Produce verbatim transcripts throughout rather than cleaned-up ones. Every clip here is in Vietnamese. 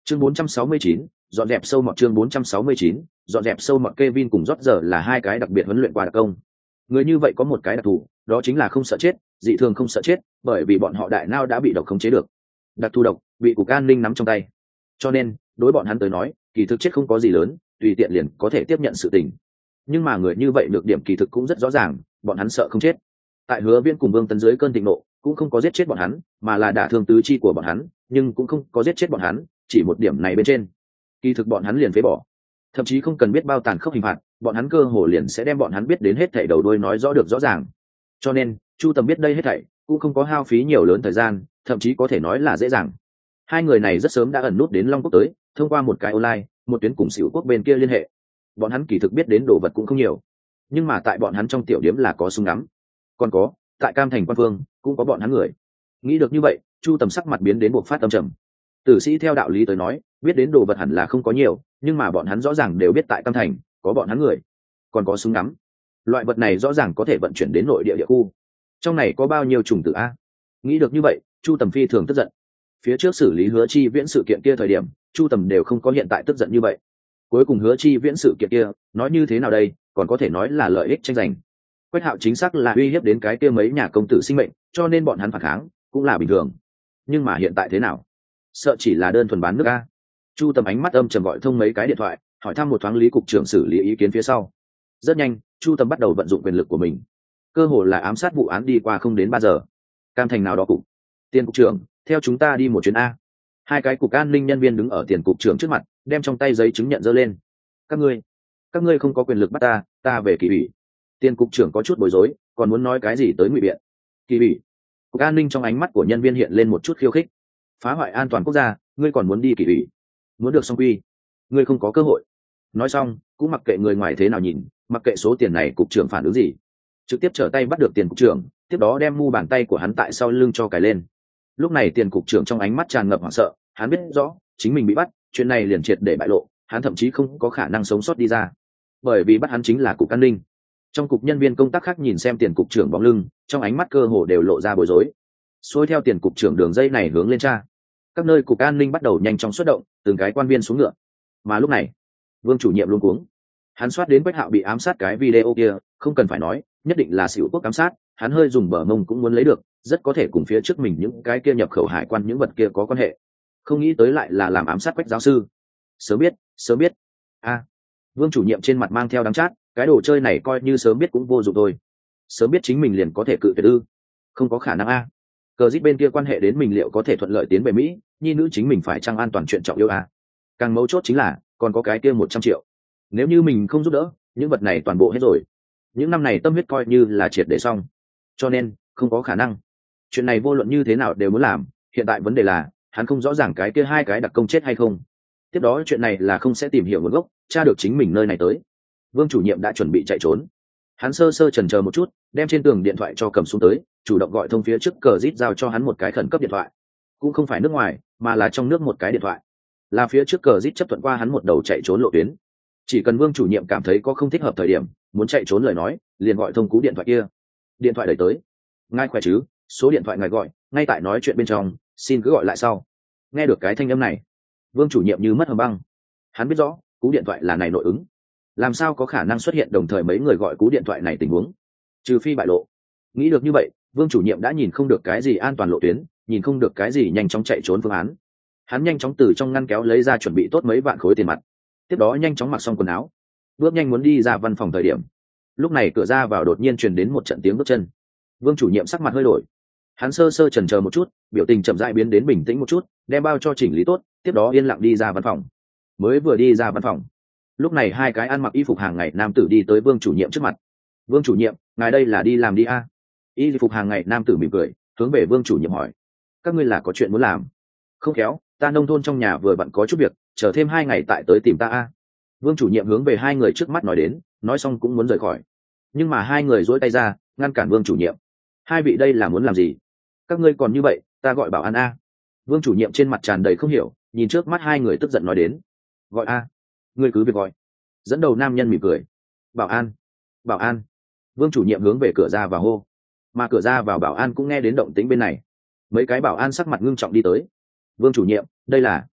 Chương bốn trăm sáu mươi chín, dọn dẹp sâu mọt chương bốn trăm sáu mươi chín, dọn dẹp sâu mọt Kevin cùng rót giờ là hai cái đặc biệt huấn luyện qua đặc công. Người như vậy có một cái đặc thù, đó chính là không sợ chết, dị thường không sợ chết, bởi vì bọn họ đại não đã bị độc khống chế được. Đặc thù độc bị cục an ninh nắm trong tay. Cho nên, đối bọn hắn tới nói, kỳ thực chết không có gì lớn, tùy tiện liền có thể tiếp nhận sự tình. Nhưng mà người như vậy được điểm kỳ thực cũng rất rõ ràng, bọn hắn sợ không chết. Tại Hứa Viễn cùng Vương Tấn dưới cơn thịnh nộ, cũng không có giết chết bọn hắn, mà là đả thương tứ chi của bọn hắn, nhưng cũng không có giết chết bọn hắn, chỉ một điểm này bên trên kỳ thực bọn hắn liền phế bỏ, thậm chí không cần biết bao tàn khốc hình phạt, bọn hắn cơ hồ liền sẽ đem bọn hắn biết đến hết thảy đầu đuôi nói rõ được rõ ràng. Cho nên Chu Tầm biết đây hết thảy cũng không có hao phí nhiều lớn thời gian, thậm chí có thể nói là dễ dàng. Hai người này rất sớm đã ẩn nút đến Long Quốc tới, thông qua một cái online, một tuyến cùng Sửu Quốc bên kia liên hệ. Bọn hắn kỳ thực biết đến đồ vật cũng không nhiều, nhưng mà tại bọn hắn trong tiểu điểm là có súng ngắm, còn có tại Cam Thành Quan Phương cũng có bọn hắn người. Nghĩ được như vậy, Chu Tầm sắc mặt biến đến buộc phát âm trầm. Tử sĩ theo đạo lý tới nói, biết đến đồ vật hẳn là không có nhiều, nhưng mà bọn hắn rõ ràng đều biết tại Cam Thành có bọn hắn người, còn có súng ngắm. Loại vật này rõ ràng có thể vận chuyển đến nội địa địa khu. Trong này có bao nhiêu trùng tử a? Nghĩ được như vậy, Chu Tầm phi thường tức giận. Phía trước xử lý Hứa Chi Viễn sự kiện kia thời điểm, Chu Tầm đều không có hiện tại tức giận như vậy. Cuối cùng Hứa Chi Viễn sự kiện kia, nói như thế nào đây, còn có thể nói là lợi ích tranh giành. Quách Hạo chính xác là uy hiếp đến cái kia mấy nhà công tử sinh mệnh, cho nên bọn hắn phản kháng cũng là bình thường. Nhưng mà hiện tại thế nào? Sợ chỉ là đơn thuần bán nước a? Chu Tầm ánh mắt âm trầm gọi thông mấy cái điện thoại, hỏi thăm một thoáng Lý cục trưởng xử lý ý kiến phía sau. Rất nhanh, Chu Tầm bắt đầu vận dụng quyền lực của mình. Cơ hồ là ám sát vụ án đi qua không đến ba giờ. Cam Thành nào đó cục. Tiền cục trưởng, theo chúng ta đi một chuyến a. Hai cái cục an ninh nhân viên đứng ở tiền cục trưởng trước mặt, đem trong tay giấy chứng nhận giơ lên. Các ngươi, các ngươi không có quyền lực bắt ta, ta về kỳ ủy. Tiền cục trưởng có chút bối rối, còn muốn nói cái gì tới ngụy biện. Kỳ ủy. Cục an ninh trong ánh mắt của nhân viên hiện lên một chút khiêu khích. Phá hoại an toàn quốc gia, ngươi còn muốn đi kỳ ủy? Muốn được song quy, ngươi không có cơ hội. Nói xong, cũng mặc kệ người ngoài thế nào nhìn, mặc kệ số tiền này cục trưởng phản ứng gì, trực tiếp trở tay bắt được tiền cục trưởng, tiếp đó đem mu bàn tay của hắn tại sau lưng cho cài lên. Lúc này tiền cục trưởng trong ánh mắt tràn ngập hoảng sợ, hắn biết rõ chính mình bị bắt, chuyện này liền triệt để bại lộ, hắn thậm chí không có khả năng sống sót đi ra, bởi vì bắt hắn chính là cục an ninh. Trong cục nhân viên công tác khác nhìn xem tiền cục trưởng bóng lưng, trong ánh mắt cơ hồ đều lộ ra bối rối. Xuôi theo tiền cục trưởng đường dây này hướng lên tra, các nơi cục an ninh bắt đầu nhanh chóng xuất động, từng cái quan viên xuống ngựa. Mà lúc này, Vương chủ nhiệm luống cuống, hắn soát đến Quách Hạo bị ám sát cái video kia, không cần phải nói, nhất định là Sửu Quốc ám sát, hắn hơi dùng bờ mông cũng muốn lấy được, rất có thể cùng phía trước mình những cái kia nhập khẩu hải quan những vật kia có quan hệ. Không nghĩ tới lại là làm ám sát Quách giáo sư. Sớm biết, sớm biết. A. Vương chủ nhiệm trên mặt mang theo đắng chát, cái đồ chơi này coi như sớm biết cũng vô dụng thôi. Sớm biết chính mình liền có thể cự tuyệt ư? Không có khả năng a. Cờ dít bên kia quan hệ đến mình liệu có thể thuận lợi tiến về Mỹ, nhi nữ chính mình phải chăng an toàn chuyện trọng yêu a. Càng mấu chốt chính là còn có cái kia một trăm triệu. Nếu như mình không giúp đỡ, những vật này toàn bộ hết rồi. Những năm này tâm huyết coi như là triệt để xong. Cho nên, không có khả năng. Chuyện này vô luận như thế nào đều muốn làm, hiện tại vấn đề là, hắn không rõ ràng cái kia hai cái đặc công chết hay không. Tiếp đó chuyện này là không sẽ tìm hiểu nguồn gốc, tra được chính mình nơi này tới. Vương chủ nhiệm đã chuẩn bị chạy trốn. Hắn sơ sơ chần chờ một chút, đem trên tường điện thoại cho cầm xuống tới, chủ động gọi thông phía trước cờ rít giao cho hắn một cái khẩn cấp điện thoại. Cũng không phải nước ngoài, mà là trong nước một cái điện thoại. Là phía trước cờ rít chấp thuận qua hắn một đầu chạy trốn lộ tuyến. Chỉ cần Vương chủ nhiệm cảm thấy có không thích hợp thời điểm, muốn chạy trốn lời nói, liền gọi thông cú điện thoại kia. Điện thoại đẩy tới. Ngài khỏe chứ? Số điện thoại ngài gọi, ngay tại nói chuyện bên trong, xin cứ gọi lại sau. Nghe được cái thanh âm này, Vương chủ nhiệm như mất hầm băng. Hắn biết rõ, cú điện thoại là này nội ứng. Làm sao có khả năng xuất hiện đồng thời mấy người gọi cú điện thoại này tình huống? Trừ phi bại lộ. Nghĩ được như vậy, Vương chủ nhiệm đã nhìn không được cái gì an toàn lộ tuyến, nhìn không được cái gì nhanh chóng chạy trốn phương án. Hắn nhanh chóng từ trong ngăn kéo lấy ra chuẩn bị tốt mấy vạn khối tiền mặt. Tiếp đó nhanh chóng mặc xong quần áo, bước nhanh muốn đi ra văn phòng thời điểm. Lúc này cửa ra vào đột nhiên truyền đến một trận tiếng bước chân. Vương chủ nhiệm sắc mặt hơi đổi. Hắn sơ sơ chần chờ một chút, biểu tình chậm rãi biến đến bình tĩnh một chút, đem bao cho chỉnh lý tốt, tiếp đó yên lặng đi ra văn phòng. Mới vừa đi ra văn phòng, lúc này hai cái ăn mặc y phục hàng ngày nam tử đi tới Vương chủ nhiệm trước mặt. Vương chủ nhiệm, ngài đây là đi làm đi a? Y phục hàng ngày nam tử mỉm cười, hướng về Vương chủ nhiệm hỏi: các ngươi là có chuyện muốn làm? Không khéo, ta nông thôn trong nhà vừa bận có chút việc, chờ thêm hai ngày tại tới tìm ta a. Vương chủ nhiệm hướng về hai người trước mắt nói đến, nói xong cũng muốn rời khỏi, nhưng mà hai người duỗi tay ra ngăn cản Vương chủ nhiệm. Hai vị đây là muốn làm gì? Các ngươi còn như vậy, ta gọi bảo an a. Vương chủ nhiệm trên mặt tràn đầy không hiểu, nhìn trước mắt hai người tức giận nói đến: gọi a? Ngươi cứ việc gọi. Dẫn đầu nam nhân mỉm cười: bảo an, bảo an. Vương chủ nhiệm hướng về cửa ra vào hô, mà cửa ra vào bảo an cũng nghe đến động tĩnh bên này. Mấy cái bảo an sắc mặt ngưng trọng đi tới. Vương chủ nhiệm, đây là...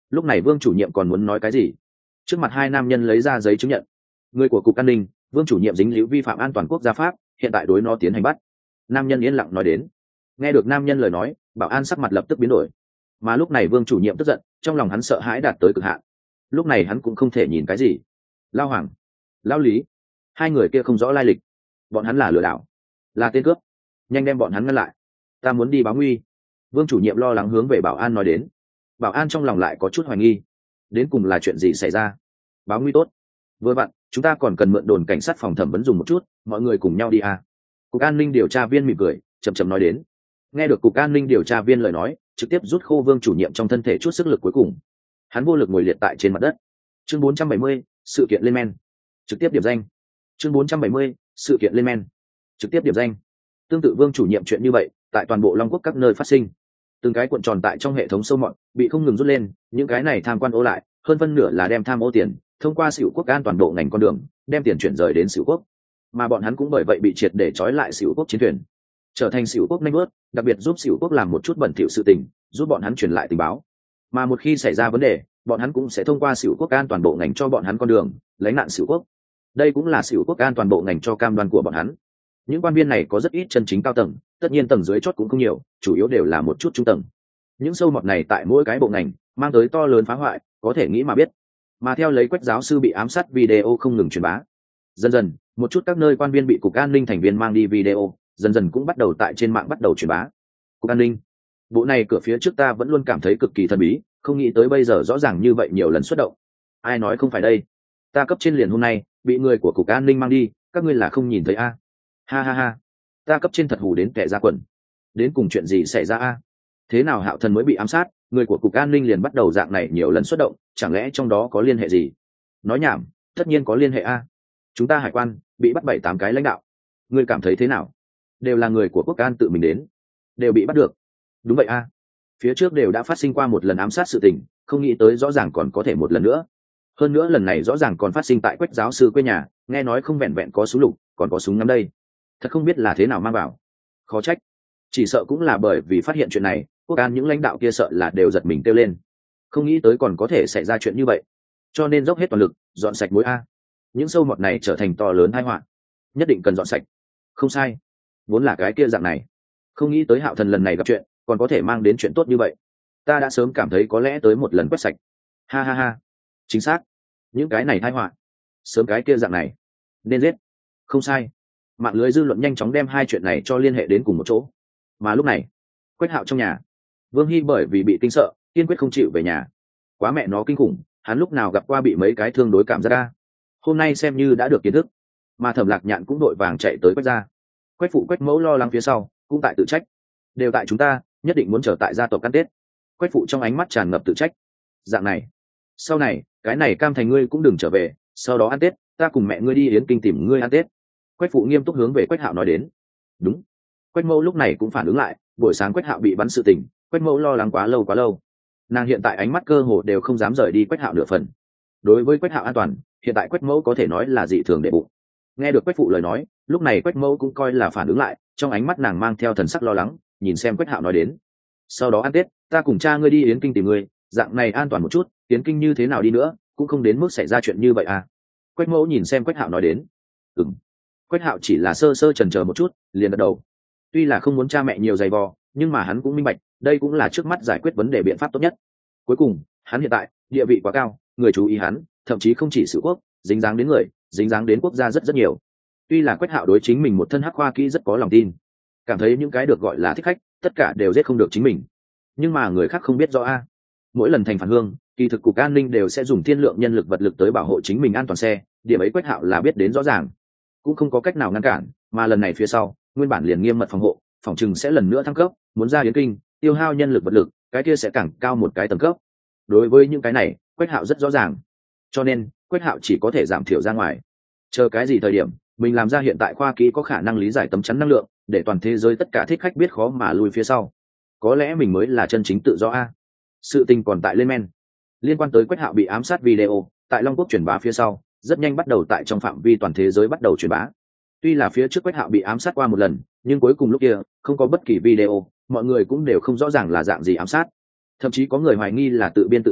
Lúc này Vương chủ nhiệm còn muốn nói cái gì, trước mặt hai nam nhân lấy ra giấy chứng nhận. Người của cục an ninh, Vương chủ nhiệm dính líu vi phạm an toàn quốc gia pháp, hiện tại đối nó tiến hành bắt. Nam nhân yên lặng nói đến. Nghe được nam nhân lời nói, bảo an sắc mặt lập tức biến đổi. Mà lúc này Vương chủ nhiệm tức giận, trong lòng hắn sợ hãi đạt tới cực hạn. Lúc này hắn cũng không thể nhìn cái gì. Lao Hoàng, Lao Lý, hai người kia không rõ lai lịch, bọn hắn là lừa đảo, là tên cướp, nhanh đem bọn hắn ngăn lại, ta muốn đi báo nguy. Vương chủ nhiệm lo lắng hướng về bảo an nói đến. Bảo an trong lòng lại có chút hoài nghi, đến cùng là chuyện gì xảy ra. Báo nguy tốt, vừa vặn chúng ta còn cần mượn đồn cảnh sát phòng thẩm vấn dùng một chút, mọi người cùng nhau đi à. Cục an ninh điều tra viên mỉm cười chậm chậm nói đến. Nghe được cục an ninh điều tra viên lời nói, trực tiếp rút khô Vương chủ nhiệm trong thân thể chút sức lực cuối cùng. Hắn vô lực ngồi liệt tại trên mặt đất. Chương bốn trăm bảy mươi, sự kiện lên men. Trực tiếp điểm danh. Chương bốn trăm bảy mươi, sự kiện lên men. Trực tiếp điểm danh. Tương tự Vương chủ nhiệm chuyện như vậy, tại toàn bộ Long Quốc các nơi phát sinh. Từng cái cuộn tròn tại trong hệ thống sâu mọt, bị không ngừng rút lên, những cái này tham quan ô lại, hơn phân nửa là đem tham ô tiền, thông qua Sửu Quốc an toàn bộ ngành con đường, đem tiền chuyển rời đến Sửu Quốc. Mà bọn hắn cũng bởi vậy bị triệt để trói lại Sửu Quốc chiến thuyền, trở thành Sửu Quốc nanh bớt, đặc biệt giúp Sửu Quốc làm một chút bẩn thỉu sự tình, giúp bọn hắn truyền lại tình báo. Mà một khi xảy ra vấn đề, bọn hắn cũng sẽ thông qua Sửu Quốc an toàn bộ ngành cho bọn hắn con đường, lấy nạn Sửu Quốc. Đây cũng là Sửu Quốc an toàn bộ ngành cho cam đoan của bọn hắn. Những quan viên này có rất ít chân chính cao tầng, tất nhiên tầng dưới chót cũng không nhiều, chủ yếu đều là một chút trung tầng. Những sâu mọt này tại mỗi cái bộ ngành mang tới to lớn phá hoại, có thể nghĩ mà biết. Mà theo lấy Quách giáo sư bị ám sát video không ngừng truyền bá, dần dần một chút các nơi quan viên bị cục an ninh thành viên mang đi video, dần dần cũng bắt đầu tại trên mạng bắt đầu truyền bá. Cục an ninh, bộ này cửa phía trước ta vẫn luôn cảm thấy cực kỳ thần bí, không nghĩ tới bây giờ rõ ràng như vậy nhiều lần xuất động. Ai nói không phải đây, ta cấp trên liền hôm nay bị người của cục an ninh mang đi, các ngươi là không nhìn thấy a? À? Ha ha ha, ta cấp trên thật hù đến kẻ ra quần. Đến cùng chuyện gì xảy ra a? À? Thế nào Hạo Thần mới bị ám sát, người của cục an ninh liền bắt đầu dạng này nhiều lần xuất động, chẳng lẽ trong đó có liên hệ gì? Nói nhảm, tất nhiên có liên hệ a. Chúng ta hải quan bị bắt bảy tám cái lãnh đạo, ngươi cảm thấy thế nào? Đều là người của quốc an tự mình đến, đều bị bắt được. Đúng vậy a, phía trước đều đã phát sinh qua một lần ám sát sự tình, không nghĩ tới rõ ràng còn có thể một lần nữa. Hơn nữa lần này rõ ràng còn phát sinh tại Quách giáo sư quê nhà, nghe nói không vẹn vẹn có súng lục, còn có súng ngắm đây. Thật không biết là thế nào mang vào. Khó trách, chỉ sợ cũng là bởi vì phát hiện chuyện này, quốc an những lãnh đạo kia sợ là đều giật mình kêu lên, không nghĩ tới còn có thể xảy ra chuyện như vậy, cho nên dốc hết toàn lực dọn sạch mối a. Những sâu mọt này trở thành to lớn tai họa, nhất định cần dọn sạch. Không sai, vốn là cái kia dạng này, không nghĩ tới Hạo Thần lần này gặp chuyện còn có thể mang đến chuyện tốt như vậy. Ta đã sớm cảm thấy có lẽ tới một lần quét sạch. Ha ha ha, chính xác, những cái này tai họa, sớm cái kia dạng này nên giết. Không sai, mạng lưới dư luận nhanh chóng đem hai chuyện này cho liên hệ đến cùng một chỗ. Mà lúc này Quách Hạo trong nhà, Vương Hy bởi vì bị kinh sợ kiên quyết không chịu về nhà. Quá mẹ nó kinh khủng, hắn lúc nào gặp qua bị mấy cái thương đối cảm giác ra, hôm nay xem như đã được kiến thức. Mà Thẩm Lạc Nhạn cũng đội vàng chạy tới Quách gia. Quách phụ Quách mẫu lo lắng phía sau cũng tại tự trách, đều tại chúng ta, nhất định muốn trở tại gia tộc ăn Tết. Quách phụ trong ánh mắt tràn ngập tự trách. Dạng này, sau này cái này cam thành ngươi cũng đừng trở về, sau đó ăn Tết ta cùng mẹ ngươi đi Yến Kinh tìm ngươi ăn Tết. Quách phụ nghiêm túc hướng về Quách Hạo nói đến. Đúng. Quách mẫu lúc này cũng phản ứng lại, buổi sáng Quách Hạo bị bắn sự tình, Quách mẫu lo lắng quá lâu quá lâu, nàng hiện tại ánh mắt cơ hồ đều không dám rời đi Quách Hạo nửa phần. Đối với Quách Hạo an toàn, hiện tại Quách mẫu có thể nói là dị thường đệ bụng. Nghe được Quách phụ lời nói, lúc này Quách mẫu cũng coi là phản ứng lại, trong ánh mắt nàng mang theo thần sắc lo lắng, nhìn xem Quách Hạo nói đến. Sau đó ăn Tết ta cùng cha ngươi đi Yến Kinh tìm ngươi, dạng này an toàn một chút, Yến Kinh như thế nào đi nữa cũng không đến mức xảy ra chuyện như vậy à. Quách mẫu nhìn xem Quách Hạo nói đến. Ừm. Quách Hạo chỉ là sơ sơ chần chờ một chút, liền gật đầu. Tuy là không muốn cha mẹ nhiều giày vò, nhưng mà hắn cũng minh bạch, đây cũng là trước mắt giải quyết vấn đề biện pháp tốt nhất. Cuối cùng, hắn hiện tại địa vị quá cao, người chú ý hắn, thậm chí không chỉ Sửu Quốc, dính dáng đến người, dính dáng đến quốc gia rất rất nhiều. Tuy là Quách Hạo đối chính mình một thân hắc khoa kỹ rất có lòng tin, cảm thấy những cái được gọi là thích khách, tất cả đều giết không được chính mình. Nhưng mà người khác không biết rõ a. Mỗi lần thành phản hương, kỳ thực cục an ninh đều sẽ dùng thiên lượng nhân lực vật lực tới bảo hộ chính mình an toàn xe, điểm ấy Quách Hạo là biết đến rõ ràng, cũng không có cách nào ngăn cản. Mà lần này phía sau, nguyên bản liền nghiêm mật phòng hộ, phòng chừng sẽ lần nữa thăng cấp, muốn ra Yến Kinh, tiêu hao nhân lực vật lực, cái kia sẽ càng cao một cái tầng cấp. Đối với những cái này, Quách Hạo rất rõ ràng, cho nên Quách Hạo chỉ có thể giảm thiểu ra ngoài, chờ cái gì thời điểm mình làm ra hiện tại khoa kỹ có khả năng lý giải tấm chắn năng lượng, để toàn thế giới tất cả thích khách biết khó mà lùi phía sau, có lẽ mình mới là chân chính tự do a. Sự tình còn tại lên men. Liên quan tới Quách Hạo bị ám sát video, tại Long Quốc truyền bá phía sau, rất nhanh bắt đầu tại trong phạm vi toàn thế giới bắt đầu truyền bá. Tuy là phía trước Quách Hạo bị ám sát qua một lần, nhưng cuối cùng lúc kia không có bất kỳ video, mọi người cũng đều không rõ ràng là dạng gì ám sát. Thậm chí có người hoài nghi là tự biên tự diễn,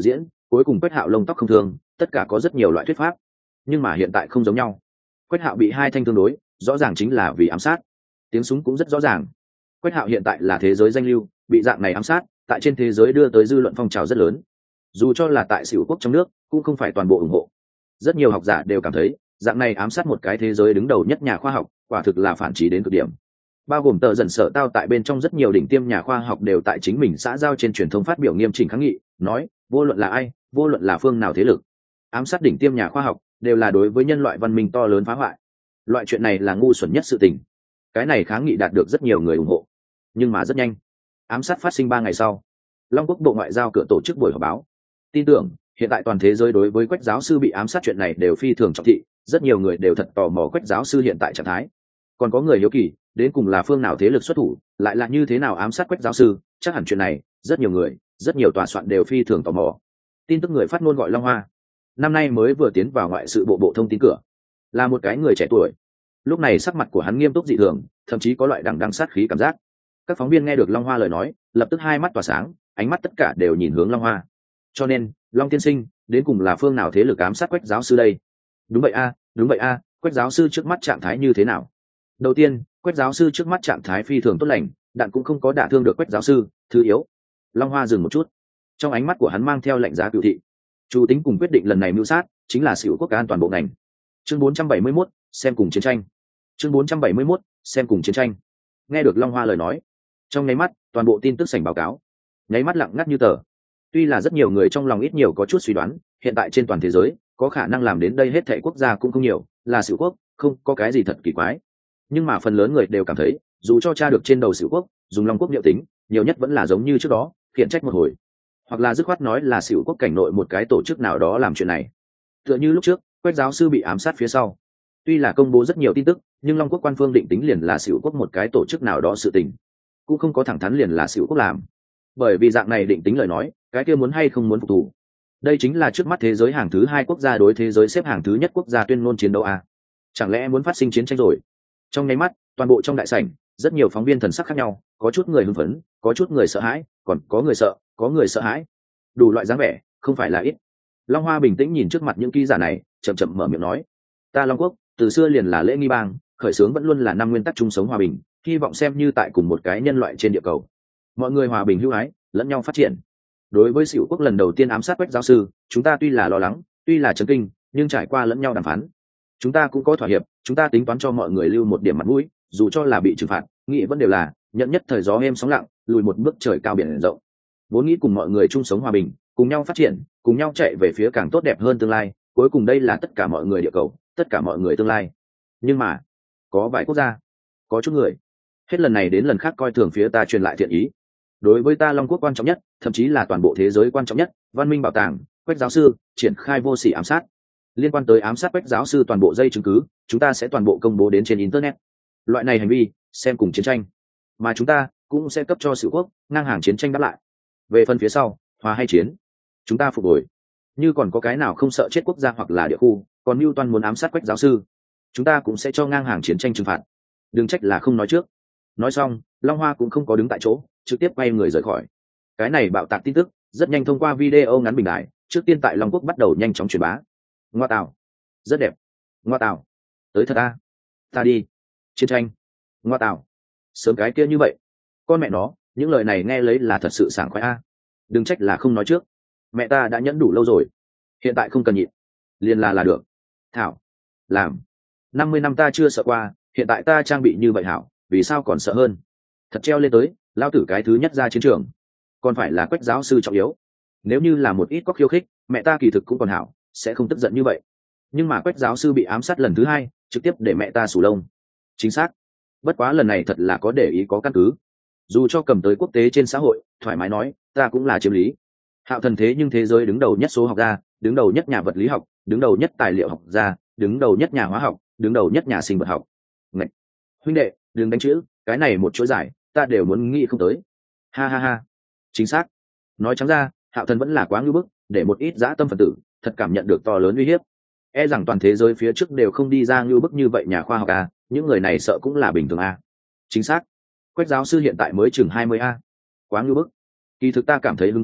cuối cùng Quách Hạo lông tóc không thương, tất cả có rất nhiều loại thuyết pháp, nhưng mà hiện tại không giống nhau. Quách Hạo bị hai thanh thương đối, rõ ràng chính là vì ám sát. Tiếng súng cũng rất rõ ràng. Quách Hạo hiện tại là thế giới danh lưu, bị dạng này ám sát, tại trên thế giới đưa tới dư luận phong trào rất lớn. Dù cho là tại Sửu quốc trong nước, cũng không phải toàn bộ ủng hộ. Rất nhiều học giả đều cảm thấy, dạng này ám sát một cái thế giới đứng đầu nhất nhà khoa học, quả thực là phản trí đến cực điểm. Bao gồm tờ dần sở tao tại bên trong rất nhiều đỉnh tiêm nhà khoa học đều tại chính mình xã giao trên truyền thông phát biểu nghiêm chỉnh kháng nghị, nói, vô luận là ai, vô luận là phương nào thế lực, ám sát đỉnh tiêm nhà khoa học đều là đối với nhân loại văn minh to lớn phá hoại. Loại chuyện này là ngu xuẩn nhất sự tình. Cái này kháng nghị đạt được rất nhiều người ủng hộ. Nhưng mà rất nhanh, ám sát phát sinh ba ngày sau, Long Quốc Bộ Ngoại giao cửa tổ chức buổi họp báo. Tin tưởng, hiện tại toàn thế giới đối với Quách giáo sư bị ám sát chuyện này đều phi thường trọng thị, rất nhiều người đều thật tò mò Quách giáo sư hiện tại trạng thái. Còn có người hiếu kỳ, đến cùng là phương nào thế lực xuất thủ, lại là như thế nào ám sát Quách giáo sư, chắc hẳn chuyện này, rất nhiều người, rất nhiều tòa soạn đều phi thường tò mò. Tin tức người phát ngôn gọi Long Hoa, năm nay mới vừa tiến vào ngoại sự bộ bộ thông tin cửa, là một cái người trẻ tuổi. Lúc này sắc mặt của hắn nghiêm túc dị thường, thậm chí có loại đằng đằng sát khí cảm giác. Các phóng viên nghe được Long Hoa lời nói, lập tức hai mắt tỏa sáng, ánh mắt tất cả đều nhìn hướng Long Hoa. Cho nên, Long tiên sinh, đến cùng là phương nào thế lực ám sát Quách giáo sư đây? Đúng vậy a, đúng vậy a, Quách giáo sư trước mắt trạng thái như thế nào? Đầu tiên, Quách giáo sư trước mắt trạng thái phi thường tốt lành, đạn cũng không có đả thương được Quách giáo sư, thứ yếu. Long Hoa dừng một chút, trong ánh mắt của hắn mang theo lệnh giá cửu thị. Chủ tính cùng quyết định lần này mưu sát, chính là Sửu quốc an toàn bộ ngành. Chương bốn trăm bảy mươi mốt, xem cùng chiến tranh. Chương bốn trăm bảy mươi mốt, xem cùng chiến tranh. Nghe được Long Hoa lời nói, trong nháy mắt, toàn bộ tin tức sảnh báo cáo, nháy mắt lặng ngắt như tờ. Tuy là rất nhiều người trong lòng ít nhiều có chút suy đoán, hiện tại trên toàn thế giới, có khả năng làm đến đây hết thảy quốc gia cũng không nhiều, là Sửu quốc, không có cái gì thật kỳ quái. Nhưng mà phần lớn người đều cảm thấy, dù cho tra được trên đầu Sửu quốc, dùng Long quốc liệu tính, nhiều nhất vẫn là giống như trước đó, khiển trách một hồi, hoặc là dứt khoát nói là Sửu quốc cảnh nội một cái tổ chức nào đó làm chuyện này. Tựa như lúc trước, Quách giáo sư bị ám sát phía sau, tuy là công bố rất nhiều tin tức, nhưng Long quốc quan phương định tính liền là Sửu quốc một cái tổ chức nào đó sự tình, cũng không có thẳng thắn liền là Sửu quốc làm. Bởi vì dạng này định tính lời nói, cái kia muốn hay không muốn phục thù. Đây chính là trước mắt thế giới hàng thứ hai quốc gia đối thế giới xếp hàng thứ nhất quốc gia tuyên ngôn chiến đấu a. Chẳng lẽ muốn phát sinh chiến tranh rồi? Trong nháy mắt, toàn bộ trong đại sảnh, rất nhiều phóng viên thần sắc khác nhau, có chút người hưng phấn, có chút người sợ hãi, còn có người sợ, có người sợ hãi. Đủ loại dáng vẻ, không phải là ít. Long Hoa bình tĩnh nhìn trước mặt những ký giả này, chậm chậm mở miệng nói: "Ta Long quốc, từ xưa liền là lễ nghi bang, khởi xướng vẫn luôn là năm nguyên tắc chung sống hòa bình, hy vọng xem như tại cùng một cái nhân loại trên địa cầu. Mọi người hòa bình hữu ái, lẫn nhau phát triển. Đối với Sửu quốc lần đầu tiên ám sát Quách giáo sư, chúng ta tuy là lo lắng, tuy là chấn kinh, nhưng trải qua lẫn nhau đàm phán, chúng ta cũng có thỏa hiệp, chúng ta tính toán cho mọi người lưu một điểm mặt mũi, dù cho là bị trừng phạt, nghĩ vẫn đều là nhận nhất thời gió êm sóng lặng, lùi một bước trời cao biển rộng. Vốn nghĩ cùng mọi người chung sống hòa bình, cùng nhau phát triển, cùng nhau chạy về phía càng tốt đẹp hơn tương lai, cuối cùng đây là tất cả mọi người địa cầu, tất cả mọi người tương lai. Nhưng mà, có vài quốc gia, có chút người, hết lần này đến lần khác coi thường phía ta truyền lại thiện ý. Đối với ta Long quốc quan trọng nhất, thậm chí là toàn bộ thế giới quan trọng nhất, văn minh bảo tàng, Quách giáo sư, triển khai vô sỉ ám sát. Liên quan tới ám sát Quách giáo sư toàn bộ dây chứng cứ, chúng ta sẽ toàn bộ công bố đến trên internet. Loại này hành vi, xem cùng chiến tranh, mà chúng ta cũng sẽ cấp cho Sửu quốc ngang hàng chiến tranh đáp lại. Về phần phía sau, hòa hay chiến, chúng ta phục hồi. Như còn có cái nào không sợ chết quốc gia hoặc là địa khu, còn mưu toan muốn ám sát Quách giáo sư, chúng ta cũng sẽ cho ngang hàng chiến tranh trừng phạt. Đừng trách là không nói trước." Nói xong, Long Hoa cũng không có đứng tại chỗ, trực tiếp quay người rời khỏi. Cái này bạo tạc tin tức rất nhanh thông qua video ngắn bình đại, trước tiên tại Long quốc bắt đầu nhanh chóng truyền bá. Ngoa tạo, rất đẹp. Ngoa tạo, tới thật a. Ta đi. Chiến tranh. Ngoa tạo, sớm cái kia như vậy. Con mẹ nó, những lời này nghe lấy là thật sự sảng khoái a. Đừng trách là không nói trước. Mẹ ta đã nhẫn đủ lâu rồi, hiện tại không cần nhịn, liền là là được. Thảo, làm. năm mươi năm ta chưa sợ qua, hiện tại ta trang bị như vậy hảo, vì sao còn sợ hơn? Thật treo lên tới, lao tử cái thứ nhất ra chiến trường, còn phải là Quách giáo sư trọng yếu. Nếu như là một ít có khiêu khích, mẹ ta kỳ thực cũng còn hảo, sẽ không tức giận như vậy. Nhưng mà Quách giáo sư bị ám sát lần thứ hai, trực tiếp để mẹ ta sù lông. Chính xác. Bất quá lần này thật là có để ý có căn cứ. Dù cho cầm tới quốc tế trên xã hội, thoải mái nói, ta cũng là chiếm lý. Hạo Thần thế nhưng thế giới đứng đầu nhất số học gia, đứng đầu nhất nhà vật lý học, đứng đầu nhất tài liệu học gia, đứng đầu nhất nhà hóa học, đứng đầu nhất nhà sinh vật học. Ngậy! Huynh đệ, đừng đánh chữ, cái này một chuỗi giải, ta đều muốn nghĩ không tới. Ha ha ha. Chính xác. Nói trắng ra, Hạo Thần vẫn là quá ngưu bức, để một ít dã tâm phần tử thật cảm nhận được to lớn uy hiếp. E rằng toàn thế giới phía trước đều không đi ra ngưu bức như vậy nhà khoa học a, những người này sợ cũng là bình thường a. Chính xác. Quách giáo sư hiện tại mới chừng hai mươi a. Quá ngưu bức. Kỳ thực ta cảm thấy hứng thú nhất,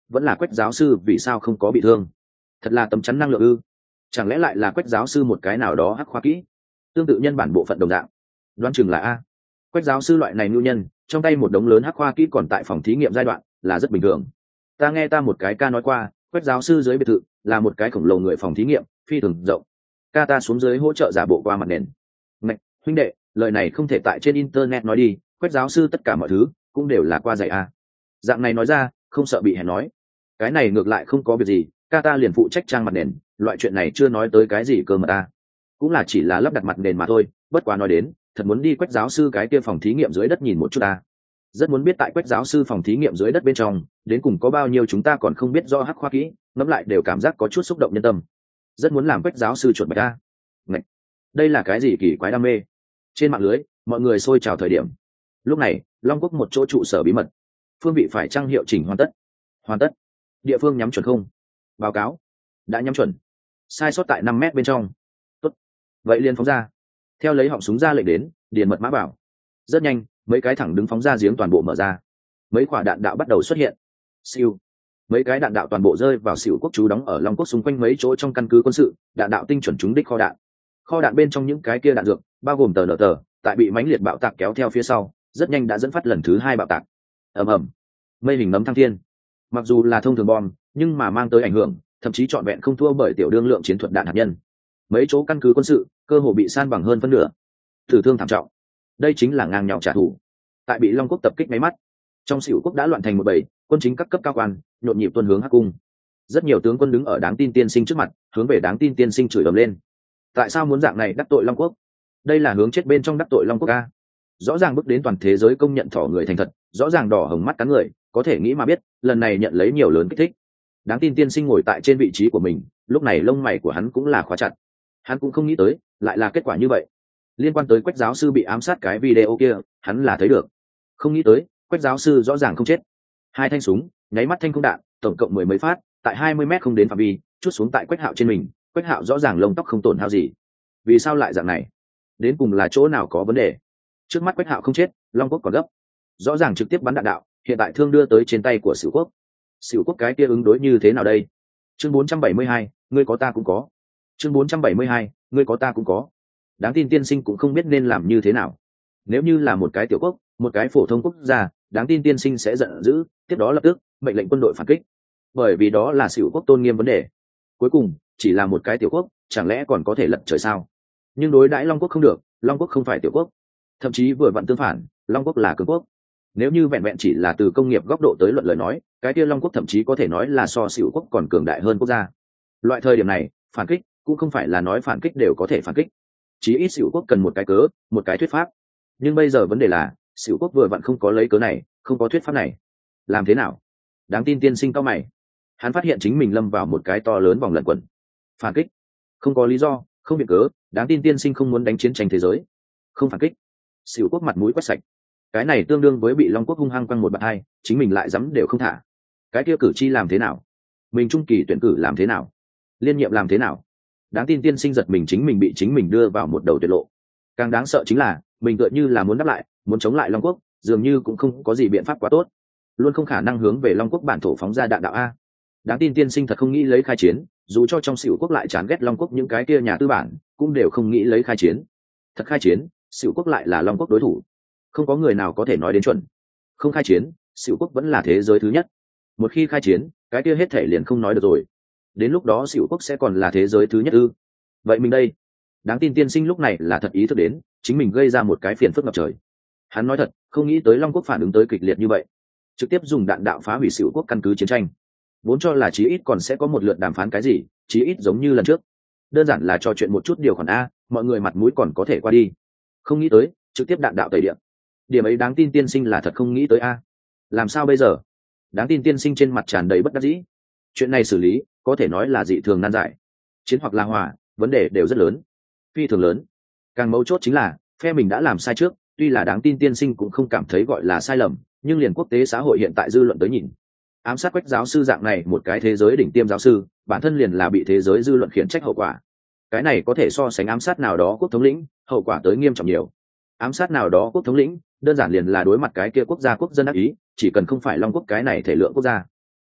vẫn là Quách giáo sư vì sao không có bị thương? Thật là tấm chắn năng lượng ư? Chẳng lẽ lại là Quách giáo sư một cái nào đó hắc khoa kỹ, tương tự nhân bản bộ phận đồng dạng? Đoán chừng là a. Quách giáo sư loại này nhu nhân, trong tay một đống lớn hắc khoa kỹ còn tại phòng thí nghiệm giai đoạn, là rất bình thường. Ta nghe ta một cái ca nói qua, Quách giáo sư dưới biệt thự là một cái khổng lồ người phòng thí nghiệm, phi thường rộng. Ca ta xuống dưới hỗ trợ giả bộ qua mặt nền. Mạch, huynh đệ, lời này không thể tại trên internet nói đi, Quách giáo sư tất cả mọi thứ cũng đều là qua dạy a. Dạng này nói ra, không sợ bị hèn nói. Cái này ngược lại không có việc gì, ca ta liền phụ trách trang mặt nền, loại chuyện này chưa nói tới cái gì cơ mà ta. Cũng là chỉ là lắp đặt mặt nền mà thôi, bất quá nói đến, thật muốn đi Quách giáo sư cái kia phòng thí nghiệm dưới đất nhìn một chút ta. Rất muốn biết tại Quách giáo sư phòng thí nghiệm dưới đất bên trong, đến cùng có bao nhiêu chúng ta còn không biết do hắc khoa kỹ, ngẫm lại đều cảm giác có chút xúc động nhân tâm. Rất muốn làm Quách giáo sư chuột bạch ta. Ngạch, đây là cái gì kỳ quái đam mê? Trên mạng lưới, mọi người xôi trào thời điểm. Lúc này, Long Quốc một chỗ trụ sở bí mật. Phương vị phải trang hiệu chỉnh hoàn tất. Hoàn tất. Địa phương nhắm chuẩn không? Báo cáo. Đã nhắm chuẩn. Sai sót tại năm mét bên trong. Tốt. Vậy liền phóng ra. Theo lấy họng súng ra lệnh đến, điền mật mã bảo. Rất nhanh, mấy cái thẳng đứng phóng ra giếng toàn bộ mở ra. Mấy quả đạn đạo bắt đầu xuất hiện. Siêu. Mấy cái đạn đạo toàn bộ rơi vào xỉu quốc chú đóng ở Long Quốc xung quanh mấy chỗ trong căn cứ quân sự, đạn đạo tinh chuẩn trúng đích kho đạn. Kho đạn bên trong những cái kia đạn dược, bao gồm tờ nở tờ, tại bị mãnh liệt bạo tạc kéo theo phía sau, rất nhanh đã dẫn phát lần thứ hai bạo tạc. Ầm ầm. Mây hình nấm thăng thiên. Mặc dù là thông thường bom, nhưng mà mang tới ảnh hưởng, thậm chí trọn vẹn không thua bởi tiểu đương lượng chiến thuật đạn hạt nhân. Mấy chỗ căn cứ quân sự, cơ hồ bị san bằng hơn phân nửa. Tử thương thảm trọng. Đây chính là ngang nhau trả thù. Tại bị Long Quốc tập kích máy mắt, trong xỉu quốc đã loạn thành một bầy, quân chính các cấp cao quan nhộn nhịp tuân hướng Hắc cung. Rất nhiều tướng quân đứng ở đáng tin tiên sinh trước mặt, hướng về đáng tin tiên sinh chửi ầm lên. Tại sao muốn dạng này đắc tội Long Quốc? Đây là hướng chết bên trong đắc tội Long Quốc a. Rõ ràng bước đến toàn thế giới công nhận thỏ người thành thật, rõ ràng đỏ hồng mắt cắn người, có thể nghĩ mà biết, lần này nhận lấy nhiều lớn kích thích. Đáng tin tiên sinh ngồi tại trên vị trí của mình, lúc này lông mày của hắn cũng là khóa chặt. Hắn cũng không nghĩ tới, lại là kết quả như vậy. Liên quan tới Quách giáo sư bị ám sát cái video kia, hắn là thấy được. Không nghĩ tới, Quách giáo sư rõ ràng không chết. Hai thanh súng, nháy mắt thanh không đạn, tổng cộng mười mấy phát, tại hai mươi mét không đến phạm vi, chút xuống tại Quách Hạo trên mình. Quách Hạo rõ ràng lông tóc không tổn hao gì. Vì sao lại dạng này? Đến cùng là chỗ nào có vấn đề? Trước mắt Quách Hạo không chết, Long Quốc còn gấp. Rõ ràng trực tiếp bắn đạn đạo, hiện tại thương đưa tới trên tay của Sửu Quốc. Sửu Quốc cái kia ứng đối như thế nào đây? Chương bốn trăm bảy mươi hai, ngươi có ta cũng có. Chương bốn trăm bảy mươi hai, ngươi có ta cũng có. Đáng tin tiên sinh cũng không biết nên làm như thế nào. Nếu như là một cái tiểu quốc, một cái phổ thông quốc gia, đáng tin tiên sinh sẽ giận dữ, tiếp đó lập tức mệnh lệnh quân đội phản kích. Bởi vì đó là Sửu Quốc tôn nghiêm vấn đề. Cuối cùng, chỉ là một cái tiểu quốc, chẳng lẽ còn có thể lật trời sao? Nhưng đối đãi Long Quốc không được, Long Quốc không phải tiểu quốc. Thậm chí vừa vặn tương phản, Long Quốc là cường quốc. Nếu như vẹn vẹn chỉ là từ công nghiệp góc độ tới luận lời nói, cái kia Long Quốc thậm chí có thể nói là so Sửu Quốc còn cường đại hơn quốc gia. Loại thời điểm này, phản kích cũng không phải là nói phản kích đều có thể phản kích. Chí ít Sửu Quốc cần một cái cớ, một cái thuyết pháp. Nhưng bây giờ vấn đề là, Sửu Quốc vừa vặn không có lấy cớ này, không có thuyết pháp này. Làm thế nào? Đáng tin tiên sinh cao mày. Hắn phát hiện chính mình lâm vào một cái to lớn vòng lẩn quẩn. Phản kích, không có lý do, không viện cớ, đáng tin tiên sinh không muốn đánh chiến tranh thế giới. Không phản kích. Sửu Quốc mặt mũi quét sạch. Cái này tương đương với bị Long Quốc hung hăng quăng một bạt hai, chính mình lại dám đều không thả. Cái kia cử tri làm thế nào? Mình trung kỳ tuyển cử làm thế nào? Liên nhiệm làm thế nào? Đáng tin tiên sinh giật mình, chính mình bị chính mình đưa vào một đầu tuyệt lộ. Càng đáng sợ chính là mình tựa như là muốn đáp lại, muốn chống lại Long Quốc, dường như cũng không có gì biện pháp quá tốt, luôn không khả năng hướng về Long Quốc bản thổ phóng ra đạn đạo a. Đáng tin tiên sinh thật không nghĩ lấy khai chiến, dù cho trong Sửu Quốc lại chán ghét Long Quốc những cái kia nhà tư bản, cũng đều không nghĩ lấy khai chiến. Thật khai chiến, Sửu Quốc lại là Long Quốc đối thủ, không có người nào có thể nói đến chuẩn. Không khai chiến, Sửu Quốc vẫn là thế giới thứ nhất. Một khi khai chiến, cái kia hết thể liền không nói được rồi. Đến lúc đó Sửu Quốc sẽ còn là thế giới thứ nhất ư? Vậy mình đây? Đáng tin tiên sinh lúc này là thật ý thức đến chính mình gây ra một cái phiền phức ngập trời. Hắn nói thật, không nghĩ tới Long Quốc phản ứng tới kịch liệt như vậy, trực tiếp dùng đạn đạo phá hủy Sửu Quốc căn cứ chiến tranh. Vốn cho là chí ít còn sẽ có một lượt đàm phán cái gì, chí ít giống như lần trước, đơn giản là trò chuyện một chút điều khoản a, mọi người mặt mũi còn có thể qua đi. Không nghĩ tới trực tiếp đạn đạo tẩy điện. Điểm ấy đáng tin tiên sinh là thật không nghĩ tới a. Làm sao bây giờ? Đáng tin tiên sinh trên mặt tràn đầy bất đắc dĩ. Chuyện này xử lý có thể nói là dị thường nan giải. Chiến hoặc là hòa, vấn đề đều rất lớn, phi thường lớn. Càng mấu chốt chính là phe mình đã làm sai trước, tuy là đáng tin tiên sinh cũng không cảm thấy gọi là sai lầm, nhưng liền quốc tế xã hội hiện tại dư luận tới nhìn, ám sát Quách giáo sư dạng này một cái thế giới đỉnh tiêm giáo sư, bản thân liền là bị thế giới dư luận khiển trách hậu quả. Cái này có thể so sánh ám sát nào đó quốc thống lĩnh, hậu quả tới nghiêm trọng nhiều. Ám sát nào đó quốc thống lĩnh, đơn giản liền là đối mặt cái kia quốc gia quốc dân ác ý, chỉ cần không phải Long Quốc cái này thể lượng quốc gia,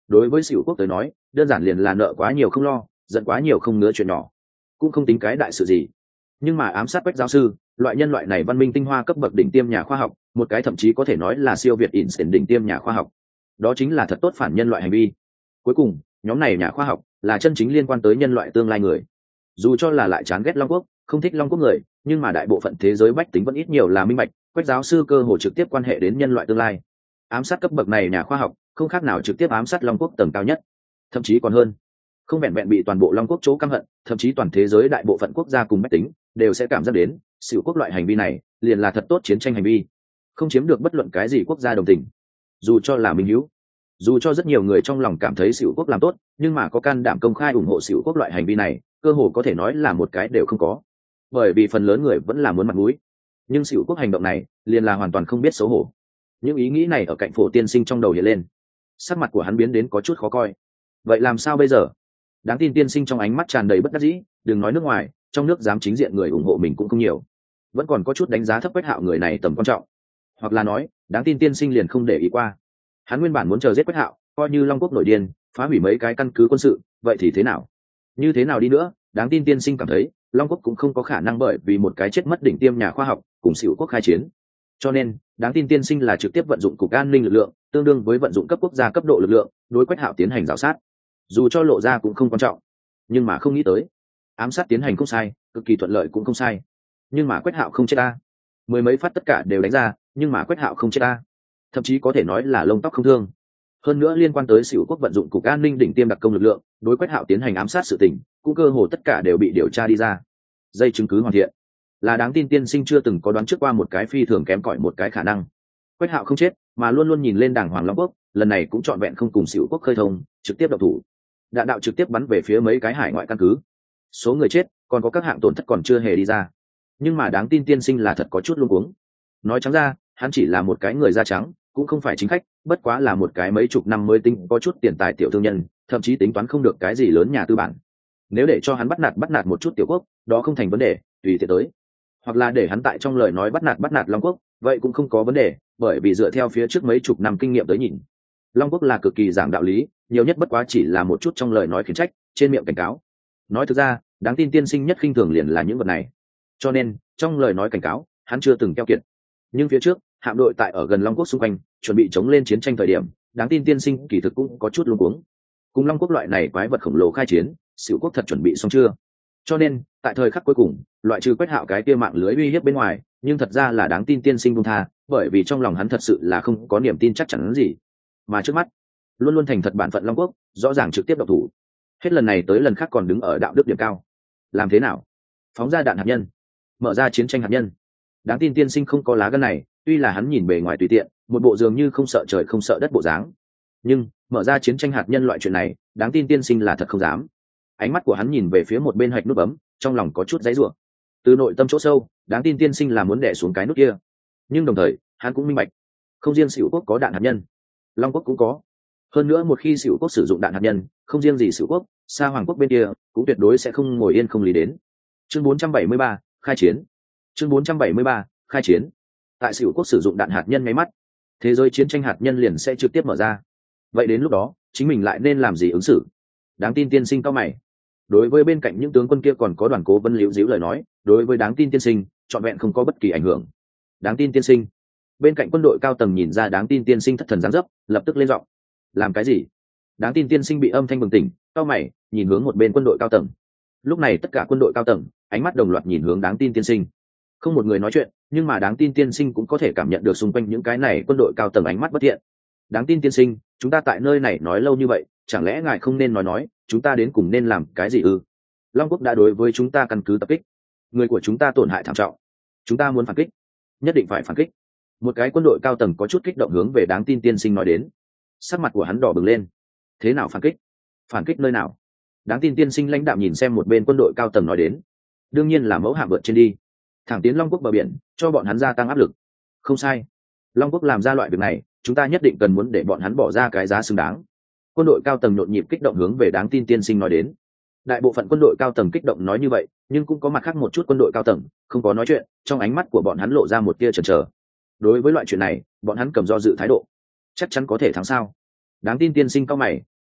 đối với Sửu quốc tới nói đơn giản liền là nợ quá nhiều không lo, giận quá nhiều không ngứa chuyện nhỏ, cũng không tính cái đại sự gì. Nhưng mà ám sát Quách giáo sư, loại nhân loại này văn minh tinh hoa cấp bậc đỉnh tiêm nhà khoa học, một cái thậm chí có thể nói là siêu việt Einstein đỉnh tiêm nhà khoa học, đó chính là thật tốt phản nhân loại hành vi. Cuối cùng nhóm này nhà khoa học là chân chính liên quan tới nhân loại tương lai người. Dù cho là lại chán ghét Long quốc, không thích Long quốc người, nhưng mà đại bộ phận thế giới bách tính vẫn ít nhiều là minh bạch, Quách giáo sư cơ hồ trực tiếp quan hệ đến nhân loại tương lai. Ám sát cấp bậc này nhà khoa học không khác nào trực tiếp ám sát Long quốc tầng cao nhất, thậm chí còn hơn. Không vẹn vẹn bị toàn bộ Long quốc chỗ căm hận, thậm chí toàn thế giới đại bộ phận quốc gia cùng bách tính đều sẽ cảm giác đến Sửu quốc loại hành vi này liền là thật tốt chiến tranh hành vi, không chiếm được bất luận cái gì quốc gia đồng tình. Dù cho là minh hữu, dù cho rất nhiều người trong lòng cảm thấy Sửu quốc làm tốt, nhưng mà có can đảm công khai ủng hộ Sửu quốc loại hành vi này cơ hồ có thể nói là một cái đều không có, bởi vì phần lớn người vẫn là muốn mặt mũi. Nhưng Sửu quốc hành động này liền là hoàn toàn không biết xấu hổ. Những ý nghĩ này ở cạnh Phổ tiên sinh trong đầu hiện lên, sắc mặt của hắn biến đến có chút khó coi. Vậy làm sao bây giờ? Đáng tin tiên sinh trong ánh mắt tràn đầy bất đắc dĩ, đừng nói nước ngoài, trong nước dám chính diện người ủng hộ mình cũng không nhiều, vẫn còn có chút đánh giá thấp Quách Hạo người này tầm quan trọng. Hoặc là nói đáng tin tiên sinh liền không để ý qua, hắn nguyên bản muốn chờ giết Quách Hạo, coi như Long quốc nổi điên phá hủy mấy cái căn cứ quân sự, vậy thì thế nào? Như thế nào đi nữa, đáng tin tiên sinh cảm thấy Long quốc cũng không có khả năng bởi vì một cái chết mất đỉnh tiêm nhà khoa học cùng Sửu quốc khai chiến. Cho nên đáng tin tiên sinh là trực tiếp vận dụng cục an ninh lực lượng, tương đương với vận dụng cấp quốc gia cấp độ lực lượng đối Quách Hạo tiến hành rào sát. Dù cho lộ ra cũng không quan trọng, nhưng mà không nghĩ tới ám sát tiến hành không sai, cực kỳ thuận lợi cũng không sai, nhưng mà Quách Hạo không chết ta. Mười mấy phát tất cả đều đánh ra, nhưng mà Quách Hạo không chết ta, thậm chí có thể nói là lông tóc không thương. Hơn nữa liên quan tới Sửu quốc vận dụng cục an ninh đỉnh tiêm đặc công lực lượng đối Quách Hạo tiến hành ám sát sự tình, cũng cơ hồ tất cả đều bị điều tra đi ra. Dây chứng cứ hoàn thiện, là đáng tin tiên sinh chưa từng có đoán trước qua một cái phi thường kém cỏi một cái khả năng. Quách Hạo không chết mà luôn luôn nhìn lên đảng Hoàng Long quốc, lần này cũng trọn vẹn không cùng Sửu quốc khơi thông, trực tiếp độc thủ. Đạn đạo trực tiếp bắn về phía mấy cái hải ngoại căn cứ, số người chết còn có các hạng tổn thất còn chưa hề đi ra. Nhưng mà đáng tin tiên sinh là thật có chút luống cuống. Nói trắng ra, hắn chỉ là một cái người da trắng, cũng không phải chính khách, bất quá là một cái mấy chục năm mới tính có chút tiền tài tiểu thương nhân, thậm chí tính toán không được cái gì lớn nhà tư bản. Nếu để cho hắn bắt nạt bắt nạt một chút tiểu quốc, đó không thành vấn đề, tùy tiện tới. Hoặc là để hắn tại trong lời nói bắt nạt bắt nạt Long quốc, vậy cũng không có vấn đề, bởi vì dựa theo phía trước mấy chục năm kinh nghiệm tới nhìn, Long quốc là cực kỳ giảng đạo lý, nhiều nhất bất quá chỉ là một chút trong lời nói khiển trách, trên miệng cảnh cáo. Nói thực ra đáng tin tiên sinh nhất khinh thường liền là những vật này, cho nên trong lời nói cảnh cáo hắn chưa từng keo kiệt. Nhưng phía trước hạm đội tại ở gần Long quốc xung quanh chuẩn bị chống lên chiến tranh thời điểm, đáng tin tiên sinh kỳ thực cũng có chút luống cuống. Cùng Long quốc loại này quái vật khổng lồ khai chiến, Sửu quốc thật chuẩn bị xong chưa? Cho nên tại thời khắc cuối cùng, loại trừ Quách Hạo cái kia mạng lưới uy hiếp bên ngoài, nhưng thật ra là đáng tin tiên sinh buông tha, bởi vì trong lòng hắn thật sự là không có niềm tin chắc chắn gì. Mà trước mắt luôn luôn thành thật bản phận Long quốc rõ ràng trực tiếp độc thủ, hết lần này tới lần khác còn đứng ở đạo đức điểm cao. Làm thế nào? Phóng ra đạn hạt nhân, mở ra chiến tranh hạt nhân. Đáng tin tiên sinh không có lá gan này, tuy là hắn nhìn bề ngoài tùy tiện, một bộ dường như không sợ trời không sợ đất bộ dáng, nhưng mở ra chiến tranh hạt nhân loại chuyện này, đáng tin tiên sinh là thật không dám. Ánh mắt của hắn nhìn về phía một bên hạch nút bấm, trong lòng có chút giãy giụa. Từ nội tâm chỗ sâu, đáng tin tiên sinh là muốn đè xuống cái nút kia, nhưng đồng thời hắn cũng minh bạch, không riêng Sửu quốc có đạn hạt nhân, Long quốc cũng có. Hơn nữa một khi Sửu quốc sử dụng đạn hạt nhân, không riêng gì Sửu quốc, Sa Hoàng quốc bên kia cũng tuyệt đối sẽ không ngồi yên không lý đến. Chương bốn trăm bảy mươi ba, khai chiến. Chương bốn trăm bảy mươi ba, khai chiến. Tại Sửu quốc sử dụng đạn hạt nhân ngay mắt, thế giới chiến tranh hạt nhân liền sẽ trực tiếp mở ra. Vậy đến lúc đó, chính mình lại nên làm gì ứng xử? Đáng tin tiên sinh cao mày. Đối với bên cạnh những tướng quân kia còn có đoàn cố vấn liễu díu lời nói, đối với đáng tin tiên sinh, trọn vẹn không có bất kỳ ảnh hưởng. Đáng tin tiên sinh. Bên cạnh quân đội cao tầng nhìn ra đáng tin tiên sinh thất thần giáng dấp, lập tức lên giọng. Làm cái gì? Đáng tin tiên sinh bị âm thanh bừng tỉnh, cao mày, nhìn hướng một bên quân đội cao tầng. Lúc này tất cả quân đội cao tầng ánh mắt đồng loạt nhìn hướng đáng tin tiên sinh. Không một người nói chuyện, nhưng mà đáng tin tiên sinh cũng có thể cảm nhận được xung quanh những cái này quân đội cao tầng ánh mắt bất thiện. Đáng tin tiên sinh, chúng ta tại nơi này nói lâu như vậy, chẳng lẽ ngài không nên nói nói chúng ta đến cùng nên làm cái gì ư? Long quốc đã đối với chúng ta căn cứ tập kích, người của chúng ta tổn hại thảm trọng, chúng ta muốn phản kích, nhất định phải phản kích. Một cái quân đội cao tầng có chút kích động hướng về đáng tin tiên sinh nói đến. Sắc mặt của hắn đỏ bừng lên. Thế nào phản kích? Phản kích nơi nào? Đáng tin tiên sinh lãnh đạm nhìn xem một bên quân đội cao tầng nói đến. Đương nhiên là mẫu hạm vượt trên đi, thẳng tiến Long quốc bờ biển, cho bọn hắn gia tăng áp lực. Không sai, Long quốc làm ra loại việc này, chúng ta nhất định cần muốn để bọn hắn bỏ ra cái giá xứng đáng. Quân đội cao tầng nhộn nhịp kích động hướng về đáng tin tiên sinh nói đến. Đại bộ phận quân đội cao tầng kích động nói như vậy, nhưng cũng có mặt khác một chút quân đội cao tầng không có nói chuyện, trong ánh mắt của bọn hắn lộ ra một tia chần chờ. Đối với loại chuyện này, bọn hắn cầm do dự thái độ. Chắc chắn có thể thắng sao? Đáng tin tiên sinh cao mày,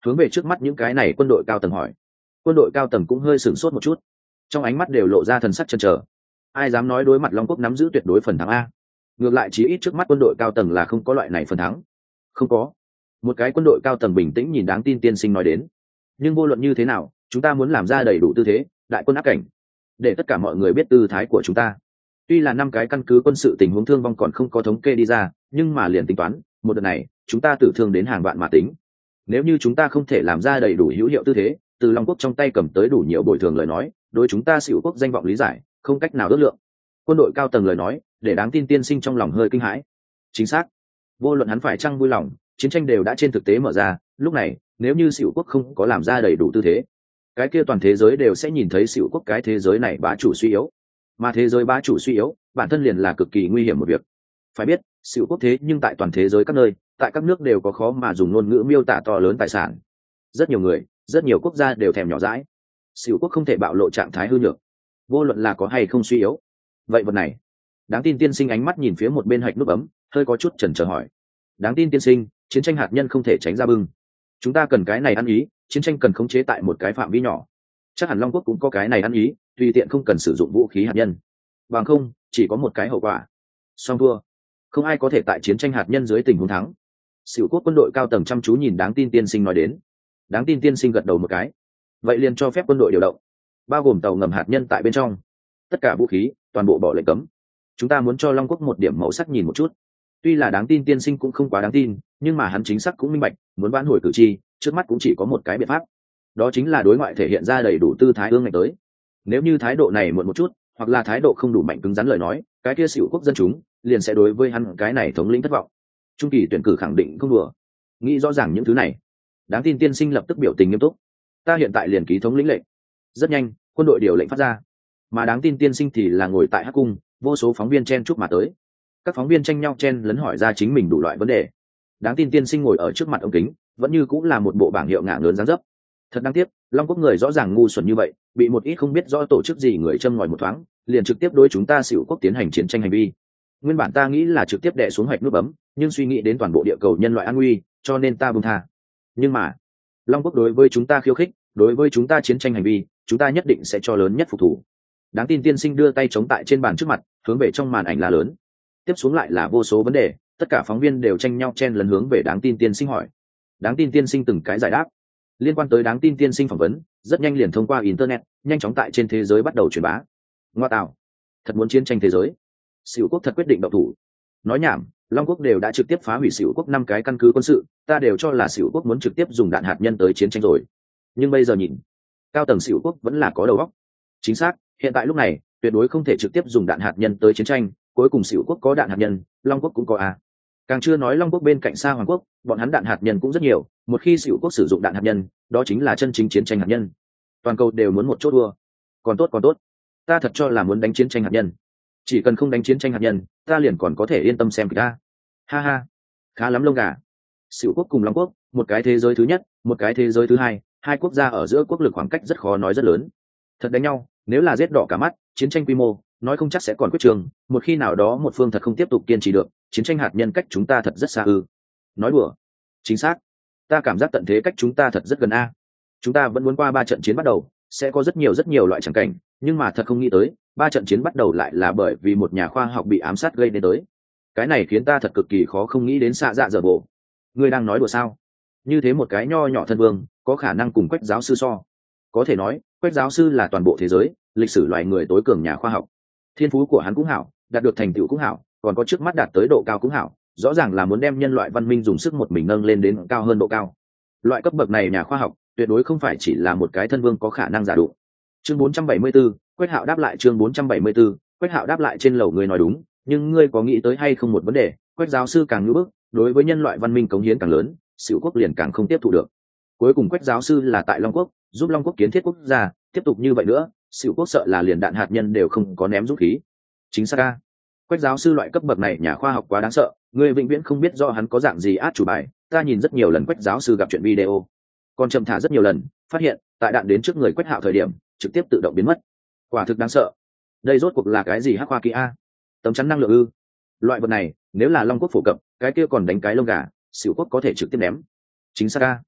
hướng về trước mắt những cái này quân đội cao tầng hỏi. Quân đội cao tầng cũng hơi sửng sốt một chút, trong ánh mắt đều lộ ra thần sắc chần chờ. Ai dám nói đối mặt Long Quốc nắm giữ tuyệt đối phần thắng a? Ngược lại chí ít trước mắt quân đội cao tầng là không có loại này phần thắng. Không có. Một cái quân đội cao tầng bình tĩnh nhìn đáng tin tiên sinh nói đến. Nhưng vô luận như thế nào, chúng ta muốn làm ra đầy đủ tư thế, đại quân áp cảnh, để tất cả mọi người biết tư thái của chúng ta. Tuy là năm cái căn cứ quân sự tình huống thương vong còn không có thống kê đi ra, nhưng mà liền tính toán, một đợt này, chúng ta tử thương đến hàng vạn mà tính. Nếu như chúng ta không thể làm ra đầy đủ hữu hiệu tư thế, từ Long Quốc trong tay cầm tới đủ nhiều bồi thường lời nói, đối chúng ta Sửu Quốc danh vọng lý giải, không cách nào ước lượng. Quân đội cao tầng lời nói, để đáng tin tiên sinh trong lòng hơi kinh hãi. Chính xác. Vô luận hắn phải chăng vui lòng, chiến tranh đều đã trên thực tế mở ra, lúc này, nếu như Sửu Quốc không có làm ra đầy đủ tư thế, cái kia toàn thế giới đều sẽ nhìn thấy Sửu Quốc cái thế giới này bá chủ suy yếu. Mà thế giới bá chủ suy yếu, bản thân liền là cực kỳ nguy hiểm một việc. Phải biết, Sửu Quốc thế nhưng tại toàn thế giới các nơi, tại các nước đều có khó mà dùng ngôn ngữ miêu tả to lớn tài sản. Rất nhiều người, rất nhiều quốc gia đều thèm nhỏ dãi. Sửu Quốc không thể bạo lộ trạng thái hư nhược, vô luận là có hay không suy yếu. Vậy vật này, đáng tin tiên sinh ánh mắt nhìn phía một bên hạch nút ấm, hơi có chút chần chờ hỏi. Đáng tin tiên sinh, chiến tranh hạt nhân không thể tránh ra bưng. Chúng ta cần cái này ăn ý, chiến tranh cần khống chế tại một cái phạm vi nhỏ. Chắc hẳn Long Quốc cũng có cái này ăn ý, tùy tiện không cần sử dụng vũ khí hạt nhân. Bằng không, chỉ có một cái hậu quả. Song thua. Không ai có thể tại chiến tranh hạt nhân dưới tình huống thắng. Sửu Quốc quân đội cao tầng chăm chú nhìn đáng tin tiên sinh nói đến. Đáng tin tiên sinh gật đầu một cái. Vậy liền cho phép quân đội điều động, bao gồm tàu ngầm hạt nhân tại bên trong. Tất cả vũ khí, toàn bộ bỏ lệnh cấm. Chúng ta muốn cho Long Quốc một điểm màu sắc nhìn một chút. Tuy là đáng tin tiên sinh cũng không quá đáng tin, nhưng mà hắn chính xác cũng minh bạch, muốn vãn hồi cử tri, trước mắt cũng chỉ có một cái biện pháp. Đó chính là đối ngoại thể hiện ra đầy đủ tư thái ương ngạnh tới. Nếu như thái độ này muộn một chút, hoặc là thái độ không đủ mạnh cứng rắn lời nói, cái kia Sửu Quốc dân chúng liền sẽ đối với hắn cái này thống lĩnh thất vọng. Trung kỳ tuyển cử khẳng định không đùa. Nghĩ rõ ràng những thứ này, đáng tin tiên sinh lập tức biểu tình nghiêm túc. Ta hiện tại liền ký thống lĩnh lệnh. Rất nhanh, quân đội điều lệnh phát ra. Mà đáng tin tiên sinh thì là ngồi tại hắc cung, vô số phóng viên chen chúc mà tới. Các phóng viên tranh nhau chen lấn hỏi ra chính mình đủ loại vấn đề. Đáng tin tiên sinh ngồi ở trước mặt ống kính, vẫn như cũng là một bộ bảng hiệu ngả lớn dáng dấp. Thật đáng tiếc, Long Quốc người rõ ràng ngu xuẩn như vậy, bị một ít không biết rõ tổ chức gì người châm ngòi một thoáng, liền trực tiếp đối chúng ta Sửu Quốc tiến hành chiến tranh hành vi. Nguyên bản ta nghĩ là trực tiếp đè xuống hoạch nút bấm, nhưng suy nghĩ đến toàn bộ địa cầu nhân loại an nguy, cho nên ta buông tha. Nhưng mà, Long Quốc đối với chúng ta khiêu khích, đối với chúng ta chiến tranh hành vi, chúng ta nhất định sẽ cho lớn nhất phục thủ. Đáng tin tiên sinh đưa tay chống tại trên bàn trước mặt, hướng về trong màn ảnh la lớn. Tiếp xuống lại là vô số vấn đề, tất cả phóng viên đều tranh nhau chen lấn hướng về đáng tin tiên sinh hỏi. Đáng tin tiên sinh từng cái giải đáp. Liên quan tới đáng tin tiên sinh phỏng vấn, rất nhanh liền thông qua internet, nhanh chóng tại trên thế giới bắt đầu truyền bá. Ngoa tạo, thật muốn chiến tranh thế giới. Sửu Quốc thật quyết định động thủ. Nói nhảm, Long Quốc đều đã trực tiếp phá hủy Sửu Quốc năm cái căn cứ quân sự, ta đều cho là Sửu Quốc muốn trực tiếp dùng đạn hạt nhân tới chiến tranh rồi. Nhưng bây giờ nhìn, cao tầng Sửu Quốc vẫn là có đầu óc. Chính xác, hiện tại lúc này, tuyệt đối không thể trực tiếp dùng đạn hạt nhân tới chiến tranh, cuối cùng Sửu Quốc có đạn hạt nhân, Long Quốc cũng có à. Càng chưa nói Long Quốc bên cạnh Sa Hoàng Quốc, bọn hắn đạn hạt nhân cũng rất nhiều, một khi Sửu Quốc sử dụng đạn hạt nhân, đó chính là chân chính chiến tranh hạt nhân. Toàn cầu đều muốn một chốt đua. Còn tốt còn tốt, ta thật cho là muốn đánh chiến tranh hạt nhân. Chỉ cần không đánh chiến tranh hạt nhân, ta liền còn có thể yên tâm xem kịch ta. Ha ha, khá lắm lông gà. Sửu Quốc cùng Long Quốc, một cái thế giới thứ nhất, một cái thế giới thứ hai, hai quốc gia ở giữa quốc lực khoảng cách rất khó nói rất lớn. Thật đánh nhau, nếu là giết đỏ cả mắt, chiến tranh quy mô, nói không chắc sẽ còn quyết trường, một khi nào đó một phương thật không tiếp tục kiên trì được, chiến tranh hạt nhân cách chúng ta thật rất xa ư. Nói đùa. Chính xác. Ta cảm giác tận thế cách chúng ta thật rất gần a. Chúng ta vẫn muốn qua ba trận chiến bắt đầu, sẽ có rất nhiều rất nhiều loại chẳng cảnh, nhưng mà thật không nghĩ tới, ba trận chiến bắt đầu lại là bởi vì một nhà khoa học bị ám sát gây nên tới. Cái này khiến ta thật cực kỳ khó không nghĩ đến xạ dạ dở bộ. Ngươi đang nói đùa sao? Như thế một cái nho nhỏ thân vương, có khả năng cùng Quách giáo sư so. Có thể nói, Quách giáo sư là toàn bộ thế giới, lịch sử loài người tối cường nhà khoa học. Thiên phú của hắn cũng hảo, đạt được thành tựu cũng hảo, còn có trước mắt đạt tới độ cao cũng hảo, rõ ràng là muốn đem nhân loại văn minh dùng sức một mình nâng lên đến cao hơn độ cao. Loại cấp bậc này nhà khoa học, tuyệt đối không phải chỉ là một cái thân vương có khả năng giả đủ. Chương bốn trăm bảy mươi 4, Quách Hạo đáp lại chương bốn trăm bảy mươi 4, Quách Hạo đáp lại trên lầu người nói đúng, nhưng ngươi có nghĩ tới hay không một vấn đề, Quách giáo sư càng ngưỡng bức, đối với nhân loại văn minh cống hiến càng lớn, Sửu Quốc liền càng không tiếp thụ được. Cuối cùng Quách giáo sư là tại Long Quốc, giúp Long Quốc kiến thiết quốc gia, tiếp tục như vậy nữa, Sửu Quốc sợ là liền đạn hạt nhân đều không có ném dũng khí. Chính xác a. Quách giáo sư loại cấp bậc này nhà khoa học quá đáng sợ, ngươi vĩnh viễn không biết do hắn có dạng gì át chủ bài, ta nhìn rất nhiều lần Quách giáo sư gặp chuyện video, còn chậm thả rất nhiều lần, phát hiện tại đạn đến trước người Quách Hạo thời điểm trực tiếp tự động biến mất. Quả thực đáng sợ. Đây rốt cuộc là cái gì hắc khoa kỹ a? Tấm chắn năng lượng ư? Loại vật này nếu là Long Quốc phổ cập, cái kia còn đánh cái lông gà, Sửu Quốc có thể trực tiếp ném. Chính xác a.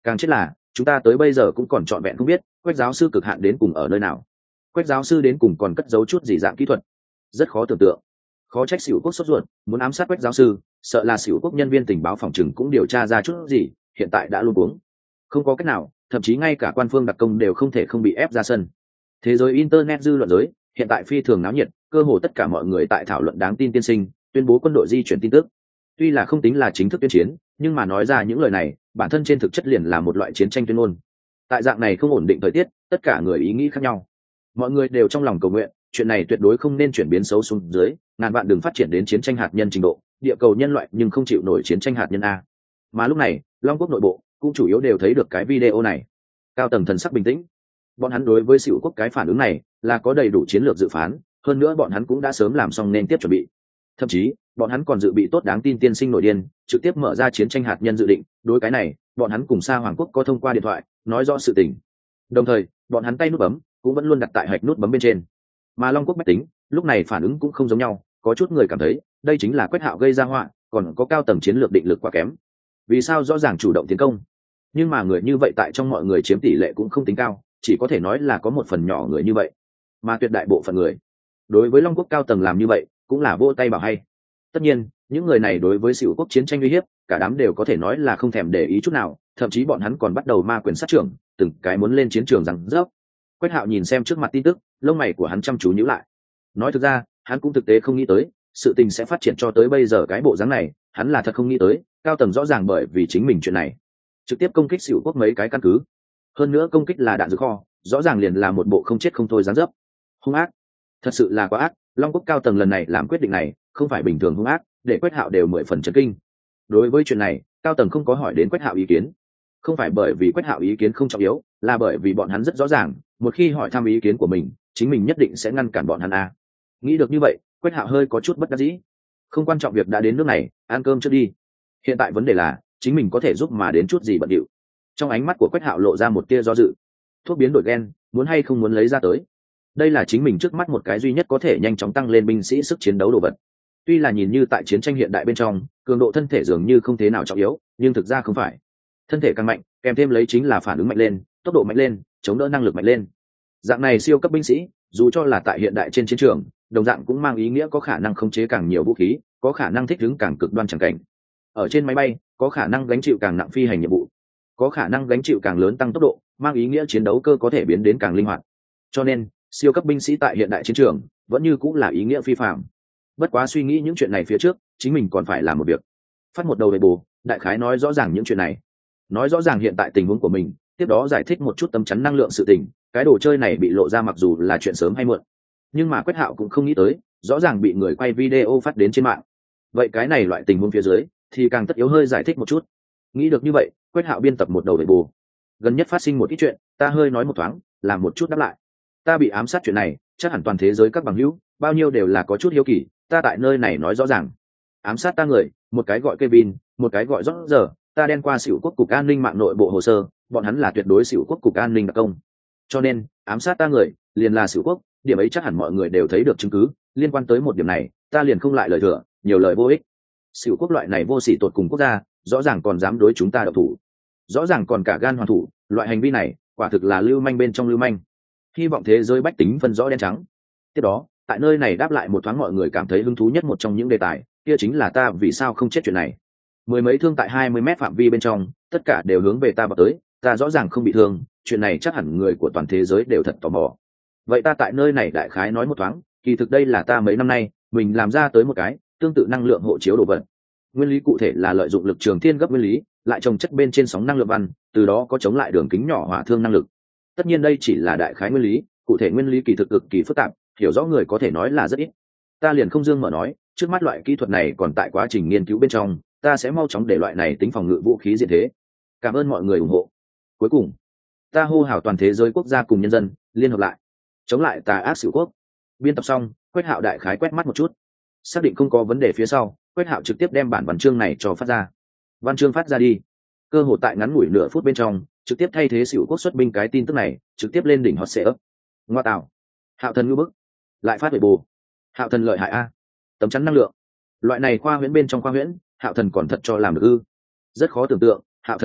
Càng chết là chúng ta tới bây giờ cũng còn trọn vẹn không biết Quách giáo sư cực hạn đến cùng ở nơi nào. Quách giáo sư đến cùng còn cất giấu chút gì dạng kỹ thuật, rất khó tưởng tượng. Khó trách Sửu Quốc sốt ruột muốn ám sát Quách giáo sư, sợ là Sửu Quốc nhân viên tình báo phòng trừng cũng điều tra ra chút gì, hiện tại đã luôn uống không có cách nào, thậm chí ngay cả quan phương đặc công đều không thể không bị ép ra sân. Thế giới internet dư luận giới hiện tại phi thường náo nhiệt, cơ hồ tất cả mọi người tại thảo luận đáng tin tiên sinh tuyên bố quân đội di chuyển tin tức. Tuy là không tính là chính thức tuyên chiến, nhưng mà nói ra những lời này bản thân trên thực chất liền là một loại chiến tranh tuyên ngôn. Tại dạng này không ổn định thời tiết, tất cả người ý nghĩ khác nhau, mọi người đều trong lòng cầu nguyện chuyện này tuyệt đối không nên chuyển biến xấu xuống dưới, ngàn vạn đừng phát triển đến chiến tranh hạt nhân trình độ, địa cầu nhân loại nhưng không chịu nổi chiến tranh hạt nhân a. Mà lúc này Long Quốc nội bộ cũng chủ yếu đều thấy được cái video này, cao tầng thần sắc bình tĩnh. Bọn hắn đối với Sửu Quốc cái phản ứng này là có đầy đủ chiến lược dự phán, hơn nữa bọn hắn cũng đã sớm làm xong nên tiếp chuẩn bị. Thậm chí bọn hắn còn dự bị tốt đáng tin tiên sinh nội điên trực tiếp mở ra chiến tranh hạt nhân dự định. Đối cái này bọn hắn cùng Sa Hoàng Quốc có thông qua điện thoại nói rõ sự tình, đồng thời bọn hắn tay nút bấm cũng vẫn luôn đặt tại hạch nút bấm bên trên. Mà Long Quốc bách tính lúc này phản ứng cũng không giống nhau, có chút người cảm thấy đây chính là Quách Hạo gây ra họa, còn có cao tầng chiến lược định lực quá kém. Vì sao rõ ràng chủ động tiến công, nhưng mà người như vậy tại trong mọi người chiếm tỷ lệ cũng không tính cao, chỉ có thể nói là có một phần nhỏ người như vậy, mà tuyệt đại bộ phận người đối với Long Quốc cao tầng làm như vậy cũng là vỗ tay bảo hay. Tất nhiên những người này đối với Sửu Quốc chiến tranh uy hiếp cả đám đều có thể nói là không thèm để ý chút nào, thậm chí bọn hắn còn bắt đầu ma quyền sát trưởng, từng cái muốn lên chiến trường rằng rớp. Quách Hạo nhìn xem trước mặt tin tức, lông mày của hắn chăm chú nhíu lại. Nói thực ra hắn cũng thực tế không nghĩ tới sự tình sẽ phát triển cho tới bây giờ cái bộ dáng này, hắn là thật không nghĩ tới cao tầng rõ ràng bởi vì chính mình chuyện này trực tiếp công kích Sửu Quốc mấy cái căn cứ, hơn nữa công kích là đạn dược kho, rõ ràng liền là một bộ không chết không thôi dáng dấp. Hung ác, thật sự là quá ác. Long Quốc cao tầng lần này làm quyết định này không phải bình thường hung ác, để Quách Hạo đều mười phần chấn kinh. Đối với chuyện này cao tầng không có hỏi đến Quách Hạo ý kiến, không phải bởi vì Quách Hạo ý kiến không trọng yếu, là bởi vì bọn hắn rất rõ ràng một khi hỏi thăm ý kiến của mình chính mình nhất định sẽ ngăn cản bọn hắn a. Nghĩ được như vậy Quách Hạo hơi có chút bất đắc dĩ. Không quan trọng, việc đã đến nước này, ăn cơm trước đi. Hiện tại vấn đề là chính mình có thể giúp mà đến chút gì bận điệu. Trong ánh mắt của Quách Hạo lộ ra một tia do dự. Thuốc biến đổi gen muốn hay không muốn lấy ra tới, đây là chính mình trước mắt một cái duy nhất có thể nhanh chóng tăng lên binh sĩ sức chiến đấu đồ vật. Tuy là nhìn như tại chiến tranh hiện đại bên trong cường độ thân thể dường như không thế nào trọng yếu, nhưng thực ra không phải. Thân thể càng mạnh kèm thêm lấy chính là phản ứng mạnh lên, tốc độ mạnh lên, chống đỡ năng lực mạnh lên. Dạng này siêu cấp binh sĩ dù cho là tại hiện đại trên chiến trường đồng dạng cũng mang ý nghĩa có khả năng khống chế càng nhiều vũ khí, có khả năng thích ứng càng cực đoan chẳng cảnh. Ở trên máy bay có khả năng gánh chịu càng nặng phi hành nhiệm vụ, có khả năng gánh chịu càng lớn tăng tốc độ, mang ý nghĩa chiến đấu cơ có thể biến đến càng linh hoạt. Cho nên siêu cấp binh sĩ tại hiện đại chiến trường vẫn như cũng là ý nghĩa phi phạm. Bất quá suy nghĩ những chuyện này phía trước chính mình còn phải làm một việc, phát một đầu đề bù đại khái nói rõ ràng những chuyện này, nói rõ ràng hiện tại tình huống của mình, tiếp đó giải thích một chút tấm chắn năng lượng sự tình. Cái đồ chơi này bị lộ ra mặc dù là chuyện sớm hay muộn, nhưng mà Quách Hạo cũng không nghĩ tới rõ ràng bị người quay video phát đến trên mạng. Vậy cái này loại tình huống phía dưới thì càng tất yếu hơi giải thích một chút. Nghĩ được như vậy Quách Hạo biên tập một đầu đề bù. Gần nhất phát sinh một ít chuyện, ta hơi nói một thoáng, làm một chút đáp lại. Ta bị ám sát chuyện này chắc hẳn toàn thế giới các bằng hữu bao nhiêu đều là có chút hiếu kỳ, ta tại nơi này nói rõ ràng. Ám sát ta người, một cái gọi Kevin, một cái gọi Rót giờ, ta đen qua Sửu Quốc cục an ninh mạng nội bộ hồ sơ, bọn hắn là tuyệt đối Sửu Quốc cục an ninh đặc công. Cho nên ám sát ta người liền là Sửu Quốc, điểm ấy chắc hẳn mọi người đều thấy được chứng cứ. Liên quan tới một điểm này ta liền không lại lời thừa, nhiều lời vô ích. Sửu Quốc loại này vô sỉ tột cùng quốc gia rõ ràng còn dám đối chúng ta độc thủ, rõ ràng còn cả gan hoàn thủ, loại hành vi này quả thực là lưu manh bên trong lưu manh. Hy vọng thế giới bách tính phân rõ đen trắng. Tiếp đó tại nơi này đáp lại một thoáng mọi người cảm thấy hứng thú nhất một trong những đề tài, kia chính là ta vì sao không chết chuyện này. Mười mấy thương tại hai mươi mét phạm vi bên trong tất cả đều hướng về ta vào tới, ta rõ ràng không bị thương, chuyện này chắc hẳn người của toàn thế giới đều thật tò mò. Vậy ta tại nơi này đại khái nói một thoáng, kỳ thực đây là ta mấy năm nay mình làm ra tới một cái tương tự năng lượng hộ chiếu đồ vật. Nguyên lý cụ thể là lợi dụng lực trường thiên gấp nguyên lý lại trồng chất bên trên sóng năng lượng văn, từ đó có chống lại đường kính nhỏ hỏa thương năng lực. Tất nhiên đây chỉ là đại khái nguyên lý, cụ thể nguyên lý kỳ thực cực kỳ phức tạp, hiểu rõ người có thể nói là rất ít. Ta liền không dương mở nói, trước mắt loại kỹ thuật này còn tại quá trình nghiên cứu bên trong, ta sẽ mau chóng để loại này tính phòng ngự vũ khí diện thế. Cảm ơn mọi người ủng hộ. Cuối cùng ta hô hào toàn thế giới quốc gia cùng nhân dân liên hợp lại chống lại tà ác Sửu Quốc. Biên tập xong Quách Hạo đại khái quét mắt một chút, xác định không có vấn đề phía sau Quách Hạo trực tiếp đem bản văn chương này cho phát ra. Văn chương phát ra đi, cơ hội tại ngắn ngủi nửa phút bên trong trực tiếp thay thế Sửu Quốc xuất binh cái tin tức này trực tiếp lên đỉnh hot search. Ngoa tạo, Hạo thần ngư bức, lại phát về bù. Hạo thần lợi hại a, tấm chắn năng lượng, loại này khoa huyễn bên trong khoa huyễn, Hạo thần còn thật cho làm được ư? Rất khó tưởng tượng Hạo thần não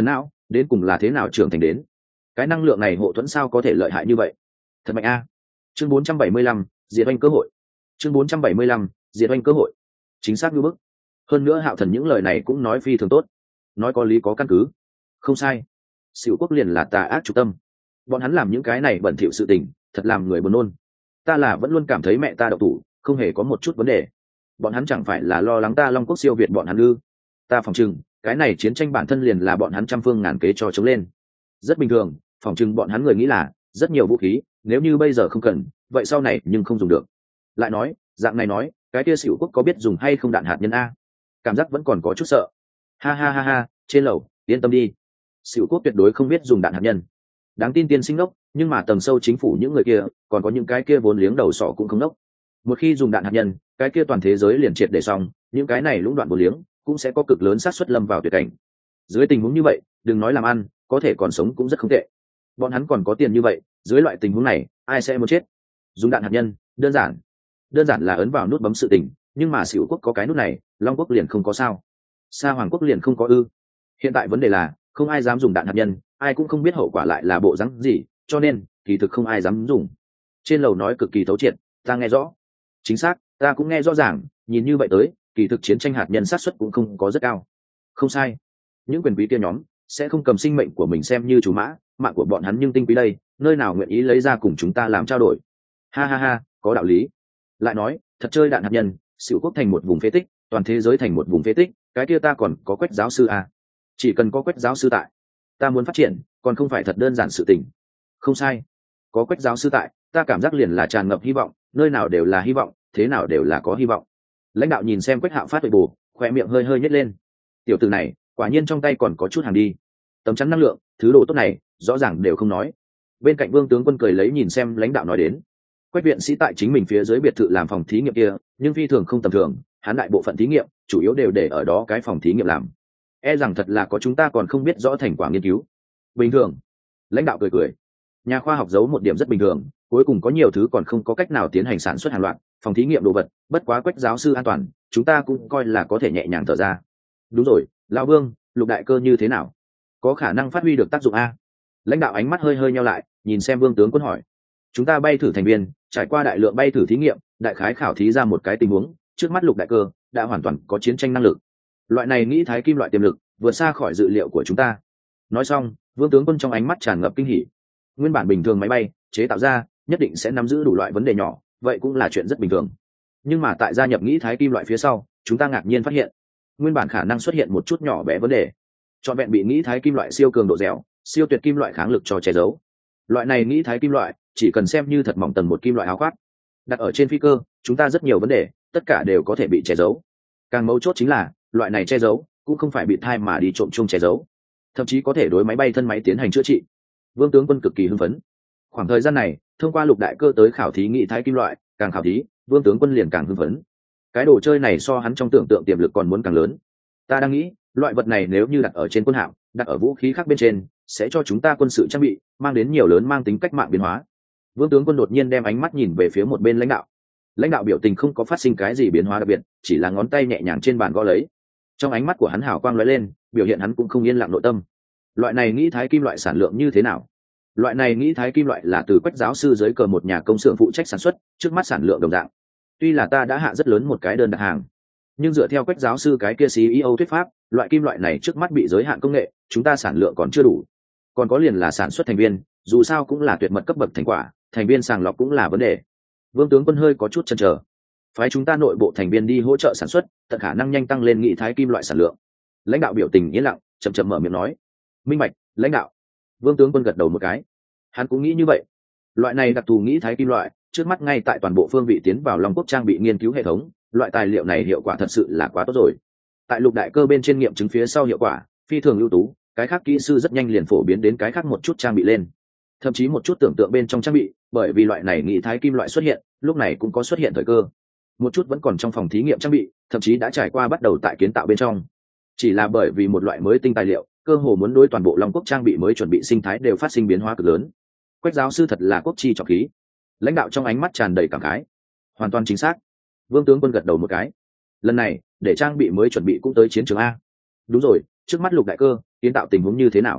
đến cùng là thế nào trưởng thành đến? Cái năng lượng này hộ thuẫn sao có thể lợi hại như vậy? Thật mạnh a. Chương bốn trăm bảy mươi lăm, diệt oanh cơ hội. Chương bốn trăm bảy mươi lăm, diệt oanh cơ hội. Chính xác như bức. Hơn nữa Hạo Thần những lời này cũng nói phi thường tốt, nói có lý có căn cứ. Không sai, Sửu Quốc liền là tà ác chủ tâm, bọn hắn làm những cái này bẩn thỉu sự tình, thật làm người buồn nôn. Ta là vẫn luôn cảm thấy mẹ ta đậu thủ, không hề có một chút vấn đề. Bọn hắn chẳng phải là lo lắng ta Long Quốc siêu việt bọn hắn ư? Ta phỏng chừng, cái này chiến tranh bản thân liền là bọn hắn trăm phương ngàn kế cho chống lên. Rất bình thường, phỏng chừng bọn hắn người nghĩ là rất nhiều vũ khí, nếu như bây giờ không cần, vậy sau này nhưng không dùng được. Lại nói, dạng này nói, cái kia Sửu Quốc có biết dùng hay không đạn hạt nhân a? Cảm giác vẫn còn có chút sợ. Ha ha ha ha, trên lầu, yên tâm đi. Sửu Quốc tuyệt đối không biết dùng đạn hạt nhân. Đáng tin tiên sinh đốc, nhưng mà tầng sâu chính phủ những người kia, còn có những cái kia vốn liếng đầu sọ cũng không đốc. Một khi dùng đạn hạt nhân, cái kia toàn thế giới liền triệt để xong, những cái này lũng đoạn vốn liếng cũng sẽ có cực lớn xác suất lâm vào tuyệt cảnh. Dưới tình huống như vậy, đừng nói làm ăn, có thể còn sống cũng rất không tệ. Bọn hắn còn có tiền như vậy, dưới loại tình huống này, ai sẽ muốn chết? Dùng đạn hạt nhân, đơn giản. Đơn giản là ấn vào nút bấm sự tình, nhưng mà Sửu Quốc có cái nút này, Long Quốc liền không có sao. Sa Hoàng Quốc liền không có ư? Hiện tại vấn đề là, không ai dám dùng đạn hạt nhân, ai cũng không biết hậu quả lại là bộ rắn gì, cho nên kỳ thực không ai dám dùng. Trên lầu nói cực kỳ thấu triệt, ta nghe rõ. Chính xác, ta cũng nghe rõ ràng, nhìn như vậy tới, kỳ thực chiến tranh hạt nhân xác suất cũng không có rất cao. Không sai, những quyền quý kia nhóm sẽ không cầm sinh mệnh của mình xem như chủ mã, mạng của bọn hắn nhưng tinh quý đây, nơi nào nguyện ý lấy ra cùng chúng ta làm trao đổi. Ha ha ha, có đạo lý. Lại nói, thật chơi đạn hạt nhân, Sửu Quốc thành một vùng phế tích, toàn thế giới thành một vùng phế tích, cái kia ta còn có Quách giáo sư à? Chỉ cần có Quách giáo sư tại, ta muốn phát triển, còn không phải thật đơn giản sự tình. Không sai, có Quách giáo sư tại, ta cảm giác liền là tràn ngập hy vọng, nơi nào đều là hy vọng, thế nào đều là có hy vọng. Lãnh đạo nhìn xem Quách Hạo phát huệ bù, khoe miệng hơi hơi nhếch lên. Tiểu tử này, quả nhiên trong tay còn có chút hàng đi. Tấm chắn năng lượng, thứ đồ tốt này, rõ ràng đều không nói. Bên cạnh Vương tướng quân cười lấy nhìn xem lãnh đạo nói đến. Quách viện sĩ tại chính mình phía dưới biệt thự làm phòng thí nghiệm kia, nhưng phi thường không tầm thường, hắn đại bộ phận thí nghiệm chủ yếu đều để ở đó cái phòng thí nghiệm làm. E rằng thật là có chúng ta còn không biết rõ thành quả nghiên cứu. Bình thường. Lãnh đạo cười cười. Nhà khoa học giấu một điểm rất bình thường, cuối cùng có nhiều thứ còn không có cách nào tiến hành sản xuất hàng loạt, phòng thí nghiệm đồ vật, bất quá Quách giáo sư an toàn, chúng ta cũng coi là có thể nhẹ nhàng thở ra. Đúng rồi, lão Vương, Lục đại cơ như thế nào? Có khả năng phát huy được tác dụng a? Lãnh đạo ánh mắt hơi hơi nheo lại, nhìn xem Vương tướng quân hỏi. Chúng ta bay thử thành viên, trải qua đại lượng bay thử thí nghiệm, đại khái khảo thí ra một cái tình huống, trước mắt Lục đại cơ đã hoàn toàn có chiến tranh năng lực. Loại này nghĩ thái kim loại tiềm lực vượt xa khỏi dự liệu của chúng ta. Nói xong, Vương tướng quân trong ánh mắt tràn ngập kinh hỉ. Nguyên bản bình thường máy bay chế tạo ra nhất định sẽ nắm giữ đủ loại vấn đề nhỏ, vậy cũng là chuyện rất bình thường. Nhưng mà tại gia nhập nghĩ thái kim loại phía sau, chúng ta ngạc nhiên phát hiện, nguyên bản khả năng xuất hiện một chút nhỏ bé vấn đề, trọn vẹn bị nghĩ thái kim loại siêu cường độ dẻo, siêu tuyệt kim loại kháng lực cho che giấu. Loại này nghĩ thái kim loại chỉ cần xem như thật mỏng tầng một kim loại áo khoác, đặt ở trên phi cơ, chúng ta rất nhiều vấn đề, tất cả đều có thể bị che giấu. Càng mấu chốt chính là, loại này che giấu cũng không phải bị thai mà đi trộm chung che giấu, thậm chí có thể đối máy bay thân máy tiến hành chữa trị. Vương tướng quân cực kỳ hưng phấn. Khoảng thời gian này, thông qua Lục đại cơ tới khảo thí nghị thái kim loại, càng khảo thí, Vương tướng quân liền càng hưng phấn. Cái đồ chơi này so hắn trong tưởng tượng tiềm lực còn muốn càng lớn. Ta đang nghĩ, loại vật này nếu như đặt ở trên quân hạm, đặt ở vũ khí khác bên trên, sẽ cho chúng ta quân sự trang bị mang đến nhiều lớn mang tính cách mạng biến hóa. Vương tướng quân đột nhiên đem ánh mắt nhìn về phía một bên lãnh đạo. Lãnh đạo biểu tình không có phát sinh cái gì biến hóa đặc biệt, chỉ là ngón tay nhẹ nhàng trên bàn gõ lấy. Trong ánh mắt của hắn hào quang lóe lên, biểu hiện hắn cũng không yên lặng nội tâm. Loại này nghĩ thái kim loại sản lượng như thế nào? Loại này nghĩ thái kim loại là từ Quách giáo sư dưới cờ một nhà công xưởng phụ trách sản xuất, trước mắt sản lượng đồng dạng. Tuy là ta đã hạ rất lớn một cái đơn đặt hàng, nhưng dựa theo Quách giáo sư cái kia xê e ô thuyết pháp, loại kim loại này trước mắt bị giới hạn công nghệ, chúng ta sản lượng còn chưa đủ. Còn có liền là sản xuất thành viên, dù sao cũng là tuyệt mật cấp bậc thành quả, thành viên sàng lọc cũng là vấn đề. Vương tướng quân hơi có chút chần chờ. Phái chúng ta nội bộ thành viên đi hỗ trợ sản xuất, tận khả năng nhanh tăng lên nghị thái kim loại sản lượng. Lãnh đạo biểu tình yên lặng, chậm chậm mở miệng nói. Minh bạch, lãnh đạo. Vương tướng quân gật đầu một cái. Hắn cũng nghĩ như vậy. Loại này đặc thù nghĩ thái kim loại, trước mắt ngay tại toàn bộ phương vị tiến vào Long Quốc trang bị nghiên cứu hệ thống, loại tài liệu này hiệu quả thật sự là quá tốt rồi. Tại Lục đại cơ bên trên nghiệm chứng phía sau hiệu quả phi thường ưu tú, cái khác kỹ sư rất nhanh liền phổ biến đến cái khác một chút trang bị lên, thậm chí một chút tưởng tượng bên trong trang bị, bởi vì loại này nghị thái kim loại xuất hiện, lúc này cũng có xuất hiện thời cơ. Một chút vẫn còn trong phòng thí nghiệm trang bị, thậm chí đã trải qua bắt đầu tại kiến tạo bên trong. Chỉ là bởi vì một loại mới tinh tài liệu, cơ hồ muốn đối toàn bộ Long Quốc trang bị mới chuẩn bị sinh thái đều phát sinh biến hóa cực lớn. Quách giáo sư thật là quốc chi trọng khí. Lãnh đạo trong ánh mắt tràn đầy cảm khái. Hoàn toàn chính xác. Vương tướng quân gật đầu một cái. Lần này, để trang bị mới chuẩn bị cũng tới chiến trường a. Đúng rồi, trước mắt Lục đại cơ kiến tạo tình huống như thế nào?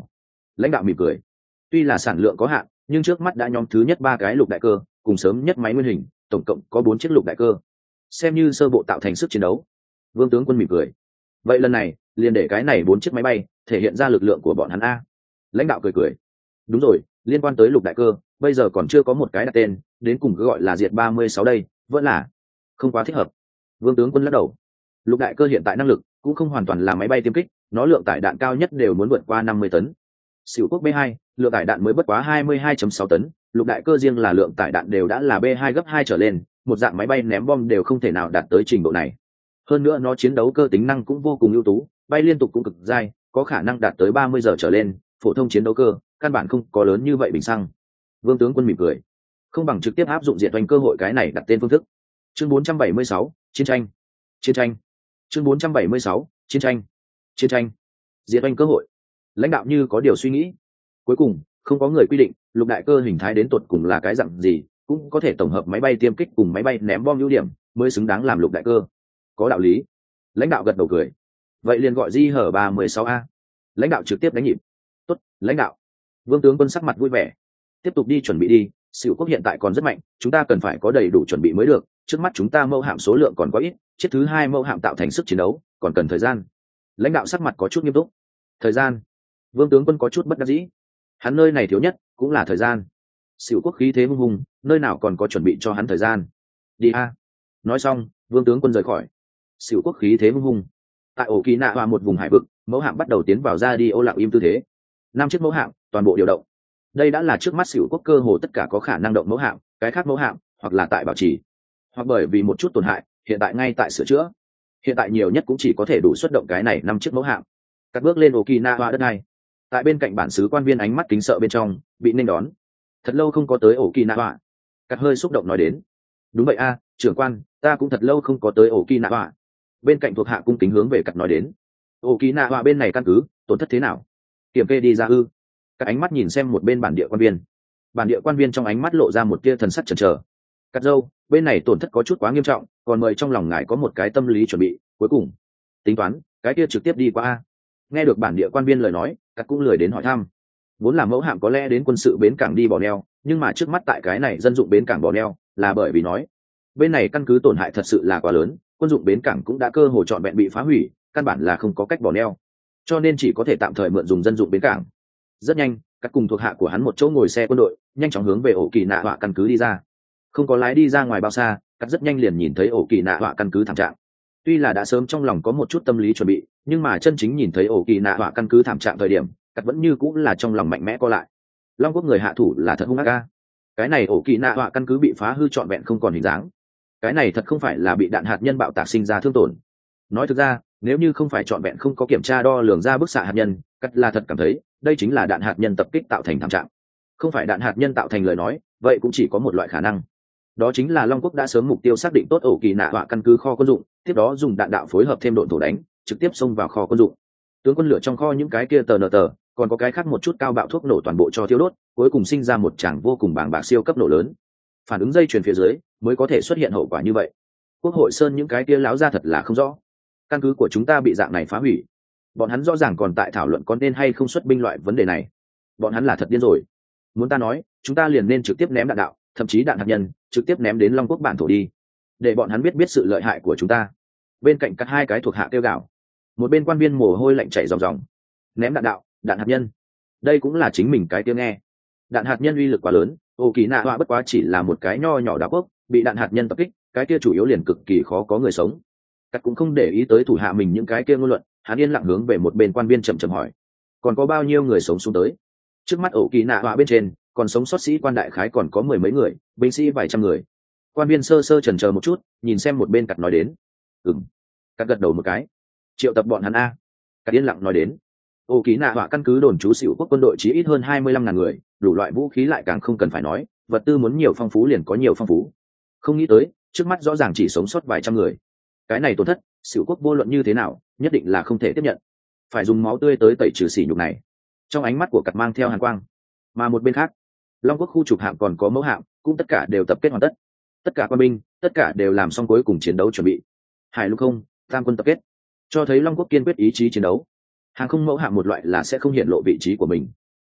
Lãnh đạo mỉm cười. Tuy là sản lượng có hạn, nhưng trước mắt đã nhóm thứ nhất ba cái lục đại cơ, cùng sớm nhất máy nguyên hình, tổng cộng có bốn chiếc lục đại cơ, xem như sơ bộ tạo thành sức chiến đấu. Vương tướng quân mỉm cười. Vậy lần này liền để cái này bốn chiếc máy bay thể hiện ra lực lượng của bọn hắn a. Lãnh đạo cười cười. Đúng rồi, liên quan tới lục đại cơ, bây giờ còn chưa có một cái đặt tên, đến cùng cứ gọi là diệt ba mươi sáu đây, vẫn là không quá thích hợp. Vương tướng quân lắc đầu. Lục đại cơ hiện tại năng lực cũng không hoàn toàn là máy bay tiêm kích, nó lượng tải đạn cao nhất đều muốn vượt qua năm mươi tấn. Sửu quốc B hai, lượng tải đạn mới bất quá hai mươi hai phẩy sáu tấn, lục đại cơ riêng là lượng tải đạn đều đã là B hai gấp hai trở lên, một dạng máy bay ném bom đều không thể nào đạt tới trình độ này. Hơn nữa nó chiến đấu cơ tính năng cũng vô cùng ưu tú, bay liên tục cũng cực dai, có khả năng đạt tới ba mươi giờ trở lên, phổ thông chiến đấu cơ căn bản không có lớn như vậy bình xăng. Vương tướng quân mỉm cười. Không bằng trực tiếp áp dụng diệt doanh cơ hội cái này đặt tên phương thức. Chương bốn trăm bảy mươi sáu, chiến tranh. Chiến tranh. Chương bốn trăm bảy mươi sáu, chiến tranh. Chiến tranh. Diệt doanh cơ hội. Lãnh đạo như có điều suy nghĩ. Cuối cùng, không có người quy định lục đại cơ hình thái đến tột cùng là cái dạng gì, cũng có thể tổng hợp máy bay tiêm kích cùng máy bay ném bom ưu điểm, mới xứng đáng làm lục đại cơ. Có đạo lý. Lãnh đạo gật đầu cười. Vậy liền gọi di hở ba mươi sáu a. Lãnh đạo trực tiếp đánh nhịp. Tốt, lãnh đạo. Vương tướng quân sắc mặt vui vẻ. Tiếp tục đi chuẩn bị đi, Sửu quốc hiện tại còn rất mạnh, chúng ta cần phải có đầy đủ chuẩn bị mới được. Trước mắt chúng ta mẫu hạm số lượng còn quá ít, chiếc thứ hai mẫu hạm tạo thành sức chiến đấu còn cần thời gian. Lãnh đạo sắc mặt có chút nghiêm túc. Thời gian. Vương tướng quân có chút bất đắc dĩ. Hắn nơi này thiếu nhất cũng là thời gian. Sửu quốc khí thế hung hùng, nơi nào còn có chuẩn bị cho hắn thời gian. Đi a. Nói xong, Vương tướng quân rời khỏi. Sửu quốc khí thế hung hùng. Tại ổ kỳ nạ hòa một vùng hải vực, mẫu hạm bắt đầu tiến vào ra đi ô lặng im tư thế. Năm chiếc mẫu hạm toàn bộ điều động. Đây đã là trước mắt Sửu quốc cơ hồ tất cả có khả năng động mẫu hạm, cái khác mẫu hạm hoặc là tại bảo trì, hoặc bởi vì một chút tổn hại hiện tại ngay tại sửa chữa. Hiện tại nhiều nhất cũng chỉ có thể đủ xuất động cái này năm chiếc mẫu hạm. Cắt bước lên Okinawa đất này. Tại bên cạnh bản xứ quan viên ánh mắt kính sợ bên trong bị nên đón. Thật lâu không có tới Okinawa. Cắt hơi xúc động nói đến. Đúng vậy a, trưởng quan, ta cũng thật lâu không có tới Okinawa. Bên cạnh thuộc hạ cung kính hướng về Cắt nói đến. Okinawa bên này căn cứ tổn thất thế nào? Kiểm kê đi ra ư? Các ánh mắt nhìn xem một bên bản địa quan viên. Bản địa quan viên trong ánh mắt lộ ra một tia thần sắc chần chờ. Cắt dâu, bên này tổn thất có chút quá nghiêm trọng, còn mời trong lòng ngài có một cái tâm lý chuẩn bị. Cuối cùng tính toán cái kia trực tiếp đi qua a. Nghe được bản địa quan viên lời nói, Cắt cũng lười đến hỏi thăm. Vốn là mẫu hạm có lẽ đến quân sự bến cảng đi bò neo, nhưng mà trước mắt tại cái này dân dụng bến cảng bò neo, là bởi vì nói bên này căn cứ tổn hại thật sự là quá lớn, quân dụng bến cảng cũng đã cơ hồ trọn vẹn bị phá hủy, căn bản là không có cách bò neo, cho nên chỉ có thể tạm thời mượn dùng dân dụng bến cảng. Rất nhanh, các cùng thuộc hạ của hắn một chỗ ngồi xe quân đội nhanh chóng hướng về ổ kỳ nạ họa căn cứ đi ra. Không có lái đi ra ngoài bao xa, các rất nhanh liền nhìn thấy ổ kỳ nạ họa căn cứ thảm trạng. Tuy là đã sớm trong lòng có một chút tâm lý chuẩn bị, nhưng mà chân chính nhìn thấy ổ kỳ nạ họa căn cứ thảm trạng thời điểm, các vẫn như cũng là trong lòng mạnh mẽ co lại. Long quốc người hạ thủ là thật hung ác a. Cái này ổ kỳ nạ họa căn cứ bị phá hư trọn vẹn không còn hình dáng. Cái này thật không phải là bị đạn hạt nhân bạo tạc sinh ra thương tổn. Nói thực ra, nếu như không phải trọn vẹn không có kiểm tra đo lường ra bức xạ hạt nhân, cắt là thật cảm thấy đây chính là đạn hạt nhân tập kích tạo thành thảm trạng. Không phải đạn hạt nhân tạo thành lời nói, vậy cũng chỉ có một loại khả năng, đó chính là Long quốc đã sớm mục tiêu xác định tốt ổ kỳ nạ họa căn cứ kho quân dụng, tiếp đó dùng đạn đạo phối hợp thêm độn thổ đánh, trực tiếp xông vào kho quân dụng. Tướng quân lửa trong kho những cái kia tờ nờ tờ, còn có cái khác một chút cao bạo thuốc nổ toàn bộ cho thiêu đốt, cuối cùng sinh ra một tràng vô cùng bàng bạc siêu cấp nổ lớn. Phản ứng dây chuyền phía dưới mới có thể xuất hiện hậu quả như vậy. Quốc hội sơn những cái kia láo ra thật là không rõ, căn cứ của chúng ta bị dạng này phá hủy, bọn hắn rõ ràng còn tại thảo luận có nên hay không xuất binh loại vấn đề này. Bọn hắn là thật điên rồi. Muốn ta nói, chúng ta liền nên trực tiếp ném đạn đạo, thậm chí đạn hạt nhân, trực tiếp ném đến Long quốc bản thổ đi, để bọn hắn biết biết sự lợi hại của chúng ta. Bên cạnh các hai cái thuộc hạ kêu gào. Một bên quan viên mồ hôi lạnh chảy ròng ròng. Ném đạn đạo, đạn hạt nhân, đây cũng là chính mình cái tiếng nghe. Đạn hạt nhân uy lực quá lớn, ổ kỳ nạ họa bất quá chỉ là một cái nho nhỏ đảo quốc, bị đạn hạt nhân tập kích, cái kia chủ yếu liền cực kỳ khó có người sống. Cắt cũng không để ý tới thủ hạ mình những cái kia ngôn luận, hắn yên lặng hướng về một bên quan viên chậm chậm hỏi, còn có bao nhiêu người sống xuống tới? Trước mắt ổ kỳ nạ họa bên trên còn sống sót sĩ quan đại khái còn có mười mấy người, binh sĩ vài trăm người. Quan viên sơ sơ chần chờ một chút, nhìn xem một bên Cắt nói đến. Ừm. Cắt gật đầu một cái. Triệu tập bọn hắn a. Cắt yên lặng nói đến. Ổ kỳ nạ họa căn cứ đồn trú Sửu quốc quân đội chỉ ít hơn hai mươi lăm ngàn người, đủ loại vũ khí lại càng không cần phải nói, vật tư muốn nhiều phong phú liền có nhiều phong phú. Không nghĩ tới, trước mắt rõ ràng chỉ sống sót vài trăm người. Cái này tổn thất, Sửu quốc vô luận như thế nào, nhất định là không thể tiếp nhận. Phải dùng máu tươi tới tẩy trừ sỉ nhục này. Trong ánh mắt của Cắt mang theo hàn quang. Mà một bên khác, Long quốc khu trục hạm còn có mẫu hạm, cũng tất cả đều tập kết hoàn tất. Tất cả quân binh, tất cả đều làm xong cuối cùng chiến đấu chuẩn bị. Hải lục không, tam quân tập kết, cho thấy Long quốc kiên quyết ý chí chiến đấu. Hàng không mẫu hạm một loại là sẽ không hiện lộ vị trí của mình.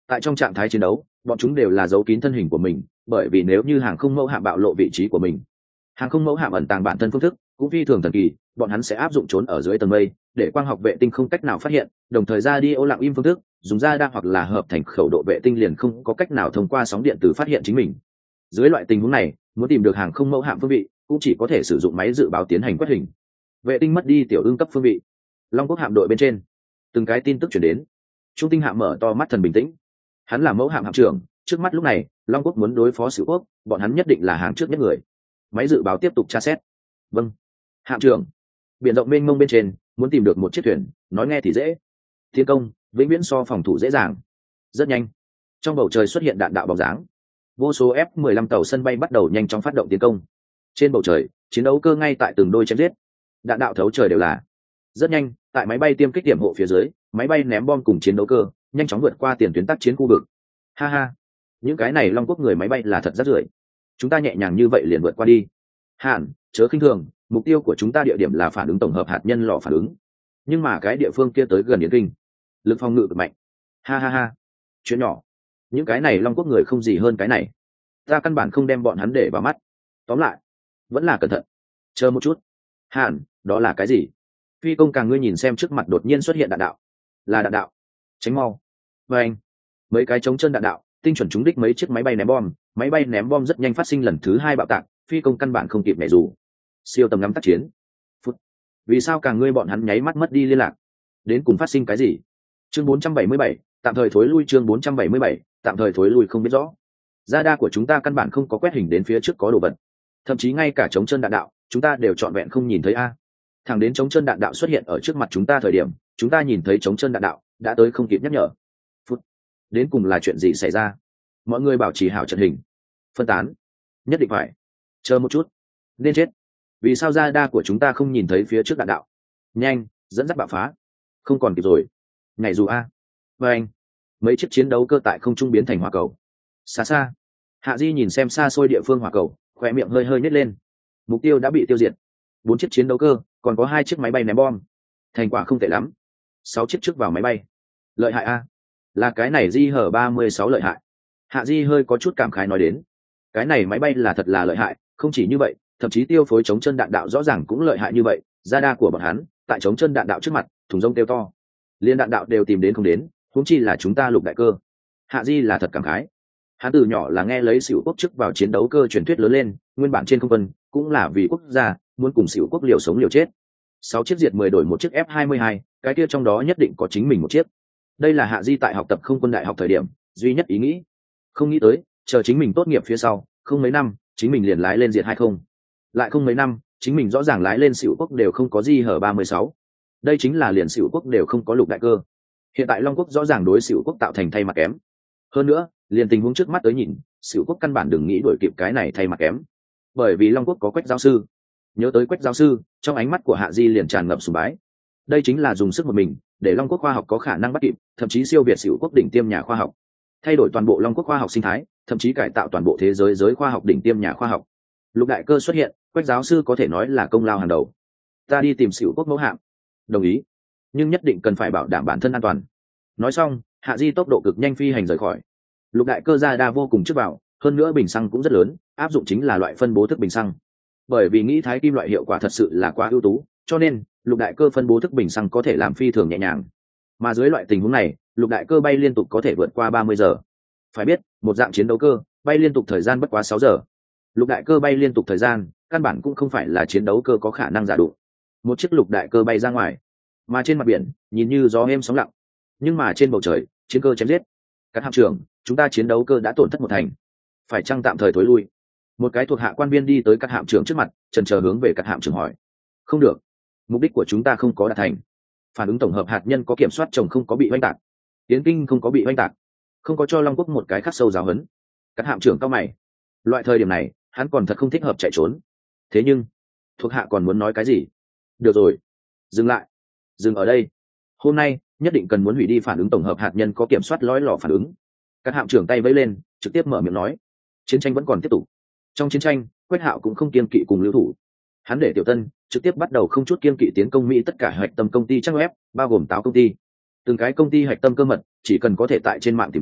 Tại trong trạng thái chiến đấu, bọn chúng đều là giấu kín thân hình của mình, bởi vì nếu như hàng không mẫu hạm bạo lộ vị trí của mình, hàng không mẫu hạm ẩn tàng bản thân phương thức cũng phi thường thần kỳ, bọn hắn sẽ áp dụng trốn ở dưới tầng mây để quang học vệ tinh không cách nào phát hiện, đồng thời ra đi ô lặng im phương thức dùng ra đa hoặc là hợp thành khẩu độ vệ tinh liền không có cách nào thông qua sóng điện tử phát hiện chính mình. Dưới loại tình huống này, muốn tìm được hàng không mẫu hạm phương vị cũng chỉ có thể sử dụng máy dự báo tiến hành quét hình. Vệ tinh mất đi tiểu ương cấp phương vị. Long quốc hạm đội bên trên, từng cái tin tức chuyển đến. Trung tinh hạm mở to mắt thần bình tĩnh. Hắn là mẫu hạm hạm trưởng, trước mắt lúc này Long quốc muốn đối phó Sửu quốc, bọn hắn nhất định là hàng trước nhất người. Máy dự báo tiếp tục tra xét. Vâng, hạm trưởng. Biển rộng mênh mông bên trên, muốn tìm được một chiếc thuyền, nói nghe thì dễ, thiên công vĩnh viễn so phòng thủ dễ dàng. Rất nhanh, trong bầu trời xuất hiện đạn đạo bóng dáng, vô số F mười lăm tàu sân bay bắt đầu nhanh chóng phát động tiến công. Trên bầu trời, chiến đấu cơ ngay tại từng đôi chém giết, đạn đạo thấu trời đều là. Rất nhanh, tại máy bay tiêm kích điểm hộ phía dưới, máy bay ném bom cùng chiến đấu cơ nhanh chóng vượt qua tiền tuyến tác chiến khu vực. Ha ha, những cái này Long quốc người máy bay là thật rất rưởi, chúng ta nhẹ nhàng như vậy liền vượt qua đi. Hàn, chớ khinh thường, mục tiêu của chúng ta địa điểm là phản ứng tổng hợp hạt nhân lò phản ứng, nhưng mà cái địa phương kia tới gần Yến Kinh, lực phòng ngự cực mạnh. Ha ha ha, chuyện nhỏ, những cái này Long quốc người không gì hơn cái này, ta căn bản không đem bọn hắn để vào mắt. Tóm lại, vẫn là cẩn thận. Chờ một chút, Hàn, đó là cái gì? Phi công càng ngươi nhìn xem trước mặt đột nhiên xuất hiện đạn đạo, là đạn đạo, tránh mau. Và anh, mấy cái chống chân đạn đạo tinh chuẩn trúng đích mấy chiếc máy bay ném bom, máy bay ném bom rất nhanh phát sinh lần thứ hai bạo tạc, phi công căn bản không kịp nhảy dù. Siêu tầm ngắm tác chiến. Phút. Vì sao càng ngươi bọn hắn nháy mắt mất đi liên lạc? Đến cùng phát sinh cái gì? Chương bốn trăm bảy mươi bảy, tạm thời thối lui. Chương bốn trăm bảy mươi bảy, tạm thời thối lui không biết rõ. Radar của chúng ta căn bản không có quét hình đến phía trước có đồ vật, thậm chí ngay cả chống chân đạn đạo chúng ta đều trọn vẹn không nhìn thấy a. Thẳng đến chống chân đạn đạo xuất hiện ở trước mặt chúng ta thời điểm, chúng ta nhìn thấy chống chân đạn đạo đã tới không kịp nhắc nhở. Phút. Đến cùng là chuyện gì xảy ra? Mọi người bảo trì hảo trận hình, phân tán, nhất định phải chờ một chút. Nên chết, vì sao radar của chúng ta không nhìn thấy phía trước đạn đạo? Nhanh dẫn dắt bạo phá, không còn kịp rồi. Nhảy dù a. Và anh, mấy chiếc chiến đấu cơ tại không trung biến thành hỏa cầu. Xa xa, Hạ Di nhìn xem xa xôi địa phương hỏa cầu, khóe miệng hơi hơi nhếch lên. Mục tiêu đã bị tiêu diệt. Bốn chiếc chiến đấu cơ, còn có hai chiếc máy bay ném bom. Thành quả không tệ lắm. Sáu chiếc trước vào máy bay. Lợi hại a. Là cái này Di hở ba mươi sáu lợi hại. Hạ Di hơi có chút cảm khái nói đến. Cái này máy bay là thật là lợi hại, không chỉ như vậy, thậm chí tiêu phối chống chân đạn đạo rõ ràng cũng lợi hại như vậy. Radar của bọn hắn tại chống chân đạn đạo trước mặt thùng rông tiêu to, liên đạn đạo đều tìm đến không đến, huống chi là chúng ta Lục đại cơ. Hạ Di là thật cảm khái. Hắn từ nhỏ là nghe lấy Sửu quốc chức vào chiến đấu cơ truyền thuyết lớn lên, nguyên bản trên không quân cũng là vì quốc gia, muốn cùng Sửu quốc liều sống liều chết. Sáu chiếc diệt mười đổi một chiếc F hai mươi hai, cái kia trong đó nhất định có chính mình một chiếc. Đây là Hạ Di tại học tập không quân đại học thời điểm duy nhất ý nghĩ. Không nghĩ tới, chờ chính mình tốt nghiệp phía sau, không mấy năm, chính mình liền lái lên diệt hai không. Lại không mấy năm, chính mình rõ ràng lái lên Sửu quốc đều không có Di hở ba mươi sáu. Đây chính là liền Sửu quốc đều không có Lục đại cơ. Hiện tại Long quốc rõ ràng đối Sửu quốc tạo thành thay mặt kém. Hơn nữa, liền tình huống trước mắt tới nhìn, Sửu quốc căn bản đừng nghĩ đuổi kịp cái này thay mặt kém. Bởi vì Long quốc có Quách giáo sư. Nhớ tới Quách giáo sư, trong ánh mắt của Hạ Di liền tràn ngập sùng bái. Đây chính là dùng sức một mình để Long quốc khoa học có khả năng bắt kịp, thậm chí siêu việt Sửu quốc đỉnh tiêm nhà khoa học, thay đổi toàn bộ Long quốc khoa học sinh thái, thậm chí cải tạo toàn bộ thế giới giới khoa học đỉnh tiêm nhà khoa học. Lục đại cơ xuất hiện, Quách giáo sư có thể nói là công lao hàng đầu. Ta đi tìm Sửu quốc mẫu hạm. Đồng ý, nhưng nhất định cần phải bảo đảm bản thân an toàn. Nói xong, Hạ Di tốc độ cực nhanh phi hành rời khỏi. Lục đại cơ radar vô cùng trước vào, hơn nữa bình xăng cũng rất lớn, áp dụng chính là loại phân bố thức bình xăng. Bởi vì nghĩ thái kim loại hiệu quả thật sự là quá ưu tú, cho nên lục đại cơ phân bố thức bình xăng có thể làm phi thường nhẹ nhàng. Mà dưới loại tình huống này, lục đại cơ bay liên tục có thể vượt qua ba mươi giờ. Phải biết, một dạng chiến đấu cơ bay liên tục thời gian bất quá sáu giờ. Lục đại cơ bay liên tục thời gian, căn bản cũng không phải là chiến đấu cơ có khả năng giả đụng. Một chiếc lục đại cơ bay ra ngoài, mà trên mặt biển nhìn như gió êm sóng lặng, nhưng mà trên bầu trời chiến cơ chém giết. Các hạm trưởng, chúng ta chiến đấu cơ đã tổn thất một thành, phải chăng tạm thời thối lui? Một cái thuộc hạ quan viên đi tới các hạm trưởng trước mặt, chần chờ hướng về các hạm trưởng hỏi. Không được, mục đích của chúng ta không có đạt thành. Phản ứng tổng hợp hạt nhân có kiểm soát chồng không có bị oanh tạc, Yến Kinh không có bị oanh tạc, không có cho Long quốc một cái khắc sâu giáo huấn. Các hạm trưởng cao mày, loại thời điểm này hắn còn thật không thích hợp chạy trốn. Thế nhưng thuộc hạ còn muốn nói cái gì? Được rồi, dừng lại, dừng ở đây. Hôm nay nhất định cần muốn hủy đi phản ứng tổng hợp hạt nhân có kiểm soát lõi lò phản ứng. Các hạm trưởng tay vẫy lên, trực tiếp mở miệng nói. Chiến tranh vẫn còn tiếp tục. Trong chiến tranh, Quách Hạo cũng không kiên kỵ cùng lưu thủ. Hắn để Tiểu Tân trực tiếp bắt đầu không chút kiên kỵ tiến công Mỹ tất cả hạch tâm công ty trang web, bao gồm táo công ty. Từng cái công ty hạch tâm cơ mật, chỉ cần có thể tại trên mạng tìm tới,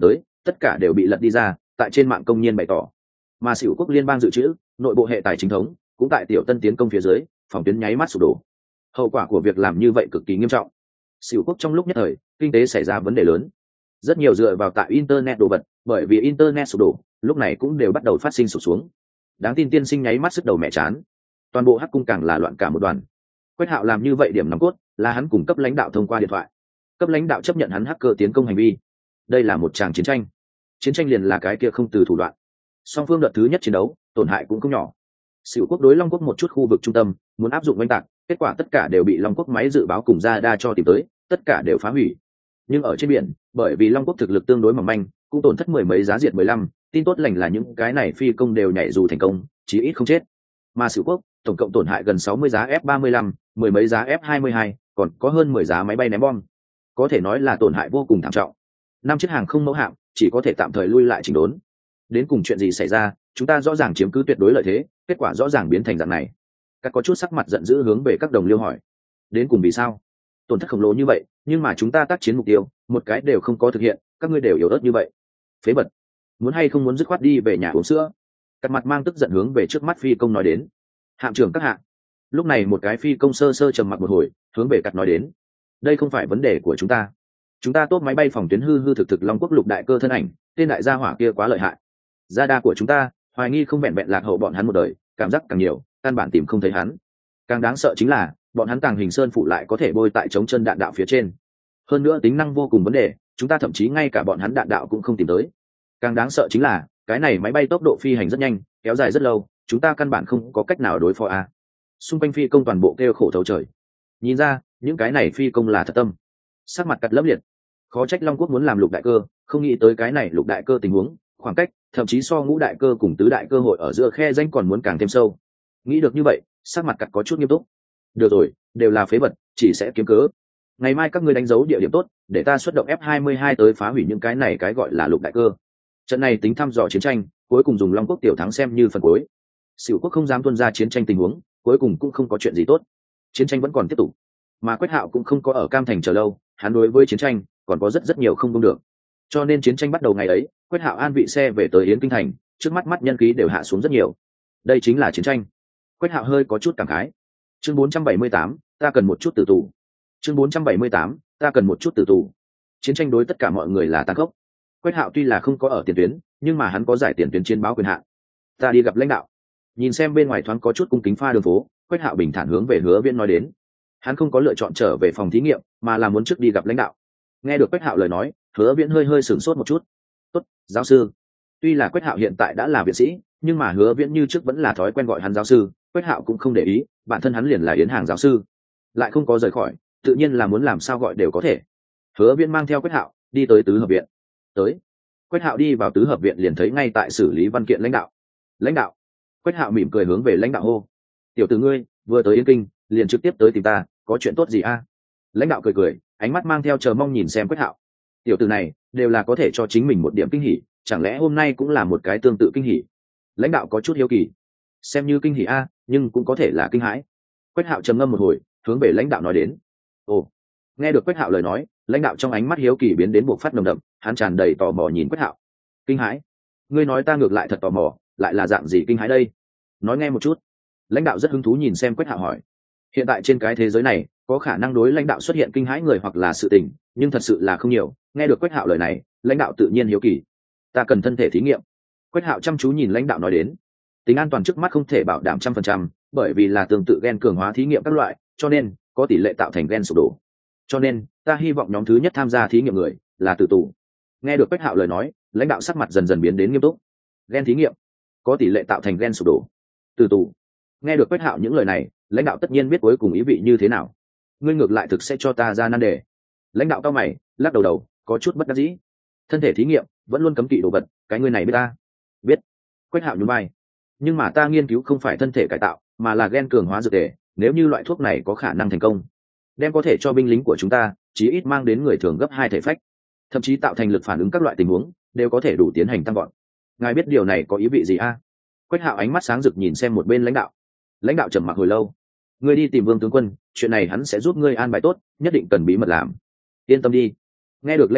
tất cả đều bị lật đi ra, tại trên mạng công nhiên bày tỏ. Mà Sửu quốc liên bang dự trữ, nội bộ hệ tài chính thống cũng tại Tiểu Tân tiến công phía dưới, phòng tuyến nháy mắt sụp đổ. Hậu quả của việc làm như vậy cực kỳ nghiêm trọng. Sửu quốc trong lúc nhất thời, kinh tế xảy ra vấn đề lớn. Rất nhiều dựa vào tại internet đồ vật, bởi vì internet sụp đổ, lúc này cũng đều bắt đầu phát sinh sụp xuống. Đáng tin tiên sinh nháy mắt sức đầu mẹ chán. Toàn bộ Hắc cung càng là loạn cả một đoàn. Quách Hạo làm như vậy điểm nòng cốt là hắn cung cấp lãnh đạo thông qua điện thoại. Cấp lãnh đạo chấp nhận hắn hacker tiến công hành vi. Đây là một tràng chiến tranh. Chiến tranh liền là cái kia không từ thủ đoạn. Song phương đợt thứ nhất chiến đấu, tổn hại cũng không nhỏ. Sửu quốc đối Long quốc một chút khu vực trung tâm, muốn áp dụng oanh tạc, kết quả tất cả đều bị Long quốc máy dự báo cùng radar cho tìm tới, tất cả đều phá hủy. Nhưng ở trên biển, bởi vì Long quốc thực lực tương đối mỏng manh, cũng tổn thất mười mấy giá diệt mười lăm, tin tốt lành là những cái này phi công đều nhảy dù thành công, chí ít không chết. Mà Sửu quốc, tổng cộng tổn hại gần sáu mươi giá F ba mươi lăm, mười mấy giá F hai mươi hai, còn có hơn mười giá máy bay ném bom. Có thể nói là tổn hại vô cùng thảm trọng. Năm chiếc hàng không mẫu hạm chỉ có thể tạm thời lui lại chỉnh đốn. Đến cùng chuyện gì xảy ra, chúng ta rõ ràng chiếm cứ tuyệt đối lợi thế, kết quả rõ ràng biến thành dạng này. Các có chút sắc mặt giận dữ hướng về các đồng liêu hỏi, đến cùng vì sao tổn thất khổng lồ như vậy, nhưng mà chúng ta tác chiến mục tiêu một cái đều không có thực hiện, các ngươi đều yếu ớt như vậy, phế vật, muốn hay không muốn dứt khoát đi về nhà uống sữa. Các mặt mang tức giận hướng về trước mắt phi công nói đến. Hạm trưởng các hạ. Lúc này một cái phi công sơ sơ trầm mặc một hồi, hướng về cắt nói đến, đây không phải vấn đề của chúng ta, chúng ta tốt máy bay phòng tuyến hư hư thực thực Long quốc lục đại cơ thân ảnh, tên đại gia hỏa kia quá lợi hại, radar của chúng ta hoài nghi không vẹn vẹn lạc hậu bọn hắn một đời, cảm giác càng nhiều căn bản tìm không thấy hắn. Càng đáng sợ chính là bọn hắn tàng hình sơn phụ lại có thể bôi tại chống chân đạn đạo phía trên, hơn nữa tính năng vô cùng vấn đề, chúng ta thậm chí ngay cả bọn hắn đạn đạo cũng không tìm tới. Càng đáng sợ chính là cái này máy bay tốc độ phi hành rất nhanh, kéo dài rất lâu, chúng ta căn bản không có cách nào đối phó a. Xung quanh phi công toàn bộ kêu khổ thấu trời. Nhìn ra những cái này phi công là thật tâm. Sắc mặt cắt lấp liệt. Khó trách Long quốc muốn làm lục đại cơ, không nghĩ tới cái này lục đại cơ tình huống, khoảng cách thậm chí so ngũ đại cơ cùng tứ đại cơ hội ở giữa khe danh còn muốn càng thêm sâu. Nghĩ được như vậy, sắc mặt cắt có chút nghiêm túc. Được rồi, đều là phế vật, chỉ sẽ kiếm cớ. Ngày mai các ngươi đánh dấu địa điểm tốt, để ta xuất động F hai mươi hai tới phá hủy những cái này cái gọi là lục đại cơ. Trận này tính thăm dò chiến tranh, cuối cùng dùng Long quốc tiểu thắng xem như phần cuối. Sửu quốc không dám tuân ra chiến tranh tình huống, cuối cùng cũng không có chuyện gì tốt. Chiến tranh vẫn còn tiếp tục, mà Quách Hạo cũng không có ở Cam Thành chờ lâu, hắn đối với chiến tranh còn có rất rất nhiều không buông được. Cho nên chiến tranh bắt đầu ngày ấy, Quách Hạo an vị xe về tới Yến Kinh thành, trước mắt mắt nhân khí đều hạ xuống rất nhiều. Đây chính là chiến tranh. Quách Hạo hơi có chút cảm khái. Chương bốn trăm bảy mươi tám, ta cần một chút tử tù. Chương bốn trăm bảy mươi tám, ta cần một chút tử tù. Chiến tranh đối tất cả mọi người là tàn khốc. Quách Hạo tuy là không có ở tiền tuyến, nhưng mà hắn có giải tiền tuyến chiến báo quyền hạn. Ta đi gặp lãnh đạo. Nhìn xem bên ngoài thoáng có chút cung kính pha đường phố, Quách Hạo bình thản hướng về Hứa Viễn nói đến. Hắn không có lựa chọn trở về phòng thí nghiệm, mà là muốn trước đi gặp lãnh đạo. Nghe được Quách Hạo lời nói, Hứa Viễn hơi hơi sửng sốt một chút. "Tốt, giáo sư." Tuy là Quách Hạo hiện tại đã là viện sĩ, nhưng mà Hứa Viễn như trước vẫn là thói quen gọi hắn giáo sư, Quách Hạo cũng không để ý, bản thân hắn liền là Yến Hàng giáo sư, lại không có rời khỏi, tự nhiên là muốn làm sao gọi đều có thể. Hứa Viễn mang theo Quách Hạo đi tới tứ hợp viện. Tới. Quách Hạo đi vào tứ hợp viện liền thấy ngay tại xử lý văn kiện lãnh đạo. "Lãnh đạo." Quách Hạo mỉm cười hướng về lãnh đạo hô. "Tiểu tử ngươi, vừa tới Yên Kinh, liền trực tiếp tới tìm ta, có chuyện tốt gì a?" Lãnh đạo cười cười, ánh mắt mang theo chờ mong nhìn xem Quách Hạo. Tiểu tử này đều là có thể cho chính mình một điểm kinh hỉ, chẳng lẽ hôm nay cũng là một cái tương tự kinh hỉ? Lãnh đạo có chút hiếu kỳ. Xem như kinh hỉ a, nhưng cũng có thể là kinh hãi. Quách Hạo trầm ngâm một hồi, hướng về lãnh đạo nói đến. Ồ. Nghe được Quách Hạo lời nói, lãnh đạo trong ánh mắt hiếu kỳ biến đến bộc phát nồng đậm, hắn tràn đầy tò mò nhìn Quách Hạo. Kinh hãi? Ngươi nói ta ngược lại thật tò mò, lại là dạng gì kinh hãi đây? Nói nghe một chút. Lãnh đạo rất hứng thú nhìn xem Quách Hạo hỏi. Hiện tại trên cái thế giới này, có khả năng đối lãnh đạo xuất hiện kinh hãi người hoặc là sự tình, nhưng thật sự là không nhiều. Nghe được Quách Hạo lời này, lãnh đạo tự nhiên hiếu kỳ. Ta cần thân thể thí nghiệm. Quách Hạo chăm chú nhìn lãnh đạo nói đến. Tính an toàn trước mắt không thể bảo đảm trăm phần trăm, bởi vì là tương tự gen cường hóa thí nghiệm các loại, cho nên có tỷ lệ tạo thành gen sụp đổ. Cho nên ta hy vọng nhóm thứ nhất tham gia thí nghiệm người là tử tù. Nghe được Quách Hạo lời nói, lãnh đạo sắc mặt dần dần biến đến nghiêm túc. Gen thí nghiệm có tỷ lệ tạo thành gen sụp đổ. Tử tù. Nghe được Quách Hạo những lời này, lãnh đạo tất nhiên biết cuối cùng ý vị như thế nào. Ngươi ngược lại thực sẽ cho ta ra nan đề. Lãnh đạo cao mày, lắc đầu đầu, có chút bất đắc dĩ. Thân thể thí nghiệm vẫn luôn cấm kỵ đồ vật, cái ngươi này biết ta? Biết. Quách Hạo nhún vai. Nhưng mà ta nghiên cứu không phải thân thể cải tạo, mà là gen cường hóa dược thể, nếu như loại thuốc này có khả năng thành công, đem có thể cho binh lính của chúng ta chí ít mang đến người thường gấp hai thể phách, thậm chí tạo thành lực phản ứng các loại tình huống đều có thể đủ tiến hành tăng gọn. Ngài biết điều này có ý vị gì a? Quách Hạo ánh mắt sáng rực nhìn xem một bên lãnh đạo. Lãnh đạo trầm mặc hồi lâu. Ngươi đi tìm Vương tướng quân, chuyện này hắn sẽ giúp ngươi an bài tốt, nhất định cần bí mật làm. Yên tâm đi. Nghe được lãnh đạo,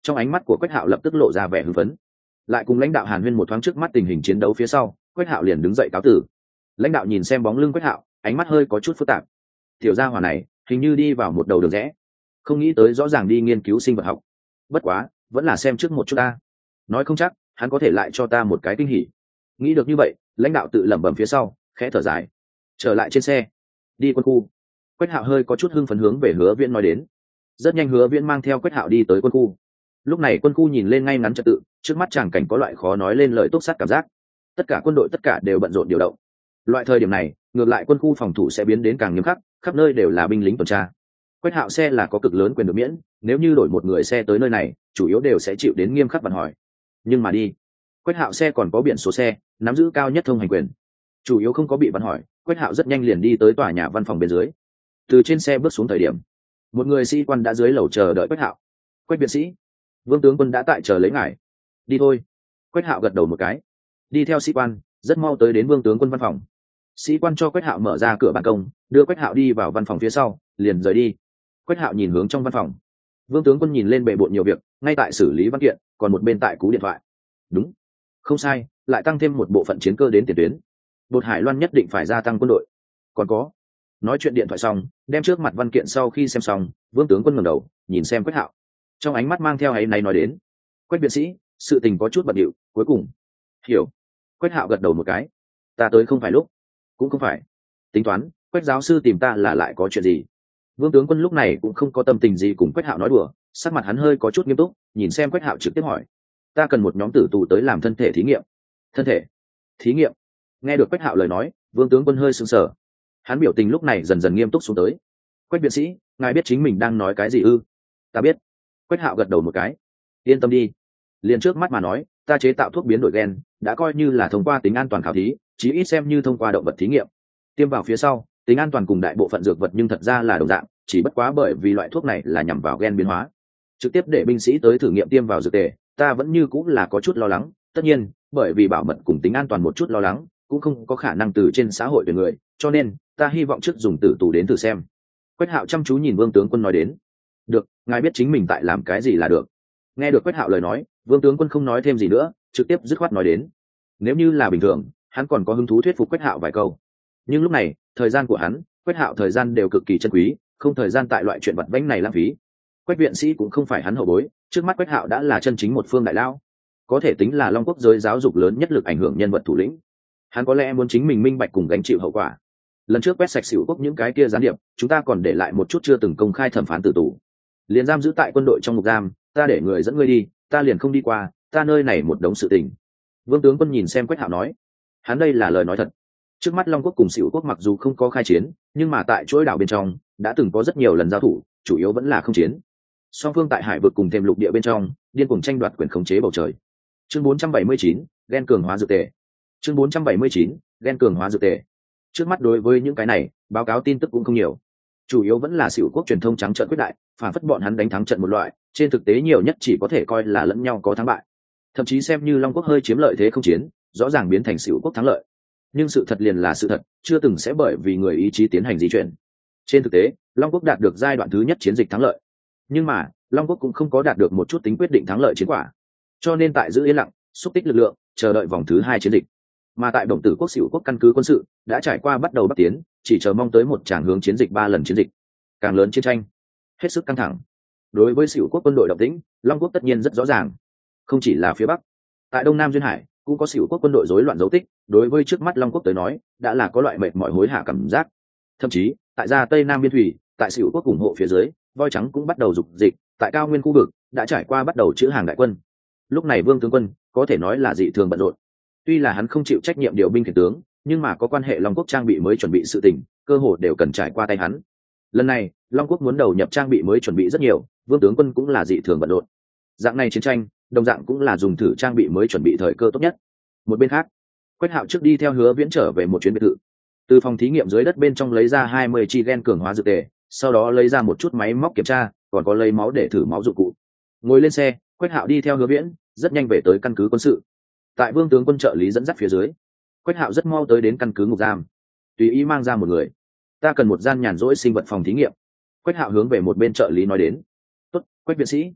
Trong ánh mắt của Quách Hạo lập tức lộ ra vẻ hưng phấn. Lại cùng lãnh đạo Hàn Huyên một thoáng trước mắt tình hình chiến đấu phía sau, Quách Hạo liền đứng dậy cáo tử. Lãnh đạo nhìn xem bóng lưng Quách Hạo, ánh mắt hơi có chút phức tạp. Tiểu gia hỏa này hình như đi vào một đầu đường rẽ, không nghĩ tới rõ ràng đi nghiên cứu sinh vật học. Bất quá vẫn là xem trước một chút ta, nói không chắc hắn có thể lại cho ta một cái kinh hỉ. Nghĩ được như vậy, lãnh đạo tự lẩm bẩm phía sau, khẽ thở dài, trở lại trên xe, đi quân khu. Quách Hạo hơi có chút hưng phấn hướng về Hứa Viễn nói đến. Rất nhanh Hứa Viễn mang theo Quách Hạo đi tới quân khu. Lúc này quân khu nhìn lên ngay ngắn trật tự, trước mắt tràng cảnh có loại khó nói lên lời túc sát cảm giác. Tất cả quân đội tất cả đều bận rộn điều động. Loại thời điểm này, ngược lại quân khu phòng thủ sẽ biến đến càng nghiêm khắc, khắp nơi đều là binh lính tuần tra. Quách Hạo xe là có cực lớn quyền được miễn, nếu như đổi một người xe tới nơi này, chủ yếu đều sẽ chịu đến nghiêm khắc vận hỏi. Nhưng mà đi, Quách Hạo xe còn có biển số xe, nắm giữ cao nhất thông hành quyền, chủ yếu không có bị vận hỏi. Quách Hạo rất nhanh liền đi tới tòa nhà văn phòng bên dưới. Từ trên xe bước xuống thời điểm, một người sĩ quan đã dưới lầu chờ đợi Quách Hạo. Quách viện sĩ, Vương tướng quân đã tại chờ lấy ngài. Đi thôi. Quách Hạo gật đầu một cái, đi theo sĩ quan, rất mau tới đến Vương tướng quân văn phòng. Sĩ quan cho Quách Hạo mở ra cửa ban công, đưa Quách Hạo đi vào văn phòng phía sau, liền rời đi. Quách Hạo nhìn hướng trong văn phòng. Vương tướng quân nhìn lên bệ bộn nhiều việc, ngay tại xử lý văn kiện, còn một bên tại cú điện thoại. Đúng, không sai, lại tăng thêm một bộ phận chiến cơ đến tiền tuyến. Bột Hải Loan nhất định phải gia tăng quân đội. Còn có, nói chuyện điện thoại xong, đem trước mặt văn kiện sau khi xem xong, Vương tướng quân ngẩng đầu, nhìn xem Quách Hạo, trong ánh mắt mang theo áy náy nói đến: Quách viện sĩ, sự tình có chút bận rộn, cuối cùng hiểu. Quách Hạo gật đầu một cái, ta tới không phải lúc, cũng không phải tính toán. Quách giáo sư tìm ta là lại có chuyện gì? Vương tướng quân lúc này cũng không có tâm tình gì cùng Quách Hạo nói đùa, sắc mặt hắn hơi có chút nghiêm túc, nhìn xem Quách Hạo trực tiếp hỏi: ta cần một nhóm tử tù tới làm thân thể thí nghiệm. Thân thể thí nghiệm? Nghe được Quách Hạo lời nói, Vương tướng quân hơi sững sờ, hắn biểu tình lúc này dần dần nghiêm túc xuống tới. Quách viện sĩ, ngài biết chính mình đang nói cái gì ư? Ta biết. Quách Hạo gật đầu một cái, yên tâm đi, liền trước mắt mà nói, ta chế tạo thuốc biến đổi gen đã coi như là thông qua tính an toàn khảo thí, chí ít xem như thông qua động vật thí nghiệm. Tiêm vào phía sau, tính an toàn cùng đại bộ phận dược vật nhưng thật ra là đồng dạng, chỉ bất quá bởi vì loại thuốc này là nhằm vào gen biến hóa, trực tiếp để binh sĩ tới thử nghiệm tiêm vào dược tề, ta vẫn như cũng là có chút lo lắng. Tất nhiên, bởi vì bảo mật cùng tính an toàn một chút lo lắng, cũng không có khả năng từ trên xã hội tuyển người, cho nên ta hy vọng trước dùng tử tù đến thử xem. Quách Hạo chăm chú nhìn Vương tướng quân nói đến. Được, ngài biết chính mình tại làm cái gì là được. Nghe được Quách Hạo lời nói, Vương tướng quân không nói thêm gì nữa, trực tiếp dứt khoát nói đến. Nếu như là bình thường, hắn còn có hứng thú thuyết phục Quách Hạo vài câu, nhưng lúc này thời gian của hắn, Quách Hạo thời gian đều cực kỳ chân quý, không thời gian tại loại chuyện vặt vãnh này lãng phí. Quách viện sĩ cũng không phải hắn hậu bối, trước mắt Quách Hạo đã là chân chính một phương đại lao, có thể tính là Long Quốc giới giáo dục lớn nhất lực ảnh hưởng nhân vật thủ lĩnh. Hắn có lẽ muốn chính mình minh bạch cùng gánh chịu hậu quả. Lần trước quét sạch Sửu Quốc những cái kia gián điệp, chúng ta còn để lại một chút chưa từng công khai thẩm phán tử tù, liền giam giữ tại quân đội trong ngục giam, ta để người dẫn ngươi đi, ta liền không đi qua, ta nơi này một đống sự tình. Vương tướng quân nhìn xem Quách Hạo nói, hắn đây là lời nói thật. Trước mắt Long Quốc cùng Sửu Quốc mặc dù không có khai chiến, nhưng mà tại chuỗi đảo bên trong đã từng có rất nhiều lần giao thủ, chủ yếu vẫn là không chiến. Song phương tại hải vực cùng thêm lục địa bên trong điên cuồng tranh đoạt quyền khống chế bầu trời. Chương bốn trăm bảy mươi chín, ghen cường hóa dược tề. Chương bốn trăm bảy mươi chín, ghen cường hóa dược tề. Trước mắt đối với những cái này, báo cáo tin tức cũng không nhiều, chủ yếu vẫn là Sửu Quốc truyền thông trắng trợn quyết đại, phản phất bọn hắn đánh thắng trận một loại, trên thực tế nhiều nhất chỉ có thể coi là lẫn nhau có thắng bại. Thậm chí xem như Long Quốc hơi chiếm lợi thế không chiến, rõ ràng biến thành Sửu Quốc thắng lợi. Nhưng sự thật liền là sự thật, chưa từng sẽ bởi vì người ý chí tiến hành di chuyển. Trên thực tế, Long Quốc đạt được giai đoạn thứ nhất chiến dịch thắng lợi, nhưng mà Long Quốc cũng không có đạt được một chút tính quyết định thắng lợi chiến quả, cho nên tại giữ yên lặng, xúc tích lực lượng, chờ đợi vòng thứ hai chiến dịch. Mà tại Đồng Tử Quốc Sửu Quốc căn cứ quân sự đã trải qua bắt đầu bắc tiến, chỉ chờ mong tới một tràng hướng chiến dịch ba lần chiến dịch, càng lớn chiến tranh, hết sức căng thẳng. Đối với Sửu Quốc quân đội động tĩnh, Long Quốc tất nhiên rất rõ ràng. Không chỉ là phía bắc, tại Đông Nam duyên hải cũng có Sửu Quốc quân đội rối loạn dấu tích, đối với trước mắt Long Quốc tới nói, đã là có loại mệt mỏi hối hả cảm giác. Thậm chí, tại ra Tây Nam biên thủy, tại Sửu Quốc ủng hộ phía dưới, voi trắng cũng bắt đầu dục dịch, tại cao nguyên khu vực đã trải qua bắt đầu chữ hàng đại quân. Lúc này Vương tướng quân có thể nói là dị thường bận rộn. Tuy là hắn không chịu trách nhiệm điều binh khiển tướng, nhưng mà có quan hệ Long Quốc trang bị mới chuẩn bị sự tình, cơ hồ đều cần trải qua tay hắn. Lần này, Long Quốc muốn đầu nhập trang bị mới chuẩn bị rất nhiều, Vương tướng quân cũng là dị thường bận rộn. Dạng này chiến tranh, đồng dạng cũng là dùng thử trang bị mới chuẩn bị thời cơ tốt nhất. Một bên khác, Quách Hạo trước đi theo Hứa Viễn trở về một chuyến biệt thự, từ phòng thí nghiệm dưới đất bên trong lấy ra hai mươi chi gen cường hóa dược tề, sau đó lấy ra một chút máy móc kiểm tra, còn có lấy máu để thử máu dụng cụ. Ngồi lên xe, Quách Hạo đi theo Hứa Viễn, rất nhanh về tới căn cứ quân sự. Tại Vương tướng quân trợ lý dẫn dắt phía dưới, Quách Hạo rất mau tới đến căn cứ ngục giam, tùy ý mang ra một người. Ta cần một gian nhàn rỗi sinh vật phòng thí nghiệm. Quách Hạo hướng về một bên trợ lý nói đến. Tốt, Quách viện sĩ.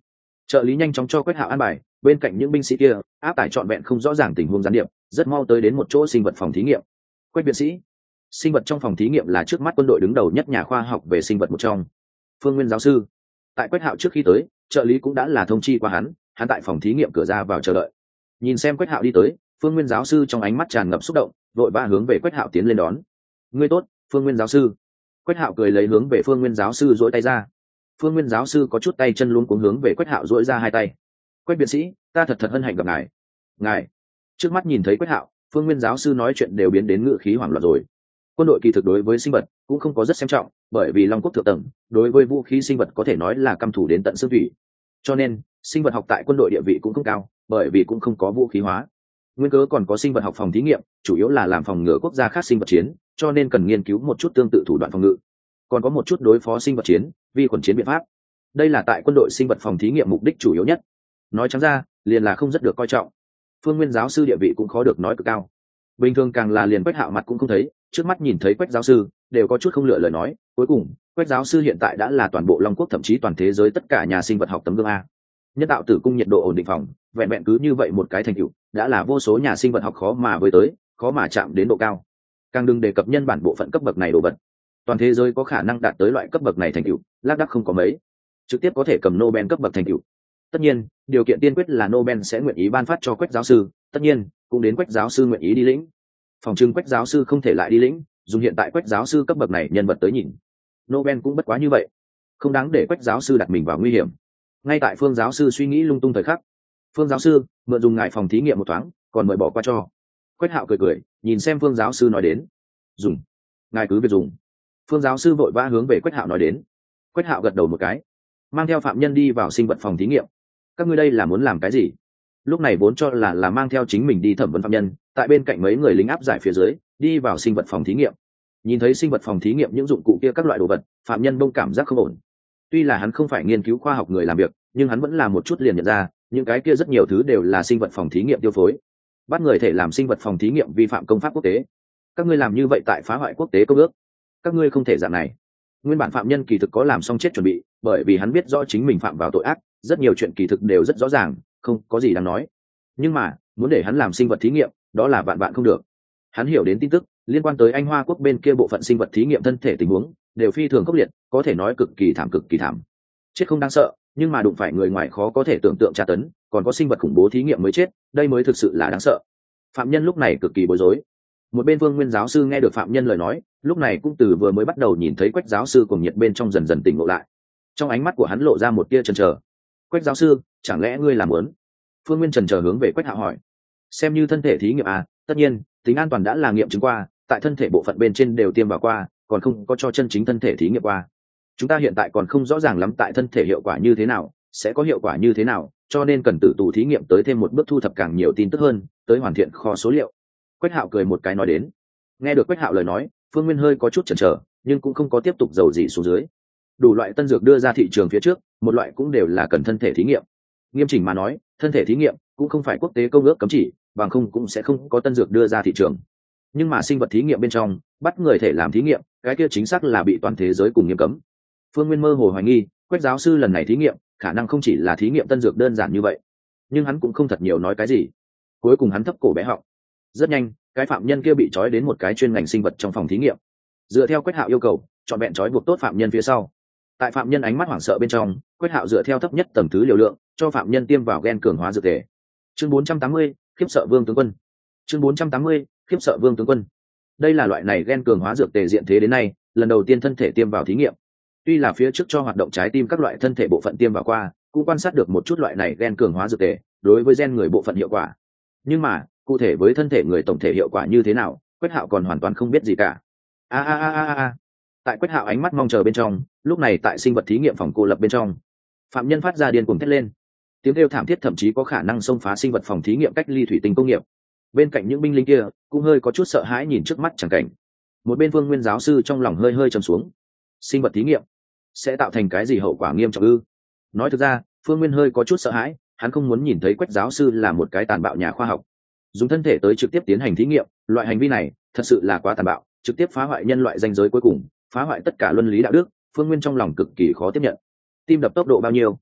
Trợ lý nhanh chóng cho Quách Hạo an bài, bên cạnh những binh sĩ kia áp tải trọn vẹn không rõ ràng tình huống gián điệp, rất mau tới đến một chỗ sinh vật phòng thí nghiệm. Quách viện sĩ, sinh vật trong phòng thí nghiệm là trước mắt quân đội đứng đầu nhất nhà khoa học về sinh vật một trong. Phương Nguyên giáo sư. Tại Quách Hạo trước khi tới, trợ lý cũng đã là thông chi qua hắn, hắn tại phòng thí nghiệm cửa ra vào chờ đợi. Nhìn xem Quách Hạo đi tới, Phương Nguyên giáo sư trong ánh mắt tràn ngập xúc động, vội vã hướng về Quách Hạo tiến lên đón. Ngươi tốt, Phương Nguyên giáo sư. Quách Hạo cười lấy hướng về Phương Nguyên giáo sư duỗi tay ra. Phương Nguyên giáo sư có chút tay chân luống cuống hướng về Quách Hạo duỗi ra hai tay. Quách viện sĩ, ta thật thật hân hạnh gặp ngài. Ngài. Trước mắt nhìn thấy Quách Hạo, Phương Nguyên giáo sư nói chuyện đều biến đến ngữ khí hoảng loạn rồi. Quân đội kỳ thực đối với sinh vật cũng không có rất xem trọng, bởi vì Long Quốc thượng tầng đối với vũ khí sinh vật có thể nói là căm thù đến tận xương thủy. Cho nên, sinh vật học tại quân đội địa vị cũng không cao, bởi vì cũng không có vũ khí hóa. Nguyên cớ còn có sinh vật học phòng thí nghiệm, chủ yếu là làm phòng ngừa quốc gia khác sinh vật chiến, cho nên cần nghiên cứu một chút tương tự thủ đoạn phòng ngự. Còn có một chút đối phó sinh vật chiến, vi khuẩn chiến biện pháp. Đây là tại quân đội sinh vật phòng thí nghiệm mục đích chủ yếu nhất. Nói trắng ra, liền là không rất được coi trọng. Phương Nguyên giáo sư địa vị cũng khó được nói cực cao. Bình thường càng là liền Quách Hạo mặt cũng không thấy, trước mắt nhìn thấy Quách giáo sư, đều có chút không lựa lời nói. Cuối cùng, Quách giáo sư hiện tại đã là toàn bộ Long Quốc, thậm chí toàn thế giới tất cả nhà sinh vật học tấm gương a. Nhân tạo tử cung nhiệt độ ổn định phòng, vẹn vẹn cứ như vậy một cái thành tựu, đã là vô số nhà sinh vật học khó mà với tới, khó mà chạm đến độ cao. Càng đừng đề cập nhân bản bộ phận cấp bậc này đồ vật. Toàn thế giới có khả năng đạt tới loại cấp bậc này thành tựu, lác đác không có mấy. Trực tiếp có thể cầm Nobel cấp bậc thành tựu. Tất nhiên, điều kiện tiên quyết là Nobel sẽ nguyện ý ban phát cho Quách giáo sư, tất nhiên, cũng đến Quách giáo sư nguyện ý đi lĩnh. Phòng trưng Quách giáo sư không thể lại đi lĩnh, dùng hiện tại Quách giáo sư cấp bậc này nhân vật tới nhìn. Nobel cũng bất quá như vậy, không đáng để Quách giáo sư đặt mình vào nguy hiểm. Ngay tại Phương giáo sư suy nghĩ lung tung thời khắc, Phương giáo sư mượn dùng ngài phòng thí nghiệm một thoáng, còn mời bỏ qua cho. Quách Hạo cười cười, nhìn xem Phương giáo sư nói đến. Dùng, ngài cứ việc dùng. Phương giáo sư vội vã hướng về Quách Hạo nói đến. Quách Hạo gật đầu một cái, mang theo phạm nhân đi vào sinh vật phòng thí nghiệm. Các ngươi đây là muốn làm cái gì? Lúc này vốn cho là là mang theo chính mình đi thẩm vấn phạm nhân, tại bên cạnh mấy người lính áp giải phía dưới, đi vào sinh vật phòng thí nghiệm. Nhìn thấy sinh vật phòng thí nghiệm những dụng cụ kia các loại đồ vật, phạm nhân bông cảm giác không ổn. Tuy là hắn không phải nghiên cứu khoa học người làm việc, nhưng hắn vẫn là một chút liền nhận ra, những cái kia rất nhiều thứ đều là sinh vật phòng thí nghiệm tiêu phối. Bắt người thể làm sinh vật phòng thí nghiệm vi phạm công pháp quốc tế. Các ngươi làm như vậy tại phá hoại quốc tế công ước. Các ngươi không thể dạng này. Nguyên bản phạm nhân kỳ thực có làm xong chết chuẩn bị, bởi vì hắn biết rõ chính mình phạm vào tội ác, rất nhiều chuyện kỳ thực đều rất rõ ràng, không có gì đáng nói. Nhưng mà, muốn để hắn làm sinh vật thí nghiệm, đó là vạn vạn không được. Hắn hiểu đến tin tức liên quan tới Anh Hoa quốc bên kia bộ phận sinh vật thí nghiệm thân thể tình huống, đều phi thường khốc liệt, có thể nói cực kỳ thảm cực kỳ thảm. Chết không đáng sợ, nhưng mà đụng phải người ngoài khó có thể tưởng tượng tra tấn, còn có sinh vật khủng bố thí nghiệm mới chết, đây mới thực sự là đáng sợ. Phạm nhân lúc này cực kỳ bối rối. Một bên Vương Nguyên giáo sư nghe được phạm nhân lời nói, lúc này cũng từ vừa mới bắt đầu nhìn thấy Quách giáo sư cùng nhiệt bên trong dần dần tỉnh ngộ lại. Trong ánh mắt của hắn lộ ra một tia chần chờ. Quách giáo sư, chẳng lẽ ngươi làm muốn? Phương Nguyên chần chờ hướng về Quách Hạo hỏi. Xem như thân thể thí nghiệm à, tất nhiên, tính an toàn đã là nghiệm chứng qua, tại thân thể bộ phận bên trên đều tiêm vào qua, còn không có cho chân chính thân thể thí nghiệm qua. Chúng ta hiện tại còn không rõ ràng lắm tại thân thể hiệu quả như thế nào, sẽ có hiệu quả như thế nào, cho nên cần tử tù thí nghiệm tới thêm một bước thu thập càng nhiều tin tức hơn, tới hoàn thiện kho số liệu. Quách Hạo cười một cái nói đến. Nghe được Quách Hạo lời nói, Phương Nguyên hơi có chút chần chờ, nhưng cũng không có tiếp tục dầu gì xuống dưới. Đủ loại tân dược đưa ra thị trường phía trước, một loại cũng đều là cần thân thể thí nghiệm. Nghiêm chỉnh mà nói, thân thể thí nghiệm cũng không phải quốc tế công ước cấm chỉ, bằng không cũng sẽ không có tân dược đưa ra thị trường. Nhưng mà sinh vật thí nghiệm bên trong, bắt người thể làm thí nghiệm, cái kia chính xác là bị toàn thế giới cùng nghiêm cấm. Phương Nguyên mơ hồ hoài nghi, Quách giáo sư lần này thí nghiệm, khả năng không chỉ là thí nghiệm tân dược đơn giản như vậy. Nhưng hắn cũng không thật nhiều nói cái gì. Cuối cùng hắn thấp cổ bé họng. Rất nhanh, cái phạm nhân kia bị trói đến một cái chuyên ngành sinh vật trong phòng thí nghiệm. Dựa theo Quách Hạo yêu cầu, chọn vẹn trói buộc tốt phạm nhân phía sau. Tại phạm nhân ánh mắt hoảng sợ bên trong, Quách Hạo dựa theo thấp nhất tầng thứ liều lượng, cho phạm nhân tiêm vào gen cường hóa dược thể. Chương bốn trăm tám mươi, khiếp sợ Vương tướng quân. Chương bốn trăm tám mươi, khiếp sợ Vương tướng quân. Đây là loại này gen cường hóa dược tề diện thế đến nay, lần đầu tiên thân thể tiêm vào thí nghiệm. Tuy là phía trước cho hoạt động trái tim các loại thân thể bộ phận tiêm vào qua, cũng quan sát được một chút loại này gen cường hóa dược tề đối với gen người bộ phận hiệu quả. Nhưng mà, cụ thể với thân thể người tổng thể hiệu quả như thế nào, Quách Hạo còn hoàn toàn không biết gì cả. A a a a a. Tại Quách Hạo ánh mắt mong chờ bên trong, lúc này tại sinh vật thí nghiệm phòng cô lập bên trong, phạm nhân phát ra điên cuồng thét lên. Tiếng kêu thảm thiết thậm chí có khả năng xông phá sinh vật phòng thí nghiệm cách ly thủy tinh công nghiệp. Bên cạnh những binh lính kia cũng hơi có chút sợ hãi nhìn trước mắt chẳng cảnh. Một bên Vương Nguyên giáo sư trong lòng hơi hơi trầm xuống. Sinh vật thí nghiệm sẽ tạo thành cái gì hậu quả nghiêm trọng ư? Nói thực ra, Phương Nguyên hơi có chút sợ hãi, hắn không muốn nhìn thấy Quách giáo sư là một cái tàn bạo nhà khoa học. Dùng thân thể tới trực tiếp tiến hành thí nghiệm, loại hành vi này thật sự là quá tàn bạo, trực tiếp phá hoại nhân loại danh giới cuối cùng, phá hoại tất cả luân lý đạo đức. Phương Nguyên trong lòng cực kỳ khó tiếp nhận. Tim đập tốc độ bao nhiêu?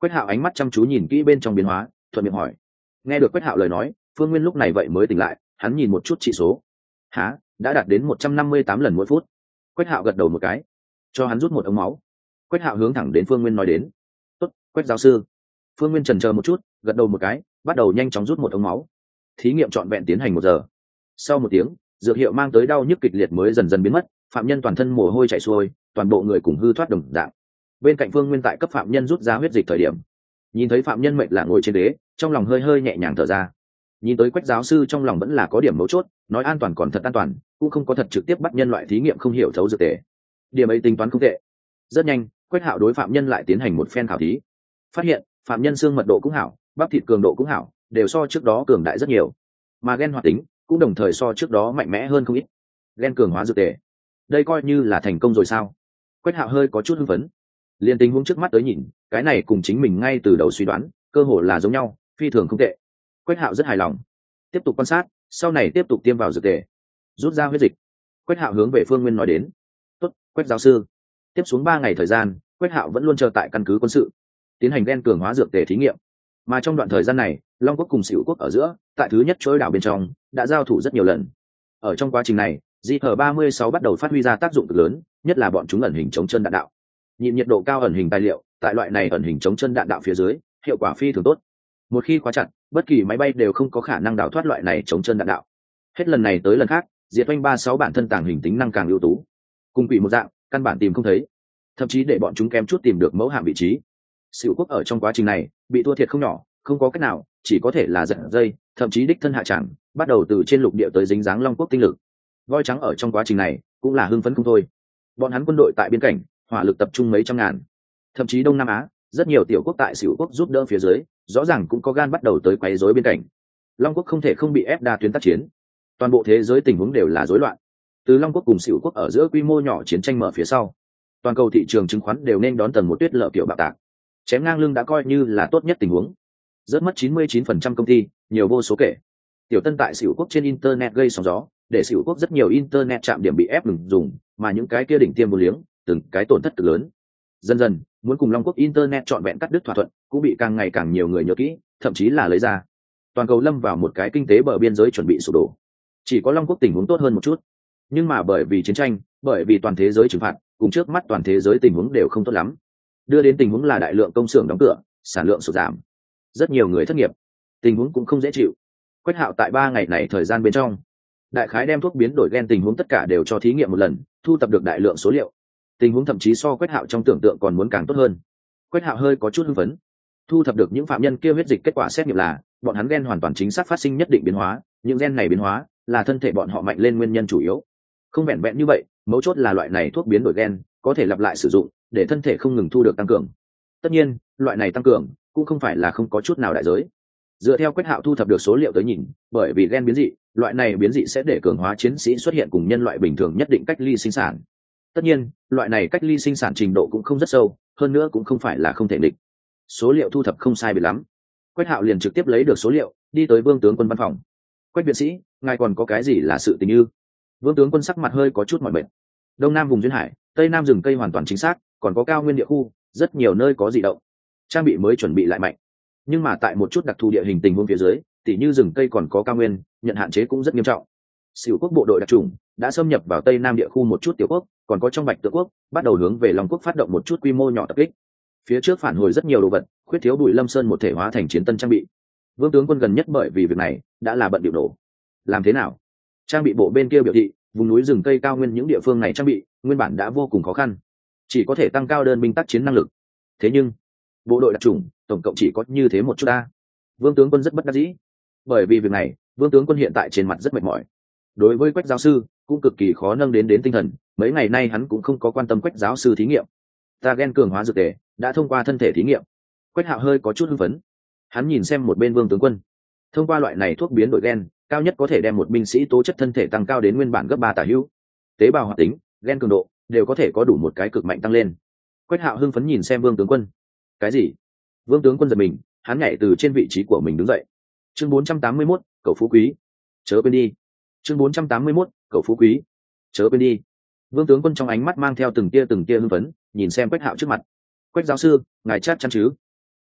Quách Hạo ánh mắt chăm chú nhìn kỹ bên trong biến hóa, thuận miệng hỏi. Nghe được Quách Hạo lời nói, Phương Nguyên lúc này vậy mới tỉnh lại, hắn nhìn một chút chỉ số. Hả, đã đạt đến một trăm năm mươi tám lần mỗi phút. Quách Hạo gật đầu một cái, cho hắn rút một ống máu. Quách Hạo hướng thẳng đến Phương Nguyên nói đến. Tốt, Quách giáo sư. Phương Nguyên chần chờ một chút, gật đầu một cái, bắt đầu nhanh chóng rút một ống máu. Thí nghiệm trọn vẹn tiến hành một giờ. Sau một tiếng, dược hiệu mang tới đau nhức kịch liệt mới dần dần biến mất, phạm nhân toàn thân mồ hôi chảy xuôi, toàn bộ người cùng hư thoát đồng dạng. Bên cạnh Phương Nguyên tại cấp phạm nhân rút ra huyết dịch thời điểm, nhìn thấy phạm nhân mệt là ngồi trên ghế, trong lòng hơi hơi nhẹ nhàng thở ra. Nhìn tới Quách giáo sư trong lòng vẫn là có điểm mấu chốt, nói an toàn còn thật an toàn, cũng không có thật trực tiếp bắt nhân loại thí nghiệm không hiểu thấu dược tề. Điểm ấy tính toán không tệ. Rất nhanh, Quách Hạo đối phạm nhân lại tiến hành một phen khảo thí. Phát hiện, phạm nhân xương mật độ cũng hảo, bắp thịt cường độ cũng hảo, đều so trước đó cường đại rất nhiều. Mà gen hoạt tính cũng đồng thời so trước đó mạnh mẽ hơn không ít. Gen cường hóa dược tề. Đây coi như là thành công rồi sao? Quách Hạo hơi có chút hưng phấn. Liên tình huống trước mắt tới nhìn, cái này cùng chính mình ngay từ đầu suy đoán, cơ hồ là giống nhau, phi thường không tệ. Quách Hạo rất hài lòng. Tiếp tục quan sát, sau này tiếp tục tiêm vào dược tề, rút ra huyết dịch. Quách Hạo hướng về Phương Nguyên nói đến. Tốt, Quách giáo sư. Tiếp xuống ba ngày thời gian, Quách Hạo vẫn luôn chờ tại căn cứ quân sự, tiến hành gen cường hóa dược tề thí nghiệm. Mà trong đoạn thời gian này, Long quốc cùng Sửu quốc ở giữa, tại thứ nhất chuỗi đảo bên trong, đã giao thủ rất nhiều lần. Ở trong quá trình này, G H ba mươi sáu bắt đầu phát huy ra tác dụng cực lớn, nhất là bọn chúng ẩn hình chống chân đạn đạo. Nhịn nhiệt độ cao ẩn hình tài liệu, tại loại này ẩn hình chống chân đạn đạo phía dưới, hiệu quả phi thường tốt. Một khi khóa chặt, bất kỳ máy bay đều không có khả năng đào thoát loại này chống chân đạn đạo. Hết lần này tới lần khác, Diệt Oanh ba sáu bản thân tàng hình tính năng càng ưu tú, cùng quỷ một dạng, căn bản tìm không thấy, thậm chí để bọn chúng kém chút tìm được mẫu hạm vị trí. Sửu quốc ở trong quá trình này bị thua thiệt không nhỏ, không có cách nào, chỉ có thể là giật dây, thậm chí đích thân hạ tràng, bắt đầu từ trên lục địa tới dính dáng Long quốc tinh lực. Voi trắng ở trong quá trình này cũng là hưng phấn không thôi. Bọn hắn quân đội tại biên cảnh, hỏa lực tập trung mấy trăm ngàn, thậm chí Đông Nam Á, rất nhiều tiểu quốc tại Sửu quốc giúp đỡ phía dưới, rõ ràng cũng có gan bắt đầu tới quấy rối biên cảnh. Long quốc không thể không bị ép đa tuyến tác chiến. Toàn bộ thế giới tình huống đều là rối loạn. Từ Long quốc cùng Sửu quốc ở giữa quy mô nhỏ chiến tranh mở phía sau, toàn cầu thị trường chứng khoán đều nên đón tầng một tuyết lở kiểu bạo tạc. Chém ngang lưng đã coi như là tốt nhất tình huống. Rớt mất chín mươi chín phần trăm công ty, nhiều vô số kể. Tiểu Tân tại Sửu quốc trên internet gây sóng gió, để Sửu quốc rất nhiều internet trạm điểm bị ép ngừng dùng, mà những cái kia đỉnh tiêm vô liếng, từng cái tổn thất cực lớn. Dần dần, muốn cùng Long quốc internet chọn vẹn cắt đứt thỏa thuận, cũng bị càng ngày càng nhiều người nhớ kỹ, thậm chí là lấy ra. Toàn cầu lâm vào một cái kinh tế bờ biên giới chuẩn bị sụp đổ. Chỉ có Long quốc tình huống tốt hơn một chút, nhưng mà bởi vì chiến tranh, bởi vì toàn thế giới trừng phạt, cùng trước mắt toàn thế giới tình huống đều không tốt lắm, đưa đến tình huống là đại lượng công xưởng đóng cửa, sản lượng sụt giảm, rất nhiều người thất nghiệp, tình huống cũng không dễ chịu. Quách Hạo tại ba ngày này thời gian bên trong, đại khái đem thuốc biến đổi gen tình huống tất cả đều cho thí nghiệm một lần, thu thập được đại lượng số liệu. Tình huống thậm chí so Quách Hạo trong tưởng tượng còn muốn càng tốt hơn. Quách Hạo hơi có chút hưng phấn. Thu thập được những phạm nhân kia huyết dịch, kết quả xét nghiệm là bọn hắn gen hoàn toàn chính xác phát sinh nhất định biến hóa, những gen này biến hóa là thân thể bọn họ mạnh lên nguyên nhân chủ yếu. Không vẹn vẹn như vậy, mấu chốt là loại này thuốc biến đổi gen có thể lặp lại sử dụng, để thân thể không ngừng thu được tăng cường. Tất nhiên, loại này tăng cường cũng không phải là không có chút nào đại giới. Dựa theo Quách Hạo thu thập được số liệu tới nhìn, bởi vì gen biến dị, loại này biến dị sẽ để cường hóa chiến sĩ xuất hiện cùng nhân loại bình thường nhất định cách ly sinh sản. Tất nhiên, loại này cách ly sinh sản trình độ cũng không rất sâu, hơn nữa cũng không phải là không thể địch. Số liệu thu thập không sai biệt lắm. Quách Hạo liền trực tiếp lấy được số liệu, đi tới Vương tướng quân văn phòng. Quách viện sĩ, ngài còn có cái gì là sự tình ư? Vương tướng quân sắc mặt hơi có chút mỏi mệt. Đông Nam vùng duyên hải, Tây Nam rừng cây hoàn toàn chính xác, còn có cao nguyên địa khu, rất nhiều nơi có dị động. Trang bị mới chuẩn bị lại mạnh, nhưng mà tại một chút đặc thù địa hình tình huống phía dưới, tỉ như rừng cây còn có cao nguyên, nhận hạn chế cũng rất nghiêm trọng. Sửu quốc bộ đội đặc trùng đã xâm nhập vào Tây Nam địa khu một chút tiểu quốc, còn có trong Bạch Tự quốc, bắt đầu hướng về Long quốc phát động một chút quy mô nhỏ tập kích. Phía trước phản hồi rất nhiều đồ vật, khuyết thiếu Bùi Lâm Sơn một thể hóa thành chiến tân trang bị. Vương tướng quân gần nhất bởi vì việc này đã là bận điệu nổ. Làm thế nào? Trang bị bộ bên kia biểu thị, vùng núi rừng cây cao nguyên những địa phương này trang bị nguyên bản đã vô cùng khó khăn, chỉ có thể tăng cao đơn binh tác chiến năng lực. Thế nhưng bộ đội đặc trùng tổng cộng chỉ có như thế một chút ta. Vương tướng quân rất bất đắc dĩ. Bởi vì việc này, Vương tướng quân hiện tại trên mặt rất mệt mỏi. Đối với Quách giáo sư cũng cực kỳ khó nâng đến đến tinh thần, mấy ngày nay hắn cũng không có quan tâm Quách giáo sư thí nghiệm. Ta gen cường hóa dược tề đã thông qua thân thể thí nghiệm. Quách Hạo hơi có chút hưng phấn. Hắn nhìn xem một bên Vương tướng quân. Thông qua loại này thuốc biến đổi gen, cao nhất có thể đem một binh sĩ tố chất thân thể tăng cao đến nguyên bản gấp ba tả hữu. Tế bào hoạt tính, gen cường độ đều có thể có đủ một cái cực mạnh tăng lên. Quách Hạo hưng phấn nhìn xem Vương tướng quân. Cái gì? Vương tướng quân giật mình, hắn nhảy từ trên vị trí của mình đứng dậy. Chương bốn trăm tám mươi mốt, cậu phú quý, chớ quên đi. Chương bốn trăm tám mươi mốt, cậu phú quý, chớ quên đi. Vương tướng quân trong ánh mắt mang theo từng tia từng tia hưng phấn, nhìn xem Quách Hạo trước mặt. Quách giáo sư, ngài chắc chắn chứ?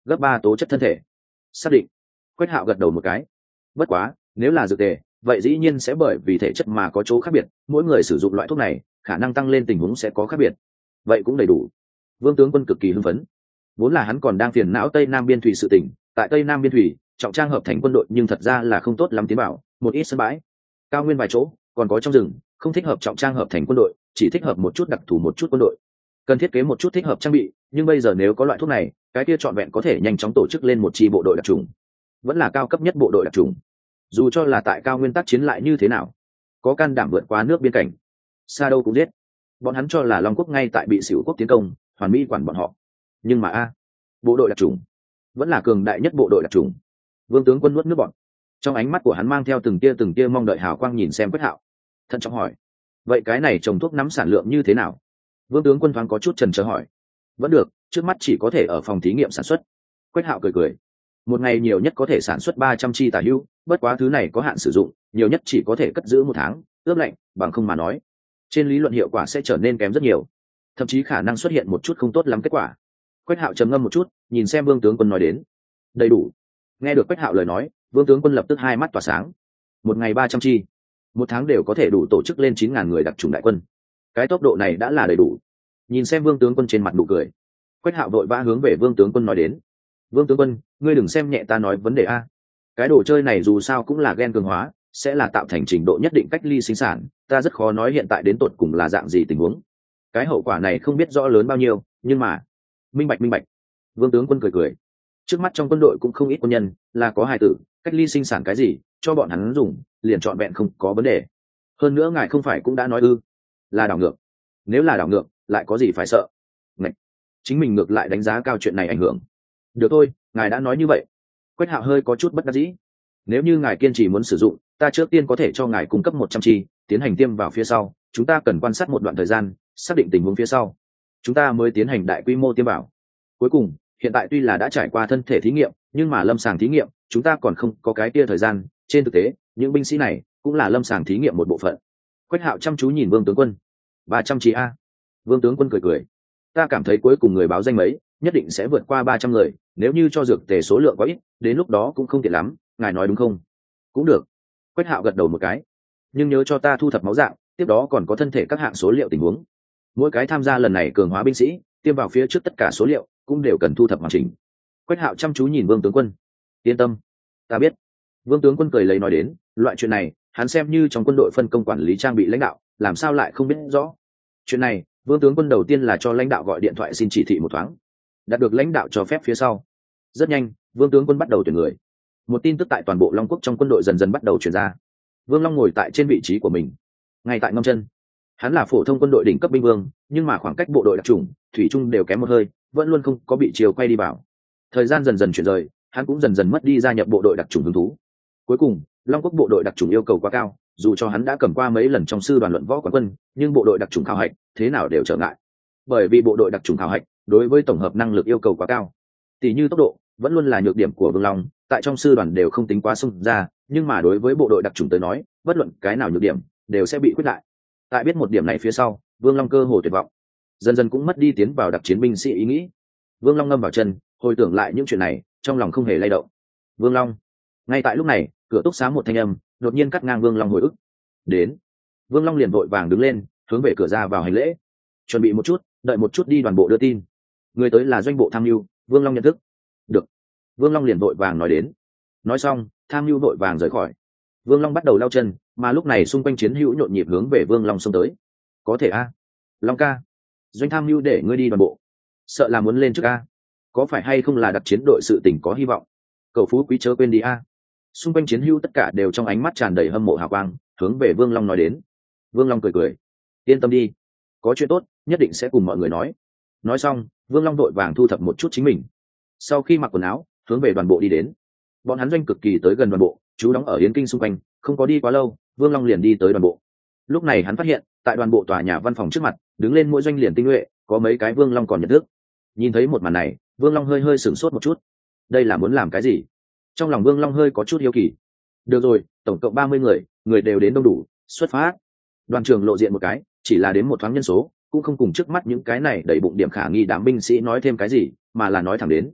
gấp ba tố chất thân thể. Xác định. Quách Hạo gật đầu một cái. Bất quá nếu là dược tề vậy dĩ nhiên sẽ bởi vì thể chất mà có chỗ khác biệt, mỗi người sử dụng loại thuốc này khả năng tăng lên tình huống sẽ có khác biệt. Vậy cũng đầy đủ. Vương tướng quân cực kỳ hưng phấn, vốn là hắn còn đang phiền não Tây Nam Biên Thủy sự tình, tại Tây Nam Biên Thủy trọng trang hợp thành quân đội nhưng thật ra là không tốt lắm tiến bảo, một ít sân bãi cao nguyên vài chỗ còn có trong rừng không thích hợp trọng trang hợp thành quân đội, chỉ thích hợp một chút đặc thù một chút quân đội, cần thiết kế một chút thích hợp trang bị. Nhưng bây giờ nếu có loại thuốc này, cái kia trọn vẹn có thể nhanh chóng tổ chức lên một chi bộ đội đặc trùng, vẫn là cao cấp nhất bộ đội đặc trùng. Dù cho là tại cao nguyên tác chiến lại như thế nào, có can đảm vượt qua nước biên cảnh, xa đâu cũng giết. Bọn hắn cho là Long Quốc ngay tại bị Sửu Quốc tiến công, hoàn mỹ quản bọn họ. Nhưng mà a, bộ đội đặc trùng vẫn là cường đại nhất bộ đội đặc trùng. Vương tướng quân nuốt nước bọt, trong ánh mắt của hắn mang theo từng tia từng tia mong đợi hào quang nhìn xem Quách Hạo, thận trọng hỏi: vậy cái này trồng thuốc nắm sản lượng như thế nào? Vương tướng quân thoáng có chút chần chờ hỏi. Vẫn được, trước mắt chỉ có thể ở phòng thí nghiệm sản xuất. Quách Hạo cười cười. Một ngày nhiều nhất có thể sản xuất ba trăm chi tả hữu, bất quá thứ này có hạn sử dụng, nhiều nhất chỉ có thể cất giữ một tháng, ướp lạnh, bằng không mà nói, trên lý luận hiệu quả sẽ trở nên kém rất nhiều, thậm chí khả năng xuất hiện một chút không tốt lắm kết quả. Quách Hạo trầm ngâm một chút, nhìn xem Vương tướng quân nói đến. Đầy đủ. Nghe được Quách Hạo lời nói, Vương tướng quân lập tức hai mắt tỏa sáng. Một ngày ba trăm chi, một tháng đều có thể đủ tổ chức lên chín ngàn người đặc chủng đại quân. Cái tốc độ này đã là đầy đủ. Nhìn xem Vương tướng quân trên mặt nụ cười, Quách Hạo vội vã hướng về Vương tướng quân nói đến: Vương tướng quân, ngươi đừng xem nhẹ ta nói vấn đề a. Cái đồ chơi này dù sao cũng là gen cường hóa, sẽ là tạo thành trình độ nhất định cách ly sinh sản, ta rất khó nói hiện tại đến tột cùng là dạng gì tình huống. Cái hậu quả này không biết rõ lớn bao nhiêu, nhưng mà minh bạch minh bạch. Vương tướng quân cười cười. Trước mắt trong quân đội cũng không ít quân nhân là có hài tử, cách ly sinh sản cái gì, cho bọn hắn dùng, liền trọn vẹn không có vấn đề. Hơn nữa ngài không phải cũng đã nói ư? Là đảo ngược. Nếu là đảo ngược, lại có gì phải sợ? Ngạch. Chính mình ngược lại đánh giá cao chuyện này ảnh hưởng. Được thôi, ngài đã nói như vậy. Quách Hạo hơi có chút bất đắc dĩ. Nếu như ngài kiên trì muốn sử dụng, ta trước tiên có thể cho ngài cung cấp một trăm chi, tiến hành tiêm vào phía sau, chúng ta cần quan sát một đoạn thời gian, xác định tình huống phía sau, chúng ta mới tiến hành đại quy mô tiêm vào. Cuối cùng, hiện tại tuy là đã trải qua thân thể thí nghiệm, nhưng mà lâm sàng thí nghiệm, chúng ta còn không có cái kia thời gian, trên thực tế, những binh sĩ này cũng là lâm sàng thí nghiệm một bộ phận. Quách Hạo chăm chú nhìn Vương tướng quân. ba trăm chi a. Vương tướng quân cười cười. Ta cảm thấy cuối cùng người báo danh mấy, nhất định sẽ vượt qua ba trăm người, nếu như cho dược tề số lượng quá ít, đến lúc đó cũng không tiện lắm, ngài nói đúng không? Cũng được. Quách Hạo gật đầu một cái. Nhưng nhớ cho ta thu thập máu dạng, tiếp đó còn có thân thể các hạng số liệu tình huống. Mỗi cái tham gia lần này cường hóa binh sĩ, tiêm vào phía trước tất cả số liệu cũng đều cần thu thập hoàn chỉnh. Quách Hạo chăm chú nhìn Vương tướng quân. Yên tâm, ta biết. Vương tướng quân cười lấy nói đến, loại chuyện này, hắn xem như trong quân đội phân công quản lý trang bị lãnh đạo, làm sao lại không biết rõ. Chuyện này, Vương tướng quân đầu tiên là cho lãnh đạo gọi điện thoại xin chỉ thị một thoáng. Đạt được lãnh đạo cho phép phía sau, rất nhanh, Vương tướng quân bắt đầu tuyển người. Một tin tức tại toàn bộ Long Quốc trong quân đội dần dần bắt đầu truyền ra. Vương Long ngồi tại trên vị trí của mình, ngay tại ngâm chân. Hắn là phổ thông quân đội đỉnh cấp binh vương, nhưng mà khoảng cách bộ đội đặc chủng, thủy chung đều kém một hơi, vẫn luôn không có bị chiều quay đi vào. Thời gian dần dần chuyển rời, hắn cũng dần dần mất đi gia nhập bộ đội đặc chủng hứng thú. Cuối cùng, Long Quốc bộ đội đặc chủng yêu cầu quá cao, dù cho hắn đã cầm qua mấy lần trong sư đoàn luận võ quán quân, nhưng bộ đội đặc chủng khảo hạch thế nào đều trở ngại. Bởi vì bộ đội đặc chủng khảo hạch đối với tổng hợp năng lực yêu cầu quá cao, tỷ như tốc độ vẫn luôn là nhược điểm của Vương Long, tại trong sư đoàn đều không tính quá xung ra, nhưng mà đối với bộ đội đặc chủng tới nói, bất luận cái nào nhược điểm đều sẽ bị khuyết đại. Tại biết một điểm này phía sau, Vương Long cơ hồ tuyệt vọng, dần dần cũng mất đi tiến vào đặc chiến binh sĩ ý nghĩ. Vương Long ngâm vào chân, hồi tưởng lại những chuyện này, trong lòng không hề lay động. Vương Long. Ngay tại lúc này, cửa túc xá một thanh âm đột nhiên cắt ngang Vương Long hồi ức. Đến. Vương Long liền vội vàng đứng lên, hướng về cửa ra vào hành lễ. Chuẩn bị một chút, đợi một chút đi đoàn bộ đưa tin. Người tới là doanh bộ tham mưu. Vương Long nhận thức. Được. Vương Long liền vội vàng nói đến. Nói xong, tham mưu vội vàng rời khỏi. Vương Long bắt đầu lao chân, mà lúc này xung quanh chiến hữu nhộn nhịp hướng về Vương Long xông tới. Có thể a, Long ca, doanh tham mưu để ngươi đi đoàn bộ, sợ là muốn lên trước a, có phải hay không là đặc chiến đội sự tình có hy vọng? Cầu phú quý chớ quên đi a. Xung quanh chiến hữu tất cả đều trong ánh mắt tràn đầy hâm mộ hào quang, hướng về Vương Long nói đến. Vương Long cười cười, yên tâm đi, có chuyện tốt nhất định sẽ cùng mọi người nói. Nói xong, Vương Long đội vàng thu thập một chút chính mình. Sau khi mặc quần áo, hướng về đoàn bộ đi đến. Bọn hắn doanh cực kỳ tới gần đoàn bộ, chú đóng ở Yến Kinh xung quanh, không có đi quá lâu, Vương Long liền đi tới đoàn bộ. Lúc này hắn phát hiện, tại đoàn bộ tòa nhà văn phòng trước mặt, đứng lên mỗi doanh liền tinh nhuệ, có mấy cái Vương Long còn nhận thức. Nhìn thấy một màn này, Vương Long hơi hơi sửng sốt một chút. Đây là muốn làm cái gì? Trong lòng Vương Long hơi có chút hiếu kỳ. Được rồi, tổng cộng ba mươi người, người đều đến đông đủ, xuất phát. Đoàn trưởng lộ diện một cái, chỉ là đến một thoáng nhân số, cũng không cùng trước mắt những cái này đầy bụng điểm khả nghi đám binh sĩ nói thêm cái gì, mà là nói thẳng đến.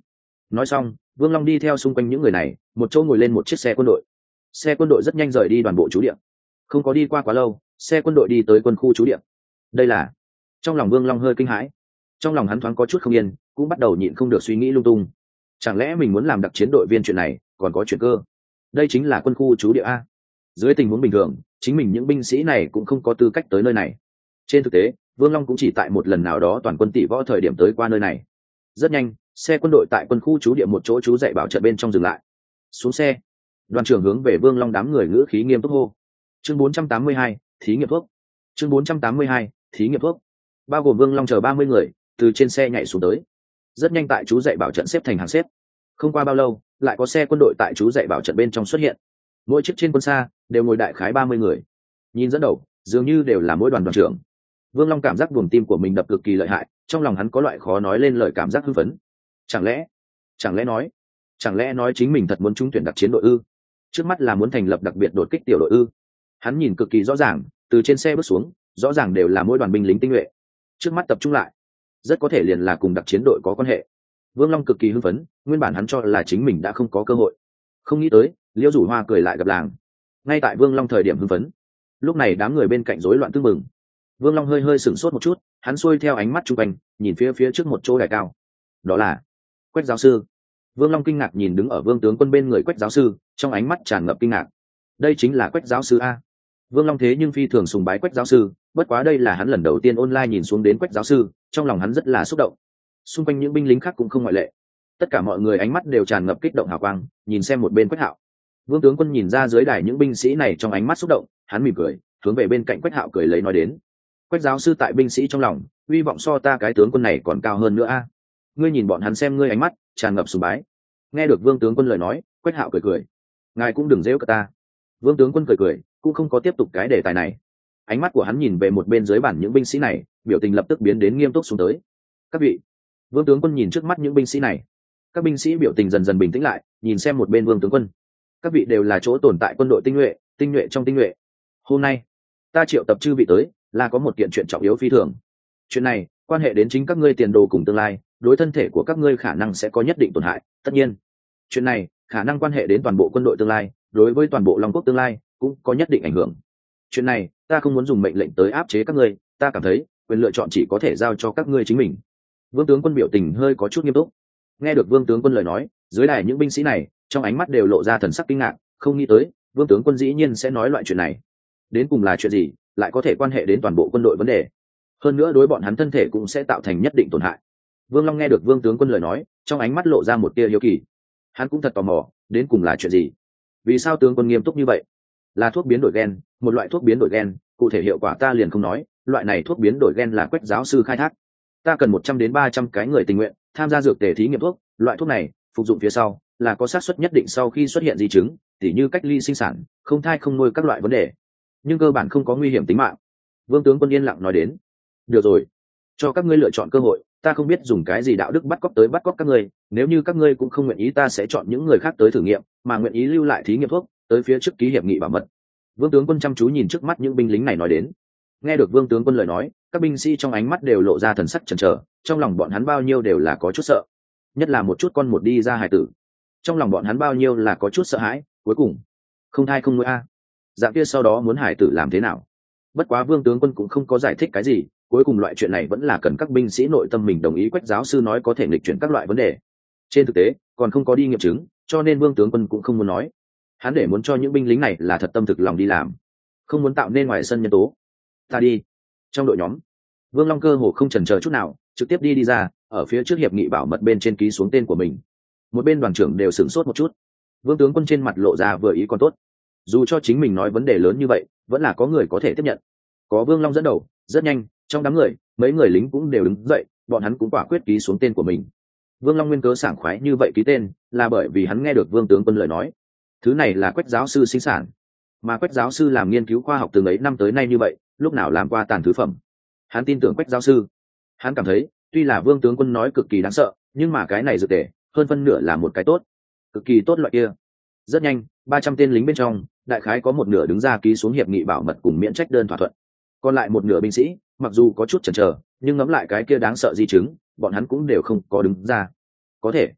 Nói xong, Vương Long đi theo xung quanh những người này, một chỗ ngồi lên một chiếc xe quân đội. Xe quân đội rất nhanh rời đi đoàn bộ trú địa. Không có đi qua quá lâu, xe quân đội đi tới quân khu trú địa. Đây là... Trong lòng Vương Long hơi kinh hãi. Trong lòng hắn thoáng có chút không yên, cũng bắt đầu nhịn không được suy nghĩ lung tung. Chẳng lẽ mình muốn làm đặc chiến đội viên chuyện này, còn có chuyện cơ? Đây chính là quân khu trú địa a. Dưới tình huống bình thường, chính mình những binh sĩ này cũng không có tư cách tới nơi này. Trên thực tế, Vương Long cũng chỉ tại một lần nào đó toàn quân tỷ võ thời điểm tới qua nơi này. Rất nhanh, xe quân đội tại quân khu trú địa một chỗ trú dạy bảo trận bên trong dừng lại. Xuống xe, đoàn trưởng hướng về Vương Long đám người ngữ khí nghiêm túc hô. Chương bốn trăm tám mươi hai, thí nghiệm thuốc. Chương bốn trăm tám mươi hai, thí nghiệm thuốc. Bao gồm Vương Long chờ ba mươi người, từ trên xe nhảy xuống tới. Rất nhanh tại trú dạy bảo trận xếp thành hàng xếp. Không qua bao lâu, lại có xe quân đội tại trú dạy bảo trận bên trong xuất hiện. Mỗi chiếc trên quân xa đều ngồi đại khái ba mươi người. Nhìn dẫn đầu, dường như đều là mỗi đoàn đoàn trưởng. Vương Long cảm giác buồng tim của mình đập cực kỳ lợi hại, trong lòng hắn có loại khó nói lên lời cảm giác hưng phấn. Chẳng lẽ, chẳng lẽ nói, chẳng lẽ nói chính mình thật muốn trúng tuyển đặc chiến đội ư? Trước mắt là muốn thành lập đặc biệt đột kích tiểu đội ư? Hắn nhìn cực kỳ rõ ràng, từ trên xe bước xuống, rõ ràng đều là mỗi đoàn binh lính tinh nhuệ. Trước mắt tập trung lại, rất có thể liền là cùng đặc chiến đội có quan hệ. Vương Long cực kỳ hưng phấn, nguyên bản hắn cho là chính mình đã không có cơ hội, không nghĩ tới Liễu Rủ Hoa cười lại gặp làng. Ngay tại Vương Long thời điểm hưng phấn, lúc này đám người bên cạnh rối loạn tương mừng. Vương Long hơi hơi sửng sốt một chút, hắn xuôi theo ánh mắt chung quanh, nhìn phía phía trước một chỗ đài cao. Đó là Quách giáo sư. Vương Long kinh ngạc nhìn đứng ở Vương tướng quân bên người Quách giáo sư, trong ánh mắt tràn ngập kinh ngạc. Đây chính là Quách giáo sư a. Vương Long thế nhưng phi thường sùng bái Quách giáo sư, bất quá đây là hắn lần đầu tiên online nhìn xuống đến Quách giáo sư, trong lòng hắn rất là xúc động. Xung quanh những binh lính khác cũng không ngoại lệ. Tất cả mọi người ánh mắt đều tràn ngập kích động hào quang, nhìn xem một bên Quách Hạo. Vương tướng quân nhìn ra dưới đài những binh sĩ này trong ánh mắt xúc động, hắn mỉm cười, hướng về bên cạnh Quách Hạo cười lấy nói đến: Quách giáo sư tại binh sĩ trong lòng, hy vọng so ta cái tướng quân này còn cao hơn nữa a. Ngươi nhìn bọn hắn xem ngươi ánh mắt tràn ngập sùng bái. Nghe được Vương tướng quân lời nói, Quách Hạo cười cười: ngài cũng đừng giễu cợt ta. Vương tướng quân cười cười, cũng không có tiếp tục cái đề tài này. Ánh mắt của hắn nhìn về một bên dưới bàn những binh sĩ này, biểu tình lập tức biến đến nghiêm túc xuống tới. Các vị, Vương tướng quân nhìn trước mắt những binh sĩ này, các binh sĩ biểu tình dần dần bình tĩnh lại, nhìn xem một bên Vương tướng quân. Các vị đều là chỗ tồn tại quân đội tinh nhuệ, tinh nhuệ trong tinh nhuệ. Hôm nay, ta triệu tập chư vị tới, là có một kiện chuyện trọng yếu phi thường. Chuyện này quan hệ đến chính các ngươi tiền đồ cùng tương lai, đối thân thể của các ngươi khả năng sẽ có nhất định tổn hại. Tất nhiên, chuyện này khả năng quan hệ đến toàn bộ quân đội tương lai, đối với toàn bộ Long Quốc tương lai cũng có nhất định ảnh hưởng. Chuyện này ta không muốn dùng mệnh lệnh tới áp chế các ngươi, ta cảm thấy quyền lựa chọn chỉ có thể giao cho các ngươi chính mình. Vương tướng quân biểu tình hơi có chút nghiêm túc. Nghe được Vương tướng quân lời nói, dưới đài những binh sĩ này trong ánh mắt đều lộ ra thần sắc kinh ngạc, không nghĩ tới Vương tướng quân dĩ nhiên sẽ nói loại chuyện này. Đến cùng là chuyện gì, lại có thể quan hệ đến toàn bộ quân đội vấn đề, hơn nữa đối bọn hắn thân thể cũng sẽ tạo thành nhất định tổn hại. Vương Long nghe được Vương tướng quân lời nói, trong ánh mắt lộ ra một tia hiếu kỳ. Hắn cũng thật tò mò, đến cùng là chuyện gì? Vì sao tướng quân nghiêm túc như vậy? Là thuốc biến đổi gen, một loại thuốc biến đổi gen, cụ thể hiệu quả ta liền không nói, loại này thuốc biến đổi gen là Quách giáo sư khai thác. Ta cần một trăm đến ba trăm cái người tình nguyện tham gia dược tề thí nghiệm thuốc, loại thuốc này phục dụng phía sau là có xác suất nhất định sau khi xuất hiện di chứng, tỉ như cách ly sinh sản, không thai không nuôi các loại vấn đề, nhưng cơ bản không có nguy hiểm tính mạng. Vương tướng quân yên lặng nói đến: được rồi, cho các ngươi lựa chọn cơ hội, ta không biết dùng cái gì đạo đức bắt cóc tới bắt cóc các ngươi, nếu như các ngươi cũng không nguyện ý ta sẽ chọn những người khác tới thử nghiệm, mà nguyện ý lưu lại thí nghiệm thuốc, tới phía trước ký hiệp nghị bảo mật. Vương tướng quân chăm chú nhìn trước mắt những binh lính này nói đến. Nghe được Vương tướng quân lời nói, các binh sĩ trong ánh mắt đều lộ ra thần sắc chần chờ, trong lòng bọn hắn bao nhiêu đều là có chút sợ, nhất là một chút con một đi ra hài tử, trong lòng bọn hắn bao nhiêu là có chút sợ hãi. Cuối cùng không thai không nuôi a, dạng kia sau đó muốn hài tử làm thế nào? Bất quá Vương tướng quân cũng không có giải thích cái gì, cuối cùng loại chuyện này vẫn là cần các binh sĩ nội tâm mình đồng ý Quách giáo sư nói có thể nghịch chuyển các loại vấn đề. Trên thực tế còn không có đi nghiệm chứng, cho nên Vương tướng quân cũng không muốn nói. Hắn để muốn cho những binh lính này là thật tâm thực lòng đi làm, không muốn tạo nên ngoài sân nhân tố. Ta đi. Trong đội nhóm, Vương Long cơ hồ không chần chờ chút nào, trực tiếp đi đi ra, ở phía trước hiệp nghị bảo mật bên trên ký xuống tên của mình. Một bên đoàn trưởng đều sửng sốt một chút. Vương tướng quân trên mặt lộ ra vừa ý còn tốt, dù cho chính mình nói vấn đề lớn như vậy, vẫn là có người có thể tiếp nhận. Có Vương Long dẫn đầu, rất nhanh trong đám người mấy người lính cũng đều đứng dậy, bọn hắn cũng quả quyết ký xuống tên của mình. Vương Long nguyên cớ sảng khoái như vậy ký tên là bởi vì hắn nghe được Vương tướng quân lời nói, thứ này là Quách giáo sư sinh sản, mà Quách giáo sư làm nghiên cứu khoa học từ ấy năm tới nay như vậy, lúc nào làm qua tàn thứ phẩm. Hắn tin tưởng Quách giáo sư. Hắn cảm thấy tuy là Vương tướng quân nói cực kỳ đáng sợ, nhưng mà cái này dược tề hơn phân nửa là một cái tốt, cực kỳ tốt loại kia. Rất nhanh ba trăm tên lính bên trong, đại khái có một nửa đứng ra ký xuống hiệp nghị bảo mật cùng miễn trách đơn thỏa thuận. Còn lại một nửa binh sĩ mặc dù có chút chần chờ, nhưng ngẫm lại cái kia đáng sợ di chứng, bọn hắn cũng đều không có đứng ra. Có thể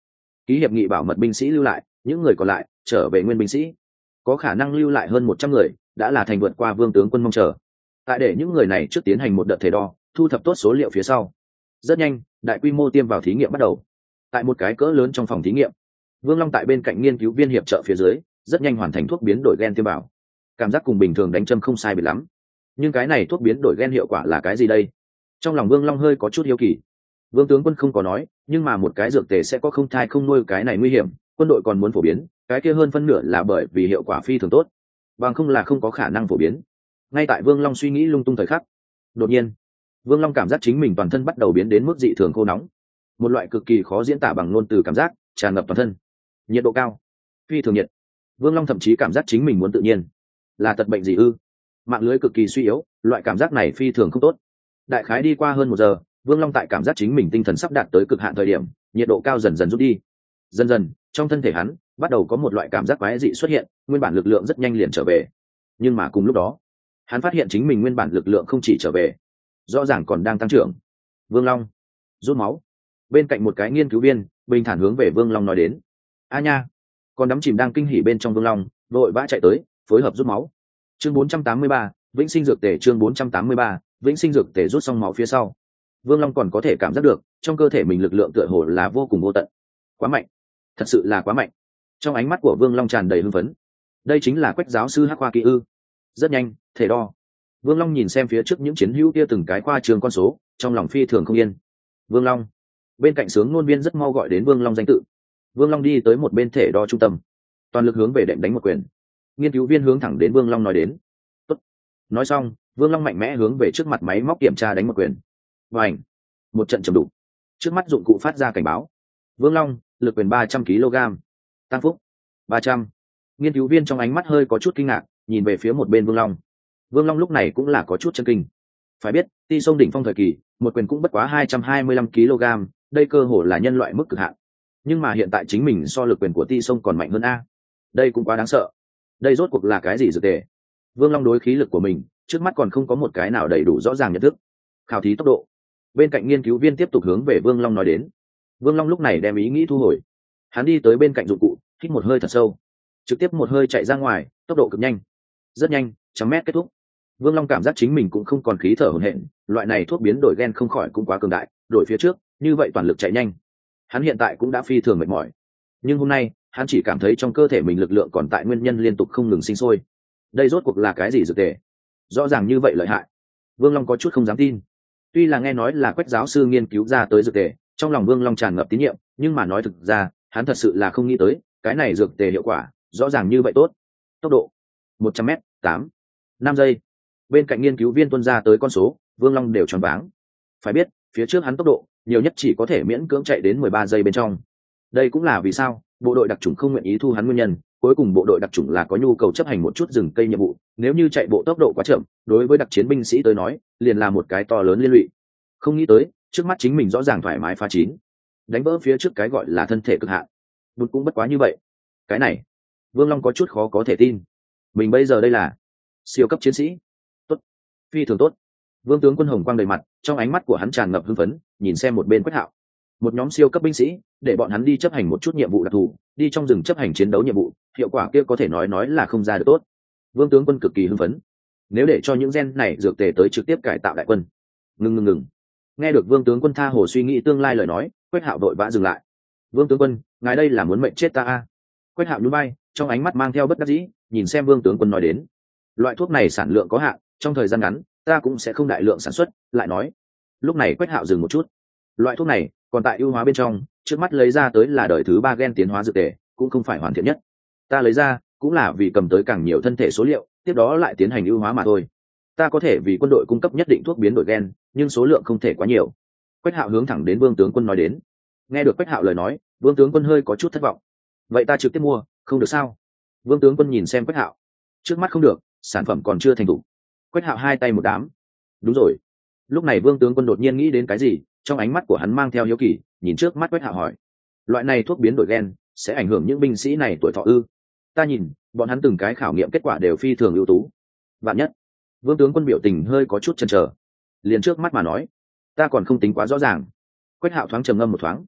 ký hiệp nghị bảo mật binh sĩ lưu lại, những người còn lại trở về nguyên binh sĩ. Có khả năng lưu lại hơn một trăm người, đã là thành vượt qua Vương tướng quân mong chờ. Tại để những người này trước tiến hành một đợt thể đo, thu thập tốt số liệu phía sau. Rất nhanh, đại quy mô tiêm vào thí nghiệm bắt đầu. Tại một cái cỡ lớn trong phòng thí nghiệm, Vương Long tại bên cạnh nghiên cứu viên hiệp trợ phía dưới, rất nhanh hoàn thành thuốc biến đổi gen tiêm vào. Cảm giác cùng bình thường đánh châm không sai biệt lắm. Nhưng cái này thuốc biến đổi gen hiệu quả là cái gì đây? Trong lòng Vương Long hơi có chút hiếu kỳ. Vương tướng quân không có nói, nhưng mà một cái dược tề sẽ có không thai không nuôi, cái này nguy hiểm, quân đội còn muốn phổ biến, cái kia hơn phân nửa là bởi vì hiệu quả phi thường tốt, bằng không là không có khả năng phổ biến. Ngay tại Vương Long suy nghĩ lung tung thời khắc, đột nhiên, Vương Long cảm giác chính mình toàn thân bắt đầu biến đến mức dị thường khô nóng, một loại cực kỳ khó diễn tả bằng ngôn từ cảm giác tràn ngập toàn thân, nhiệt độ cao, phi thường nhiệt. Vương Long thậm chí cảm giác chính mình muốn tự nhiên. Là tật bệnh gì ư? Mạng lưới cực kỳ suy yếu, loại cảm giác này phi thường không tốt. Đại khái đi qua hơn một giờ, Vương Long tại cảm giác chính mình tinh thần sắp đạt tới cực hạn thời điểm, nhiệt độ cao dần dần rút đi. Dần dần, trong thân thể hắn bắt đầu có một loại cảm giác quái dị xuất hiện, nguyên bản lực lượng rất nhanh liền trở về. Nhưng mà cùng lúc đó, hắn phát hiện chính mình nguyên bản lực lượng không chỉ trở về, rõ ràng còn đang tăng trưởng. Vương Long, rút máu. Bên cạnh một cái nghiên cứu viên bình thản hướng về Vương Long nói đến. A nha, còn đắm chìm đang kinh hỉ bên trong Vương Long vội vã chạy tới phối hợp rút máu. Chương bốn trăm tám mươi ba, vĩnh sinh dược tề. Chương bốn trăm tám mươi ba, vĩnh sinh dược tề. Rút xong máu phía sau, Vương Long còn có thể cảm giác được trong cơ thể mình lực lượng tựa hồ là vô cùng vô tận. Quá mạnh, thật sự là quá mạnh. Trong ánh mắt của Vương Long tràn đầy hưng phấn. Đây chính là Quách giáo sư Hắc Khoa Kỹ ư? Rất nhanh, thể đo. Vương Long nhìn xem phía trước những chiến hữu kia từng cái khoa trường con số, trong lòng phi thường không yên. Vương Long. Bên cạnh sướng ngôn viên rất mau gọi đến Vương Long danh tự. Vương Long đi tới một bên thể đo trung tâm, toàn lực hướng về đệm đánh một quyền. Nghiên cứu viên hướng thẳng đến Vương Long nói đến. Tốt. Nói xong, Vương Long mạnh mẽ hướng về trước mặt máy móc kiểm tra đánh một quyền. Và ảnh. Một trận trầm đục. Trước mắt dụng cụ phát ra cảnh báo. Vương Long, lực quyền ba trăm ki lô gam. Tăng phúc. ba trăm. Nghiên cứu viên trong ánh mắt hơi có chút kinh ngạc, nhìn về phía một bên Vương Long. Vương Long lúc này cũng là có chút chân kinh. Phải biết, Ti Sông đỉnh phong thời kỳ, một quyền cũng bất quá hai trăm hai mươi lăm ki lô gam, đây cơ hồ là nhân loại mức cực hạn. Nhưng mà hiện tại chính mình so lực quyền của Ti Sông còn mạnh hơn a. Đây cũng quá đáng sợ. Đây rốt cuộc là cái gì dược tề? Vương Long đối khí lực của mình, trước mắt còn không có một cái nào đầy đủ rõ ràng nhận thức. Khảo thí tốc độ. Bên cạnh nghiên cứu viên tiếp tục hướng về Vương Long nói đến. Vương Long lúc này đem ý nghĩ thu hồi. Hắn đi tới bên cạnh dụng cụ, hít một hơi thật sâu, trực tiếp một hơi chạy ra ngoài, tốc độ cực nhanh. Rất nhanh, trăm mét kết thúc. Vương Long cảm giác chính mình cũng không còn khí thở hổn hển, loại này thuốc biến đổi gen không khỏi cũng quá cường đại, đổi phía trước, như vậy toàn lực chạy nhanh. Hắn hiện tại cũng đã phi thường mệt mỏi, nhưng hôm nay, hắn chỉ cảm thấy trong cơ thể mình lực lượng còn tại nguyên nhân liên tục không ngừng sinh sôi. Đây rốt cuộc là cái gì dược tề? Rõ ràng như vậy lợi hại. Vương Long có chút không dám tin. Tuy là nghe nói là Quách giáo sư nghiên cứu ra tới dược tề, trong lòng Vương Long tràn ngập tín nhiệm, nhưng mà nói thực ra, hắn thật sự là không nghĩ tới, cái này dược tề hiệu quả rõ ràng như vậy tốt. Tốc độ một trăm mét, tám, năm giây. Bên cạnh nghiên cứu viên tuân ra tới con số, Vương Long đều choáng váng. Phải biết, phía trước hắn tốc độ nhiều nhất chỉ có thể miễn cưỡng chạy đến mười ba giây bên trong. Đây cũng là vì sao bộ đội đặc chủng không nguyện ý thu hắn nguyên nhân. Cuối cùng bộ đội đặc chủng là có nhu cầu chấp hành một chút rừng cây nhiệm vụ, nếu như chạy bộ tốc độ quá chậm, đối với đặc chiến binh sĩ tới nói, liền là một cái to lớn liên lụy. Không nghĩ tới, trước mắt chính mình rõ ràng thoải mái phá chín, đánh vỡ phía trước cái gọi là thân thể cực hạn. Bụt cũng bất quá như vậy. Cái này, Vương Long có chút khó có thể tin. Mình bây giờ đây là siêu cấp chiến sĩ. Tốt, phi thường tốt. Vương tướng quân hồng quang đầy mặt, trong ánh mắt của hắn tràn ngập hưng phấn, nhìn xem một bên Quách Hạo. Một nhóm siêu cấp binh sĩ, để bọn hắn đi chấp hành một chút nhiệm vụ đặc thù, đi trong rừng chấp hành chiến đấu nhiệm vụ, hiệu quả kia có thể nói nói là không ra được tốt. Vương tướng quân cực kỳ hưng phấn. Nếu để cho những gen này dược tề tới trực tiếp cải tạo đại quân. Ngừng ngừng ngừng. Nghe được Vương tướng quân tha hồ suy nghĩ tương lai lời nói, Quách Hạo đội vã dừng lại. Vương tướng quân, ngài đây là muốn mệnh chết ta a? Quách Hạo nhún vai, trong ánh mắt mang theo bất đắc dĩ, nhìn xem Vương tướng quân nói đến. Loại thuốc này sản lượng có hạn, trong thời gian ngắn, ta cũng sẽ không đại lượng sản xuất, lại nói. Lúc này Quách Hạo dừng một chút. Loại thuốc này còn tại ưu hóa bên trong, trước mắt lấy ra tới là đời thứ ba gen tiến hóa dược tề, cũng không phải hoàn thiện nhất. Ta lấy ra cũng là vì cầm tới càng nhiều thân thể số liệu, tiếp đó lại tiến hành ưu hóa mà thôi. Ta có thể vì quân đội cung cấp nhất định thuốc biến đổi gen, nhưng số lượng không thể quá nhiều. Quách Hạo hướng thẳng đến Vương tướng quân nói đến. Nghe được Quách Hạo lời nói, Vương tướng quân hơi có chút thất vọng. Vậy ta trực tiếp mua, không được sao? Vương tướng quân nhìn xem Quách Hạo. Trước mắt không được, sản phẩm còn chưa thành thủ. Quách Hạo hai tay một đám. Đúng rồi. Lúc này Vương tướng quân đột nhiên nghĩ đến cái gì, trong ánh mắt của hắn mang theo hiếu kỳ, nhìn trước mắt Quách Hạo hỏi: loại này thuốc biến đổi gen sẽ ảnh hưởng những binh sĩ này tuổi thọ ư? Ta nhìn bọn hắn từng cái khảo nghiệm kết quả đều phi thường ưu tú. Vạn nhất. Vương tướng quân biểu tình hơi có chút chần chờ, liền trước mắt mà nói: ta còn không tính quá rõ ràng. Quách Hạo thoáng trầm ngâm một thoáng,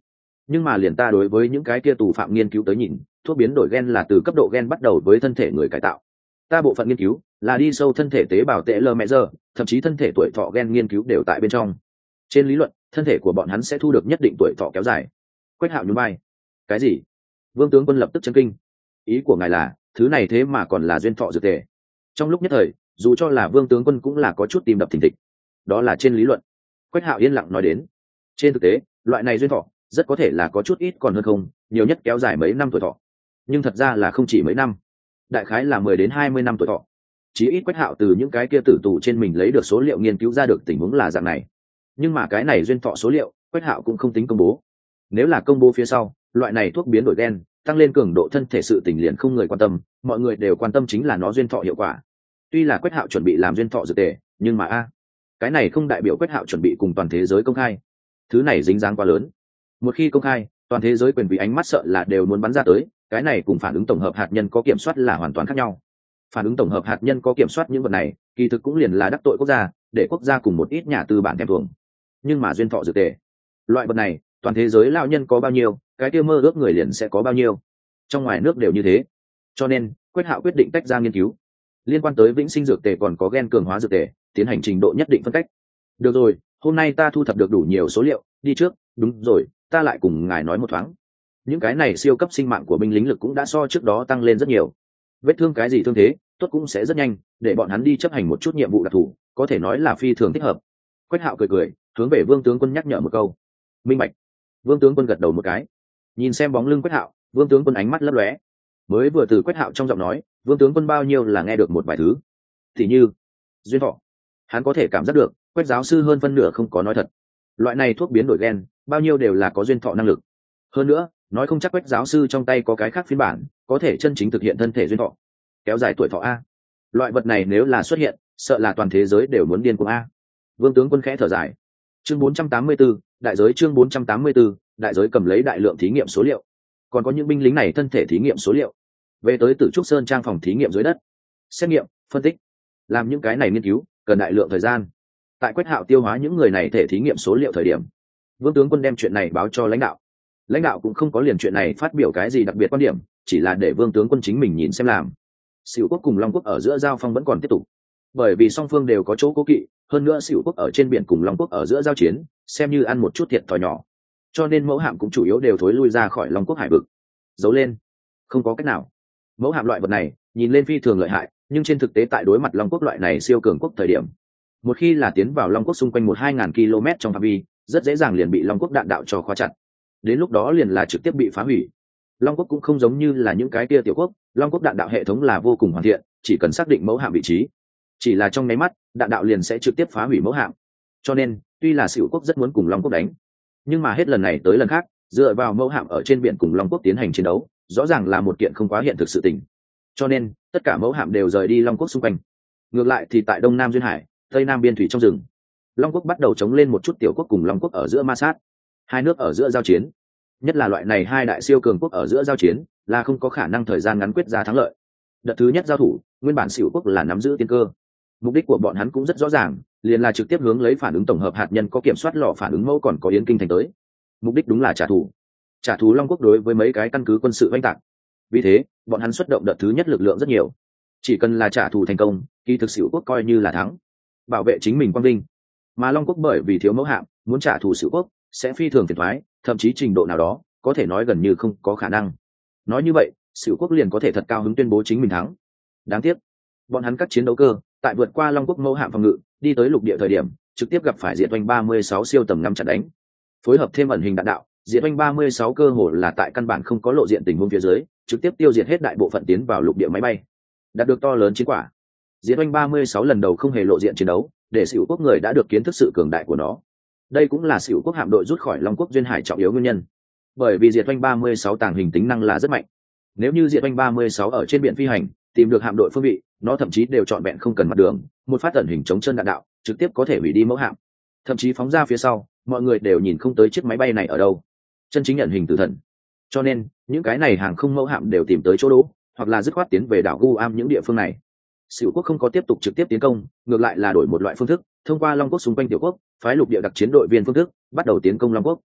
nhưng mà liền ta đối với những cái kia tù phạm nghiên cứu tới nhìn, thuốc biến đổi gen là từ cấp độ gen bắt đầu với thân thể người cải tạo. Ta bộ phận nghiên cứu là đi sâu thân thể tế bào tệ lơ mẹ giờ, thậm chí thân thể tuổi thọ gen nghiên cứu đều tại bên trong. Trên lý luận, thân thể của bọn hắn sẽ thu được nhất định tuổi thọ kéo dài. Quách Hạo nhún vai. Cái gì? Vương tướng quân lập tức chấn kinh. Ý của ngài là thứ này thế mà còn là duyên thọ dược tề? Trong lúc nhất thời, dù cho là Vương tướng quân cũng là có chút tim đập thình thịch. Đó là trên lý luận. Quách Hạo yên lặng nói đến. Trên thực tế, loại này duyên thọ rất có thể là có chút ít còn hơn không, nhiều nhất kéo dài mấy năm tuổi thọ. Nhưng thật ra là không chỉ mấy năm, đại khái là mười đến hai mươi năm tuổi thọ. Chí ít Quách Hạo từ những cái kia tử tù trên mình lấy được số liệu nghiên cứu ra được tình huống là dạng này. Nhưng mà cái này duyên thọ số liệu, Quách Hạo cũng không tính công bố. Nếu là công bố phía sau, loại này thuốc biến đổi gen tăng lên cường độ thân thể sự tình liền không người quan tâm, mọi người đều quan tâm chính là nó duyên thọ hiệu quả. Tuy là Quách Hạo chuẩn bị làm duyên thọ dược tề, nhưng mà a, cái này không đại biểu Quách Hạo chuẩn bị cùng toàn thế giới công khai. Thứ này dính dáng quá lớn. Một khi công khai, toàn thế giới quyền vì ánh mắt sợ là đều muốn bắn ra tới, cái này cùng phản ứng tổng hợp hạt nhân có kiểm soát là hoàn toàn khác nhau. Phản ứng tổng hợp hạt nhân có kiểm soát những vật này, kỳ thực cũng liền là đắc tội quốc gia, để quốc gia cùng một ít nhà tư bản thèm thuồng. Nhưng mà duyên thọ dược tề, loại vật này, toàn thế giới lão nhân có bao nhiêu, cái kia mơ ước người liền sẽ có bao nhiêu. Trong ngoài nước đều như thế. Cho nên, Quách Hạo quyết định tách ra nghiên cứu. Liên quan tới vĩnh sinh dược tề còn có gen cường hóa dược tề, tiến hành trình độ nhất định phân cách. Được rồi, hôm nay ta thu thập được đủ nhiều số liệu, đi trước, đúng rồi, ta lại cùng ngài nói một thoáng. Những cái này siêu cấp sinh mạng của binh lính lực cũng đã so trước đó tăng lên rất nhiều. Vết thương cái gì thương thế, tốt cũng sẽ rất nhanh, để bọn hắn đi chấp hành một chút nhiệm vụ đặc thù, có thể nói là phi thường thích hợp. Quách Hạo cười cười, hướng về Vương tướng quân nhắc nhở một câu. Minh bạch. Vương tướng quân gật đầu một cái. Nhìn xem bóng lưng Quách Hạo, Vương tướng quân ánh mắt lấp lóe. Mới vừa từ Quách Hạo trong giọng nói, Vương tướng quân bao nhiêu là nghe được một vài thứ. Thì như duyên thọ, hắn có thể cảm giác được Quách giáo sư hơn phân nửa không có nói thật. Loại này thuốc biến đổi gen, bao nhiêu đều là có duyên thọ năng lực. Hơn nữa, nói không chắc Quách giáo sư trong tay có cái khác phiên bản, có thể chân chính thực hiện thân thể duyên thọ, kéo dài tuổi thọ a. Loại vật này nếu là xuất hiện, sợ là toàn thế giới đều muốn điên cuồng a. Vương tướng quân khẽ thở dài. Chương bốn trăm tám mươi 4, đại giới chương bốn trăm tám mươi 4, đại giới cầm lấy đại lượng thí nghiệm số liệu. Còn có những binh lính này thân thể thí nghiệm số liệu. Về tới Tử Trúc Sơn trang phòng thí nghiệm dưới đất, xét nghiệm, phân tích, làm những cái này nghiên cứu, cần đại lượng thời gian. Tại Quách Hạo tiêu hóa những người này thể thí nghiệm số liệu thời điểm, Vương tướng quân đem chuyện này báo cho lãnh đạo. Lãnh đạo cũng không có liền chuyện này phát biểu cái gì đặc biệt quan điểm, chỉ là để Vương tướng quân chính mình nhìn xem làm. Sửu quốc cùng Long quốc ở giữa giao phong vẫn còn tiếp tục, bởi vì song phương đều có chỗ cố kỵ, hơn nữa Sửu quốc ở trên biển cùng Long quốc ở giữa giao chiến, xem như ăn một chút thiệt thòi nhỏ, cho nên mẫu hạm cũng chủ yếu đều thối lui ra khỏi Long quốc hải vực. Giấu lên, không có cách nào. Mẫu hạm loại vật này nhìn lên phi thường lợi hại, nhưng trên thực tế tại đối mặt Long quốc loại này siêu cường quốc thời điểm, một khi là tiến vào Long quốc xung quanh một hai ngàn km trong phạm vi, rất dễ dàng liền bị Long quốc đạn đạo cho khóa chặt. Đến lúc đó liền là trực tiếp bị phá hủy. Long quốc cũng không giống như là những cái kia tiểu quốc, Long quốc đạn đạo hệ thống là vô cùng hoàn thiện, chỉ cần xác định mẫu hạm vị trí, chỉ là trong nháy mắt, đạn đạo liền sẽ trực tiếp phá hủy mẫu hạm. Cho nên, tuy là Sửu quốc rất muốn cùng Long quốc đánh, nhưng mà hết lần này tới lần khác, dựa vào mẫu hạm ở trên biển cùng Long quốc tiến hành chiến đấu, rõ ràng là một kiện không quá hiện thực sự tình. Cho nên, tất cả mẫu hạm đều rời đi Long quốc xung quanh. Ngược lại thì tại Đông Nam duyên hải, Tây Nam biên thủy trong rừng, Long quốc bắt đầu chống lên một chút tiểu quốc cùng Long quốc ở giữa ma sát. Hai nước ở giữa giao chiến, nhất là loại này hai đại siêu cường quốc ở giữa giao chiến, là không có khả năng thời gian ngắn quyết ra thắng lợi. Đợt thứ nhất giao thủ, nguyên bản Sửu quốc là nắm giữ tiên cơ. Mục đích của bọn hắn cũng rất rõ ràng, liền là trực tiếp hướng lấy phản ứng tổng hợp hạt nhân có kiểm soát lò phản ứng mẫu còn có Yến Kinh thành tới. Mục đích đúng là trả thù. Trả thù Long quốc đối với mấy cái căn cứ quân sự oanh tạc. Vì thế, bọn hắn xuất động đợt thứ nhất lực lượng rất nhiều. Chỉ cần là trả thù thành công, kỳ thực Sửu quốc coi như là thắng, bảo vệ chính mình quang vinh. Mà Long quốc bởi vì thiếu mẫu hạm, muốn trả thù Sửu quốc sẽ phi thường phiền toái, thậm chí trình độ nào đó có thể nói gần như không có khả năng. Nói như vậy, Sửu quốc liền có thể thật cao hứng tuyên bố chính mình thắng. Đáng tiếc, bọn hắn các chiến đấu cơ tại vượt qua Long quốc mẫu hạm phòng ngự, đi tới lục địa thời điểm, trực tiếp gặp phải Diệt Oanh ba mươi sáu siêu tầm năm chặn đánh. Phối hợp thêm ẩn hình đạn đạo, Diệt Oanh ba mươi sáu cơ hồ là tại căn bản không có lộ diện tình huống phía dưới, trực tiếp tiêu diệt hết đại bộ phận tiến vào lục địa máy bay, đạt được to lớn chiến quả. Diệt Oanh ba mươi sáu lần đầu không hề lộ diện chiến đấu, để Sửu quốc người đã được kiến thức sự cường đại của nó. Đây cũng là Sửu quốc hạm đội rút khỏi Long quốc duyên hải trọng yếu nguyên nhân. Bởi vì Diệt Oanh ba mươi sáu tàng hình tính năng là rất mạnh. Nếu như Diệt Oanh ba mươi sáu ở trên biển phi hành, tìm được hạm đội phương vị, nó thậm chí đều trọn vẹn không cần mặt đường, một phát ẩn hình chống chân đạn đạo, trực tiếp có thể hủy đi mẫu hạm. Thậm chí phóng ra phía sau, mọi người đều nhìn không tới chiếc máy bay này ở đâu. Chân chính ẩn hình tử thần. Cho nên, những cái này hàng không mẫu hạm đều tìm tới chỗ đỗ, hoặc là dứt khoát tiến về đảo Guam những địa phương này. Sửu quốc không có tiếp tục trực tiếp tiến công, ngược lại là đổi một loại phương thức, thông qua Long quốc xung quanh tiểu quốc, phái lục địa đặc chiến đội viên phương thức, bắt đầu tiến công Long quốc.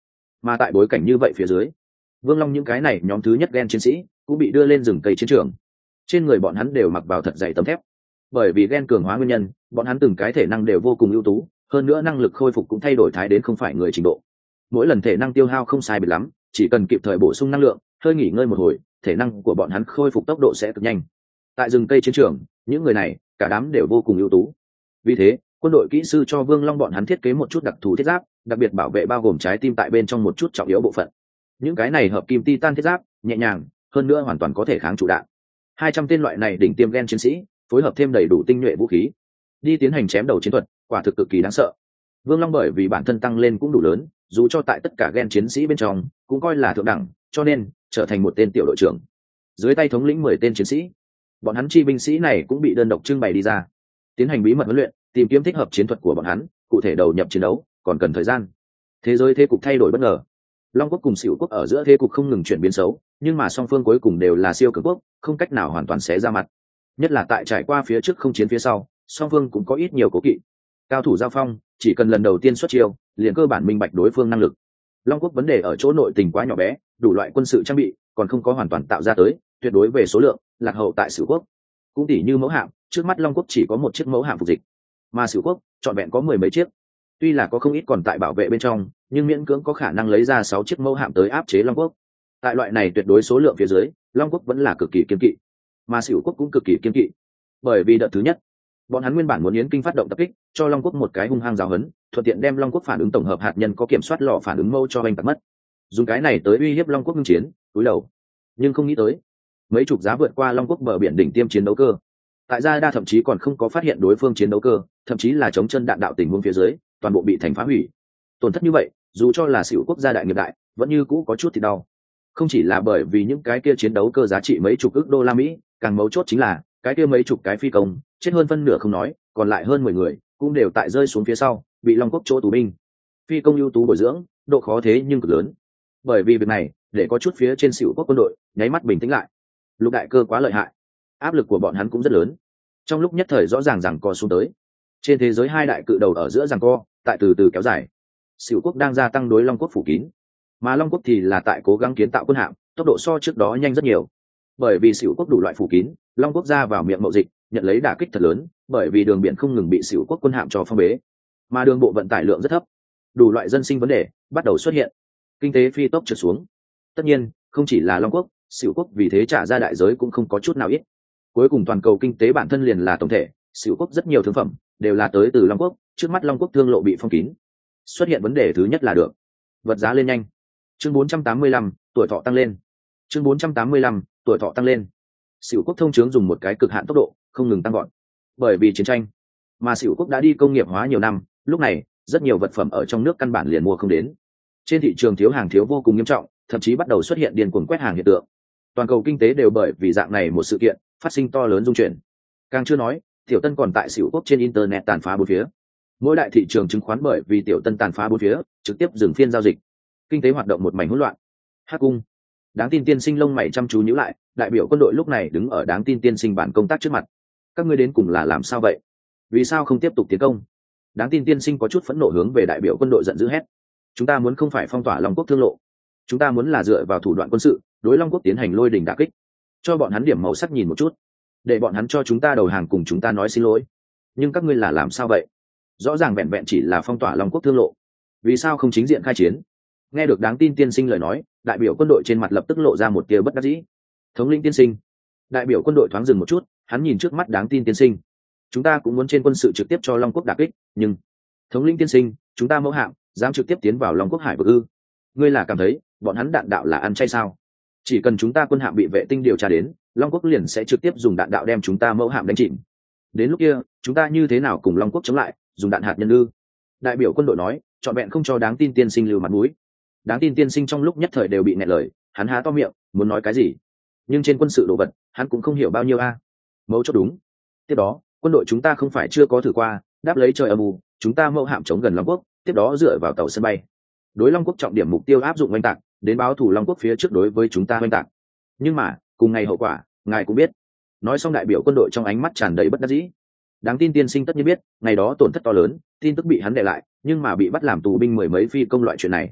Mà tại bối cảnh như vậy phía dưới, Vương Long những cái này nhóm thứ nhất gen chiến sĩ cũng bị đưa lên rừng cây chiến trường. Trên người bọn hắn đều mặc vào thật dày tấm thép, bởi vì gen cường hóa nguyên nhân, bọn hắn từng cái thể năng đều vô cùng ưu tú, hơn nữa năng lực khôi phục cũng thay đổi thái đến không phải người trình độ. Mỗi lần thể năng tiêu hao không sai biệt lắm, chỉ cần kịp thời bổ sung năng lượng, hơi nghỉ ngơi một hồi, thể năng của bọn hắn khôi phục tốc độ sẽ cực nhanh. Tại rừng cây chiến trường, những người này cả đám đều vô cùng ưu tú. Vì thế, quân đội kỹ sư cho Vương Long bọn hắn thiết kế một chút đặc thù thiết giáp, đặc biệt bảo vệ bao gồm trái tim tại bên trong một chút trọng yếu bộ phận. Những cái này hợp kim titan thiết giáp, nhẹ nhàng, hơn nữa hoàn toàn có thể kháng trụ đạn. hai trăm tên loại này đỉnh tiêm gen chiến sĩ, phối hợp thêm đầy đủ tinh nhuệ vũ khí, đi tiến hành chém đầu chiến thuật, quả thực cực kỳ đáng sợ. Vương Long bởi vì bản thân tăng lên cũng đủ lớn, dù cho tại tất cả gen chiến sĩ bên trong, cũng coi là thượng đẳng, cho nên trở thành một tên tiểu đội trưởng. Dưới tay thống lĩnh mười tên chiến sĩ, bọn hắn chi binh sĩ này cũng bị đơn độc trưng bày đi ra, tiến hành bí mật huấn luyện, tìm kiếm thích hợp chiến thuật của bọn hắn, cụ thể đầu nhập chiến đấu còn cần thời gian. Thế giới thế cục thay đổi bất ngờ, Long quốc cùng Sửu quốc ở giữa thế cục không ngừng chuyển biến xấu, nhưng mà song phương cuối cùng đều là siêu cường quốc, không cách nào hoàn toàn xé ra mặt. Nhất là tại trải qua phía trước không chiến phía sau, song phương cũng có ít nhiều cố kỵ. Cao thủ giao phong, chỉ cần lần đầu tiên xuất chiêu, liền cơ bản minh bạch đối phương năng lực. Long quốc vấn đề ở chỗ nội tình quá nhỏ bé, đủ loại quân sự trang bị còn không có hoàn toàn tạo ra tới, tuyệt đối về số lượng lạc hậu tại Sửu quốc. Cũng tỷ như mẫu hạm, trước mắt Long quốc chỉ có một chiếc mẫu hạm phục dịch, mà Sửu quốc trọn vẹn có mười mấy chiếc. Tuy là có không ít còn tại bảo vệ bên trong, nhưng miễn cưỡng có khả năng lấy ra sáu chiếc mẫu hạm tới áp chế Long quốc. Tại loại này tuyệt đối số lượng phía dưới, Long quốc vẫn là cực kỳ kiên kỵ, mà Sửu quốc cũng cực kỳ kiên kỵ. Bởi vì đợt thứ nhất, bọn hắn nguyên bản muốn yến kinh phát động tập kích, cho Long quốc một cái hung hăng giáo huấn, thuận tiện đem Long quốc phản ứng tổng hợp hạt nhân có kiểm soát lò phản ứng mâu cho anh tạc mất, dùng cái này tới uy hiếp Long quốc ngưng chiến, túi đầu. Nhưng không nghĩ tới, mấy chục giá vượt qua Long quốc bờ biển đỉnh tiêm chiến đấu cơ, tại gia đa thậm chí còn không có phát hiện đối phương chiến đấu cơ, thậm chí là chống chân đạn đạo tình huống phía dưới, toàn bộ bị thành phá hủy. Tổn thất như vậy, dù cho là Sửu quốc gia đại nghiệp đại, vẫn như cũ có chút thì đau. Không chỉ là bởi vì những cái kia chiến đấu cơ giá trị mấy chục ức đô la Mỹ, càng mấu chốt chính là cái kia mấy chục cái phi công, chết hơn phân nửa không nói, còn lại hơn mười người cũng đều tại rơi xuống phía sau, bị Long quốc chỗ tù binh. Phi công ưu tú bồi dưỡng, độ khó thế nhưng cực lớn. Bởi vì việc này, để có chút phía trên Sửu quốc quân đội nháy mắt bình tĩnh lại. Lục đại cơ quá lợi hại, áp lực của bọn hắn cũng rất lớn. Trong lúc nhất thời rõ ràng rằng co xuống tới, trên thế giới hai đại cự đầu ở giữa giằng co, tại từ từ kéo dài. Sửu quốc đang gia tăng đối Long quốc phủ kín, mà Long quốc thì là tại cố gắng kiến tạo quân hạm, tốc độ so trước đó nhanh rất nhiều. Bởi vì Sửu quốc đủ loại phủ kín, Long quốc ra vào miệng mậu dịch, nhận lấy đả kích thật lớn, bởi vì đường biển không ngừng bị Sửu quốc quân hạm cho phong bế, mà đường bộ vận tải lượng rất thấp, đủ loại dân sinh vấn đề bắt đầu xuất hiện, kinh tế phi tốc trượt xuống. Tất nhiên, không chỉ là Long quốc, Sửu quốc vì thế trả ra đại giới cũng không có chút nào ít. Cuối cùng toàn cầu kinh tế bản thân liền là tổng thể, Sửu quốc rất nhiều thương phẩm đều là tới từ Long quốc, trước mắt Long quốc thương lộ bị phong kín. Xuất hiện vấn đề thứ nhất là được vật giá lên nhanh. Chương bốn trăm tám mươi lăm, tuổi thọ tăng lên. Chương bốn trăm tám mươi lăm, tuổi thọ tăng lên. Sửu quốc thông chứng dùng một cái cực hạn tốc độ, không ngừng tăng gọn. Bởi vì chiến tranh, mà Sửu quốc đã đi công nghiệp hóa nhiều năm, lúc này, rất nhiều vật phẩm ở trong nước căn bản liền mua không đến. Trên thị trường thiếu hàng thiếu vô cùng nghiêm trọng, thậm chí bắt đầu xuất hiện điên cuồng quét hàng hiện tượng. Toàn cầu kinh tế đều bởi vì dạng này một sự kiện, phát sinh to lớn rung chuyển. Càng chưa nói, Tiểu Tân còn tại Sửu quốc trên internet tàn phá bốn phía. Mỗi đại thị trường chứng khoán bởi vì Tiểu Tân tàn phá bốn phía, trực tiếp dừng phiên giao dịch. Kinh tế hoạt động một mảnh hỗn loạn. Hắc cung. Đáng tin tiên sinh lông mày chăm chú nhíu lại, đại biểu quân đội lúc này đứng ở đáng tin tiên sinh bản công tác trước mặt. Các ngươi đến cùng là làm sao vậy? Vì sao không tiếp tục tiến công? Đáng tin tiên sinh có chút phẫn nộ hướng về đại biểu quân đội giận dữ hét. Chúng ta muốn không phải phong tỏa Long quốc thương lộ, chúng ta muốn là dựa vào thủ đoạn quân sự, đối Long quốc tiến hành lôi đình đả kích, cho bọn hắn điểm màu sắc nhìn một chút, để bọn hắn cho chúng ta đầu hàng cùng chúng ta nói xin lỗi. Nhưng các ngươi là làm sao vậy? Rõ ràng vẹn vẹn chỉ là phong tỏa Long quốc thương lộ, vì sao không chính diện khai chiến? Nghe được đáng tin tiên sinh lời nói, đại biểu quân đội trên mặt lập tức lộ ra một tia bất đắc dĩ. Thống lĩnh tiên sinh. Đại biểu quân đội thoáng dừng một chút, hắn nhìn trước mắt đáng tin tiên sinh. Chúng ta cũng muốn trên quân sự trực tiếp cho Long quốc đả kích, nhưng thống lĩnh tiên sinh, chúng ta mẫu hạm dám trực tiếp tiến vào Long quốc hải vực ư? Ngươi là cảm thấy bọn hắn đạn đạo là ăn chay sao? Chỉ cần chúng ta quân hạm bị vệ tinh điều tra đến, Long quốc liền sẽ trực tiếp dùng đạn đạo đem chúng ta mẫu hạm đánh chìm. Đến lúc kia, chúng ta như thế nào cùng Long quốc chống lại, dùng đạn hạt nhân ư? Đại biểu quân đội nói, trọn vẹn không cho đáng tin tiên sinh lưu mặt mũi. Đáng tin tiên sinh trong lúc nhất thời đều bị nghẹn lời, hắn há to miệng muốn nói cái gì, nhưng trên quân sự đồ vật hắn cũng không hiểu bao nhiêu a. À. Mấu chốt đúng. Tiếp đó, quân đội chúng ta không phải chưa có thử qua đáp lấy trời âm u, chúng ta mẫu hạm chống gần Long quốc, tiếp đó dựa vào tàu sân bay, đối Long quốc trọng điểm mục tiêu áp dụng oanh tạc, đến báo thủ Long quốc phía trước đối với chúng ta oanh tạc. Nhưng mà cùng ngày hậu quả ngài cũng biết. Nói xong đại biểu quân đội trong ánh mắt tràn đầy bất đắc dĩ. Đáng tin tiên sinh tất nhiên biết ngày đó tổn thất to lớn, tin tức bị hắn để lại, nhưng mà bị bắt làm tù binh mười mấy phi công loại chuyện này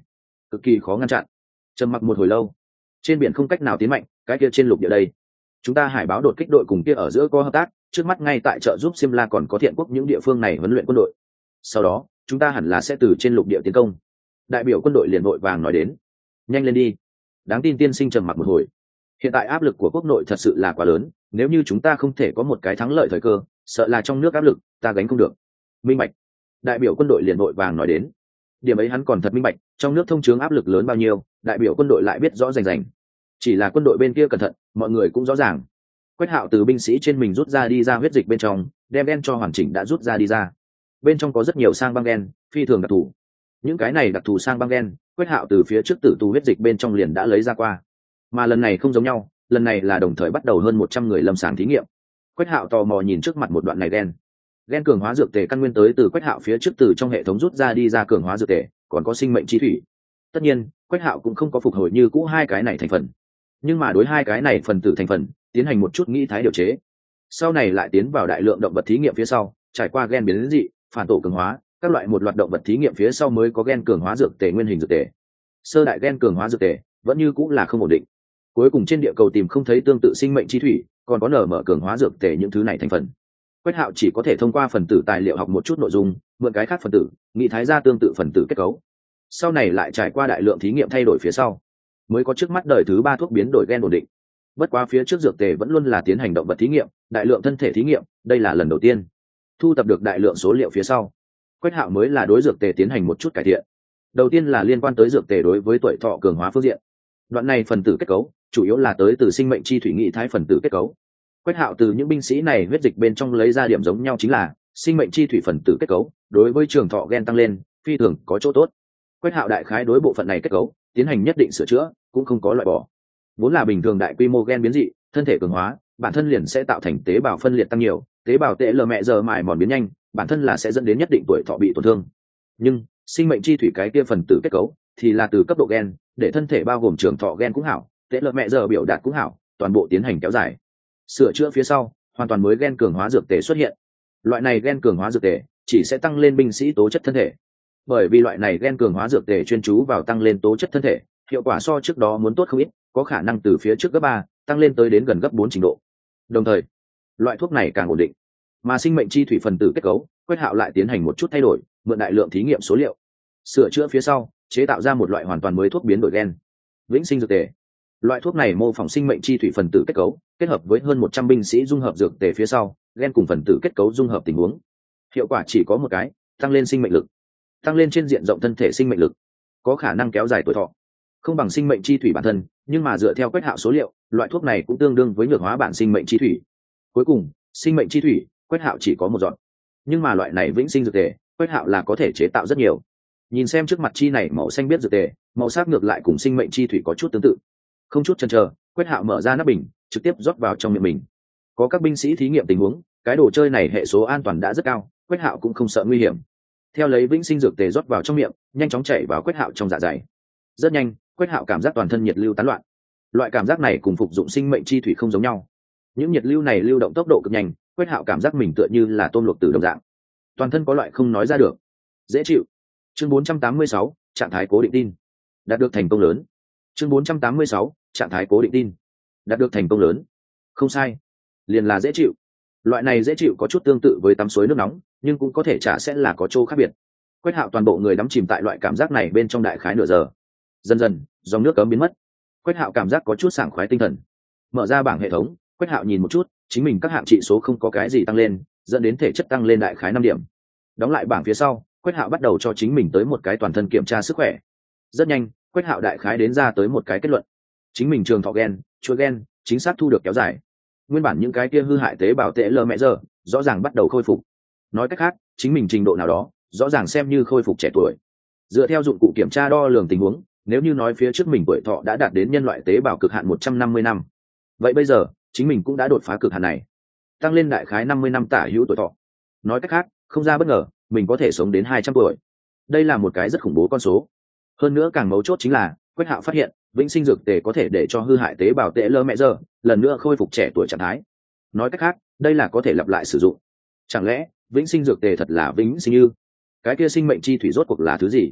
cực kỳ khó ngăn chặn. Trầm mặc một hồi lâu, trên biển không cách nào tiến mạnh, cái kia trên lục địa đây, chúng ta hải báo đột kích đội cùng kia ở giữa có hợp tác, trước mắt ngay tại trợ giúp Simla còn có Thiện Quốc những địa phương này huấn luyện quân đội. Sau đó chúng ta hẳn là sẽ từ trên lục địa tiến công. Đại biểu quân đội liền vội vàng nói đến. Nhanh lên đi. Đáng tin tiên sinh trầm mặc một hồi. Hiện tại áp lực của quốc nội thật sự là quá lớn, nếu như chúng ta không thể có một cái thắng lợi thời cơ, sợ là trong nước áp lực ta gánh không được. Minh bạch. Đại biểu quân đội liền vội vàng nói đến. Điểm ấy hắn còn thật minh bạch, trong nước thông chướng áp lực lớn bao nhiêu, đại biểu quân đội lại biết rõ rành rành. Chỉ là quân đội bên kia cẩn thận, mọi người cũng rõ ràng. Quách Hạo từ binh sĩ trên mình rút ra đi ra huyết dịch bên trong, đem đen cho hoàn chỉnh đã rút ra đi ra. Bên trong có rất nhiều sang băng đen, phi thường đặc thù. Những cái này đặc thù sang băng đen, Quách Hạo từ phía trước tử tù huyết dịch bên trong liền đã lấy ra qua. Mà lần này không giống nhau, lần này là đồng thời bắt đầu hơn một trăm người lâm sàng thí nghiệm. Quách Hạo tò mò nhìn trước mặt một đoạn này đen. Đen cường hóa dược tề căn nguyên tới từ Quách Hạo phía trước từ trong hệ thống rút ra đi ra cường hóa dược tề, còn có sinh mệnh chi thủy. Tất nhiên, Quách Hạo cũng không có phục hồi như cũ hai cái này thành phần. Nhưng mà đối hai cái này phần tử thành phần, tiến hành một chút nghĩ thái điều chế. Sau này lại tiến vào đại lượng động vật thí nghiệm phía sau, trải qua gen biến dị, phản tổ cường hóa, các loại một loạt động vật thí nghiệm phía sau mới có gen cường hóa dược tề nguyên hình dược tề. Sơ đại gen cường hóa dược tề vẫn như cũng là không ổn định. Cuối cùng trên địa cầu tìm không thấy tương tự sinh mệnh chi thủy, còn có nở mở cường hóa dược tề những thứ này thành phần. Quách Hạo chỉ có thể thông qua phần tử tài liệu học một chút nội dung, mượn cái khác phần tử, nghĩ thái ra tương tự phần tử kết cấu. Sau này lại trải qua đại lượng thí nghiệm thay đổi phía sau, mới có trước mắt đời thứ ba thuốc biến đổi gen ổn định. Bất quá phía trước dược tề vẫn luôn là tiến hành động vật thí nghiệm, đại lượng thân thể thí nghiệm, đây là lần đầu tiên. Thu thập được đại lượng số liệu phía sau, Quách Hạo mới là đối dược tề tiến hành một chút cải thiện. Đầu tiên là liên quan tới dược tề đối với tuổi thọ cường hóa phương diện. Đoạn này phần tử kết cấu chủ yếu là tới từ sinh mệnh chi thủy nghị thái phần tử kết cấu. Quách Hạo từ những binh sĩ này huyết dịch bên trong lấy ra điểm giống nhau chính là sinh mệnh chi thủy phần tử kết cấu, đối với trường thọ gen tăng lên, phi thường có chỗ tốt. Quách Hạo đại khái đối bộ phận này kết cấu tiến hành nhất định sửa chữa, cũng không có loại bỏ. Vốn là bình thường đại quy mô gen biến dị, thân thể cường hóa, bản thân liền sẽ tạo thành tế bào phân liệt tăng nhiều, tế bào tệ lờ mẹ giờ mài mòn biến nhanh, bản thân là sẽ dẫn đến nhất định tuổi thọ bị tổn thương. Nhưng sinh mệnh chi thủy cái kia phần tử kết cấu thì là từ cấp độ gen, để thân thể bao gồm trường thọ gen cũng hảo, tệ lờ mẹ giờ biểu đạt cũng hảo, toàn bộ tiến hành kéo dài. Sửa chữa phía sau, hoàn toàn mới gen cường hóa dược tề xuất hiện. Loại này gen cường hóa dược tề chỉ sẽ tăng lên binh sĩ tố chất thân thể. Bởi vì loại này gen cường hóa dược tề chuyên chú vào tăng lên tố chất thân thể, hiệu quả so trước đó muốn tốt không ít, có khả năng từ phía trước gấp ba tăng lên tới đến gần gấp bốn trình độ. Đồng thời, loại thuốc này càng ổn định. Mà sinh mệnh chi thủy phần tử kết cấu, Quách Hạo lại tiến hành một chút thay đổi, mượn đại lượng thí nghiệm số liệu, sửa chữa phía sau, chế tạo ra một loại hoàn toàn mới thuốc biến đổi gen, vĩnh sinh dược tề. Loại thuốc này mô phỏng sinh mệnh chi thủy phần tử kết cấu, kết hợp với hơn một trăm binh sĩ dung hợp dược tề phía sau, gen cùng phần tử kết cấu dung hợp tình huống. Hiệu quả chỉ có một cái, tăng lên sinh mệnh lực, tăng lên trên diện rộng thân thể sinh mệnh lực, có khả năng kéo dài tuổi thọ. Không bằng sinh mệnh chi thủy bản thân, nhưng mà dựa theo Quách Hạo số liệu, loại thuốc này cũng tương đương với nhược hóa bản sinh mệnh chi thủy. Cuối cùng, sinh mệnh chi thủy, Quách Hạo chỉ có một giọt. Nhưng mà loại này vĩnh sinh dược tề, Quách Hạo là có thể chế tạo rất nhiều. Nhìn xem trước mặt chi này màu xanh biết dược tề, màu sắc ngược lại cùng sinh mệnh chi thủy có chút tương tự. Không chút chần chờ, Quách Hạo mở ra nắp bình, trực tiếp rót vào trong miệng mình. Có các binh sĩ thí nghiệm tình huống, cái đồ chơi này hệ số an toàn đã rất cao, Quách Hạo cũng không sợ nguy hiểm. Theo lấy vĩnh sinh dược tề rót vào trong miệng, nhanh chóng chảy vào Quách Hạo trong dạ dày. Rất nhanh, Quách Hạo cảm giác toàn thân nhiệt lưu tán loạn. Loại cảm giác này cùng phục dụng sinh mệnh chi thủy không giống nhau. Những nhiệt lưu này lưu động tốc độ cực nhanh, Quách Hạo cảm giác mình tựa như là tôm luộc từ đồng dạng. Toàn thân có loại không nói ra được, dễ chịu. Chương bốn trăm tám mươi sáu, trạng thái cố định tin. Đạt được thành công lớn. Chương bốn trăm tám mươi sáu, trạng thái cố định tin. Đạt được thành công lớn. Không sai, liền là dễ chịu. Loại này dễ chịu có chút tương tự với tắm suối nước nóng, nhưng cũng có thể chả sẽ là có chỗ khác biệt. Quách Hạo toàn bộ người đắm chìm tại loại cảm giác này bên trong đại khái nửa giờ. Dần dần, dòng nước cấm biến mất. Quách Hạo cảm giác có chút sảng khoái tinh thần. Mở ra bảng hệ thống, Quách Hạo nhìn một chút, chính mình các hạng trị số không có cái gì tăng lên, dẫn đến thể chất tăng lên đại khái năm điểm. Đóng lại bảng phía sau, Quách Hạo bắt đầu cho chính mình tới một cái toàn thân kiểm tra sức khỏe. Rất nhanh, Quách Hạo đại khái đến ra tới một cái kết luận. Chính mình trường thọ gen, chuỗi gen, chính xác thu được kéo dài. Nguyên bản những cái kia hư hại tế bào tệ lờ mẹ giờ, rõ ràng bắt đầu khôi phục. Nói cách khác, chính mình trình độ nào đó, rõ ràng xem như khôi phục trẻ tuổi. Dựa theo dụng cụ kiểm tra đo lường tình huống, nếu như nói phía trước mình tuổi thọ đã đạt đến nhân loại tế bào cực hạn một trăm năm mươi năm, vậy bây giờ chính mình cũng đã đột phá cực hạn này, tăng lên đại khái năm mươi năm tả hữu tuổi thọ. Nói cách khác, không ra bất ngờ, mình có thể sống đến hai trăm tuổi. Đây là một cái rất khủng bố con số. Hơn nữa càng mấu chốt chính là, Quách Hạo phát hiện, vĩnh sinh dược tề có thể để cho hư hại tế bào tệ lơ mẹ giờ lần nữa khôi phục trẻ tuổi trạng thái. Nói cách khác, đây là có thể lặp lại sử dụng. Chẳng lẽ vĩnh sinh dược tề thật là vĩnh sinh như? Cái kia sinh mệnh chi thủy rốt cuộc là thứ gì?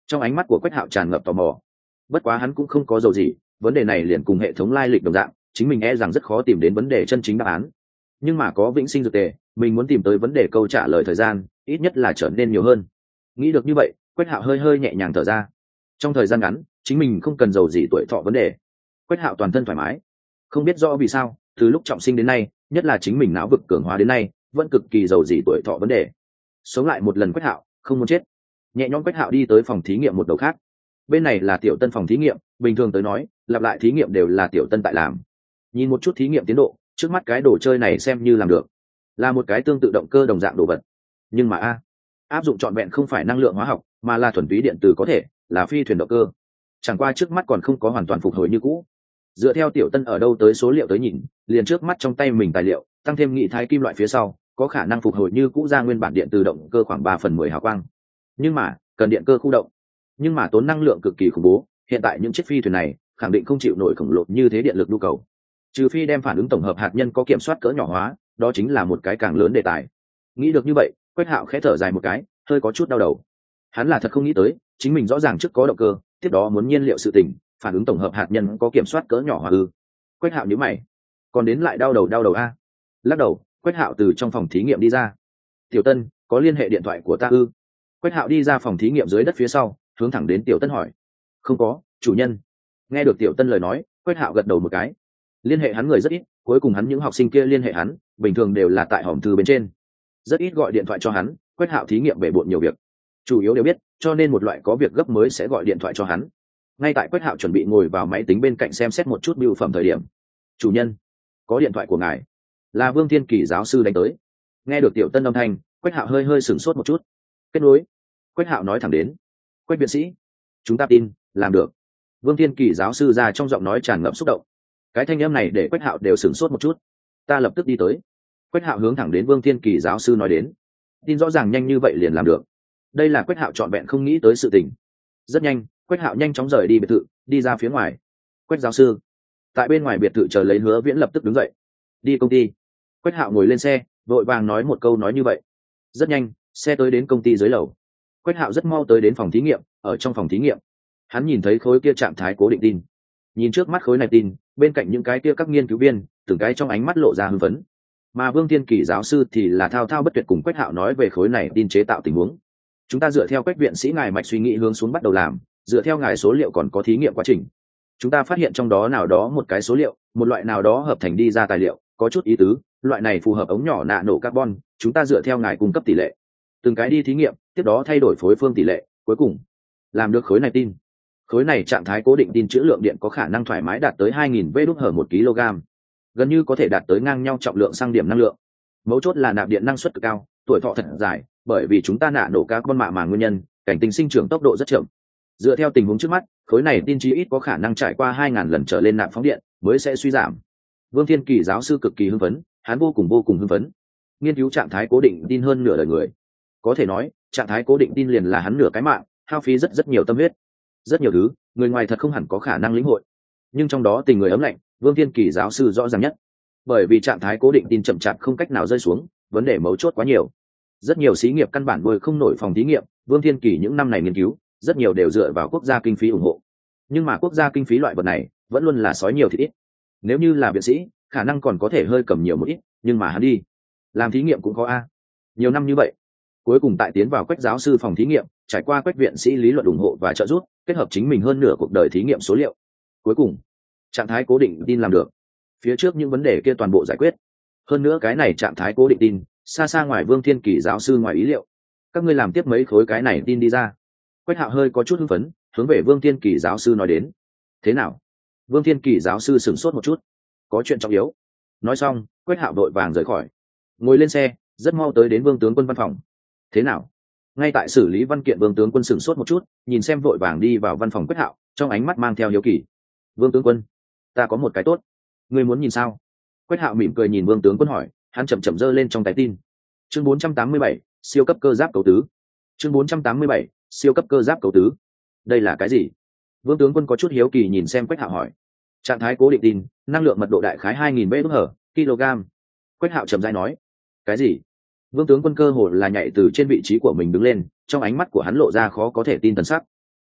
Trong ánh mắt của Quách Hạo tràn ngập tò mò. Bất quá hắn cũng không có dầu gì, vấn đề này liền cùng hệ thống lai lịch đồng dạng, chính mình e rằng rất khó tìm đến vấn đề chân chính đáp án. Nhưng mà có vĩnh sinh dược tề, mình muốn tìm tới vấn đề câu trả lời thời gian ít nhất là trở nên nhiều hơn. Nghĩ được như vậy, Quách Hạo hơi hơi nhẹ nhàng thở ra. Trong thời gian ngắn, chính mình không cần dầu gì tuổi thọ vấn đề. Quách Hạo toàn thân thoải mái. Không biết rõ vì sao, từ lúc trọng sinh đến nay, nhất là chính mình não vực cường hóa đến nay, vẫn cực kỳ dầu gì tuổi thọ vấn đề. Sống lại một lần Quách Hạo, không muốn chết. Nhẹ nhõm Quách Hạo đi tới phòng thí nghiệm một đầu khác. Bên này là Tiểu Tân phòng thí nghiệm, bình thường tới nói, lặp lại thí nghiệm đều là Tiểu Tân tại làm. Nhìn một chút thí nghiệm tiến độ, trước mắt cái đồ chơi này xem như làm được, là một cái tương tự động cơ đồng dạng đồ vật. Nhưng mà a, áp dụng trọn vẹn không phải năng lượng hóa học, mà là thuần túy điện từ có thể, là phi thuyền động cơ. Chẳng qua trước mắt còn không có hoàn toàn phục hồi như cũ. Dựa theo Tiểu Tân ở đâu tới số liệu tới nhìn, liền trước mắt trong tay mình tài liệu, tăng thêm nghị thái kim loại phía sau, có khả năng phục hồi như cũ ra nguyên bản điện từ động cơ khoảng ba phần mười hào quang. Nhưng mà, cần điện cơ khu động, nhưng mà tốn năng lượng cực kỳ khủng bố. Hiện tại những chiếc phi thuyền này khẳng định không chịu nổi khổng lồ như thế điện lực nhu cầu, trừ phi đem phản ứng tổng hợp hạt nhân có kiểm soát cỡ nhỏ hóa, đó chính là một cái càng lớn đề tài. Nghĩ được như vậy, Quách Hạo khẽ thở dài một cái, hơi có chút đau đầu. Hắn là thật không nghĩ tới, chính mình rõ ràng trước có động cơ, tiếp đó muốn nhiên liệu sự tình, phản ứng tổng hợp hạt nhân có kiểm soát cỡ nhỏ hóa ư? Quách Hạo nhíu mày, còn đến lại đau đầu đau đầu a. Lắc đầu, Quách Hạo từ trong phòng thí nghiệm đi ra. Tiểu Tân, có liên hệ điện thoại của ta ư? Quách Hạo đi ra phòng thí nghiệm dưới đất phía sau, hướng thẳng đến Tiểu Tân hỏi. Không có, chủ nhân. Nghe được Tiểu Tân lời nói, Quách Hạo gật đầu một cái. Liên hệ hắn người rất ít, cuối cùng hắn những học sinh kia liên hệ hắn, bình thường đều là tại hòm thư bên trên, rất ít gọi điện thoại cho hắn. Quách Hạo thí nghiệm bể bộn nhiều việc, chủ yếu đều biết, cho nên một loại có việc gấp mới sẽ gọi điện thoại cho hắn. Ngay tại Quách Hạo chuẩn bị ngồi vào máy tính bên cạnh xem xét một chút bưu phẩm thời điểm, chủ nhân, có điện thoại của ngài, là Vương Thiên Kỳ giáo sư đánh tới. Nghe được Tiểu Tân âm thanh, Quách Hạo hơi hơi sửng sốt một chút. Kết nối. Quách Hạo nói thẳng đến. Quách viện sĩ, chúng ta tin, làm được. Vương Thiên Kỳ giáo sư ra trong giọng nói tràn ngập xúc động. Cái thanh âm này để Quách Hạo đều sửng sốt một chút. Ta lập tức đi tới. Quách Hạo hướng thẳng đến Vương Thiên Kỳ giáo sư nói đến. Tin rõ ràng nhanh như vậy liền làm được. Đây là Quách Hạo trọn vẹn không nghĩ tới sự tình. Rất nhanh, Quách Hạo nhanh chóng rời đi biệt thự, đi ra phía ngoài. Quách giáo sư, tại bên ngoài biệt thự chờ lấy Hứa Viễn lập tức đứng dậy. Đi công ty. Quách Hạo ngồi lên xe, vội vàng nói một câu nói như vậy. Rất nhanh, xe tới đến công ty dưới lầu. Quách Hạo rất mau tới đến phòng thí nghiệm. Ở trong phòng thí nghiệm, hắn nhìn thấy khối kia trạng thái cố định tin. Nhìn trước mắt khối này tin, bên cạnh những cái kia các nghiên cứu viên, từng cái trong ánh mắt lộ ra hưng phấn. Mà Vương Thiên Kỳ giáo sư thì là thao thao bất tuyệt cùng Quách Hạo nói về khối này tin chế tạo tình huống. Chúng ta dựa theo Quách viện sĩ ngài mạch suy nghĩ hướng xuống bắt đầu làm, dựa theo ngài số liệu còn có thí nghiệm quá trình. Chúng ta phát hiện trong đó nào đó một cái số liệu, một loại nào đó hợp thành đi ra tài liệu, có chút ý tứ, loại này phù hợp ống nhỏ nano carbon, chúng ta dựa theo ngài cung cấp tỷ lệ, từng cái đi thí nghiệm, tiếp đó thay đổi phối phương tỷ lệ, cuối cùng làm được khối này tin. Khối này trạng thái cố định tin trữ lượng điện có khả năng thoải mái đạt tới hai nghìn vê đốt hở một kg, gần như có thể đạt tới ngang nhau trọng lượng sang điểm năng lượng. Mấu chốt là nạp điện năng suất cực cao, tuổi thọ thật dài, bởi vì chúng ta nạ nổ carbon mạ mà nguyên nhân, cảnh tinh sinh trưởng tốc độ rất chậm. Dựa theo tình huống trước mắt, khối này tin chí ít có khả năng trải qua hai ngàn lần trở lên nạp phóng điện mới sẽ suy giảm. Vương Thiên Kỳ giáo sư cực kỳ hưng phấn, hắn vô cùng vô cùng hưng phấn. Nghiên cứu trạng thái cố định tin hơn nửa đời người, có thể nói trạng thái cố định tin liền là hắn nửa cái mạng, hao phí rất rất nhiều tâm huyết, rất nhiều thứ người ngoài thật không hẳn có khả năng lĩnh hội, nhưng trong đó tình người ấm lạnh, Vương Thiên Kỳ giáo sư rõ ràng nhất. Bởi vì trạng thái cố định tin chậm chạp không cách nào rơi xuống, vấn đề mấu chốt quá nhiều, rất nhiều xí nghiệp căn bản nuôi không nổi phòng thí nghiệm. Vương Thiên Kỳ những năm này nghiên cứu rất nhiều đều dựa vào quốc gia kinh phí ủng hộ, nhưng mà quốc gia kinh phí loại vật này vẫn luôn là sói nhiều thịt ít. Nếu như là viện sĩ, khả năng còn có thể hơi cầm nhiều một ít, nhưng mà hắn đi làm thí nghiệm cũng có a nhiều năm như vậy, cuối cùng tại tiến vào Quách giáo sư phòng thí nghiệm, trải qua Quách viện sĩ lý luận ủng hộ và trợ giúp, kết hợp chính mình hơn nửa cuộc đời thí nghiệm số liệu, cuối cùng trạng thái cố định tin làm được. Phía trước những vấn đề kia toàn bộ giải quyết, hơn nữa cái này trạng thái cố định tin xa xa ngoài Vương Thiên Kỳ giáo sư ngoài ý liệu. Các ngươi làm tiếp mấy khối cái này tin đi ra. Quách Hạo hơi có chút hưng phấn, hướng về Vương Thiên Kỳ giáo sư nói đến. Thế nào? Vương Thiên Kỳ giáo sư sửng sốt một chút. Có chuyện trọng yếu. Nói xong, Quách Hạo đội vàng rời khỏi, ngồi lên xe, rất mau tới đến Vương tướng quân văn phòng. Thế nào? Ngay tại xử lý văn kiện, Vương tướng quân sửng sốt một chút, nhìn xem vội vàng đi vào văn phòng Quách Hạo, trong ánh mắt mang theo hiếu kỳ. Vương tướng quân, ta có một cái tốt, ngươi muốn nhìn sao? Quách Hạo mỉm cười nhìn Vương tướng quân hỏi, hắn chậm chậm giơ lên trong tay tin. Chương bốn trăm tám mươi bảy, siêu cấp cơ giáp cấu tứ. Chương bốn trăm tám mươi bảy, siêu cấp cơ giáp cấu tứ. Đây là cái gì? Vương tướng quân có chút hiếu kỳ nhìn xem Quách Hạo hỏi. Trạng thái cố định tin, năng lượng mật độ đại khái hai nghìn mét hở kg. Quách Hạo trầm rãi nói. Cái gì? Vương tướng quân cơ hồ là nhảy từ trên vị trí của mình đứng lên, trong ánh mắt của hắn lộ ra khó có thể tin thần sắc.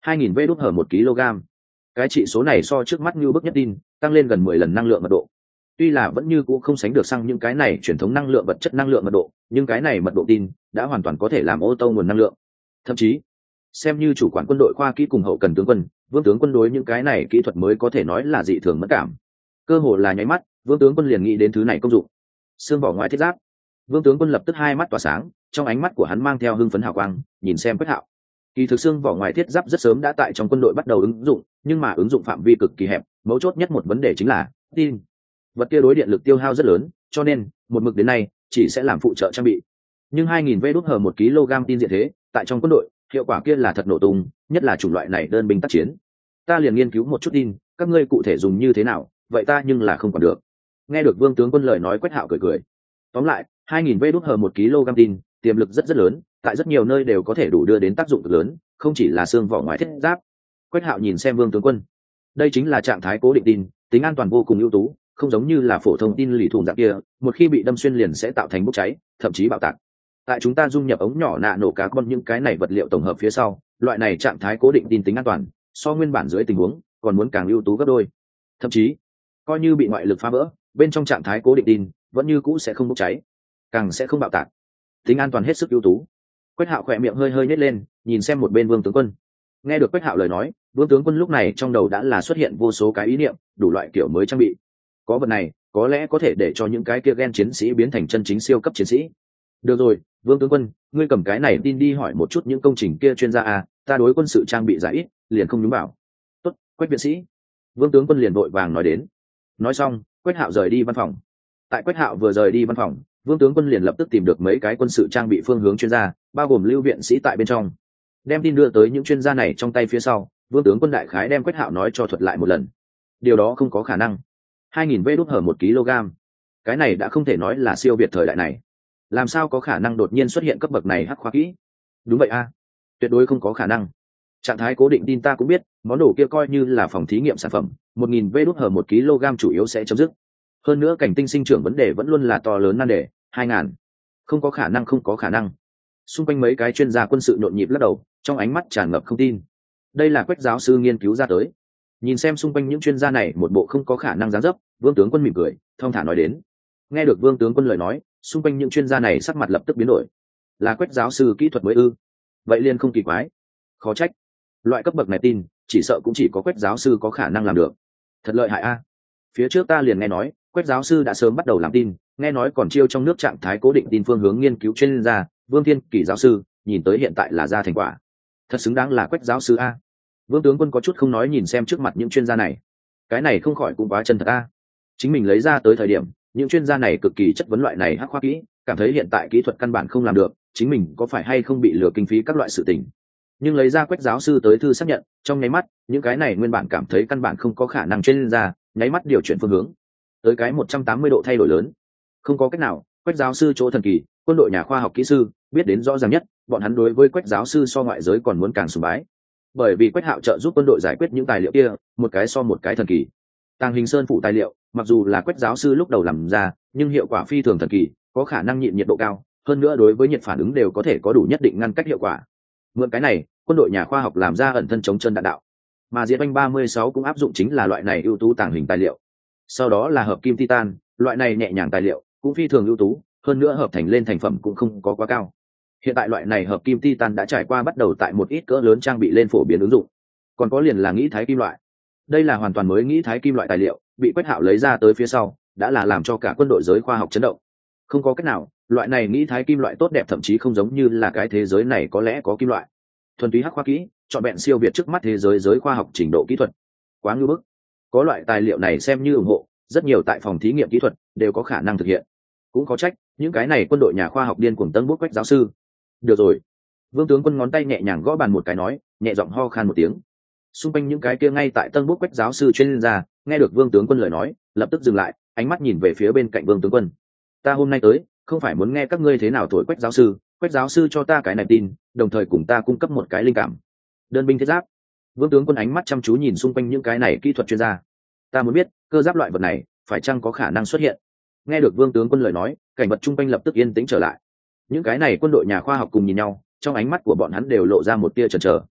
hai nghìn vê đốt hở một kg. Cái trị số này so trước mắt như bức nhất tin tăng lên gần mười lần năng lượng mật độ. Tuy là vẫn như cũ không sánh được xăng những cái này truyền thống năng lượng vật chất năng lượng mật độ, nhưng cái này mật độ tin đã hoàn toàn có thể làm ô tô nguồn năng lượng. Thậm chí xem như chủ quản quân đội khoa kỹ cùng hậu cần tướng quân, Vương tướng quân đối những cái này kỹ thuật mới có thể nói là dị thường mất cảm. Cơ hồ là nháy mắt, Vương tướng quân liền nghĩ đến thứ này công dụng. Xương vỏ ngoài thiết giáp. Vương tướng quân lập tức hai mắt tỏa sáng, trong ánh mắt của hắn mang theo hưng phấn hào quang, nhìn xem Quách Hạo. Kỳ thực xương vỏ ngoài thiết giáp rất sớm đã tại trong quân đội bắt đầu ứng dụng, nhưng mà ứng dụng phạm vi cực kỳ hẹp, mấu chốt nhất một vấn đề chính là tin. Vật kia đối điện lực tiêu hao rất lớn, cho nên một mực đến nay chỉ sẽ làm phụ trợ trang bị. Nhưng hai nghìn vê đốt hở một kg tin diện thế, tại trong quân đội, hiệu quả kia là thật nổ tung, nhất là chủng loại này đơn binh tác chiến. Ta liền nghiên cứu một chút tin, các ngươi cụ thể dùng như thế nào, vậy ta nhưng là không quản được. Nghe được Vương tướng quân lời nói, Quách Hạo cười cười. Tóm lại, hai nghìn vê đốt hở một kg tin, tiềm lực rất rất lớn, tại rất nhiều nơi đều có thể đủ đưa đến tác dụng cực lớn, không chỉ là xương vỏ ngoài thiết giáp. Quách Hạo nhìn xem Vương tướng quân, đây chính là trạng thái cố định tin, tính an toàn vô cùng ưu tú, không giống như là phổ thông tin lì thủng dạng kia, một khi bị đâm xuyên liền sẽ tạo thành bốc cháy, thậm chí bạo tạc. Tại chúng ta dung nhập ống nhỏ nạ nổ carbon những cái này vật liệu tổng hợp phía sau, loại này trạng thái cố định tin tính an toàn, so nguyên bản dưới tình huống còn muốn càng ưu tú gấp đôi. Thậm chí, coi như bị ngoại lực phá vỡ, bên trong trạng thái cố định tin vẫn như cũ sẽ không bốc cháy, càng sẽ không bạo tạc. Tính an toàn hết sức ưu tú. Quách Hạo khỏe miệng hơi hơi nhếch lên, nhìn xem một bên Vương tướng quân. Nghe được Quách Hạo lời nói, Vương tướng quân lúc này trong đầu đã là xuất hiện vô số cái ý niệm, đủ loại kiểu mới trang bị. Có vật này, có lẽ có thể để cho những cái kia gen chiến sĩ biến thành chân chính siêu cấp chiến sĩ. Được rồi, Vương tướng quân, ngươi cầm cái này tin đi hỏi một chút những công trình kia chuyên gia à, ta đối quân sự trang bị giải ít, liền không nhúng bảo. Tốt, Quách viện sĩ. Vương tướng quân liền vội vàng nói đến. Nói xong, Quách Hạo rời đi văn phòng. Tại Quách Hạo vừa rời đi văn phòng, Vương tướng quân liền lập tức tìm được mấy cái quân sự trang bị phương hướng chuyên gia, bao gồm Lưu viện sĩ tại bên trong. Đem tin đưa tới những chuyên gia này trong tay phía sau, Vương tướng quân đại khái đem Quách Hạo nói cho thuật lại một lần. Điều đó không có khả năng. hai nghìn vê đốt hở một kg. Cái này đã không thể nói là siêu việt thời đại này. Làm sao có khả năng đột nhiên xuất hiện cấp bậc này hắc khoa kỹ? Đúng vậy a, tuyệt đối không có khả năng. Trạng thái cố định tin ta cũng biết, món đồ kia coi như là phòng thí nghiệm sản phẩm, một nghìn vê đốt hở một kg chủ yếu sẽ chấm dứt. Hơn nữa cảnh tinh sinh trưởng vấn đề vẫn luôn là to lớn nan đề, hai ngàn. Không có khả năng, không có khả năng. Xung quanh mấy cái chuyên gia quân sự nhộn nhịp lắc đầu, trong ánh mắt tràn ngập không tin. Đây là Quách giáo sư nghiên cứu ra tới. Nhìn xem xung quanh những chuyên gia này một bộ không có khả năng dáng dấp, Vương tướng quân mỉm cười, thong thả nói đến. Nghe được Vương tướng quân lời nói, xung quanh những chuyên gia này sắc mặt lập tức biến đổi. Là Quách giáo sư kỹ thuật mới ư? Vậy liền không kỳ quái. Khó trách. Loại cấp bậc này tin, chỉ sợ cũng chỉ có Quách giáo sư có khả năng làm được. Thật lợi hại a. Phía trước ta liền nghe nói, Quách giáo sư đã sớm bắt đầu làm tin, nghe nói còn chiêu trong nước trạng thái cố định tin phương hướng nghiên cứu chuyên gia, Vương Thiên Kỳ giáo sư, nhìn tới hiện tại là ra thành quả. Thật xứng đáng là Quách giáo sư a. Vương tướng quân có chút không nói nhìn xem trước mặt những chuyên gia này. Cái này không khỏi cũng quá chân thật a. Chính mình lấy ra tới thời điểm, những chuyên gia này cực kỳ chất vấn loại này hắc khoa kỹ, cảm thấy hiện tại kỹ thuật căn bản không làm được, chính mình có phải hay không bị lừa kinh phí các loại sự tình. Nhưng lấy ra Quách giáo sư tới thư xác nhận, trong nháy mắt, những cái này nguyên bản cảm thấy căn bản không có khả năng chuyên gia, nháy mắt điều chuyển phương hướng, tới cái một trăm tám mươi độ thay đổi lớn. Không có cách nào, Quách giáo sư chỗ thần kỳ, quân đội nhà khoa học kỹ sư biết đến rõ ràng nhất, bọn hắn đối với Quách giáo sư so ngoại giới còn muốn càng sùng bái. Bởi vì Quách Hạo trợ giúp quân đội giải quyết những tài liệu kia, một cái so một cái thần kỳ. Tàng hình sơn phủ tài liệu, mặc dù là Quách giáo sư lúc đầu làm ra, nhưng hiệu quả phi thường thần kỳ, có khả năng nhịn nhiệt độ cao, hơn nữa đối với nhiệt phản ứng đều có thể có đủ nhất định ngăn cách hiệu quả. Mượn cái này, quân đội nhà khoa học làm ra ẩn thân chống chân đạn đạo. Mà Diệt Banh ba mươi sáu cũng áp dụng chính là loại này ưu tú tàng hình tài liệu. Sau đó là hợp kim titan, loại này nhẹ nhàng tài liệu, cũng phi thường ưu tú, hơn nữa hợp thành lên thành phẩm cũng không có quá cao. Hiện tại loại này hợp kim titan đã trải qua bắt đầu tại một ít cỡ lớn trang bị lên phổ biến ứng dụng. Còn có liền là nghĩ thái kim loại. Đây là hoàn toàn mới nghĩ thái kim loại tài liệu, bị Quách Hạo lấy ra tới phía sau, đã là làm cho cả quân đội giới khoa học chấn động. Không có cách nào, loại này nghĩ thái kim loại tốt đẹp thậm chí không giống như là cái thế giới này có lẽ có kim loại. Thuần túy hắc khoa kỹ, chọn vẹn siêu việt trước mắt thế giới giới khoa học trình độ kỹ thuật. Quá ngưu bức. Có loại tài liệu này xem như ủng hộ, rất nhiều tại phòng thí nghiệm kỹ thuật đều có khả năng thực hiện. Cũng có trách, những cái này quân đội nhà khoa học điên cuồng tấn bút Quách giáo sư. Được rồi. Vương tướng quân ngón tay nhẹ nhàng gõ bàn một cái nói, nhẹ giọng ho khan một tiếng. Xung quanh những cái kia ngay tại tân bút Quách giáo sư chuyên gia, nghe được Vương tướng quân lời nói, lập tức dừng lại, ánh mắt nhìn về phía bên cạnh Vương tướng quân. Ta hôm nay tới, không phải muốn nghe các ngươi thế nào thổi Quách giáo sư, Quách giáo sư cho ta cái này tin, đồng thời cùng ta cung cấp một cái linh cảm. Đơn binh thiết giáp. Vương tướng quân ánh mắt chăm chú nhìn xung quanh những cái này kỹ thuật chuyên gia. Ta muốn biết, cơ giáp loại vật này, phải chăng có khả năng xuất hiện? Nghe được Vương tướng quân lời nói, cảnh vật chung quanh lập tức yên tĩnh trở lại. Những cái này quân đội nhà khoa học cùng nhìn nhau, trong ánh mắt của bọn hắn đều lộ ra một tia chần chờ.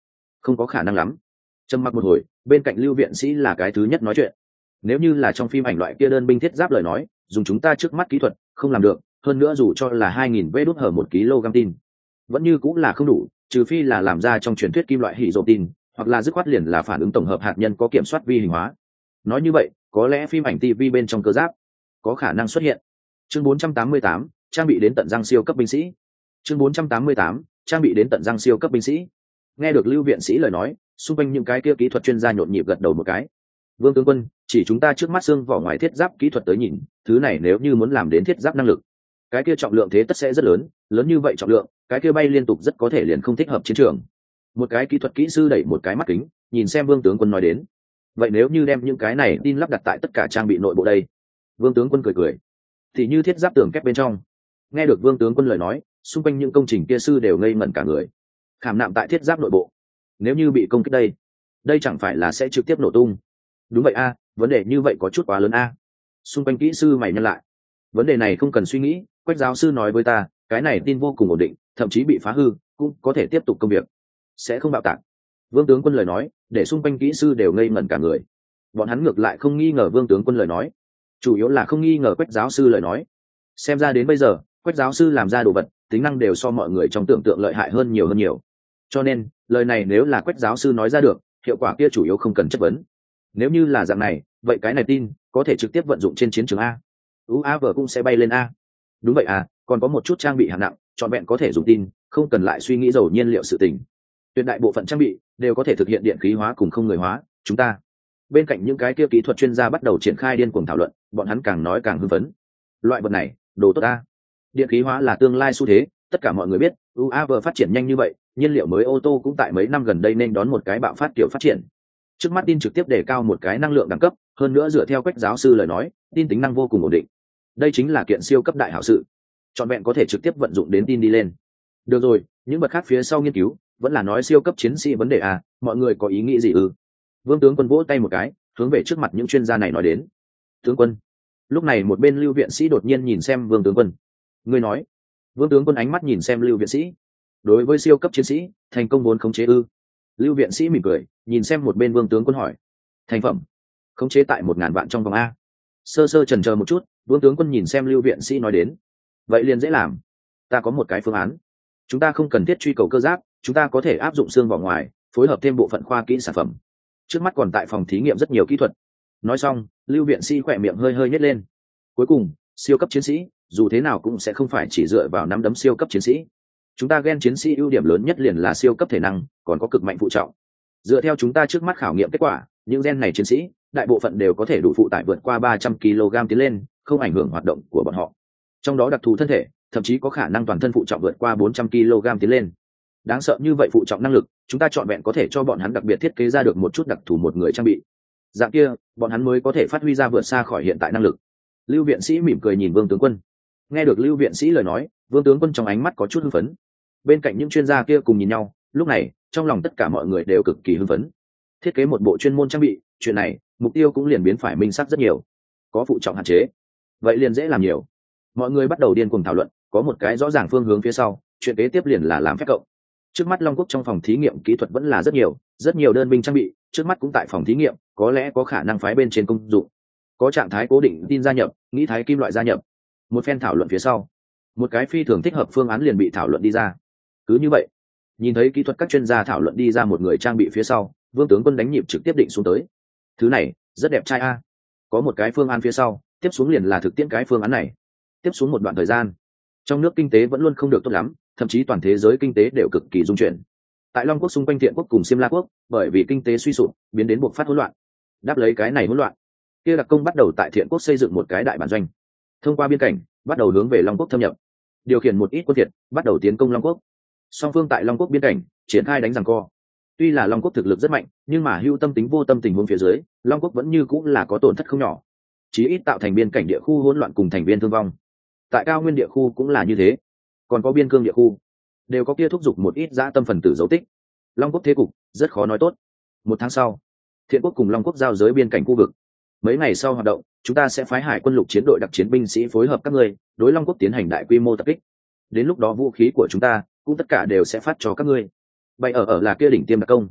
Không có khả năng lắm. Trầm mặc một hồi, bên cạnh lưu viện sĩ là cái thứ nhất nói chuyện. Nếu như là trong phim ảnh loại kia đơn binh thiết giáp lời nói, dùng chúng ta trước mắt kỹ thuật không làm được, hơn nữa dù cho là hai nghìn vê đốt hở một kg tin vẫn như cũng là không đủ, trừ phi là làm ra trong truyền thuyết kim loại hỉ rộ tin, hoặc là dứt khoát liền là phản ứng tổng hợp hạt nhân có kiểm soát vi hình hóa. Nói như vậy, có lẽ phim ảnh ti vi bên trong cơ giáp có khả năng xuất hiện. Chương bốn trăm tám mươi tám, trang bị đến tận răng siêu cấp binh sĩ. Chương bốn trăm tám mươi tám, trang bị đến tận răng siêu cấp binh sĩ. Nghe được lưu viện sĩ lời nói, xung quanh những cái kia kỹ thuật chuyên gia nhộn nhịp gật đầu một cái. Vương tướng quân, chỉ chúng ta trước mắt xương vỏ ngoài thiết giáp kỹ thuật tới nhìn, thứ này nếu như muốn làm đến thiết giáp năng lực, cái kia trọng lượng thế tất sẽ rất lớn, lớn như vậy trọng lượng, cái kia bay liên tục rất có thể liền không thích hợp chiến trường. Một cái kỹ thuật kỹ sư đẩy một cái mắt kính, nhìn xem Vương tướng quân nói đến. Vậy nếu như đem những cái này tin lắp đặt tại tất cả trang bị nội bộ đây? Vương tướng quân cười cười. Thì như thiết giáp tường kép bên trong. Nghe được Vương tướng quân lời nói, xung quanh những công trình kia sư đều ngây ngẩn cả người. Khảm nạm tại thiết giáp nội bộ, nếu như bị công kích đây, đây chẳng phải là sẽ trực tiếp nổ tung? Đúng vậy a, vấn đề như vậy có chút quá lớn a. Xung quanh kỹ sư mày nhân lại. Vấn đề này không cần suy nghĩ, Quách giáo sư nói với ta, cái này tin vô cùng ổn định, thậm chí bị phá hư cũng có thể tiếp tục công việc, sẽ không bạo tạc. Vương tướng quân lời nói để xung quanh kỹ sư đều ngây ngẩn cả người. Bọn hắn ngược lại không nghi ngờ Vương tướng quân lời nói, chủ yếu là không nghi ngờ Quách giáo sư lời nói. Xem ra đến bây giờ, Quách giáo sư làm ra đồ vật tính năng đều so mọi người trong tưởng tượng lợi hại hơn nhiều hơn nhiều. Cho nên lời này nếu là Quách giáo sư nói ra được, hiệu quả kia chủ yếu không cần chất vấn. Nếu như là dạng này, vậy cái này tin có thể trực tiếp vận dụng trên chiến trường a. u a vê cũng sẽ bay lên a. Đúng vậy à, còn có một chút trang bị hạng nặng, trọn vẹn có thể dùng tin, không cần lại suy nghĩ dầu nhiên liệu sự tình. Tuyệt đại bộ phận trang bị đều có thể thực hiện điện khí hóa cùng không người hóa. Chúng ta bên cạnh những cái kia kỹ thuật chuyên gia bắt đầu triển khai điên cuồng thảo luận, bọn hắn càng nói càng hưng phấn. Loại vật này đồ tốt a. Điện khí hóa là tương lai xu thế, tất cả mọi người biết u a vê phát triển nhanh như vậy, nhiên liệu mới ô tô cũng tại mấy năm gần đây nên đón một cái bạo phát kiểu phát triển. Trước mắt tin trực tiếp đề cao một cái năng lượng đẳng cấp, hơn nữa dựa theo Quách giáo sư lời nói, tin tính năng vô cùng ổn định. Đây chính là kiện siêu cấp đại hảo sự, trọn vẹn có thể trực tiếp vận dụng đến tin đi lên. Được rồi, những bậc khác phía sau nghiên cứu vẫn là nói siêu cấp chiến sĩ vấn đề à, mọi người có ý nghĩ gì ư? Vương tướng quân vỗ tay một cái, hướng về trước mặt những chuyên gia này nói đến. Tướng quân. Lúc này một bên lưu viện sĩ đột nhiên nhìn xem Vương tướng quân. Ngươi nói. Vương tướng quân ánh mắt nhìn xem lưu viện sĩ. Đối với siêu cấp chiến sĩ, thành công vốn khống chế ư? Lưu viện sĩ mỉm cười, nhìn xem một bên Vương tướng quân hỏi. Thành phẩm khống chế tại một ngàn vạn trong vòng a. Sơ sơ chần chờ một chút, Vương tướng quân nhìn xem lưu viện sĩ nói đến. Vậy liền dễ làm. Ta có một cái phương án. Chúng ta không cần thiết truy cầu cơ giáp, chúng ta có thể áp dụng xương vỏ ngoài, phối hợp thêm bộ phận khoa kỹ sản phẩm. Trước mắt còn tại phòng thí nghiệm rất nhiều kỹ thuật. Nói xong, lưu viện sĩ khỏe miệng hơi hơi nhếch lên. Cuối cùng, siêu cấp chiến sĩ dù thế nào cũng sẽ không phải chỉ dựa vào nắm đấm siêu cấp chiến sĩ. Chúng ta gen chiến sĩ ưu điểm lớn nhất liền là siêu cấp thể năng, còn có cực mạnh phụ trọng. Dựa theo chúng ta trước mắt khảo nghiệm kết quả, những gen này chiến sĩ đại bộ phận đều có thể đủ phụ tải vượt qua ba trăm ki lô gam tiến lên, không ảnh hưởng hoạt động của bọn họ. Trong đó đặc thù thân thể thậm chí có khả năng toàn thân phụ trọng vượt qua bốn trăm ki lô gam tiến lên. Đáng sợ như vậy phụ trọng năng lực, chúng ta chọn vẹn có thể cho bọn hắn đặc biệt thiết kế ra được một chút đặc thù một người trang bị. Dạng kia, bọn hắn mới có thể phát huy ra vượt xa khỏi hiện tại năng lực. Lưu viện sĩ mỉm cười nhìn Vương tướng quân. Nghe được Lưu viện sĩ lời nói, Vương tướng quân trong ánh mắt có chút hưng phấn. Bên cạnh những chuyên gia kia cùng nhìn nhau, lúc này, trong lòng tất cả mọi người đều cực kỳ hưng phấn. Thiết kế một bộ chuyên môn trang bị, chuyện này, mục tiêu cũng liền biến phải minh xác rất nhiều. Có phụ trọng hạn chế, vậy liền dễ làm nhiều. Mọi người bắt đầu điên cuồng thảo luận, có một cái rõ ràng phương hướng phía sau, chuyện kế tiếp liền là làm phép cộng. Trước mắt Long Quốc trong phòng thí nghiệm kỹ thuật vẫn là rất nhiều, rất nhiều đơn binh trang bị, trước mắt cũng tại phòng thí nghiệm, có lẽ có khả năng phái bên trên công dụng. Có trạng thái cố định tin gia nhập, nghĩ thái kim loại gia nhập. Một phen thảo luận phía sau, một cái phi thường thích hợp phương án liền bị thảo luận đi ra. Cứ như vậy, nhìn thấy kỹ thuật các chuyên gia thảo luận đi ra một người trang bị phía sau, Vương tướng quân đánh nhịp trực tiếp định xuống tới. Thứ này rất đẹp trai a. Có một cái phương án phía sau, tiếp xuống liền là thực tiễn cái phương án này. Tiếp xuống một đoạn thời gian, trong nước kinh tế vẫn luôn không được tốt lắm, thậm chí toàn thế giới kinh tế đều cực kỳ dung chuyển. Tại Long Quốc xung quanh Thiện Quốc cùng Xiêm La Quốc, bởi vì kinh tế suy sụp, biến đến buộc phát hỗn loạn. Đáp lấy cái này hỗn loạn, kia đặc công bắt đầu tại Thiện Quốc xây dựng một cái đại bản doanh, thông qua biên cảnh bắt đầu hướng về Long Quốc thâm nhập, điều khiển một ít quân Việt bắt đầu tiến công Long Quốc. Song phương tại Long Quốc biên cảnh triển khai đánh giằng co. Tuy là Long Quốc thực lực rất mạnh, nhưng mà hưu tâm tính vô tâm tình huống phía dưới, Long Quốc vẫn như cũng là có tổn thất không nhỏ, chí ít tạo thành biên cảnh địa khu hỗn loạn cùng thành viên thương vong. Tại cao nguyên địa khu cũng là như thế, còn có biên cương địa khu đều có kia thúc giục một ít dã tâm phần tử dấu tích. Long Quốc thế cục rất khó nói tốt. Một tháng sau, Thiện Quốc cùng Long Quốc giao giới biên cảnh khu vực. Mấy ngày sau hoạt động, chúng ta sẽ phái hải quân lục chiến đội đặc chiến binh sĩ phối hợp các ngươi đối Long Quốc tiến hành đại quy mô tập kích. Đến lúc đó vũ khí của chúng ta cũng tất cả đều sẽ phát cho các ngươi. Bay ở ở là kia đỉnh tiêm đặc công,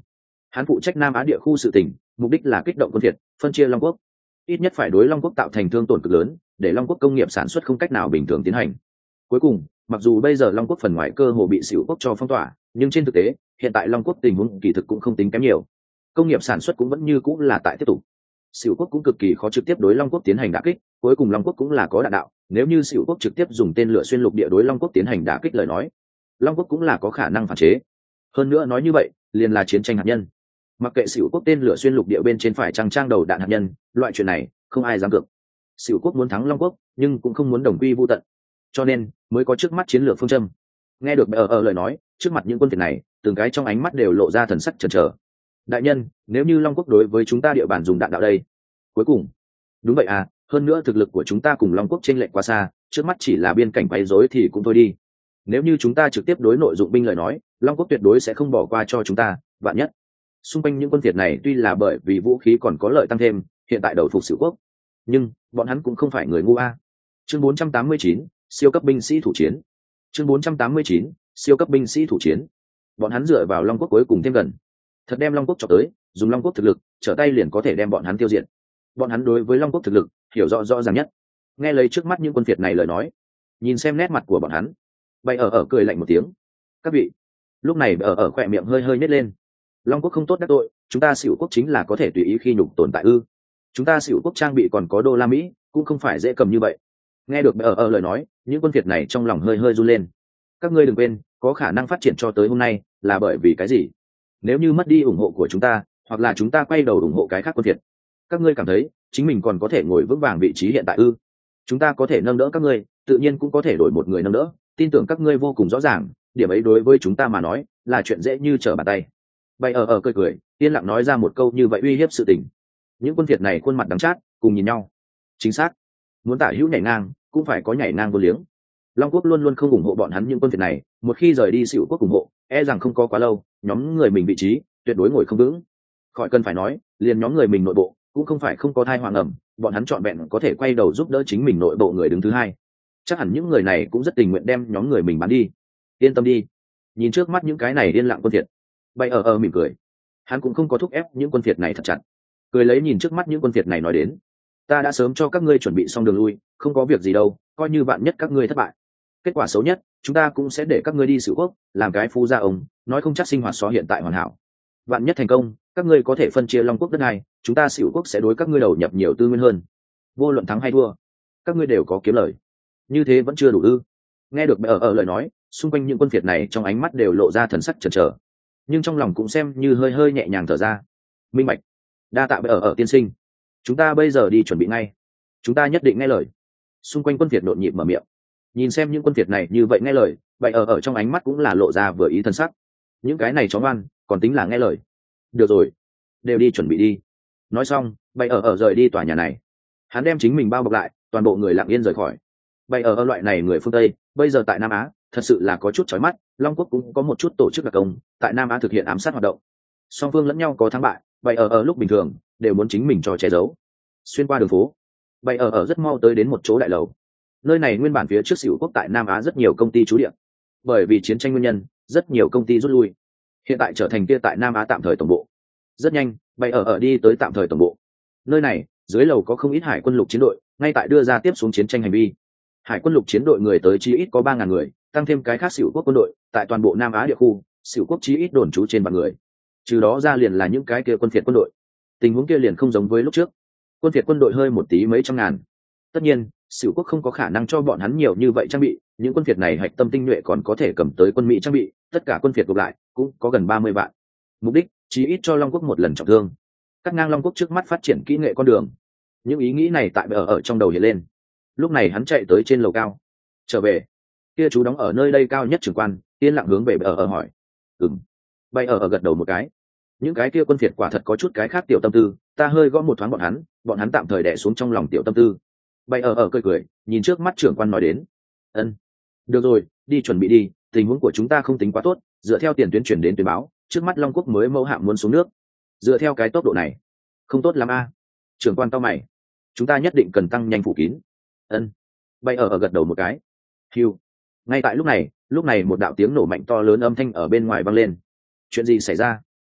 Hắn phụ trách Nam Á địa khu sự tình, mục đích là kích động quân Việt, phân chia Long Quốc, ít nhất phải đối Long Quốc tạo thành thương tổn cực lớn, để Long Quốc công nghiệp sản xuất không cách nào bình thường tiến hành. Cuối cùng, mặc dù bây giờ Long Quốc phần ngoài cơ hồ bị Sửu Quốc cho phong tỏa, nhưng trên thực tế, hiện tại Long Quốc tình huống kỳ thực cũng không tính kém nhiều. Công nghiệp sản xuất cũng vẫn như cũng là tại tiếp tục. Sửu Quốc cũng cực kỳ khó trực tiếp đối Long Quốc tiến hành đả kích, cuối cùng Long Quốc cũng là có đạn đạo, nếu như Sửu Quốc trực tiếp dùng tên lửa xuyên lục địa đối Long Quốc tiến hành đả kích lời nói, Long Quốc cũng là có khả năng phản chế. Hơn nữa nói như vậy, liền là chiến tranh hạt nhân. Mặc kệ Sửu Quốc tên lửa xuyên lục địa bên trên phải trang trang đầu đạn hạt nhân, loại chuyện này không ai dám cược. Sửu Quốc muốn thắng Long Quốc, nhưng cũng không muốn đồng quy vu tận, cho nên mới có trước mắt chiến lược phương châm. Nghe được ở ở lời nói, trước mặt những quân Việt này, từng cái trong ánh mắt đều lộ ra thần sắc chần chờ. Đại nhân, nếu như Long Quốc đối với chúng ta địa bàn dùng đạn đạo đây? Cuối cùng, đúng vậy à, hơn nữa thực lực của chúng ta cùng Long Quốc chênh lệch quá xa, trước mắt chỉ là biên cảnh quấy rối thì cũng thôi đi. Nếu như chúng ta trực tiếp đối nội dụng binh lời nói, Long Quốc tuyệt đối sẽ không bỏ qua cho chúng ta, vạn nhất. Xung quanh những quân Việt này tuy là bởi vì vũ khí còn có lợi tăng thêm, hiện tại đầu phục Sửu Quốc, nhưng bọn hắn cũng không phải người ngu a. Chương bốn trăm tám mươi chín, siêu cấp binh sĩ thủ chiến. Chương bốn trăm tám mươi chín, siêu cấp binh sĩ thủ chiến. Bọn hắn dựa vào Long Quốc cuối cùng thêm gần, thật đem Long Quốc chọc tới, dùng Long Quốc thực lực, trở tay liền có thể đem bọn hắn tiêu diệt. Bọn hắn đối với Long Quốc thực lực hiểu rõ rõ ràng nhất. Nghe lấy trước mắt những quân Việt này lời nói, nhìn xem nét mặt của bọn hắn, bay ở ở cười lạnh một tiếng. Các vị, lúc này ở ở khỏe miệng hơi hơi nhếch lên. Long Quốc không tốt đắc tội, chúng ta Sửu Quốc chính là có thể tùy ý khi nhục tồn tại ư? Chúng ta Sửu Quốc trang bị còn có đô la Mỹ, cũng không phải dễ cầm như vậy. Nghe được ở ở lời nói, những quân Việt này trong lòng hơi hơi run lên. Các ngươi đừng quên, có khả năng phát triển cho tới hôm nay là bởi vì cái gì? Nếu như mất đi ủng hộ của chúng ta, hoặc là chúng ta quay đầu ủng hộ cái khác quân Việt, các ngươi cảm thấy chính mình còn có thể ngồi vững vàng vị trí hiện tại ư? Chúng ta có thể nâng đỡ các ngươi, tự nhiên cũng có thể đổi một người nâng đỡ, tin tưởng các ngươi vô cùng rõ ràng, điểm ấy đối với chúng ta mà nói là chuyện dễ như trở bàn tay. Bay ở ở cười cười, yên lặng nói ra một câu như vậy uy hiếp sự tình. Những quân Việt này khuôn mặt đắng chát, cùng nhìn nhau. Chính xác, muốn tả hữu nhảy ngang, cũng phải có nhảy ngang vô liếng. Long Quốc luôn luôn không ủng hộ bọn hắn những quân Việt này, một khi rời đi Sửu Quốc ủng hộ, e rằng không có quá lâu, nhóm người mình vị trí tuyệt đối ngồi không vững. Khỏi cần phải nói, liền nhóm người mình nội bộ cũng không phải không có thai hoàng ẩm, bọn hắn chọn vẹn có thể quay đầu giúp đỡ chính mình nội bộ người đứng thứ hai. Chắc hẳn những người này cũng rất tình nguyện đem nhóm người mình bán đi. Yên tâm đi. Nhìn trước mắt những cái này điên lặng quân Việt, bay ở ở mỉm cười. Hắn cũng không có thúc ép những quân Việt này thật chặt, cười lấy nhìn trước mắt những quân Việt này nói đến: ta đã sớm cho các ngươi chuẩn bị xong đường lui, không có việc gì đâu, coi như bạn nhất các ngươi thất bại, kết quả xấu nhất chúng ta cũng sẽ để các ngươi đi Sửu Quốc làm cái phu gia ông, nói không chắc sinh hoạt so hiện tại hoàn hảo. Bạn nhất thành công, các ngươi có thể phân chia Long Quốc đất này, chúng ta Sửu Quốc sẽ đối các ngươi đầu nhập nhiều tư nguyên hơn. Vô luận thắng hay thua, các ngươi đều có kiếm lời. Như thế vẫn chưa đủ ư? Nghe được ở ở lời nói, xung quanh những quân Việt này trong ánh mắt đều lộ ra thần sắc chần chờ, nhưng trong lòng cũng xem như hơi hơi nhẹ nhàng thở ra. Minh bạch, đa tạ ở ở tiên sinh, chúng ta bây giờ đi chuẩn bị ngay, chúng ta nhất định nghe lời. Xung quanh quân Việt nhộn nhịp mở miệng. Nhìn xem những quân Việt này như vậy nghe lời, vậy ở ở trong ánh mắt cũng là lộ ra vừa ý thân sắc. Những cái này chó ngoan, còn tính là nghe lời. Được rồi, đều đi chuẩn bị đi. Nói xong, vậy ở ở rời đi tòa nhà này. Hắn đem chính mình bao bọc lại, toàn bộ người lặng yên rời khỏi. Vậy ở ở loại này người phương Tây, bây giờ tại Nam Á, thật sự là có chút chói mắt. Long Quốc cũng có một chút tổ chức đặc công tại Nam Á thực hiện ám sát hoạt động. Song phương lẫn nhau có thắng bại, vậy ở ở lúc bình thường đều muốn chính mình cho che giấu. Xuyên qua đường phố, vậy ở ở rất mau tới đến một chỗ đại lầu. Nơi này nguyên bản phía trước Sửu Quốc tại Nam Á rất nhiều công ty trú địa, bởi vì chiến tranh nguyên nhân, rất nhiều công ty rút lui, hiện tại trở thành kia tại Nam Á tạm thời tổng bộ. Rất nhanh, vậy ở ở đi tới tạm thời tổng bộ. Nơi này dưới lầu có không ít hải quân lục chiến đội ngay tại đưa ra tiếp xuống chiến tranh hành vi. Hải quân lục chiến đội người tới chí ít có ba ngàn người, tăng thêm cái khác Sửu Quốc quân đội tại toàn bộ Nam Á địa khu, Sửu Quốc chí ít đồn trú trên vạn người. Trừ đó ra liền là những cái kia quân phiệt quân đội. Tình huống kia liền không giống với lúc trước, quân phiệt quân đội hơi một tí mấy trăm ngàn. Tất nhiên, Sửu Quốc không có khả năng cho bọn hắn nhiều như vậy trang bị, những quân phiệt này hạch tâm tinh nhuệ còn có thể cầm tới quân Mỹ trang bị, tất cả quân phiệt gộp lại cũng có gần ba mươi vạn. Mục đích chí ít cho Long Quốc một lần trọng thương, cắt ngang Long Quốc trước mắt phát triển kỹ nghệ con đường. Những ý nghĩ này tại ở ở trong đầu hiện lên. Lúc này hắn chạy tới trên lầu cao. Trở về, kia chú đóng ở nơi đây cao nhất trưởng quan yên lặng hướng về ở ở hỏi. Ừm. Bay ở ở gật đầu một cái. Những cái kia quân phiệt quả thật có chút cái khác tiểu tâm tư, ta hơi gõ một thoáng bọn hắn, bọn hắn tạm thời đè xuống trong lòng tiểu tâm tư. Bay ở ở cười cười, nhìn trước mắt trưởng quan nói đến. Ân, được rồi, đi chuẩn bị đi, tình huống của chúng ta không tính quá tốt, dựa theo tiền tuyến chuyển đến tuyên báo, trước mắt Long Quốc mới mẫu hạm muốn xuống nước. Dựa theo cái tốc độ này, không tốt lắm a. Trưởng quan tao mày, chúng ta nhất định cần tăng nhanh phủ kín. Ân. Bay ở ở gật đầu một cái. Hiu. Ngay tại lúc này, lúc này một đạo tiếng nổ mạnh to lớn âm thanh ở bên ngoài vang lên. Chuyện gì xảy ra?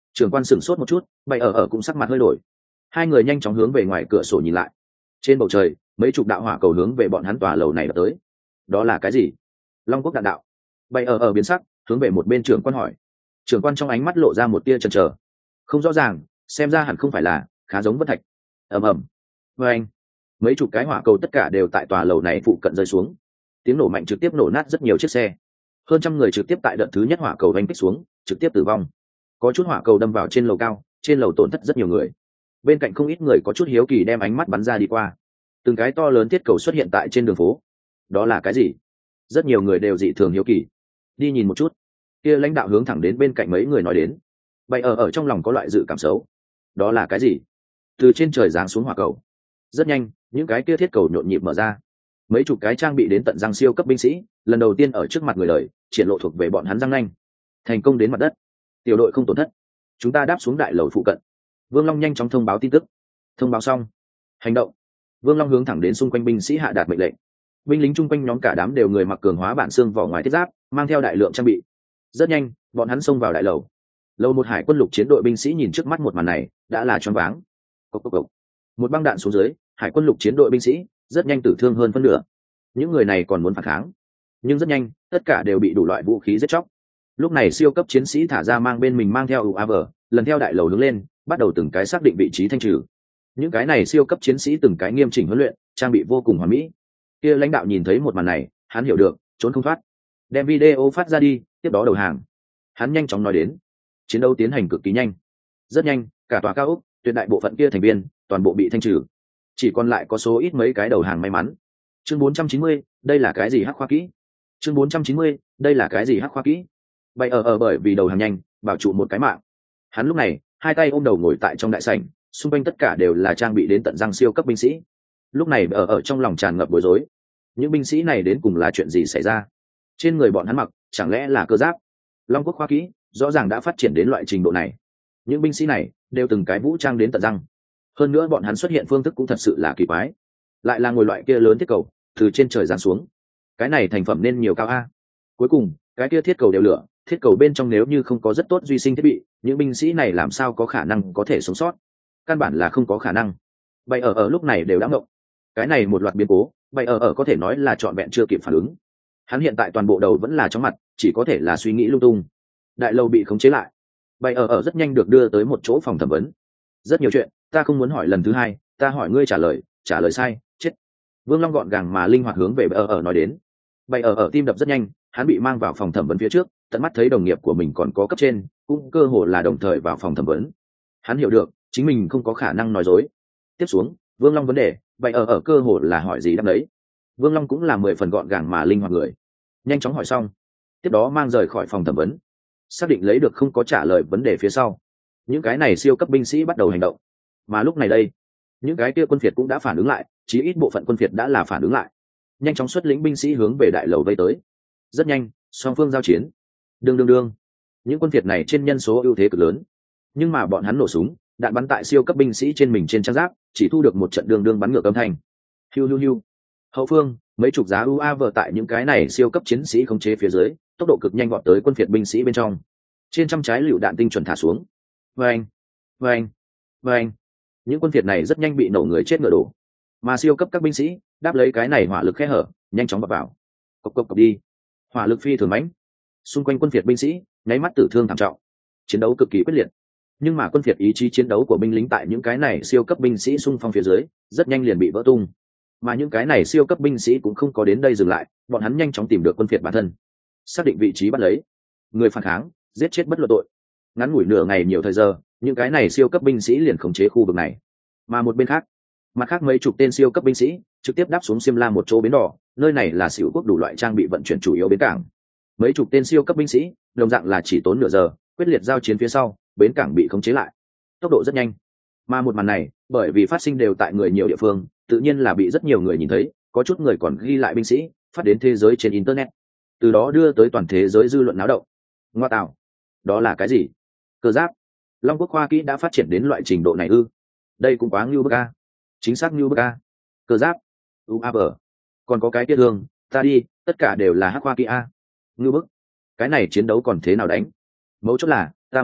Trưởng quan sửng sốt một chút, bay ở ở cũng sắc mặt hơi đổi. Hai người nhanh chóng hướng về ngoài cửa sổ nhìn lại. Trên bầu trời, mấy chục đạo hỏa cầu hướng về bọn hắn tòa lầu này đập tới. Đó là cái gì? Long quốc đạn đạo. Bay ở ở biến sắc, hướng về một bên trưởng quan hỏi. Trưởng quan trong ánh mắt lộ ra một tia chần chờ. Không rõ ràng, xem ra hẳn không phải là, khá giống vân thạch. Ầm ầm. Với anh, mấy chục cái hỏa cầu tất cả đều tại tòa lầu này phụ cận rơi xuống. Tiếng nổ mạnh trực tiếp nổ nát rất nhiều chiếc xe. Hơn trăm người trực tiếp tại đợt thứ nhất hỏa cầu đánh kích xuống, trực tiếp tử vong. Có chút hỏa cầu đâm vào trên lầu cao, trên lầu tổn thất rất nhiều người. Bên cạnh không ít người có chút hiếu kỳ đem ánh mắt bắn ra đi qua. Từng cái to lớn thiết cầu xuất hiện tại trên đường phố. Đó là cái gì? Rất nhiều người đều dị thường hiếu kỳ. Đi nhìn một chút. Kia lãnh đạo hướng thẳng đến bên cạnh mấy người nói đến. Bày ở ở trong lòng có loại dự cảm xấu. Đó là cái gì? Từ trên trời giáng xuống hỏa cầu. Rất nhanh, những cái kia thiết cầu nhộn nhịp mở ra. Mấy chục cái trang bị đến tận răng siêu cấp binh sĩ, lần đầu tiên ở trước mặt người đời, triển lộ thuộc về bọn hắn răng nanh. Thành công đến mặt đất. Tiểu đội không tổn thất. Chúng ta đáp xuống đại lầu phụ cận. Vương Long nhanh chóng thông báo tin tức. Thông báo xong, hành động. Vương Long hướng thẳng đến xung quanh binh sĩ hạ đạt mệnh lệnh. Binh lính chung quanh nhóm cả đám đều người mặc cường hóa bản xương vỏ ngoài thiết giáp, mang theo đại lượng trang bị. Rất nhanh, bọn hắn xông vào đại lầu. Lầu một hải quân lục chiến đội binh sĩ nhìn trước mắt một màn này, đã là choáng váng. Cốc cốc cốc. Một băng đạn xuống dưới, hải quân lục chiến đội binh sĩ rất nhanh tử thương hơn phân nửa. Những người này còn muốn phản kháng, nhưng rất nhanh, tất cả đều bị đủ loại vũ khí giết chóc. Lúc này siêu cấp chiến sĩ thả ra mang bên mình mang theo u a vê, lần theo đại lầu hướng lên, bắt đầu từng cái xác định vị trí thanh trừ. Những cái này siêu cấp chiến sĩ từng cái nghiêm chỉnh huấn luyện, trang bị vô cùng hoàn mỹ. Kia lãnh đạo nhìn thấy một màn này, hắn hiểu được, trốn không thoát. Đem video phát ra đi, tiếp đó đầu hàng. Hắn nhanh chóng nói đến, chiến đấu tiến hành cực kỳ nhanh. Rất nhanh, cả tòa cao ốc, tuyệt đại bộ phận kia thành viên, toàn bộ bị thanh trừ. Chỉ còn lại có số ít mấy cái đầu hàng may mắn. Chương bốn trăm chín mươi, đây là cái gì hắc khoa kỹ? Chương bốn trăm chín mươi, đây là cái gì hắc khoa kỹ? Bay ở ở bởi vì đầu hàng nhanh, bảo trụ một cái mạng. Hắn lúc này, hai tay ôm đầu ngồi tại trong đại sảnh, xung quanh tất cả đều là trang bị đến tận răng siêu cấp binh sĩ. Lúc này ở ở trong lòng tràn ngập bối rối. Những binh sĩ này đến cùng là chuyện gì xảy ra? Trên người bọn hắn mặc, chẳng lẽ là cơ giáp? Long quốc khoa kỹ, rõ ràng đã phát triển đến loại trình độ này. Những binh sĩ này đều từng cái vũ trang đến tận răng. Hơn nữa bọn hắn xuất hiện phương thức cũng thật sự là kỳ quái. Lại là ngồi loại kia lớn thiết cầu, từ trên trời giáng xuống. Cái này thành phẩm nên nhiều cao a. Cuối cùng, cái kia thiết cầu đều lửa, thiết cầu bên trong nếu như không có rất tốt duy sinh thiết bị, những binh sĩ này làm sao có khả năng có thể sống sót? Căn bản là không có khả năng. Bay ở ở lúc này đều đã ngộng. Cái này một loạt biến cố, bay ở ở có thể nói là trọn vẹn chưa kịp phản ứng. Hắn hiện tại toàn bộ đầu vẫn là chóng mặt, chỉ có thể là suy nghĩ lung tung. Đại lâu bị khống chế lại. Bay ở ở rất nhanh được đưa tới một chỗ phòng thẩm vấn. Rất nhiều chuyện, ta không muốn hỏi lần thứ hai, ta hỏi ngươi trả lời, trả lời sai, chết. Vương Long gọn gàng mà linh hoạt hướng về bay ở ở nói đến. Bay ở ở tim đập rất nhanh, hắn bị mang vào phòng thẩm vấn phía trước, tận mắt thấy đồng nghiệp của mình còn có cấp trên, cũng cơ hồ là đồng thời vào phòng thẩm vấn. Hắn hiểu được, chính mình không có khả năng nói dối. Tiếp xuống, Vương Long vấn đề, bay ở ở cơ hồ là hỏi gì đáp đấy. Vương Long cũng là mười phần gọn gàng mà linh hoạt người, nhanh chóng hỏi xong, tiếp đó mang rời khỏi phòng thẩm vấn. Xác định lấy được không có trả lời vấn đề phía sau, những cái này siêu cấp binh sĩ bắt đầu hành động. Mà lúc này đây, những cái kia quân phiệt cũng đã phản ứng lại, chí ít bộ phận quân phiệt đã là phản ứng lại, nhanh chóng xuất lĩnh binh sĩ hướng về đại lầu vây tới. Rất nhanh, song phương giao chiến. Đương đương đương, những quân phiệt này trên nhân số ưu thế cực lớn, nhưng mà bọn hắn nổ súng, đạn bắn tại siêu cấp binh sĩ trên mình trên trang giáp, chỉ thu được một trận đường đương bắn ngược âm thanh. Hiu hiu hiu. Hậu phương, mấy chục giá u a vê tại những cái này siêu cấp chiến sĩ khống chế phía dưới, tốc độ cực nhanh vọt tới quân phiệt binh sĩ bên trong. Trên trăm trái lựu đạn tinh chuẩn thả xuống. Vâng, vâng, vâng. Những quân phiệt này rất nhanh bị nổ người chết ngựa đổ. Mà siêu cấp các binh sĩ đáp lấy cái này hỏa lực khe hở, nhanh chóng bập vào. Cộc cộc cộc đi. Hỏa lực phi thường mãnh. Xung quanh quân phiệt binh sĩ, nháy mắt tử thương thảm trọng. Chiến đấu cực kỳ quyết liệt. Nhưng mà quân phiệt ý chí chiến đấu của binh lính tại những cái này siêu cấp binh sĩ xung phong phía dưới, rất nhanh liền bị vỡ tung. Mà những cái này siêu cấp binh sĩ cũng không có đến đây dừng lại, bọn hắn nhanh chóng tìm được quân phiệt bản thân, xác định vị trí bắt lấy người phản kháng, giết chết bất luận tội. Ngắn ngủi nửa ngày nhiều thời giờ, những cái này siêu cấp binh sĩ liền khống chế khu vực này. Mà một bên khác, mặt khác mấy chục tên siêu cấp binh sĩ trực tiếp đáp xuống Xiêm La một chỗ bến đỏ, nơi này là Sửu quốc đủ loại trang bị vận chuyển chủ yếu bến cảng. Mấy chục tên siêu cấp binh sĩ, đồng dạng là chỉ tốn nửa giờ, quyết liệt giao chiến phía sau, bến cảng bị khống chế lại, tốc độ rất nhanh. Mà một màn này, bởi vì phát sinh đều tại người nhiều địa phương, tự nhiên là bị rất nhiều người nhìn thấy, có chút người còn ghi lại binh sĩ, phát đến thế giới trên internet, từ đó đưa tới toàn thế giới dư luận náo động. Ngoa tạo, đó là cái gì? Cơ giáp? Long quốc khoa kỹ đã phát triển đến loại trình độ này ư? Đây cũng quá ngưu bức a. Chính xác ngưu bức a. Cơ giáp, u a vê, còn có cái tiết thương, ta đi, tất cả đều là hắc khoa kỹ a. Ngưu bức, cái này chiến đấu còn thế nào đánh? Mấu chốt là, ta muốn biết,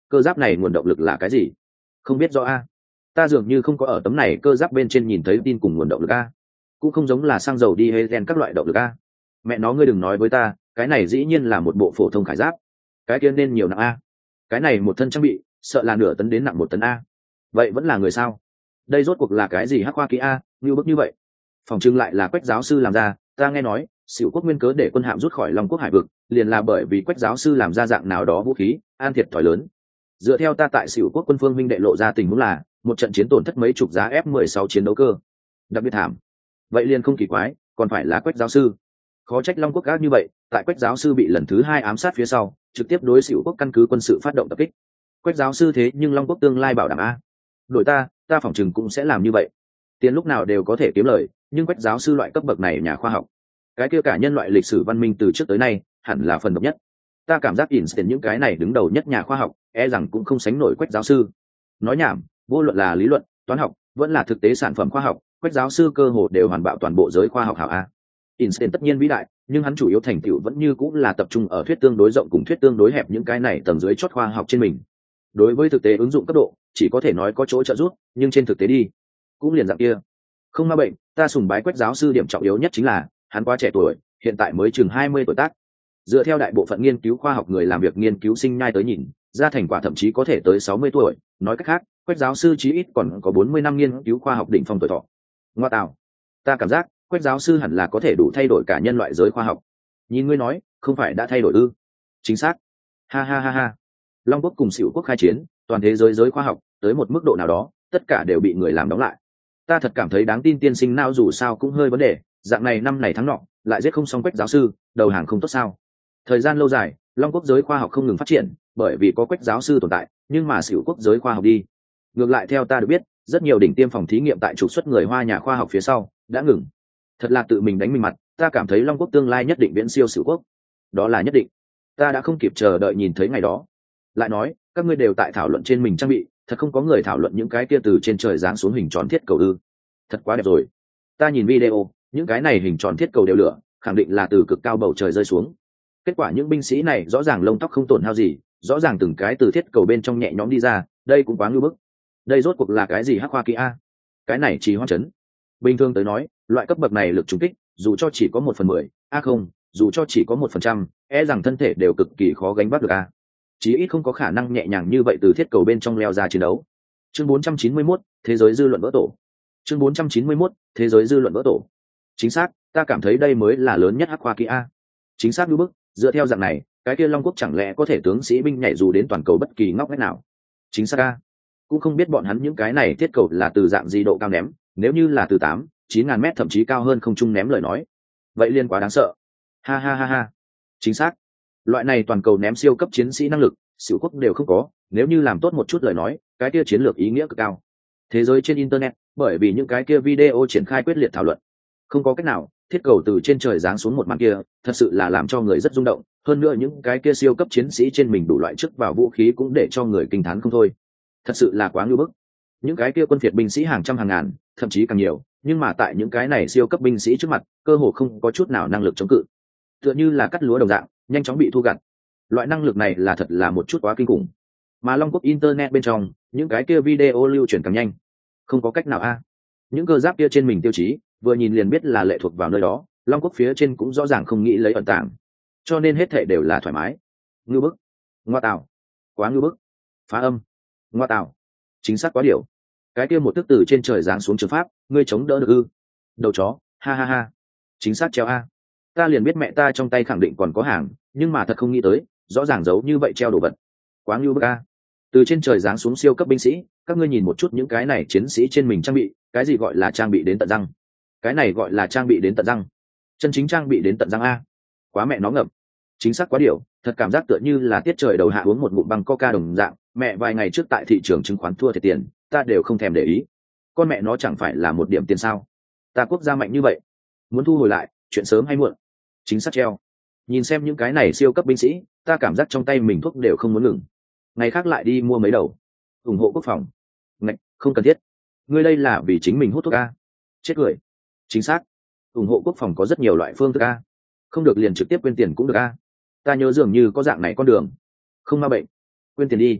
cơ giáp này nguồn động lực là cái gì? Không biết rõ a. Ta dường như không có ở tấm này cơ giáp bên trên nhìn thấy tin cùng nguồn động lực a. Cũng không giống là xăng dầu đi hay gen các loại động lực a. Mẹ nó, ngươi đừng nói với ta, cái này dĩ nhiên là một bộ phổ thông khải giáp. Cái kia nên nhiều nặng a. Cái này một thân trang bị sợ là nửa tấn đến nặng một tấn a. Vậy vẫn là người sao? Đây rốt cuộc là cái gì hắc khoa kỹ a, như bức như vậy? Phòng trưng lại là Quách giáo sư làm ra. Ta nghe nói Sửu quốc nguyên cớ để quân hạm rút khỏi Long quốc hải vực liền là bởi vì Quách giáo sư làm ra dạng nào đó vũ khí an thiệt thòi lớn. Dựa theo ta tại Sửu quốc quân phương minh đệ lộ ra tình huống là một trận chiến tổn thất mấy chục giá F mười sáu chiến đấu cơ, đặc biệt thảm. Vậy liền không kỳ quái, còn phải là Quách giáo sư. Khó trách Long quốc gác như vậy, tại Quách giáo sư bị lần thứ hai ám sát phía sau trực tiếp đối Sửu quốc căn cứ quân sự phát động tập kích. Quách giáo sư thế nhưng Long quốc tương lai bảo đảm a. Đội ta ta phỏng chừng cũng sẽ làm như vậy. Tiền lúc nào đều có thể kiếm lời, nhưng Quách giáo sư loại cấp bậc này nhà khoa học, cái kia cả nhân loại lịch sử văn minh từ trước tới nay hẳn là phần độc nhất. Ta cảm giác Einstein những cái này đứng đầu nhất nhà khoa học e rằng cũng không sánh nổi Quách giáo sư. Nói nhảm, vô luận là lý luận toán học vẫn là thực tế sản phẩm khoa học, Quách giáo sư cơ hồ đều hoàn bạo toàn bộ giới khoa học hảo a. Einstein tất nhiên vĩ đại, nhưng hắn chủ yếu thành tựu vẫn như cũng là tập trung ở thuyết tương đối rộng cùng thuyết tương đối hẹp những cái này tầng dưới chót khoa học trên mình. Đối với thực tế ứng dụng cấp độ chỉ có thể nói có chỗ trợ giúp, nhưng trên thực tế đi cũng liền dạng kia. Không ma bệnh, ta sùng bái Quách giáo sư điểm trọng yếu nhất chính là hắn quá trẻ tuổi, hiện tại mới chừng hai mươi tuổi tác. Dựa theo đại bộ phận nghiên cứu khoa học người làm việc nghiên cứu sinh nhai tới nhìn, ra thành quả thậm chí có thể tới sáu mươi tuổi, nói cách khác, Quách giáo sư chí ít còn có bốn mươi năm nghiên cứu khoa học đỉnh phong tuổi thọ. Ngoa tạo, ta cảm giác Quách giáo sư hẳn là có thể đủ thay đổi cả nhân loại giới khoa học. Nhìn ngươi nói, không phải đã thay đổi ư? Chính xác. Ha ha ha ha. Long quốc cùng Sửu quốc khai chiến, toàn thế giới giới khoa học tới một mức độ nào đó, tất cả đều bị người làm đóng lại. Ta thật cảm thấy đáng tin tiên sinh nào dù sao cũng hơi vấn đề, dạng này năm này tháng nọ, lại giết không xong Quách giáo sư, đầu hàng không tốt sao? Thời gian lâu dài, Long quốc giới khoa học không ngừng phát triển, bởi vì có Quách giáo sư tồn tại, nhưng mà Sửu quốc giới khoa học đi. Ngược lại theo ta được biết, rất nhiều đỉnh tiêm phòng thí nghiệm tại trục xuất người Hoa nhà khoa học phía sau đã ngừng. Thật là tự mình đánh mình mặt, ta cảm thấy Long quốc tương lai nhất định viễn siêu Sửu quốc. Đó là nhất định. Ta đã không kịp chờ đợi nhìn thấy ngày đó. Lại nói, các ngươi đều tại thảo luận trên mình trang bị, thật không có người thảo luận những cái kia từ trên trời giáng xuống hình tròn thiết cầu ư? Thật quá đẹp rồi. Ta nhìn video, những cái này hình tròn thiết cầu đều lửa, khẳng định là từ cực cao bầu trời rơi xuống. Kết quả những binh sĩ này rõ ràng lông tóc không tổn hao gì, rõ ràng từng cái từ thiết cầu bên trong nhẹ nhõm đi ra, đây cũng quá ngưu bức. Đây rốt cuộc là cái gì hắc khoa kỹ a? Cái này chỉ hoang chấn. Bình thường tới nói, loại cấp bậc này lực trúng kích, dù cho chỉ có một phần mười, a không, dù cho chỉ có một phần trăm, e rằng thân thể đều cực kỳ khó gánh vác được a. Chí ít không có khả năng nhẹ nhàng như vậy từ thiết cầu bên trong leo ra chiến đấu. Chương bốn trăm chín mươi mốt, thế giới dư luận vỡ tổ. Chương bốn trăm chín mươi mốt, thế giới dư luận vỡ tổ. Chính xác, ta cảm thấy đây mới là lớn nhất hắc khoa kỹ a. Chính xác như bức, dựa theo dạng này, cái kia Long quốc chẳng lẽ có thể tướng sĩ binh nhảy dù đến toàn cầu bất kỳ ngóc ngách nào? Chính xác a. Cũng không biết bọn hắn những cái này thiết cầu là từ dạng gì độ cao ném, nếu như là từ tám, chín ngàn mét thậm chí cao hơn không trung ném lời nói, vậy liên quá đáng sợ. Ha ha ha ha. Chính xác. Loại này toàn cầu ném siêu cấp chiến sĩ năng lực, Sửu quốc đều không có, nếu như làm tốt một chút lời nói, cái kia chiến lược ý nghĩa cực cao. Thế giới trên internet, bởi vì những cái kia video triển khai quyết liệt thảo luận. Không có cách nào, thiết cầu từ trên trời giáng xuống một màn kia, thật sự là làm cho người rất rung động, hơn nữa những cái kia siêu cấp chiến sĩ trên mình đủ loại chức vào vũ khí cũng để cho người kinh thán không thôi. Thật sự là quá ngưu bức. Những cái kia quân phiệt binh sĩ hàng trăm hàng ngàn, thậm chí càng nhiều, nhưng mà tại những cái này siêu cấp binh sĩ trước mặt, cơ hồ không có chút nào năng lực chống cự. Tựa như là cắt lúa đồng dạng, nhanh chóng bị thu gặt. Loại năng lực này là thật là một chút quá kinh khủng. Mà Long quốc internet bên trong, những cái kia video lưu truyền càng nhanh. Không có cách nào a. Những cơ giáp kia trên mình tiêu chí, vừa nhìn liền biết là lệ thuộc vào nơi đó, Long quốc phía trên cũng rõ ràng không nghĩ lấy ẩn tàng, cho nên hết thảy đều là thoải mái. Ngưu bức. Ngoa tạo. Quá ngưu bức. Phá âm. Ngoa tạo. Chính xác quá điều. Cái kia một tức từ trên trời giáng xuống trường pháp, ngươi chống đỡ được ư? Đầu chó, ha ha ha. Chính xác treo a. Ta liền biết mẹ ta trong tay khẳng định còn có hàng, nhưng mà thật không nghĩ tới, rõ ràng giấu như vậy treo đồ vật. Quá ngưu bức a. Từ trên trời giáng xuống siêu cấp binh sĩ, các ngươi nhìn một chút những cái này chiến sĩ trên mình trang bị, cái gì gọi là trang bị đến tận răng? Cái này gọi là trang bị đến tận răng. Chân chính trang bị đến tận răng a. Quá mẹ nó ngậm. Chính xác quá điều, thật cảm giác tựa như là tiết trời đầu hạ uống một ngụm băng coca đồng dạng, mẹ vài ngày trước tại thị trường chứng khoán thua thiệt tiền, ta đều không thèm để ý. Con mẹ nó chẳng phải là một điểm tiền sao? Ta quốc gia mạnh như vậy, muốn thu hồi lại, chuyện sớm hay muộn. Chính xác treo. Nhìn xem những cái này siêu cấp binh sĩ, ta cảm giác trong tay mình thuốc đều không muốn ngừng. Ngày khác lại đi mua mấy đầu, ủng hộ quốc phòng. Ngạch, không cần thiết. Ngươi đây là vì chính mình hút thuốc a? Chết cười. Chính xác. Ủng hộ quốc phòng có rất nhiều loại phương thức a. Không được liền trực tiếp quên tiền cũng được a. Ta nhớ dường như có dạng này con đường. Không ma bệnh. Quên tiền đi.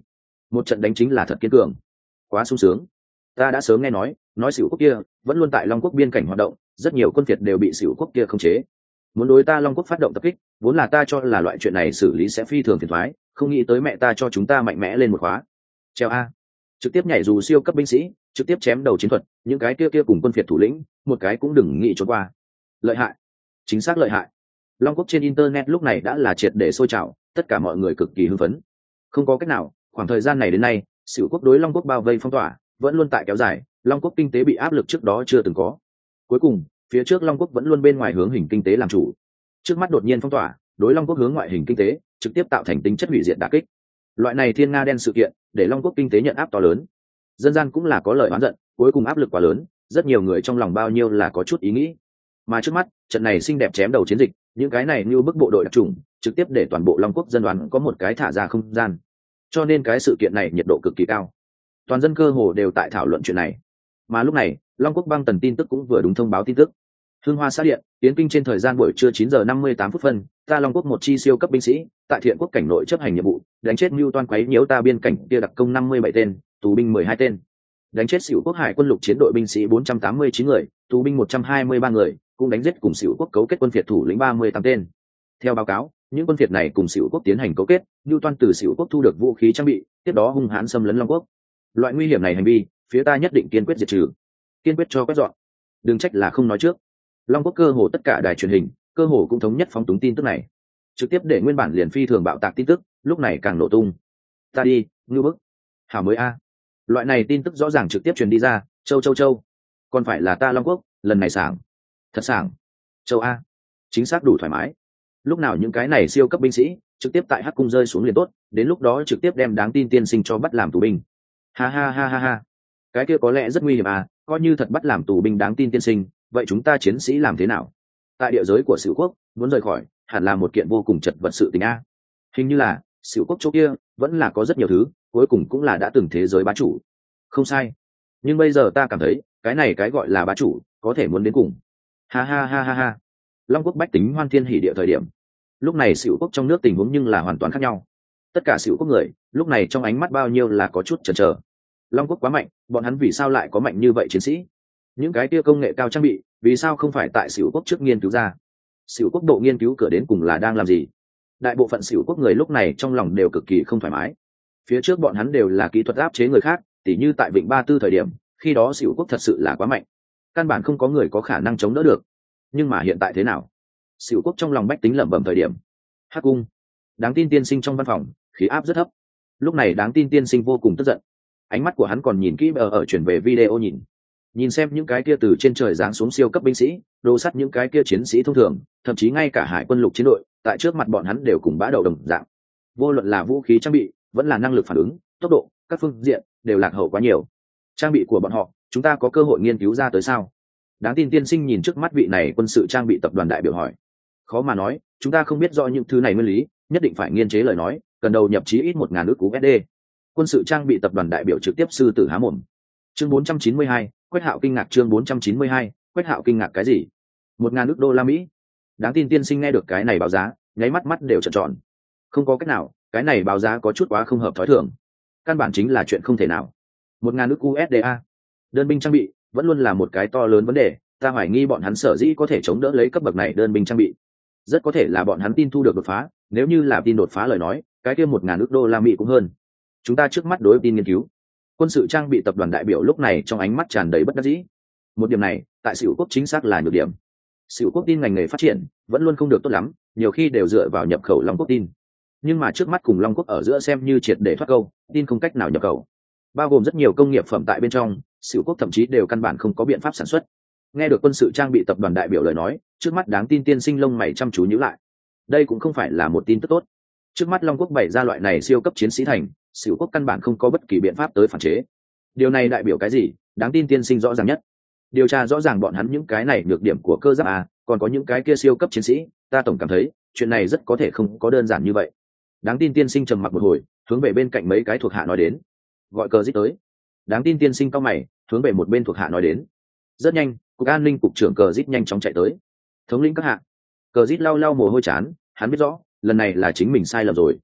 một trận đánh chính là thật kiên cường, quá sung sướng. Ta đã sớm nghe nói nói xỉu quốc kia vẫn luôn tại Long quốc biên cảnh hoạt động, rất nhiều quân phiệt đều bị xỉu quốc kia khống chế, muốn đối ta Long quốc phát động tập kích. Vốn là ta cho là loại chuyện này xử lý sẽ phi thường phiền thoái, không nghĩ tới mẹ ta cho chúng ta mạnh mẽ lên một khóa. Treo a, trực tiếp nhảy dù siêu cấp binh sĩ, trực tiếp chém đầu chiến thuật, những cái kia kia cùng quân phiệt thủ lĩnh một cái cũng đừng nghĩ trốn qua. Lợi hại, chính xác lợi hại. Long quốc trên internet lúc này đã là triệt để sôi trào, tất cả mọi người cực kỳ hưng phấn. Không có cách nào, khoảng thời gian này đến nay xỉu quốc đối Long quốc bao vây phong tỏa vẫn luôn tại kéo dài, Long quốc kinh tế bị áp lực trước đó chưa từng có. Cuối cùng phía trước Long quốc vẫn luôn bên ngoài hướng hình kinh tế làm chủ, trước mắt đột nhiên phong tỏa, đối Long quốc hướng ngoại hình kinh tế trực tiếp tạo thành tính chất hủy diệt đả kích. Loại này thiên nga đen sự kiện để Long quốc kinh tế nhận áp to lớn, dân gian cũng là có lời oán giận, cuối cùng áp lực quá lớn, rất nhiều người trong lòng bao nhiêu là có chút ý nghĩ. Mà trước mắt trận này xinh đẹp chém đầu chiến dịch, những cái này như bức bộ đội đặc trùng trực tiếp để toàn bộ Long quốc dân đoán có một cái thả ra không gian, cho nên cái sự kiện này nhiệt độ cực kỳ cao, toàn dân cơ hồ đều tại thảo luận chuyện này. Mà lúc này Long quốc băng tần tin tức cũng vừa đúng thông báo tin tức. Hương Hoa xã điện, tiến kinh trên thời gian buổi trưa chín giờ năm mươi tám phút phân, ta Long quốc một chi siêu cấp binh sĩ tại Thiện quốc cảnh nội chấp hành nhiệm vụ, đánh chết mưu toan quấy nhiễu ta biên cảnh kia đặc công năm mươi bảy tên, tù binh mười hai tên, đánh chết xỉu quốc hải quân lục chiến đội binh sĩ bốn trăm tám mươi chín người, tù binh một trăm hai mươi ba người, cũng đánh giết cùng xỉu quốc cấu kết quân phiệt thủ lĩnh ba mươi tám tên. Theo báo cáo, những quân phiệt này cùng xỉu quốc tiến hành cấu kết, mưu toan từ xỉu quốc thu được vũ khí trang bị, tiếp đó hung hãn xâm lấn Long quốc. Loại nguy hiểm này hành vi, phía ta nhất định kiên quyết diệt trừ, kiên quyết cho quét dọn. Đừng trách là không nói trước. Long quốc cơ hồ tất cả đài truyền hình cơ hồ cũng thống nhất phóng túng tin tức này, trực tiếp để nguyên bản liền phi thường bạo tạc tin tức lúc này càng nổ tung. Ta đi, ngưu bức, hảo mới a. Loại này tin tức rõ ràng trực tiếp truyền đi ra, châu châu châu, còn phải là ta Long quốc lần này sảng, thật sảng. Châu a, chính xác đủ thoải mái. Lúc nào những cái này siêu cấp binh sĩ trực tiếp tại hắc cung rơi xuống liền tốt, đến lúc đó trực tiếp đem đáng tin tiên sinh cho bắt làm tù binh. Ha ha ha ha ha, cái kia có lẽ rất nguy hiểm à, coi như thật bắt làm tù binh đáng tin tiên sinh, vậy chúng ta chiến sĩ làm thế nào? Tại địa giới của Sửu quốc muốn rời khỏi hẳn là một kiện vô cùng chật vật sự tình a. Hình như là Sửu quốc chỗ kia vẫn là có rất nhiều thứ, cuối cùng cũng là đã từng thế giới bá chủ. Không sai, nhưng bây giờ ta cảm thấy cái này cái gọi là bá chủ có thể muốn đến cùng. Ha ha ha ha ha. Long quốc bách tính hoan thiên hỉ địa thời điểm, lúc này Sửu quốc trong nước tình huống nhưng là hoàn toàn khác nhau. Tất cả Sửu quốc người lúc này trong ánh mắt bao nhiêu là có chút chần chờ. Long quốc quá mạnh, bọn hắn vì sao lại có mạnh như vậy chiến sĩ? Những cái kia công nghệ cao trang bị vì sao không phải tại Sửu quốc trước nghiên cứu ra? Sửu quốc độ nghiên cứu cửa đến cùng là đang làm gì? Đại bộ phận Sửu quốc người lúc này trong lòng đều cực kỳ không thoải mái. Phía trước bọn hắn đều là kỹ thuật áp chế người khác, tỉ như tại Vịnh Ba Tư thời điểm, khi đó Sửu quốc thật sự là quá mạnh, căn bản không có người có khả năng chống đỡ được. Nhưng mà hiện tại thế nào? Sửu quốc trong lòng bách tính lẩm bẩm thời điểm, Hắc cung, đáng tin tiên sinh trong văn phòng, khí áp rất thấp. Lúc này đáng tin tiên sinh vô cùng tức giận, ánh mắt của hắn còn nhìn kỹ ở ở chuyển về video nhìn nhìn xem những cái kia từ trên trời giáng xuống siêu cấp binh sĩ đồ sắt những cái kia chiến sĩ thông thường, thậm chí ngay cả hải quân lục chiến đội tại trước mặt bọn hắn đều cùng bã đầu đồng dạng. Vô luận là vũ khí trang bị vẫn là năng lực phản ứng, tốc độ, các phương diện đều lạc hậu quá nhiều. Trang bị của bọn họ chúng ta có cơ hội nghiên cứu ra tới sao? Đáng tin tiên sinh nhìn trước mắt vị này quân sự trang bị tập đoàn đại biểu hỏi. Khó mà nói, chúng ta không biết rõ những thứ này nguyên lý, nhất định phải nghiên chế lời nói cần đầu nhập chí ít một ngàn ức u ét đê. Quân sự trang bị tập đoàn đại biểu trực tiếp sư tử há mồm. Chương bốn trăm chín mươi hai, Quách Hạo kinh ngạc. Chương bốn trăm chín mươi hai, Quách Hạo kinh ngạc cái gì? Một ngàn ức đô la Mỹ. Đáng tin tiên sinh nghe được cái này báo giá, nháy mắt mắt đều trợn tròn. Không có cách nào, cái này báo giá có chút quá không hợp thói thường. Căn bản chính là chuyện không thể nào. Một ngàn ức u ét đê a. Đơn binh trang bị vẫn luôn là một cái to lớn vấn đề, ta hoài nghi bọn hắn sở dĩ có thể chống đỡ lấy cấp bậc này đơn binh trang bị. Rất có thể là bọn hắn tin thu được đột phá, nếu như là tin đột phá lời nói, cái kia một ngàn ức đô la Mỹ cũng hơn. Chúng ta trước mắt đối tin nghiên cứu. Quân sự trang bị tập đoàn đại biểu lúc này trong ánh mắt tràn đầy bất đắc dĩ. Một điểm này tại Sửu quốc chính xác là nhược điểm. Sửu quốc tin ngành nghề phát triển vẫn luôn không được tốt lắm, nhiều khi đều dựa vào nhập khẩu Long quốc tin. Nhưng mà trước mắt cùng Long quốc ở giữa xem như triệt để thoát câu, tin không cách nào nhập khẩu. Bao gồm rất nhiều công nghiệp phẩm tại bên trong, Sửu quốc thậm chí đều căn bản không có biện pháp sản xuất. Nghe được quân sự trang bị tập đoàn đại biểu lời nói, trước mắt đáng tin tiên sinh lông mày chăm chú nhíu lại. Đây cũng không phải là một tin tức tốt. Trước mắt Long quốc bày ra loại này siêu cấp chiến sĩ thành, Sửu quốc căn bản không có bất kỳ biện pháp tới phản chế. Điều này đại biểu cái gì? Đáng tin tiên sinh rõ ràng nhất. Điều tra rõ ràng bọn hắn những cái này nhược điểm của cơ giáp à, còn có những cái kia siêu cấp chiến sĩ, ta tổng cảm thấy chuyện này rất có thể không có đơn giản như vậy. Đáng tin tiên sinh trầm mặc một hồi, hướng về bên cạnh mấy cái thuộc hạ nói đến, gọi cờ dít tới. Đáng tin tiên sinh cau mày, hướng về một bên thuộc hạ nói đến. Rất nhanh, cục an ninh cục trưởng cờ dít nhanh chóng chạy tới. Thống lĩnh các hạ. Cờ dít lau lau mồ hôi chán, hắn biết rõ lần này là chính mình sai lầm rồi.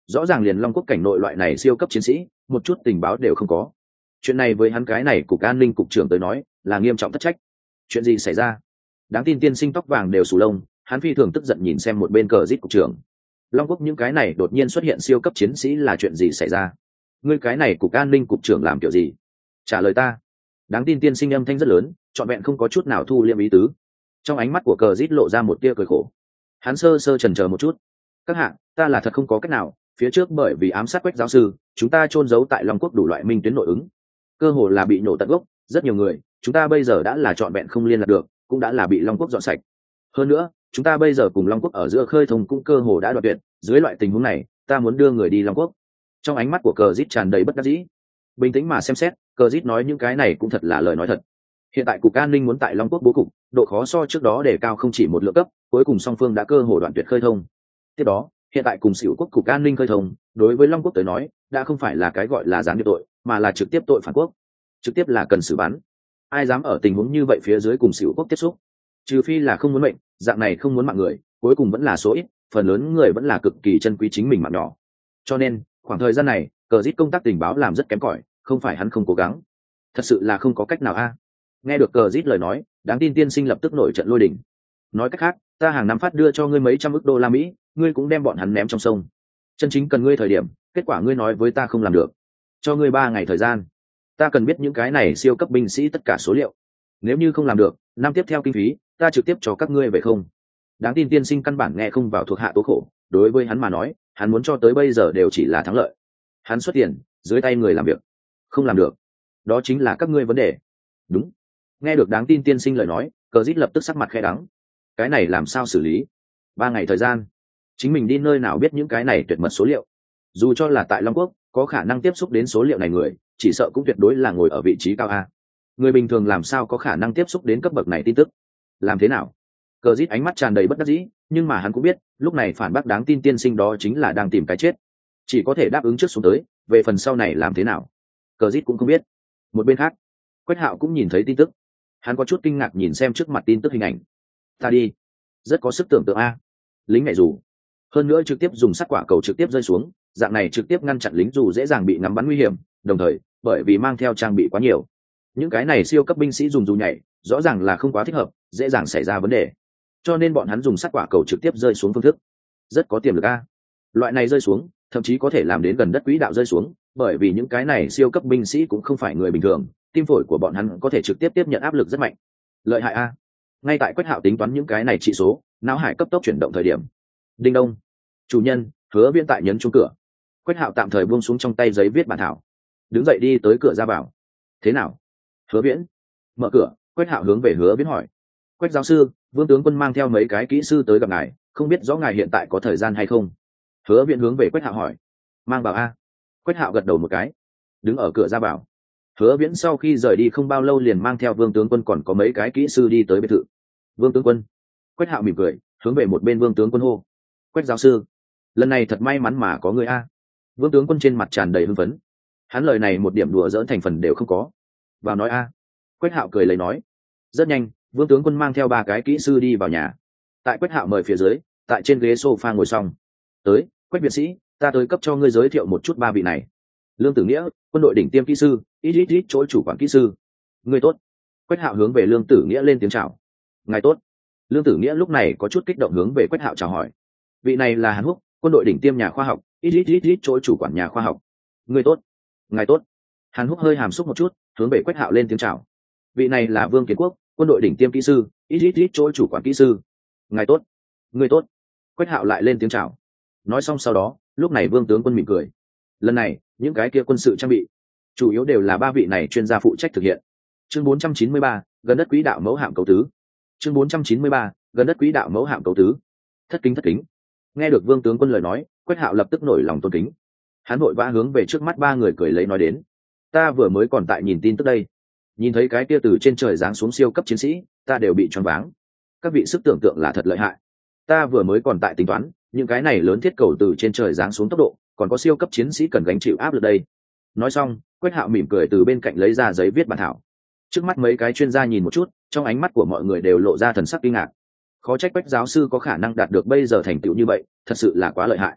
rõ ràng liền long quốc cảnh nội loại này siêu cấp chiến sĩ một chút tình báo đều không có. Chuyện này với hắn cái này cục an ninh cục trưởng tới nói là nghiêm trọng thất trách. Chuyện gì xảy ra? Đáng tin tiên sinh tóc vàng đều sù lông, hắn phi thường tức giận nhìn xem một bên cờ rít cục trưởng. Long quốc những cái này đột nhiên xuất hiện siêu cấp chiến sĩ là chuyện gì xảy ra? Ngươi cái này cục an ninh cục trưởng làm kiểu gì? Trả lời ta. Đáng tin tiên sinh âm thanh rất lớn, trọn vẹn không có chút nào thu liệm ý tứ. Trong ánh mắt của cờ rít lộ ra một tia cười khổ. Hắn sơ sơ chần chờ một chút. Các hạng, ta là thật không có cách nào, phía trước bởi vì ám sát Quách giáo sư, chúng ta chôn giấu tại Long quốc đủ loại minh tuyến nội ứng, cơ hồ là bị nổ tận gốc, rất nhiều người, chúng ta bây giờ đã là trọn vẹn không liên lạc được, cũng đã là bị Long quốc dọn sạch. Hơn nữa, chúng ta bây giờ cùng Long quốc ở giữa khơi thông cũng cơ hồ đã đoạn tuyệt, dưới loại tình huống này, ta muốn đưa người đi Long quốc. Trong ánh mắt của cờ rít tràn đầy bất đắc dĩ. Bình tĩnh mà xem xét, cờ rít nói những cái này cũng thật là lời nói thật. Hiện tại cục an ninh muốn tại Long quốc bố cục, độ khó so trước đó đề cao không chỉ một lượng cấp, cuối cùng song phương đã cơ hồ đoạn tuyệt khơi thông. Tiếp đó, hiện tại cùng Sửu quốc cục an ninh khơi thông, đối với Long quốc tới nói, đã không phải là cái gọi là gián điệp tội, mà là trực tiếp tội phản quốc, trực tiếp là cần xử bắn. Ai dám ở tình huống như vậy phía dưới cùng Sửu quốc tiếp xúc, trừ phi là không muốn mệnh, dạng này không muốn mạng người, cuối cùng vẫn là số ít, phần lớn người vẫn là cực kỳ chân quý chính mình mạng nhỏ. Cho nên, khoảng thời gian này, cờ rít công tác tình báo làm rất kém cỏi, không phải hắn không cố gắng, thật sự là không có cách nào a. Nghe được cờ rít lời nói, đáng tin tiên sinh lập tức nổi trận lôi đình. Nói cách khác, ta hàng năm phát đưa cho ngươi mấy trăm ức đô la Mỹ, ngươi cũng đem bọn hắn ném trong sông. Chân chính cần ngươi thời điểm, kết quả ngươi nói với ta không làm được. Cho ngươi ba ngày thời gian, ta cần biết những cái này siêu cấp binh sĩ tất cả số liệu. Nếu như không làm được, năm tiếp theo kinh phí, ta trực tiếp cho các ngươi về không. Đáng tin tiên sinh căn bản nghe không vào thuộc hạ tố khổ, đối với hắn mà nói, hắn muốn cho tới bây giờ đều chỉ là thắng lợi. Hắn xuất tiền, dưới tay người làm việc. Không làm được, đó chính là các ngươi vấn đề. Đúng. Nghe được đáng tin tiên sinh lời nói, cờ rít lập tức sắc mặt khẽ đắng. Cái này làm sao xử lý? Ba ngày thời gian, chính mình đi nơi nào biết những cái này tuyệt mật số liệu? Dù cho là tại Long quốc, có khả năng tiếp xúc đến số liệu này người, chỉ sợ cũng tuyệt đối là ngồi ở vị trí cao a. Người bình thường làm sao có khả năng tiếp xúc đến cấp bậc này tin tức? Làm thế nào? Cờ rít ánh mắt tràn đầy bất đắc dĩ, nhưng mà hắn cũng biết, lúc này phản bác đáng tin tiên sinh đó chính là đang tìm cái chết. Chỉ có thể đáp ứng trước xuống tới, về phần sau này làm thế nào, cờ rít cũng không biết. Một bên khác, Quách Hạo cũng nhìn thấy tin tức, hắn có chút kinh ngạc nhìn xem trước mặt tin tức hình ảnh. Ta đi, rất có sức tưởng tượng a. Lính nhảy dù, hơn nữa trực tiếp dùng sắt quả cầu trực tiếp rơi xuống, dạng này trực tiếp ngăn chặn lính dù dễ dàng bị ngắm bắn nguy hiểm, đồng thời bởi vì mang theo trang bị quá nhiều, những cái này siêu cấp binh sĩ dùng dù nhảy rõ ràng là không quá thích hợp, dễ dàng xảy ra vấn đề, cho nên bọn hắn dùng sắt quả cầu trực tiếp rơi xuống phương thức rất có tiềm lực a. Loại này rơi xuống thậm chí có thể làm đến gần đất quỹ đạo rơi xuống, bởi vì những cái này siêu cấp binh sĩ cũng không phải người bình thường, tim phổi của bọn hắn có thể trực tiếp tiếp nhận áp lực rất mạnh. Lợi hại a. Ngay tại Quách Hạo tính toán những cái này trị số, não hải cấp tốc chuyển động thời điểm, đinh đông, chủ nhân Hứa Viễn tại nhấn chuông cửa. Quách Hạo tạm thời buông xuống trong tay giấy viết bản thảo, đứng dậy đi tới cửa ra vào. Thế nào? Hứa Viễn mở cửa. Quách Hạo hướng về Hứa Viễn hỏi. Quách giáo sư, Vương tướng quân mang theo mấy cái kỹ sư tới gặp ngài, không biết rõ ngài hiện tại có thời gian hay không? Hứa Viễn hướng về Quách Hạo hỏi. Mang vào a. Quách Hạo gật đầu một cái, đứng ở cửa ra vào. Hứa Viễn sau khi rời đi không bao lâu liền mang theo Vương tướng quân còn có mấy cái kỹ sư đi tới biệt thự. Vương tướng quân. Quách Hạo mỉm cười, hướng về một bên Vương tướng quân hô. Quách giáo sư, lần này thật may mắn mà có người a. Vương tướng quân trên mặt tràn đầy hưng phấn, hắn lời này một điểm đùa dỡn thành phần đều không có. Vào nói a. Quách Hạo cười lấy nói. Rất nhanh, Vương tướng quân mang theo ba cái kỹ sư đi vào nhà. Tại Quách Hạo mời phía dưới, tại trên ghế sofa ngồi xong. Tới, Quách viện sĩ, ta tới cấp cho ngươi giới thiệu một chút ba vị này. Lương Tử Nghĩa, quân đội đỉnh tiêm kỹ sư, ít ít ít chỗ chủ quản kỹ sư. Ngươi tốt. Quách Hạo hướng về Lương Tử Nghĩa lên tiếng chào. Ngài tốt. Lương Tử Nghĩa lúc này có chút kích động hướng về Quách Hạo chào hỏi. Vị này là Hàn Húc, quân đội đỉnh tiêm nhà khoa học, ít ít ít ít chỗ chủ quản nhà khoa học. Ngươi tốt. Ngài tốt. Hàn Húc hơi hàm xúc một chút, hướng về Quách Hạo lên tiếng chào. Vị này là Vương Kiến Quốc, quân đội đỉnh tiêm kỹ sư, ít ít ít chỗ chủ quản kỹ sư. Ngài tốt. Ngươi tốt. Quách Hạo lại lên tiếng chào. Nói xong sau đó, lúc này Vương tướng quân mỉm cười. Lần này, những cái kia quân sự trang bị, chủ yếu đều là ba vị này chuyên gia phụ trách thực hiện. Chương bốn trăm chín mươi ba, gần đất quỹ đạo mẫu hạm cấu tứ. Chương bốn trăm chín mươi ba, gần đất quỹ đạo mẫu hạm cấu tứ. Thất kính thất kính. Nghe được Vương tướng quân lời nói, Quách Hạo lập tức nổi lòng tôn kính. Hắn vội vã hướng về trước mắt ba người cười lấy nói đến. Ta vừa mới còn tại nhìn tin tức đây, nhìn thấy cái kia từ trên trời giáng xuống siêu cấp chiến sĩ, ta đều bị choáng váng. Các vị sức tưởng tượng là thật lợi hại. Ta vừa mới còn tại tính toán, những cái này lớn thiết cầu từ trên trời giáng xuống tốc độ, còn có siêu cấp chiến sĩ cần gánh chịu áp lực đây. Nói xong, Quách Hạo mỉm cười từ bên cạnh lấy ra giấy viết bản thảo. Trước mắt mấy cái chuyên gia nhìn một chút, trong ánh mắt của mọi người đều lộ ra thần sắc kinh ngạc. Khó trách Quách giáo sư có khả năng đạt được bây giờ thành tựu như vậy, thật sự là quá lợi hại.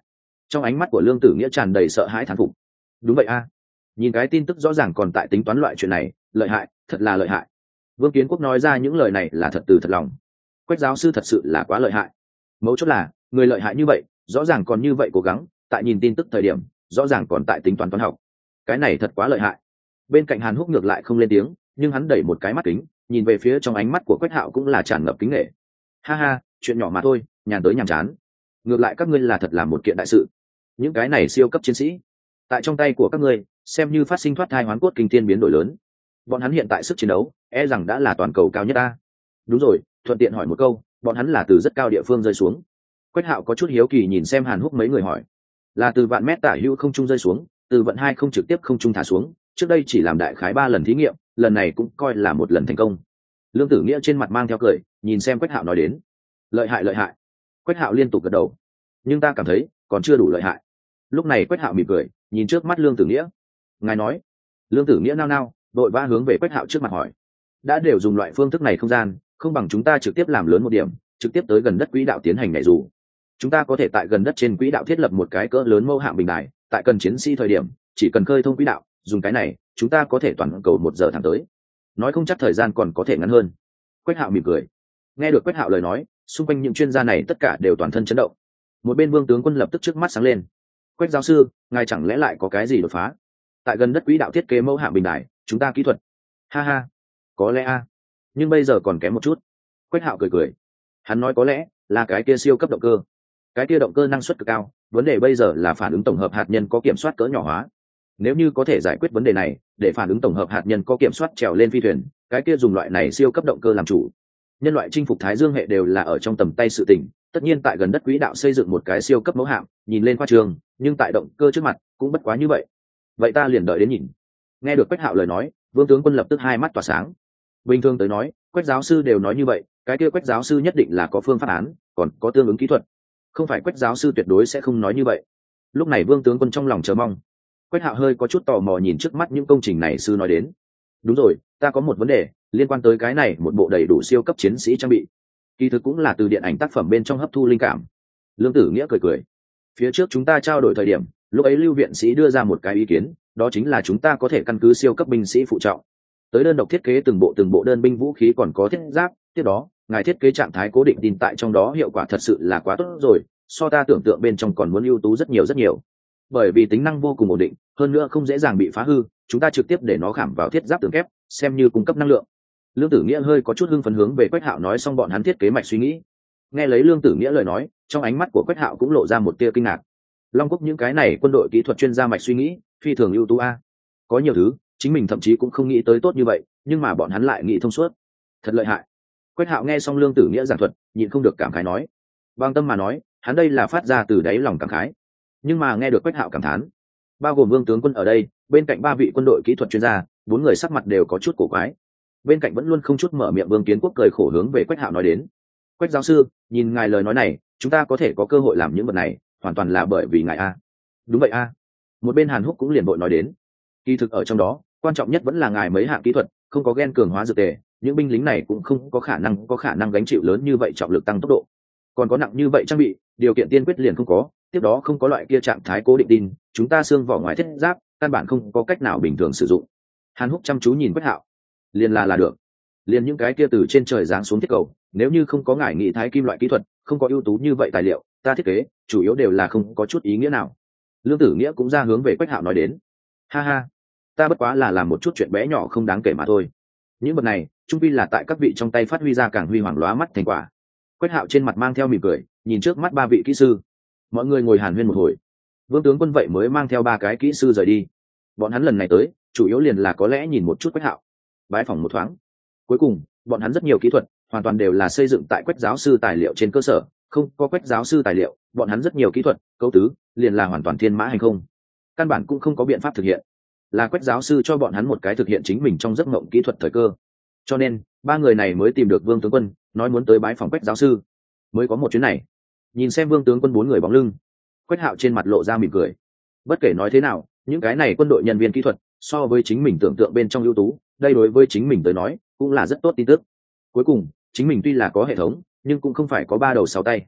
Trong ánh mắt của Lương Tử Nghĩa tràn đầy sợ hãi thán phục. Đúng vậy a, nhìn cái tin tức rõ ràng còn tại tính toán loại chuyện này, lợi hại, thật là lợi hại. Vương Kiến Quốc nói ra những lời này là thật từ thật lòng. Quách giáo sư thật sự là quá lợi hại. Mấu chốt là người lợi hại như vậy rõ ràng còn như vậy cố gắng, tại nhìn tin tức thời điểm rõ ràng còn tại tính toán toán học. Cái này thật quá lợi hại. Bên cạnh Hàn Húc ngược lại không lên tiếng, nhưng hắn đẩy một cái mắt kính, nhìn về phía trong ánh mắt của Quách Hạo cũng là tràn ngập kính nể. Ha ha, chuyện nhỏ mà thôi, nhàn tới nhàm chán. Ngược lại các ngươi là thật là một kiện đại sự. Những cái này siêu cấp chiến sĩ, tại trong tay của các ngươi xem như phát sinh thoát thai hoán cốt kinh thiên biến đổi lớn. Bọn hắn hiện tại sức chiến đấu e rằng đã là toàn cầu cao nhất ta. Đúng rồi, thuận tiện hỏi một câu, bọn hắn là từ rất cao địa phương rơi xuống? Quách Hạo có chút hiếu kỳ nhìn xem Hàn Húc mấy người hỏi. Là từ vạn mét tả hữu không trung rơi xuống, từ vận hai không trực tiếp không trung thả xuống, trước đây chỉ làm đại khái ba lần thí nghiệm, lần này cũng coi là một lần thành công. Lương Tử Nghĩa trên mặt mang theo cười, nhìn xem Quách Hạo nói đến. Lợi hại lợi hại. Quách Hạo liên tục gật đầu. Nhưng ta cảm thấy còn chưa đủ lợi hại. Lúc này Quách Hạo mỉm cười, nhìn trước mắt Lương Tử Nghĩa. Ngài nói. Lương Tử Nghĩa nao nao, đội vã hướng về Quách Hạo trước mặt hỏi. Đã đều dùng loại phương thức này không gian, không bằng chúng ta trực tiếp làm lớn một điểm, trực tiếp tới gần đất quỹ đạo tiến hành nhảy dù. Chúng ta có thể tại gần đất trên quỹ đạo thiết lập một cái cỡ lớn mâu hạng bình đài, tại cần chiến sĩ thời điểm chỉ cần khơi thông quỹ đạo, dùng cái này chúng ta có thể toàn cầu một giờ thẳng tới, nói không chắc thời gian còn có thể ngắn hơn. Quách Hạo mỉm cười. Nghe được Quách Hạo lời nói, xung quanh những chuyên gia này tất cả đều toàn thân chấn động. Một bên Vương tướng quân lập tức trước mắt sáng lên. Quách giáo sư, ngài chẳng lẽ lại có cái gì đột phá? Tại gần đất quỹ đạo thiết kế mẫu hạng bình đài, chúng ta kỹ thuật. Ha ha, có lẽ a, nhưng bây giờ còn kém một chút. Quách Hạo cười cười. Hắn nói có lẽ là cái kia siêu cấp động cơ. Cái kia động cơ năng suất cực cao, vấn đề bây giờ là phản ứng tổng hợp hạt nhân có kiểm soát cỡ nhỏ hóa. Nếu như có thể giải quyết vấn đề này, để phản ứng tổng hợp hạt nhân có kiểm soát trèo lên phi thuyền, cái kia dùng loại này siêu cấp động cơ làm chủ, nhân loại chinh phục Thái Dương hệ đều là ở trong tầm tay sự tình. Tất nhiên tại gần đất quỹ đạo xây dựng một cái siêu cấp mẫu hạm, nhìn lên khoa trương, nhưng tại động cơ trước mặt cũng bất quá như vậy. Vậy ta liền đợi đến nhìn. Nghe được Quách Hạo lời nói, Vương tướng quân lập tức hai mắt tỏa sáng. Bình thường tới nói, Quách giáo sư đều nói như vậy, cái kia Quách giáo sư nhất định là có phương pháp án, còn có tương ứng kỹ thuật. Không phải Quách giáo sư tuyệt đối sẽ không nói như vậy. Lúc này Vương tướng quân trong lòng chờ mong. Quách Hạo hơi có chút tò mò nhìn trước mắt những công trình này sư nói đến. Đúng rồi, ta có một vấn đề liên quan tới cái này một bộ đầy đủ siêu cấp chiến sĩ trang bị. Kỳ thực cũng là từ điện ảnh tác phẩm bên trong hấp thu linh cảm. Lương Tử Nghĩa cười cười. Phía trước chúng ta trao đổi thời điểm, lúc ấy Lưu viện sĩ đưa ra một cái ý kiến, đó chính là chúng ta có thể căn cứ siêu cấp binh sĩ phụ trọng, tới đơn độc thiết kế từng bộ từng bộ đơn binh vũ khí còn có thiết giáp. Tiếp đó ngài thiết kế trạng thái cố định tin tại trong đó, hiệu quả thật sự là quá tốt rồi, so ta tưởng tượng bên trong còn muốn ưu tú rất nhiều rất nhiều. Bởi vì tính năng vô cùng ổn định, hơn nữa không dễ dàng bị phá hư, chúng ta trực tiếp để nó khảm vào thiết giáp tường kép, xem như cung cấp năng lượng. Lương Tử Nghĩa hơi có chút hưng phấn hướng về Quách Hạo nói xong bọn hắn thiết kế mạch suy nghĩ. Nghe lấy Lương Tử Nghĩa lời nói, trong ánh mắt của Quách Hạo cũng lộ ra một tia kinh ngạc. Long Quốc những cái này quân đội kỹ thuật chuyên gia mạch suy nghĩ phi thường ưu tú a. Có nhiều thứ chính mình thậm chí cũng không nghĩ tới tốt như vậy, nhưng mà bọn hắn lại nghĩ thông suốt, thật lợi hại. Quách Hạo nghe xong Lương Tử Nghĩa giảng thuật, nhịn không được cảm khái nói. Bằng tâm mà nói, hắn đây là phát ra từ đáy lòng cảm khái. Nhưng mà nghe được Quách Hạo cảm thán, bao gồm Vương tướng quân ở đây, bên cạnh ba vị quân đội kỹ thuật chuyên gia, bốn người sắc mặt đều có chút cổ quái. Bên cạnh vẫn luôn không chút mở miệng Vương Kiến Quốc cười khổ hướng về Quách Hạo nói đến. Quách giáo sư, nhìn ngài lời nói này, chúng ta có thể có cơ hội làm những vật này, hoàn toàn là bởi vì ngài a. Đúng vậy a. Một bên Hàn Húc cũng liền vội nói đến. Kỳ thực ở trong đó, quan trọng nhất vẫn là ngài mấy hạng kỹ thuật, không có gen cường hóa dược tề, những binh lính này cũng không có khả năng có khả năng gánh chịu lớn như vậy trọng lực tăng tốc độ. Còn có nặng như vậy trang bị, điều kiện tiên quyết liền không có, tiếp đó không có loại kia trạng thái cố định tin, chúng ta xương vỏ ngoài thiết giáp, căn bản không có cách nào bình thường sử dụng. Hàn Húc chăm chú nhìn Quách Hạo. Liền là là được. Liền những cái kia từ trên trời giáng xuống thiết cầu, nếu như không có ngài nghị thái kim loại kỹ thuật, không có ưu tú như vậy tài liệu, ta thiết kế, chủ yếu đều là không có chút ý nghĩa nào. Lương Tử Nghĩa cũng ra hướng về Quách Hạo nói đến. Ha ha, ta bất quá là làm một chút chuyện bé nhỏ không đáng kể mà thôi. Những vật này, trung quy là tại các vị trong tay phát huy ra càng huy hoàng lóa mắt thành quả. Quách Hạo trên mặt mang theo mỉm cười, nhìn trước mắt ba vị kỹ sư. Mọi người ngồi hàn huyên một hồi. Vương tướng quân vậy mới mang theo ba cái kỹ sư rời đi. Bọn hắn lần này tới, chủ yếu liền là có lẽ nhìn một chút Quách Hạo, bái phỏng một thoáng. Cuối cùng, bọn hắn rất nhiều kỹ thuật, hoàn toàn đều là xây dựng tại Quách giáo sư tài liệu trên cơ sở, không có Quách giáo sư tài liệu, bọn hắn rất nhiều kỹ thuật, cấu tứ, liền là hoàn toàn thiên mã hành không. Căn bản cũng không có biện pháp thực hiện. Là Quách giáo sư cho bọn hắn một cái thực hiện chính mình trong giấc mộng kỹ thuật thời cơ. Cho nên, ba người này mới tìm được Vương tướng quân, nói muốn tới bái phỏng Quách giáo sư. Mới có một chuyến này. Nhìn xem Vương tướng quân bốn người bóng lưng, Quách Hạo trên mặt lộ ra mỉm cười. Bất kể nói thế nào, những cái này quân đội nhân viên kỹ thuật, so với chính mình tưởng tượng bên trong ưu tú, đây đối với chính mình tới nói, cũng là rất tốt tin tức. Cuối cùng, chính mình tuy là có hệ thống, nhưng cũng không phải có ba đầu sáu tay.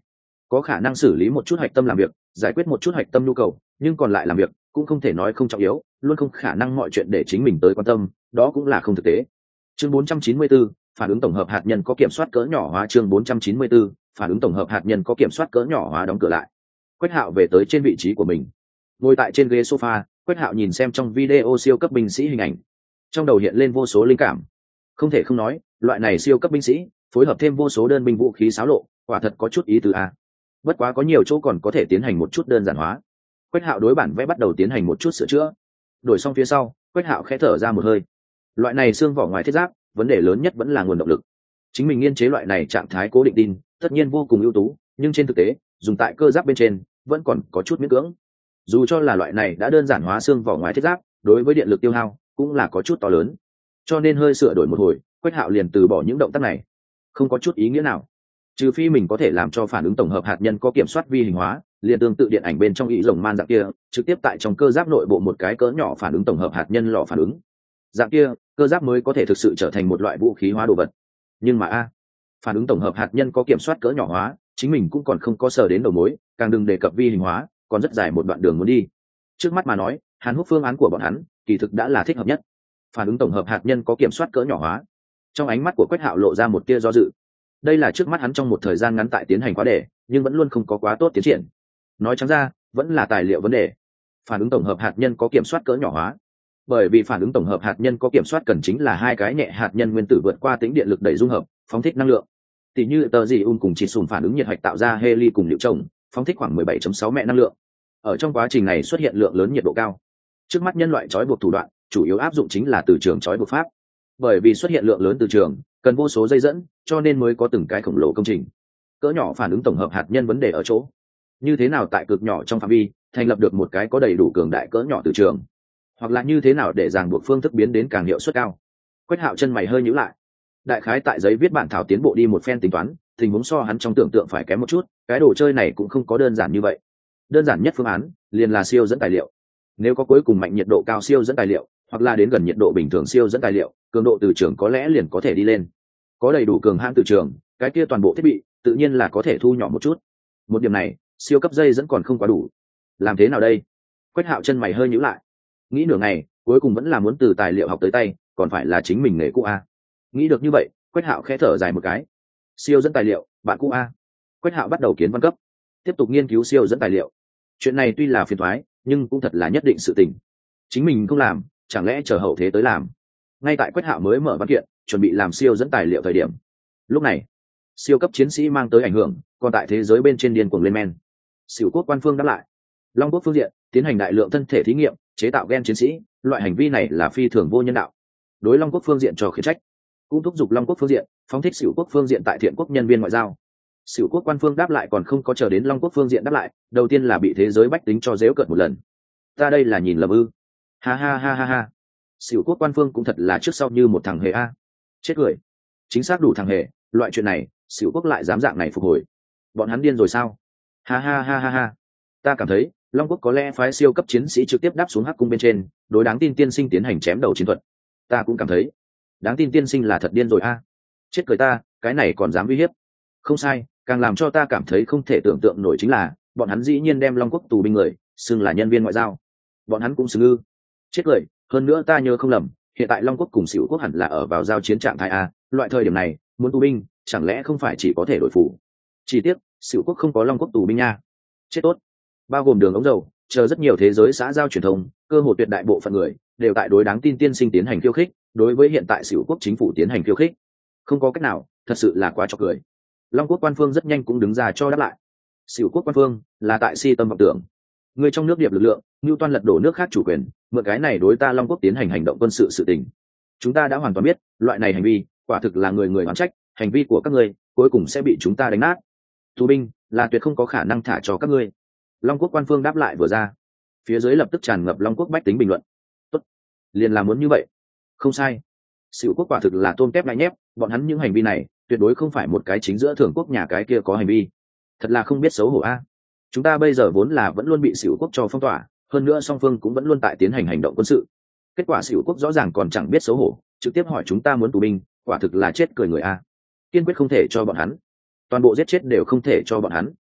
có khả năng xử lý một chút hạch tâm làm việc, giải quyết một chút hạch tâm nhu cầu, nhưng còn lại làm việc cũng không thể nói không trọng yếu, luôn không khả năng mọi chuyện để chính mình tới quan tâm, đó cũng là không thực tế. Chương bốn trăm chín mươi tư, phản ứng tổng hợp hạt nhân có kiểm soát cỡ nhỏ hóa. Chương bốn trăm chín mươi tư, phản ứng tổng hợp hạt nhân có kiểm soát cỡ nhỏ hóa. Đóng cửa lại, Quách Hạo về tới trên vị trí của mình, ngồi tại trên ghế sofa. Quách Hạo nhìn xem trong video siêu cấp binh sĩ hình ảnh, trong đầu hiện lên vô số linh cảm. Không thể không nói, loại này siêu cấp binh sĩ phối hợp thêm vô số đơn binh vũ khí xáo lộ, quả thật có chút ý tứ a. Bất quá có nhiều chỗ còn có thể tiến hành một chút đơn giản hóa. Quách Hạo đối bản vẽ bắt đầu tiến hành một chút sửa chữa. Đổi xong phía sau, Quách Hạo khẽ thở ra một hơi. Loại này xương vỏ ngoài thiết giáp, vấn đề lớn nhất vẫn là nguồn động lực. Chính mình nghiên chế loại này trạng thái cố định tin, tất nhiên vô cùng ưu tú, nhưng trên thực tế, dùng tại cơ giáp bên trên, vẫn còn có chút miễn cưỡng. Dù cho là loại này đã đơn giản hóa xương vỏ ngoài thiết giáp, đối với điện lực tiêu hao cũng là có chút to lớn. Cho nên hơi sửa đổi một hồi, Quách Hạo liền từ bỏ những động tác này. Không có chút ý nghĩa nào. Trừ phi mình có thể làm cho phản ứng tổng hợp hạt nhân có kiểm soát vi hình hóa, liền tương tự điện ảnh bên trong ý rồng man dạng kia, trực tiếp tại trong cơ giáp nội bộ một cái cỡ nhỏ phản ứng tổng hợp hạt nhân lò phản ứng. Dạng kia, cơ giáp mới có thể thực sự trở thành một loại vũ khí hóa đồ vật. Nhưng mà a, phản ứng tổng hợp hạt nhân có kiểm soát cỡ nhỏ hóa, chính mình cũng còn không có sờ đến đầu mối, càng đừng đề cập vi hình hóa, còn rất dài một đoạn đường muốn đi. Trước mắt mà nói, Hàn Húc phương án của bọn hắn, kỳ thực đã là thích hợp nhất. Phản ứng tổng hợp hạt nhân có kiểm soát cỡ nhỏ hóa. Trong ánh mắt của Quách Hạo lộ ra một tia do dự. Đây là trước mắt hắn trong một thời gian ngắn tại tiến hành quá đề, nhưng vẫn luôn không có quá tốt tiến triển. Nói trắng ra, vẫn là tài liệu vấn đề. Phản ứng tổng hợp hạt nhân có kiểm soát cỡ nhỏ hóa. Bởi vì phản ứng tổng hợp hạt nhân có kiểm soát cần chính là hai cái nhẹ hạt nhân nguyên tử vượt qua tính điện lực đẩy dung hợp, phóng thích năng lượng. Tỷ như tờ gì un cùng chỉ sùn phản ứng nhiệt hạch tạo ra heli cùng liệu trồng, phóng thích khoảng mười bảy phẩy sáu mẹ năng lượng. Ở trong quá trình này xuất hiện lượng lớn nhiệt độ cao. Trước mắt nhân loại trói buộc thủ đoạn, chủ yếu áp dụng chính là từ trường trói buộc pháp. Bởi vì xuất hiện lượng lớn từ trường, cần vô số dây dẫn, cho nên mới có từng cái khổng lồ công trình. Cỡ nhỏ phản ứng tổng hợp hạt nhân vấn đề ở chỗ, như thế nào tại cực nhỏ trong phạm vi thành lập được một cái có đầy đủ cường đại cỡ nhỏ từ trường, hoặc là như thế nào để ràng buộc phương thức biến đến càng hiệu suất cao. Quách Hạo chân mày hơi nhíu lại. Đại khái tại giấy viết bản thảo tiến bộ đi một phen tính toán, tình huống so hắn trong tưởng tượng phải kém một chút, cái đồ chơi này cũng không có đơn giản như vậy. Đơn giản nhất phương án liền là siêu dẫn tài liệu. Nếu có cuối cùng mạnh nhiệt độ cao siêu dẫn tài liệu, hoặc là đến gần nhiệt độ bình thường siêu dẫn tài liệu, cường độ từ trường có lẽ liền có thể đi lên. Có đầy đủ cường hãn từ trường, cái kia toàn bộ thiết bị tự nhiên là có thể thu nhỏ một chút. Một điểm này, siêu cấp dây dẫn còn không quá đủ. Làm thế nào đây? Quách Hạo chân mày hơi nhíu lại. Nghĩ nửa ngày, cuối cùng vẫn là muốn từ tài liệu học tới tay, còn phải là chính mình nghề cũ a. Nghĩ được như vậy, Quách Hạo khẽ thở dài một cái. Siêu dẫn tài liệu, bạn cũ a. Quách Hạo bắt đầu kiến văn cấp, tiếp tục nghiên cứu siêu dẫn tài liệu. Chuyện này tuy là phiền toái, nhưng cũng thật là nhất định sự tình. Chính mình không làm, chẳng lẽ chờ hậu thế tới làm? Ngay tại Quách Hạo mới mở văn kiện, chuẩn bị làm siêu dẫn tài liệu thời điểm, lúc này siêu cấp chiến sĩ mang tới ảnh hưởng còn tại thế giới bên trên điên cuồng lên men. Sửu quốc quan phương đáp lại, Long quốc phương diện tiến hành đại lượng thân thể thí nghiệm chế tạo gen chiến sĩ, loại hành vi này là phi thường vô nhân đạo. Đối Long quốc phương diện cho khiển trách, cũng thúc giục Long quốc phương diện phóng thích Sửu quốc phương diện tại Thiện quốc nhân viên ngoại giao. Sửu quốc quan phương đáp lại còn không có chờ đến Long quốc phương diện đáp lại, đầu tiên là bị thế giới bách tính cho dễu cợt một lần. Ta đây là nhìn lầm ư? Ha ha ha ha ha. Sửu quốc quan phương cũng thật là trước sau như một thằng hề a. Chết cười. Chính xác đủ thằng hề, loại chuyện này Sửu quốc lại dám dạng này phục hồi, bọn hắn điên rồi sao? Ha ha ha ha ha. Ta cảm thấy Long quốc có lẽ phái siêu cấp chiến sĩ trực tiếp đáp xuống Hắc cung bên trên, đối Đáng tin tiên sinh tiến hành chém đầu chiến thuật. Ta cũng cảm thấy Đáng tin tiên sinh là thật điên rồi a. Chết cười ta, cái này còn dám uy hiếp. Không sai, càng làm cho ta cảm thấy không thể tưởng tượng nổi chính là bọn hắn dĩ nhiên đem Long quốc tù binh người xưng là nhân viên ngoại giao. Bọn hắn cũng xưng ư? Chết cười, hơn nữa ta nhớ không lầm, hiện tại Long quốc cùng Sửu quốc hẳn là ở vào giao chiến trạng thái a, loại thời điểm này muốn tù binh chẳng lẽ không phải chỉ có thể đổi phủ? Chỉ tiếc Sửu quốc không có Long quốc tù binh nha. Chết tốt. Bao gồm đường ống dầu chờ rất nhiều thế giới xã giao truyền thông, cơ hội tuyệt đại bộ phận người đều tại đối Đáng tin tiên sinh tiến hành khiêu khích, đối với hiện tại Sửu quốc chính phủ tiến hành khiêu khích. Không có cách nào, thật sự là quá chọc cười. Long quốc quan phương rất nhanh cũng đứng ra cho đáp lại. Sửu quốc quan phương là tại si tâm vọng tưởng, người trong nước điệp lực lượng như toan lật đổ nước khác chủ quyền, mượn cái này đối ta Long quốc tiến hành hành động quân sự sự tình. Chúng ta đã hoàn toàn biết loại này hành vi quả thực là người người oán trách, hành vi của các ngươi cuối cùng sẽ bị chúng ta đánh nát. Tù binh là tuyệt không có khả năng thả cho các ngươi. Long quốc quan phương đáp lại vừa ra, phía dưới lập tức tràn ngập Long quốc bách tính bình luận. Tốt, liền là muốn như vậy. Không sai, Sửu quốc quả thực là tôm tép lại nhép, bọn hắn những hành vi này tuyệt đối không phải một cái chính giữa thường quốc nhà cái kia có hành vi. Thật là không biết xấu hổ a. Chúng ta bây giờ vốn là vẫn luôn bị Sửu quốc cho phong tỏa, hơn nữa song phương cũng vẫn luôn tại tiến hành hành động quân sự. Kết quả Sửu quốc rõ ràng còn chẳng biết xấu hổ, trực tiếp hỏi chúng ta muốn tù binh, quả thực là chết cười người a. Kiên quyết không thể cho bọn hắn, toàn bộ giết chết đều không thể cho bọn hắn.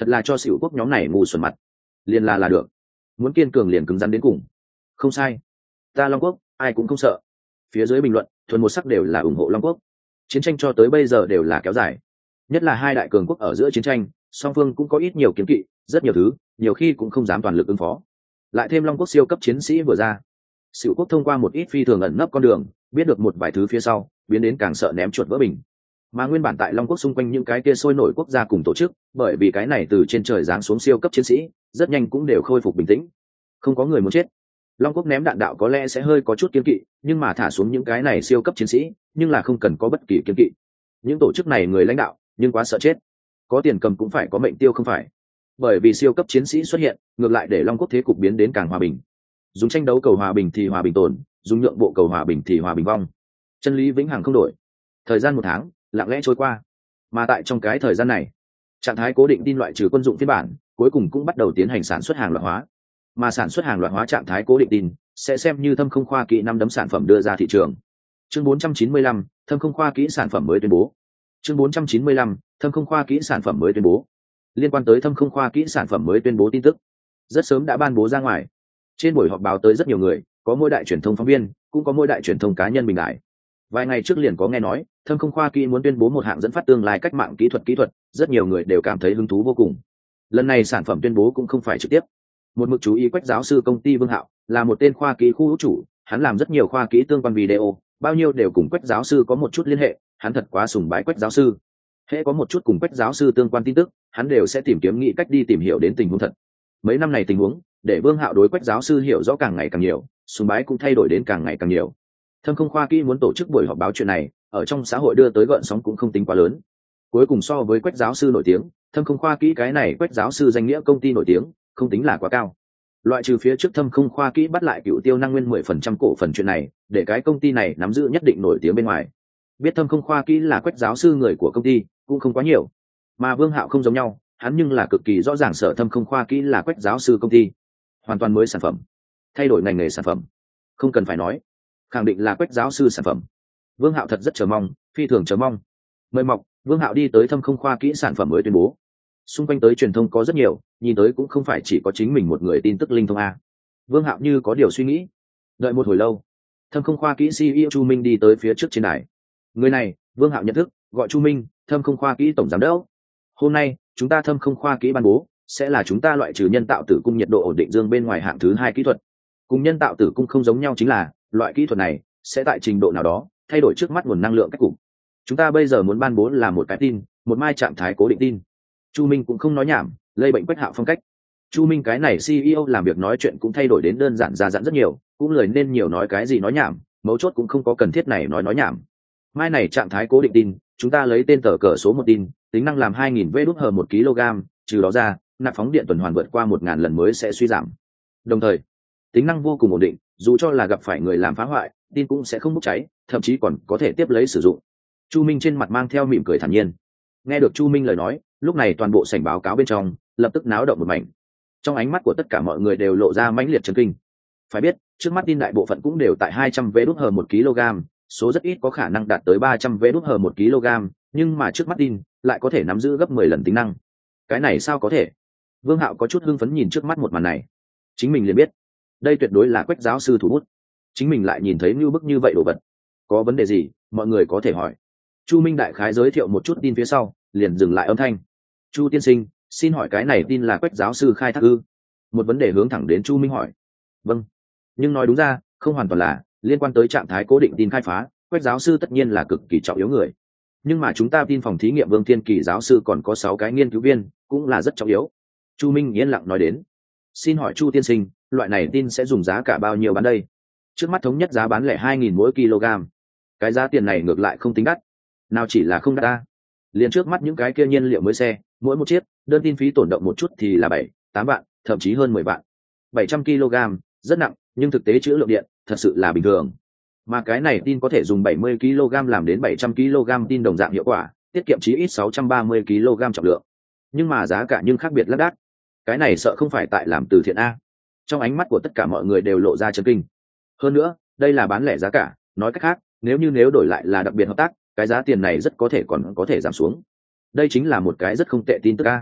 thật là cho xỉu quốc nhóm này ngu xuẩn mặt. Liền là là được, muốn kiên cường liền cứng rắn đến cùng. Không sai, ta Long Quốc ai cũng không sợ. Phía dưới bình luận thuần một sắc đều là ủng hộ Long Quốc. Chiến tranh cho tới bây giờ đều là kéo dài, nhất là hai đại cường quốc ở giữa chiến tranh, song phương cũng có ít nhiều kiến kỵ, rất nhiều thứ nhiều khi cũng không dám toàn lực ứng phó. Lại thêm Long Quốc siêu cấp chiến sĩ vừa ra, xỉu quốc thông qua một ít phi thường ẩn nấp con đường biết được một vài thứ phía sau, biến đến càng sợ ném chuột vỡ bình. Mà nguyên bản tại Long Quốc xung quanh những cái kia sôi nổi quốc gia cùng tổ chức, bởi vì cái này từ trên trời giáng xuống siêu cấp chiến sĩ, rất nhanh cũng đều khôi phục bình tĩnh. Không có người muốn chết. Long Quốc ném đạn đạo có lẽ sẽ hơi có chút kiên kỵ, nhưng mà thả xuống những cái này siêu cấp chiến sĩ, nhưng là không cần có bất kỳ kiên kỵ. Những tổ chức này người lãnh đạo, nhưng quá sợ chết. Có tiền cầm cũng phải có mệnh tiêu không phải. Bởi vì siêu cấp chiến sĩ xuất hiện, ngược lại để Long Quốc thế cục biến đến càng hòa bình. Dùng tranh đấu cầu hòa bình thì hòa bình tồn, dùng nhượng bộ cầu hòa bình thì hòa bình vong. Chân lý vĩnh hằng không đổi. Thời gian một tháng lặng lẽ trôi qua, mà tại trong cái thời gian này, trạng thái cố định tin loại trừ quân dụng phiên bản cuối cùng cũng bắt đầu tiến hành sản xuất hàng loạt hóa. Mà sản xuất hàng loạt hóa trạng thái cố định tin sẽ xem như thâm không khoa kỹ năm đấm sản phẩm đưa ra thị trường. Chương bốn trăm chín mươi lăm, thâm không khoa kỹ sản phẩm mới tuyên bố. Chương bốn trăm chín mươi lăm, thâm không khoa kỹ sản phẩm mới tuyên bố. Liên quan tới thâm không khoa kỹ sản phẩm mới tuyên bố tin tức, rất sớm đã ban bố ra ngoài. Trên buổi họp báo tới rất nhiều người, có mỗi đại truyền thông phóng viên, cũng có mỗi đại truyền thông cá nhân bình đại. Vài ngày trước liền có nghe nói, thâm không khoa kỹ muốn tuyên bố một hạng dẫn phát tương lai cách mạng kỹ thuật kỹ thuật, rất nhiều người đều cảm thấy hứng thú vô cùng. Lần này sản phẩm tuyên bố cũng không phải trực tiếp. Một mực chú ý Quách giáo sư công ty Vương Hạo, là một tên khoa kỹ khu hữu chủ, hắn làm rất nhiều khoa kỹ tương quan video, bao nhiêu đều cùng Quách giáo sư có một chút liên hệ, hắn thật quá sùng bái Quách giáo sư. Hễ có một chút cùng Quách giáo sư tương quan tin tức, hắn đều sẽ tìm kiếm nghĩ cách đi tìm hiểu đến tình huống thật. Mấy năm này tình huống, để Vương Hạo đối Quách giáo sư hiểu rõ càng ngày càng nhiều, sùng bái cũng thay đổi đến càng ngày càng nhiều. Thâm không khoa kỹ muốn tổ chức buổi họp báo chuyện này, ở trong xã hội đưa tới gợn sóng cũng không tính quá lớn. Cuối cùng so với Quách giáo sư nổi tiếng, thâm không khoa kỹ cái này Quách giáo sư danh nghĩa công ty nổi tiếng, không tính là quá cao. Loại trừ phía trước thâm không khoa kỹ bắt lại cựu tiêu năng nguyên mười phần trăm cổ phần chuyện này, để cái công ty này nắm giữ nhất định nổi tiếng bên ngoài. Biết thâm không khoa kỹ là Quách giáo sư người của công ty, cũng không quá nhiều. Mà Vương Hạo không giống nhau, hắn nhưng là cực kỳ rõ ràng sở thâm không khoa kỹ là Quách giáo sư công ty. Hoàn toàn mới sản phẩm, thay đổi ngành nghề sản phẩm. Không cần phải nói, khẳng định là Quách giáo sư sản phẩm. Vương Hạo thật rất chờ mong, phi thường chờ mong. Mời mọc, Vương Hạo đi tới thâm không khoa kỹ sản phẩm mới tuyên bố. Xung quanh tới truyền thông có rất nhiều, nhìn tới cũng không phải chỉ có chính mình một người tin tức linh thông a. Vương Hạo như có điều suy nghĩ. Đợi một hồi lâu, thâm không khoa kỹ xê e ô Chu Minh đi tới phía trước trên đài. Người này, Vương Hạo nhận thức, gọi Chu Minh, thâm không khoa kỹ tổng giám đốc. Hôm nay, chúng ta thâm không khoa kỹ ban bố, sẽ là chúng ta loại trừ nhân tạo tử cung nhiệt độ ổn định dương bên ngoài hạng thứ hai kỹ thuật. Cùng nhân tạo tử cung không giống nhau chính là, loại kỹ thuật này sẽ tại trình độ nào đó thay đổi trước mắt nguồn năng lượng cách cục. Chúng ta bây giờ muốn ban bố là một cái tin, một mai trạng thái cố định tin. Chu Minh cũng không nói nhảm, lây bệnh Quách Hạo phong cách. Chu Minh cái này xê e ô làm việc nói chuyện cũng thay đổi đến đơn giản ra dặn rất nhiều, cũng lười nên nhiều nói cái gì nói nhảm, mấu chốt cũng không có cần thiết này nói nói nhảm. Mai này trạng thái cố định tin, chúng ta lấy tên tờ cỡ số một tin, tính năng làm hai nghìn vê đút hờ một kg, trừ đó ra, nạp phóng điện tuần hoàn vượt qua một ngàn lần mới sẽ suy giảm. Đồng thời, tính năng vô cùng ổn định, dù cho là gặp phải người làm phá hoại, tin cũng sẽ không bốc cháy, thậm chí còn có thể tiếp lấy sử dụng. Chu Minh trên mặt mang theo mỉm cười thản nhiên. Nghe được Chu Minh lời nói, lúc này toàn bộ sảnh báo cáo bên trong lập tức náo động một mảnh. Trong ánh mắt của tất cả mọi người đều lộ ra mãnh liệt chấn kinh. Phải biết, trước mắt tin đại bộ phận cũng đều tại hai trăm vê đút hờ một kg, số rất ít có khả năng đạt tới ba trăm vê đút hờ một kg, nhưng mà trước mắt tin lại có thể nắm giữ gấp mười lần tính năng. Cái này sao có thể? Vương Hạo có chút hưng phấn nhìn trước mắt một màn này. Chính mình liền biết, đây tuyệt đối là Quách giáo sư thủ bút. Chính mình lại nhìn thấy như bức như vậy đồ vật. Có vấn đề gì, mọi người có thể hỏi. Chu Minh đại khái giới thiệu một chút tin phía sau, liền dừng lại âm thanh. Chu tiên sinh, xin hỏi cái này tin là Quách giáo sư khai thác ư? Một vấn đề hướng thẳng đến Chu Minh hỏi. Vâng, nhưng nói đúng ra, không hoàn toàn là liên quan tới trạng thái cố định tin khai phá. Quách giáo sư tất nhiên là cực kỳ trọng yếu người, nhưng mà chúng ta tin phòng thí nghiệm Vương Thiên Kỳ giáo sư còn có sáu cái nghiên cứu viên, cũng là rất trọng yếu. Chu Minh yên lặng nói đến. Xin hỏi Chu tiên sinh, loại này tin sẽ dùng giá cả bao nhiêu bán đây? Trước mắt thống nhất giá bán lẻ hai nghìn mỗi kg. Cái giá tiền này ngược lại không tính đắt, nào chỉ là không đắt ta, liền trước mắt những cái kia nhiên liệu mới xe, mỗi một chiếc đơn tin phí tổn động một chút thì là bảy tám vạn, thậm chí hơn mười vạn. Bảy trăm kg rất nặng, nhưng thực tế trữ lượng điện thật sự là bình thường. Mà cái này tin có thể dùng bảy mươi kg làm đến bảy trăm kg tin đồng dạng hiệu quả, tiết kiệm chí ít sáu trăm ba mươi kg trọng lượng. Nhưng mà giá cả nhưng khác biệt lác đác. Cái này sợ không phải tại làm từ thiện a. Trong ánh mắt của tất cả mọi người đều lộ ra chấn kinh. Hơn nữa, đây là bán lẻ giá cả, nói cách khác, nếu như nếu đổi lại là đặc biệt hợp tác, cái giá tiền này rất có thể còn có thể giảm xuống. Đây chính là một cái rất không tệ tin tức a.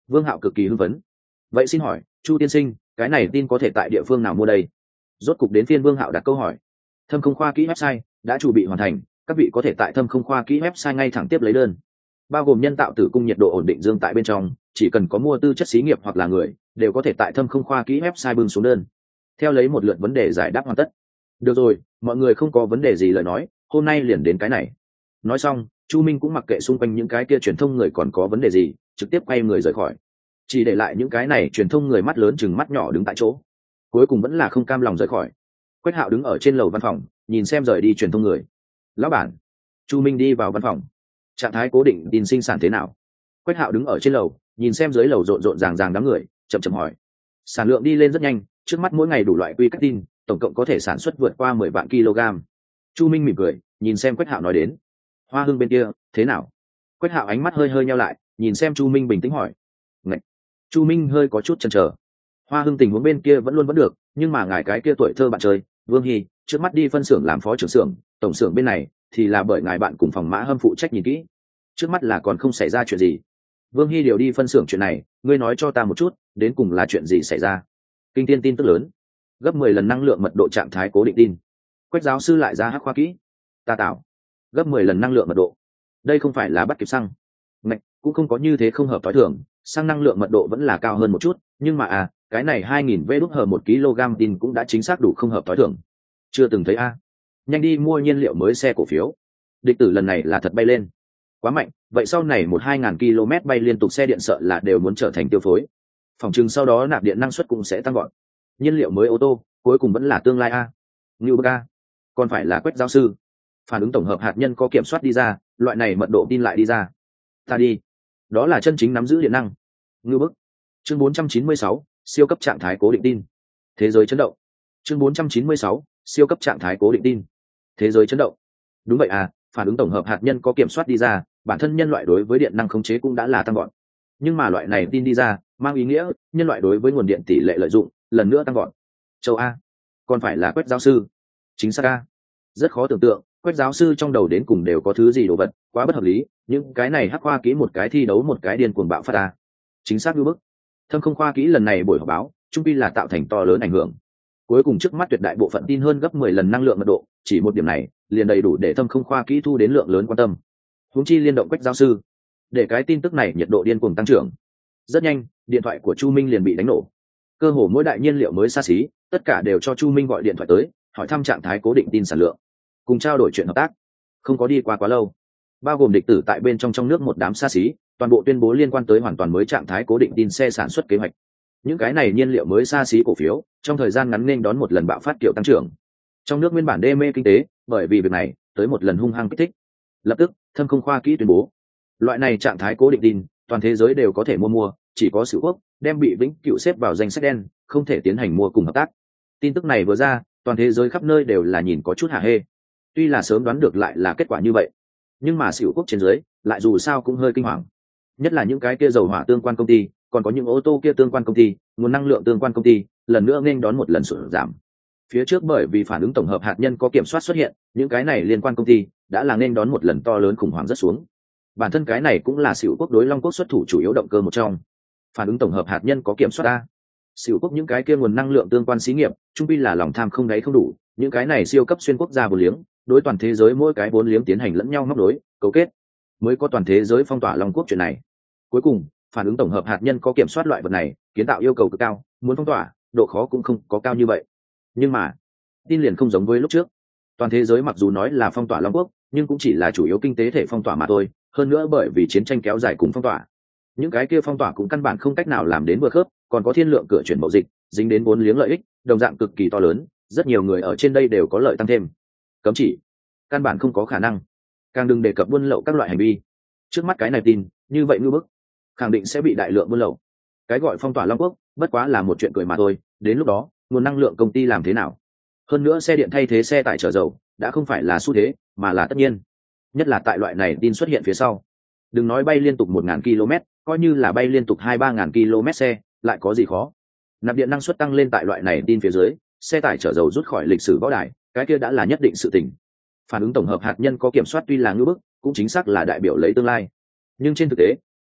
Vương Hạo cực kỳ hưng phấn. Vậy xin hỏi, Chu tiên sinh, cái này tin có thể tại địa phương nào mua đây? Rốt cục đến phiên Vương Hạo đặt câu hỏi. Thâm Không Khoa Kỹ website đã chuẩn bị hoàn thành, các vị có thể tại Thâm Không Khoa Kỹ website ngay thẳng tiếp lấy đơn. Bao gồm nhân tạo tử cung nhiệt độ ổn định dương tại bên trong, chỉ cần có mua tư chất xí nghiệp hoặc là người, đều có thể tại Thâm Không Khoa Kỹ website bưng xuống đơn. Theo lấy một lượt vấn đề giải đáp hoàn tất. Được rồi, mọi người không có vấn đề gì lời nói, hôm nay liền đến cái này. Nói xong, Chu Minh cũng mặc kệ xung quanh những cái kia truyền thông người còn có vấn đề gì, trực tiếp quay người rời khỏi, chỉ để lại những cái này truyền thông người mắt lớn chừng mắt nhỏ đứng tại chỗ, cuối cùng vẫn là không cam lòng rời khỏi. Quách Hạo đứng ở trên lầu văn phòng, nhìn xem rời đi truyền thông người. Lão bản. Chu Minh đi vào văn phòng. Trạng thái cố định tin sinh sản thế nào? Quách Hạo đứng ở trên lầu, nhìn xem dưới lầu rộn rộn ràng ràng đám người, chậm chậm hỏi. Sản lượng đi lên rất nhanh, trước mắt mỗi ngày đủ loại quy cách tin, tổng cộng có thể sản xuất vượt qua mười vạn kg. Chu Minh mỉm cười, nhìn xem Quách Hạo nói đến. Hoa Hưng bên kia thế nào? Quách Hạo ánh mắt hơi hơi nheo lại, nhìn xem Chu Minh bình tĩnh hỏi. Ngậy. Chu Minh hơi có chút chần chờ. Hoa Hưng tình huống bên kia vẫn luôn vẫn được, nhưng mà ngài cái kia tuổi thơ bạn chơi, Vương Hy, trước mắt đi phân xưởng làm phó trưởng xưởng, tổng xưởng bên này thì là bởi ngài bạn cùng phòng Mã Hâm phụ trách nhìn kỹ. Trước mắt là còn không xảy ra chuyện gì. Vương Hy điều đi phân xưởng chuyện này, ngươi nói cho ta một chút, đến cùng là chuyện gì xảy ra? Kinh thiên tin tức lớn, gấp mười lần năng lượng mật độ trạng thái cố định tin. Quách giáo sư lại ra hắc khoa kỹ. Ta tạo gấp mười lần năng lượng mật độ. Đây không phải là bắt kịp xăng. Ngạch, cũng không có như thế không hợp tối thường, xăng năng lượng mật độ vẫn là cao hơn một chút, nhưng mà à, cái này hai nghìn vê đút hờ một kg tin cũng đã chính xác đủ không hợp tối thường. Chưa từng thấy a. Nhanh đi mua nhiên liệu mới xe cổ phiếu. Địch tử lần này là thật bay lên. Quá mạnh, vậy sau này một hai ngàn km bay liên tục xe điện sợ là đều muốn trở thành tiêu phối. Phòng chừng sau đó nạp điện năng suất cũng sẽ tăng gọn. Nhiên liệu mới ô tô, cuối cùng vẫn là tương lai a. Như bức a. Còn phải là Quách giáo sư. Phản ứng tổng hợp hạt nhân có kiểm soát đi ra, loại này mật độ tin lại đi ra. Ta đi. Đó là chân chính nắm giữ điện năng. Ngưu bức. Chương bốn trăm chín mươi sáu, siêu cấp trạng thái cố định tin. Thế giới chấn động. Chương bốn trăm chín mươi sáu, siêu cấp trạng thái cố định tin. Thế giới chấn động. Đúng vậy à, phản ứng tổng hợp hạt nhân có kiểm soát đi ra, bản thân nhân loại đối với điện năng khống chế cũng đã là tăng gọn. Nhưng mà loại này tin đi ra, mang ý nghĩa nhân loại đối với nguồn điện tỷ lệ lợi dụng lần nữa tăng gọn. Châu A. Còn phải là Quách giáo sư. Chính xác A. Rất khó tưởng tượng, Quách giáo sư trong đầu đến cùng đều có thứ gì đồ vật, quá bất hợp lý, những cái này hắc khoa kỹ một cái thi đấu một cái điên cuồng bạo phát A. Chính xác như bức. Thâm Không Khoa Kỹ lần này buổi họp báo, trung pi là tạo thành to lớn ảnh hưởng. Cuối cùng trước mắt tuyệt đại bộ phận tin hơn gấp mười lần năng lượng mật độ, chỉ một điểm này liền đầy đủ để Thâm Không Khoa Kỹ thu đến lượng lớn quan tâm. Huống chi liên động Quách giáo sư, để cái tin tức này nhiệt độ điên cuồng tăng trưởng. Rất nhanh, điện thoại của Chu Minh liền bị đánh nổ. Cơ hồ mỗi đại nhiên liệu mới xa xí, tất cả đều cho Chu Minh gọi điện thoại tới, hỏi thăm trạng thái cố định tin sản lượng, cùng trao đổi chuyện hợp tác. Không có đi qua quá lâu, bao gồm địch tử tại bên trong trong nước một đám xa xí, toàn bộ tuyên bố liên quan tới hoàn toàn mới trạng thái cố định tin xe sản xuất kế hoạch. Những cái này nhiên liệu mới xa xí cổ phiếu, trong thời gian ngắn nên đón một lần bạo phát kiểu tăng trưởng. Trong nước nguyên bản đê mê kinh tế, bởi vì việc này, tới một lần hung hăng kích thích. Lập tức, Thâm Không Khoa Kỹ tuyên bố, loại này trạng thái cố định tin, toàn thế giới đều có thể mua mua, chỉ có Sửu Quốc đem bị vĩnh cửu xếp vào danh sách đen, không thể tiến hành mua cùng hợp tác. Tin tức này vừa ra, toàn thế giới khắp nơi đều là nhìn có chút hả hê. Tuy là sớm đoán được lại là kết quả như vậy, nhưng mà Sửu Quốc trên dưới lại dù sao cũng hơi kinh hoàng. Nhất là những cái kia dầu hỏa tương quan công ty, còn có những ô tô kia tương quan công ty, nguồn năng lượng tương quan công ty, lần nữa nên đón một lần sụt giảm. Phía trước bởi vì phản ứng tổng hợp hạt nhân có kiểm soát xuất hiện, những cái này liên quan công ty đã là nên đón một lần to lớn khủng hoảng rất xuống. Bản thân cái này cũng là Sửu Quốc đối Long Quốc xuất thủ chủ yếu động cơ một trong. Phản ứng tổng hợp hạt nhân có kiểm soát a. Sửu Quốc những cái kia nguồn năng lượng tương quan xí nghiệp, trung pi là lòng tham không đáy không đủ, những cái này siêu cấp xuyên quốc gia vốn liếng, đối toàn thế giới mỗi cái vốn liếng tiến hành lẫn nhau móc đối, cấu kết, mới có toàn thế giới phong tỏa Long Quốc chuyện này. Cuối cùng, phản ứng tổng hợp hạt nhân có kiểm soát loại vật này, kiến tạo yêu cầu cực cao, muốn phong tỏa, độ khó cũng không có cao như vậy. Nhưng mà, tin liền không giống với lúc trước. Toàn thế giới mặc dù nói là phong tỏa Long Quốc, nhưng cũng chỉ là chủ yếu kinh tế thể phong tỏa mà thôi, hơn nữa bởi vì chiến tranh kéo dài cùng phong tỏa. Những cái kia phong tỏa cũng căn bản không cách nào làm đến vừa khớp, còn có thiên lượng cửa chuyển mậu dịch, dính đến vốn liếng lợi ích, đồng dạng cực kỳ to lớn, rất nhiều người ở trên đây đều có lợi tăng thêm. Cấm chỉ, căn bản không có khả năng. Càng đừng đề cập buôn lậu các loại hành vi. Trước mắt cái này tin, như vậy ngư bức, khẳng định sẽ bị đại lượng buôn lậu. Cái gọi phong tỏa Long Quốc, bất quá là một chuyện cười mà thôi, đến lúc đó, nguồn năng lượng công ty làm thế nào? Hơn nữa xe điện thay thế xe tải chở dầu, đã không phải là xu thế, mà là tất nhiên. Nhất là tại loại này tin xuất hiện phía sau. Đừng nói bay liên tục một nghìn ki lô mét, coi như là bay liên tục hai ba nghìn ki lô mét xe, lại có gì khó. Nạp điện năng suất tăng lên tại loại này tin phía dưới, xe tải chở dầu rút khỏi lịch sử võ đài, cái kia đã là nhất định sự tình. Phản ứng tổng hợp hạt nhân có kiểm soát tuy là ngưỡng bức, cũng chính xác là đại biểu lấy tương lai. Nhưng trên thực tế,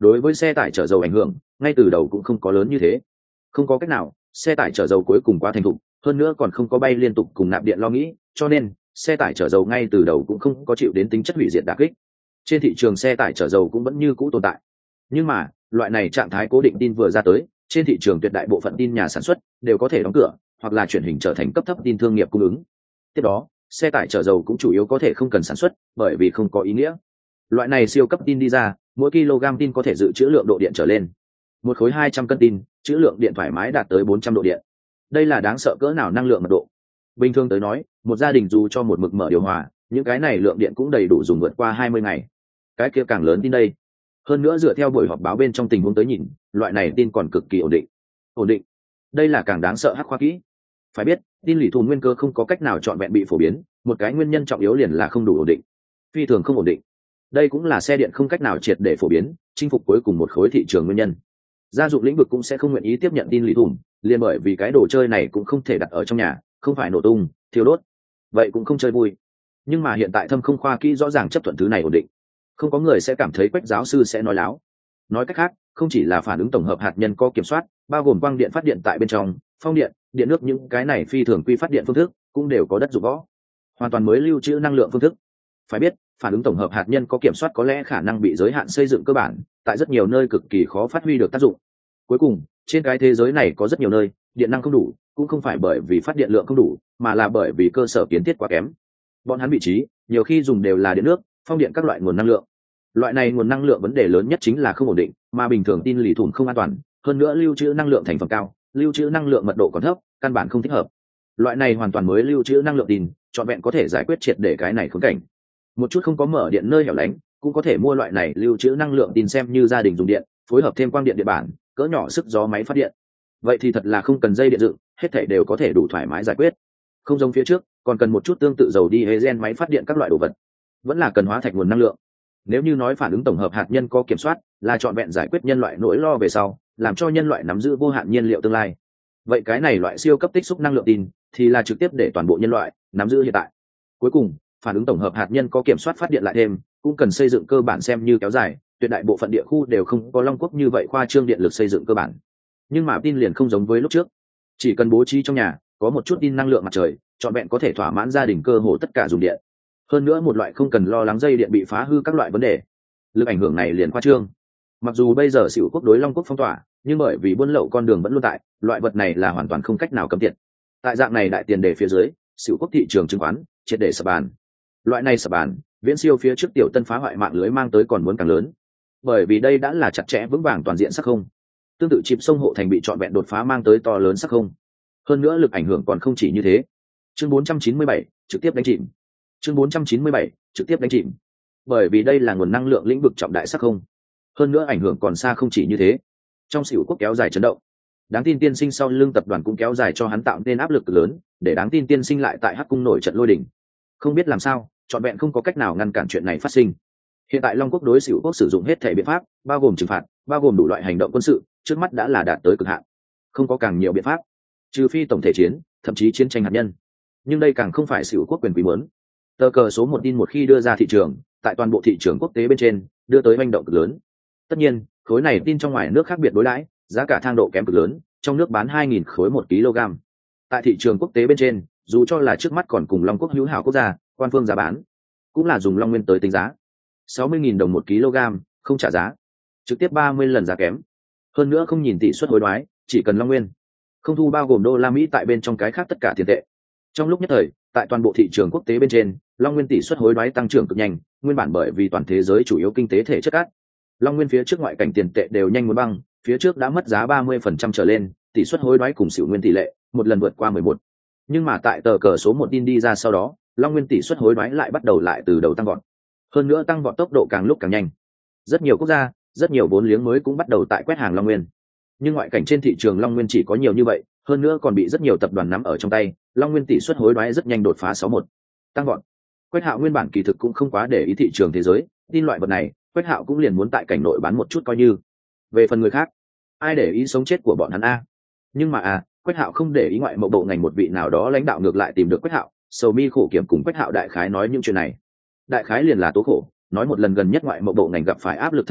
đối với xe tải chở dầu ảnh hưởng ngay từ đầu cũng không có lớn như thế. Không có cách nào, xe tải chở dầu cuối cùng quá thành thục, hơn nữa còn không có bay liên tục cùng nạp điện lo nghĩ, cho nên xe tải chở dầu ngay từ đầu cũng không có chịu đến tính chất hủy diệt đả kích. Trên thị trường xe tải chở dầu cũng vẫn như cũ tồn tại, nhưng mà loại này trạng thái cố định tin vừa ra tới, trên thị trường tuyệt đại bộ phận tin nhà sản xuất đều có thể đóng cửa hoặc là chuyển hình trở thành cấp thấp tin thương nghiệp cung ứng. Tiếp đó xe tải chở dầu cũng chủ yếu có thể không cần sản xuất bởi vì không có ý nghĩa. Loại này siêu cấp tin đi ra, mỗi kg tin có thể dự trữ lượng độ điện trở lên. Một khối hai trăm cân tin, trữ lượng điện thoải mái đạt tới bốn trăm độ điện. Đây là đáng sợ cỡ nào năng lượng mật độ. Bình thường tới nói, một gia đình dù cho một mực mở điều hòa, những cái này lượng điện cũng đầy đủ dùng vượt qua hai mươi ngày. Cái kia càng lớn tin đây. Hơn nữa dựa theo buổi họp báo bên trong tình huống tới nhìn, loại này tin còn cực kỳ ổn định. Ổn định. Đây là càng đáng sợ hắc khoa kỹ. Phải biết, tin lì thùn nguyên cơ không có cách nào trọn vẹn bị phổ biến, một cái nguyên nhân trọng yếu liền là không đủ ổn định. Phi thường không ổn định. Đây cũng là xe điện không cách nào triệt để phổ biến, chinh phục cuối cùng một khối thị trường nguyên nhân. Gia dụng lĩnh vực cũng sẽ không nguyện ý tiếp nhận tin lì thùn, liền bởi vì cái đồ chơi này cũng không thể đặt ở trong nhà, không phải nổ tung, thiêu đốt. Vậy cũng không chơi vui. Nhưng mà hiện tại thâm không khoa kỹ rõ ràng chấp thuận thứ này ổn định. Không có người sẽ cảm thấy Quách giáo sư sẽ nói láo. Nói cách khác, không chỉ là phản ứng tổng hợp hạt nhân có kiểm soát, bao gồm quang điện phát điện tại bên trong, phong điện, điện nước, những cái này phi thường quy phát điện phương thức cũng đều có đất dụng võ, hoàn toàn mới lưu trữ năng lượng phương thức. Phải biết, phản ứng tổng hợp hạt nhân có kiểm soát có lẽ khả năng bị giới hạn xây dựng cơ bản, tại rất nhiều nơi cực kỳ khó phát huy được tác dụng. Cuối cùng, trên cái thế giới này có rất nhiều nơi điện năng không đủ, cũng không phải bởi vì phát điện lượng không đủ, mà là bởi vì cơ sở kiến thiết quá kém. Bọn hắn vị trí nhiều khi dùng đều là điện nước, phong điện các loại nguồn năng lượng. Loại này nguồn năng lượng vấn đề lớn nhất chính là không ổn định, mà bình thường tin lì thùn không an toàn, hơn nữa lưu trữ năng lượng thành phần cao, lưu trữ năng lượng mật độ còn thấp, căn bản không thích hợp. Loại này hoàn toàn mới lưu trữ năng lượng tin, trọn vẹn có thể giải quyết triệt để cái này khốn cảnh. Một chút không có mở điện nơi hẻo lánh, cũng có thể mua loại này lưu trữ năng lượng tin xem như gia đình dùng điện, phối hợp thêm quang điện điện bản, cỡ nhỏ sức gió máy phát điện. Vậy thì thật là không cần dây điện dựng, hết thảy đều có thể đủ thoải mái giải quyết. Không giống phía trước, còn cần một chút tương tự dầu đi diesel máy phát điện các loại đồ vật, vẫn là cần hóa thạch nguồn năng lượng. Nếu như nói phản ứng tổng hợp hạt nhân có kiểm soát là trọn vẹn giải quyết nhân loại nỗi lo về sau, làm cho nhân loại nắm giữ vô hạn nhiên liệu tương lai, vậy cái này loại siêu cấp tích xúc năng lượng tin thì là trực tiếp để toàn bộ nhân loại nắm giữ hiện tại. Cuối cùng, phản ứng tổng hợp hạt nhân có kiểm soát phát điện lại thêm, cũng cần xây dựng cơ bản xem như kéo dài, tuyệt đại bộ phận địa khu đều không có Long Quốc như vậy khoa trương điện lực xây dựng cơ bản. Nhưng mà tin liền không giống với lúc trước, chỉ cần bố trí trong nhà có một chút tin năng lượng mặt trời, trọn vẹn có thể thỏa mãn gia đình cơ hồ tất cả dùng điện. Hơn nữa một loại không cần lo lắng dây điện bị phá hư các loại vấn đề. Lực ảnh hưởng này liền khoa trương. Mặc dù bây giờ Sửu Quốc đối Long Quốc phong tỏa, nhưng bởi vì buôn lậu con đường vẫn luôn tại, loại vật này là hoàn toàn không cách nào cấm tiệt. Tại dạng này đại tiền đề phía dưới, Sửu Quốc thị trường chứng khoán triệt để sập bàn. Loại này sập bàn, viễn siêu phía trước tiểu tân phá hoại mạng lưới mang tới còn muốn càng lớn. Bởi vì đây đã là chặt chẽ vững vàng toàn diện sắc không. Tương tự chìm sông hộ thành bị trọn vẹn đột phá mang tới to lớn sắc không. Hơn nữa lực ảnh hưởng còn không chỉ như thế. Chương bốn trăm chín mươi bảy, trực tiếp đánh chìm. Chương bốn trăm chín mươi bảy, trực tiếp đánh chìm. Bởi vì đây là nguồn năng lượng lĩnh vực trọng đại sắc không. Hơn nữa ảnh hưởng còn xa không chỉ như thế. Trong Sửu Quốc kéo dài chấn động, Đáng Tin tiên sinh sau lưng tập đoàn cũng kéo dài cho hắn tạo nên áp lực lớn, để Đáng Tin tiên sinh lại tại Hắc Cung nổi trận lôi đình. Không biết làm sao, trọn vẹn không có cách nào ngăn cản chuyện này phát sinh. Hiện tại Long Quốc đối Sửu Quốc sử dụng hết thể biện pháp, bao gồm trừng phạt, bao gồm đủ loại hành động quân sự, trước mắt đã là đạt tới cực hạn. Không có càng nhiều biện pháp, trừ phi tổng thể chiến, thậm chí chiến tranh hạt nhân. Nhưng đây càng không phải Sửu Quốc quyền quý muốn. Tờ cờ số một tin một khi đưa ra thị trường, tại toàn bộ thị trường quốc tế bên trên đưa tới manh động cực lớn. Tất nhiên, khối này tin trong ngoài nước khác biệt đối đãi, giá cả thang độ kém cực lớn, trong nước bán hai nghìn khối một kg. Tại thị trường quốc tế bên trên, dù cho là trước mắt còn cùng Long Quốc hữu hảo quốc gia, quan phương giá bán cũng là dùng Long Nguyên tới tính giá, sáu mươi nghìn đồng một kg, không trả giá, trực tiếp ba mươi lần giá kém. Hơn nữa không nhìn tỷ suất hối đoái, chỉ cần Long Nguyên, không thu bao gồm đô la Mỹ tại bên trong cái khác tất cả tiền tệ. Trong lúc nhất thời, tại toàn bộ thị trường quốc tế bên trên, Long Nguyên tỷ suất hối đoái tăng trưởng cực nhanh, nguyên bản bởi vì toàn thế giới chủ yếu kinh tế thể chất ác, Long Nguyên phía trước ngoại cảnh tiền tệ đều nhanh muốn băng, phía trước đã mất giá ba mươi phần trăm trở lên, tỷ suất hối đoái cùng Sửu Nguyên tỷ lệ một lần vượt qua mười một. Nhưng mà tại tờ cờ số một tin đi ra sau đó, Long Nguyên tỷ suất hối đoái lại bắt đầu lại từ đầu tăng vọt. Hơn nữa tăng vọt tốc độ càng lúc càng nhanh. Rất nhiều quốc gia, rất nhiều vốn liếng mới cũng bắt đầu tại quét hàng Long Nguyên. Nhưng ngoại cảnh trên thị trường Long Nguyên chỉ có nhiều như vậy, hơn nữa còn bị rất nhiều tập đoàn nắm ở trong tay, Long Nguyên tỷ suất hối đoái rất nhanh đột phá sáu một. Tăng vọt. Quách Hạo nguyên bản kỳ thực cũng không quá để ý thị trường thế giới, tin loại vật này, Quách Hạo cũng liền muốn tại cảnh nội bán một chút coi như. Về phần người khác, ai để ý sống chết của bọn hắn a? Nhưng mà à, Quách Hạo không để ý ngoại mậu bộ ngành một vị nào đó lãnh đạo ngược lại tìm được Quách Hạo, sầu mi khổ kiểm cùng Quách Hạo đại khái nói những chuyện này. Đại khái liền là tố khổ, nói một lần gần nhất ngoại mậu bộ ngành gặp phải áp lực thật lớn,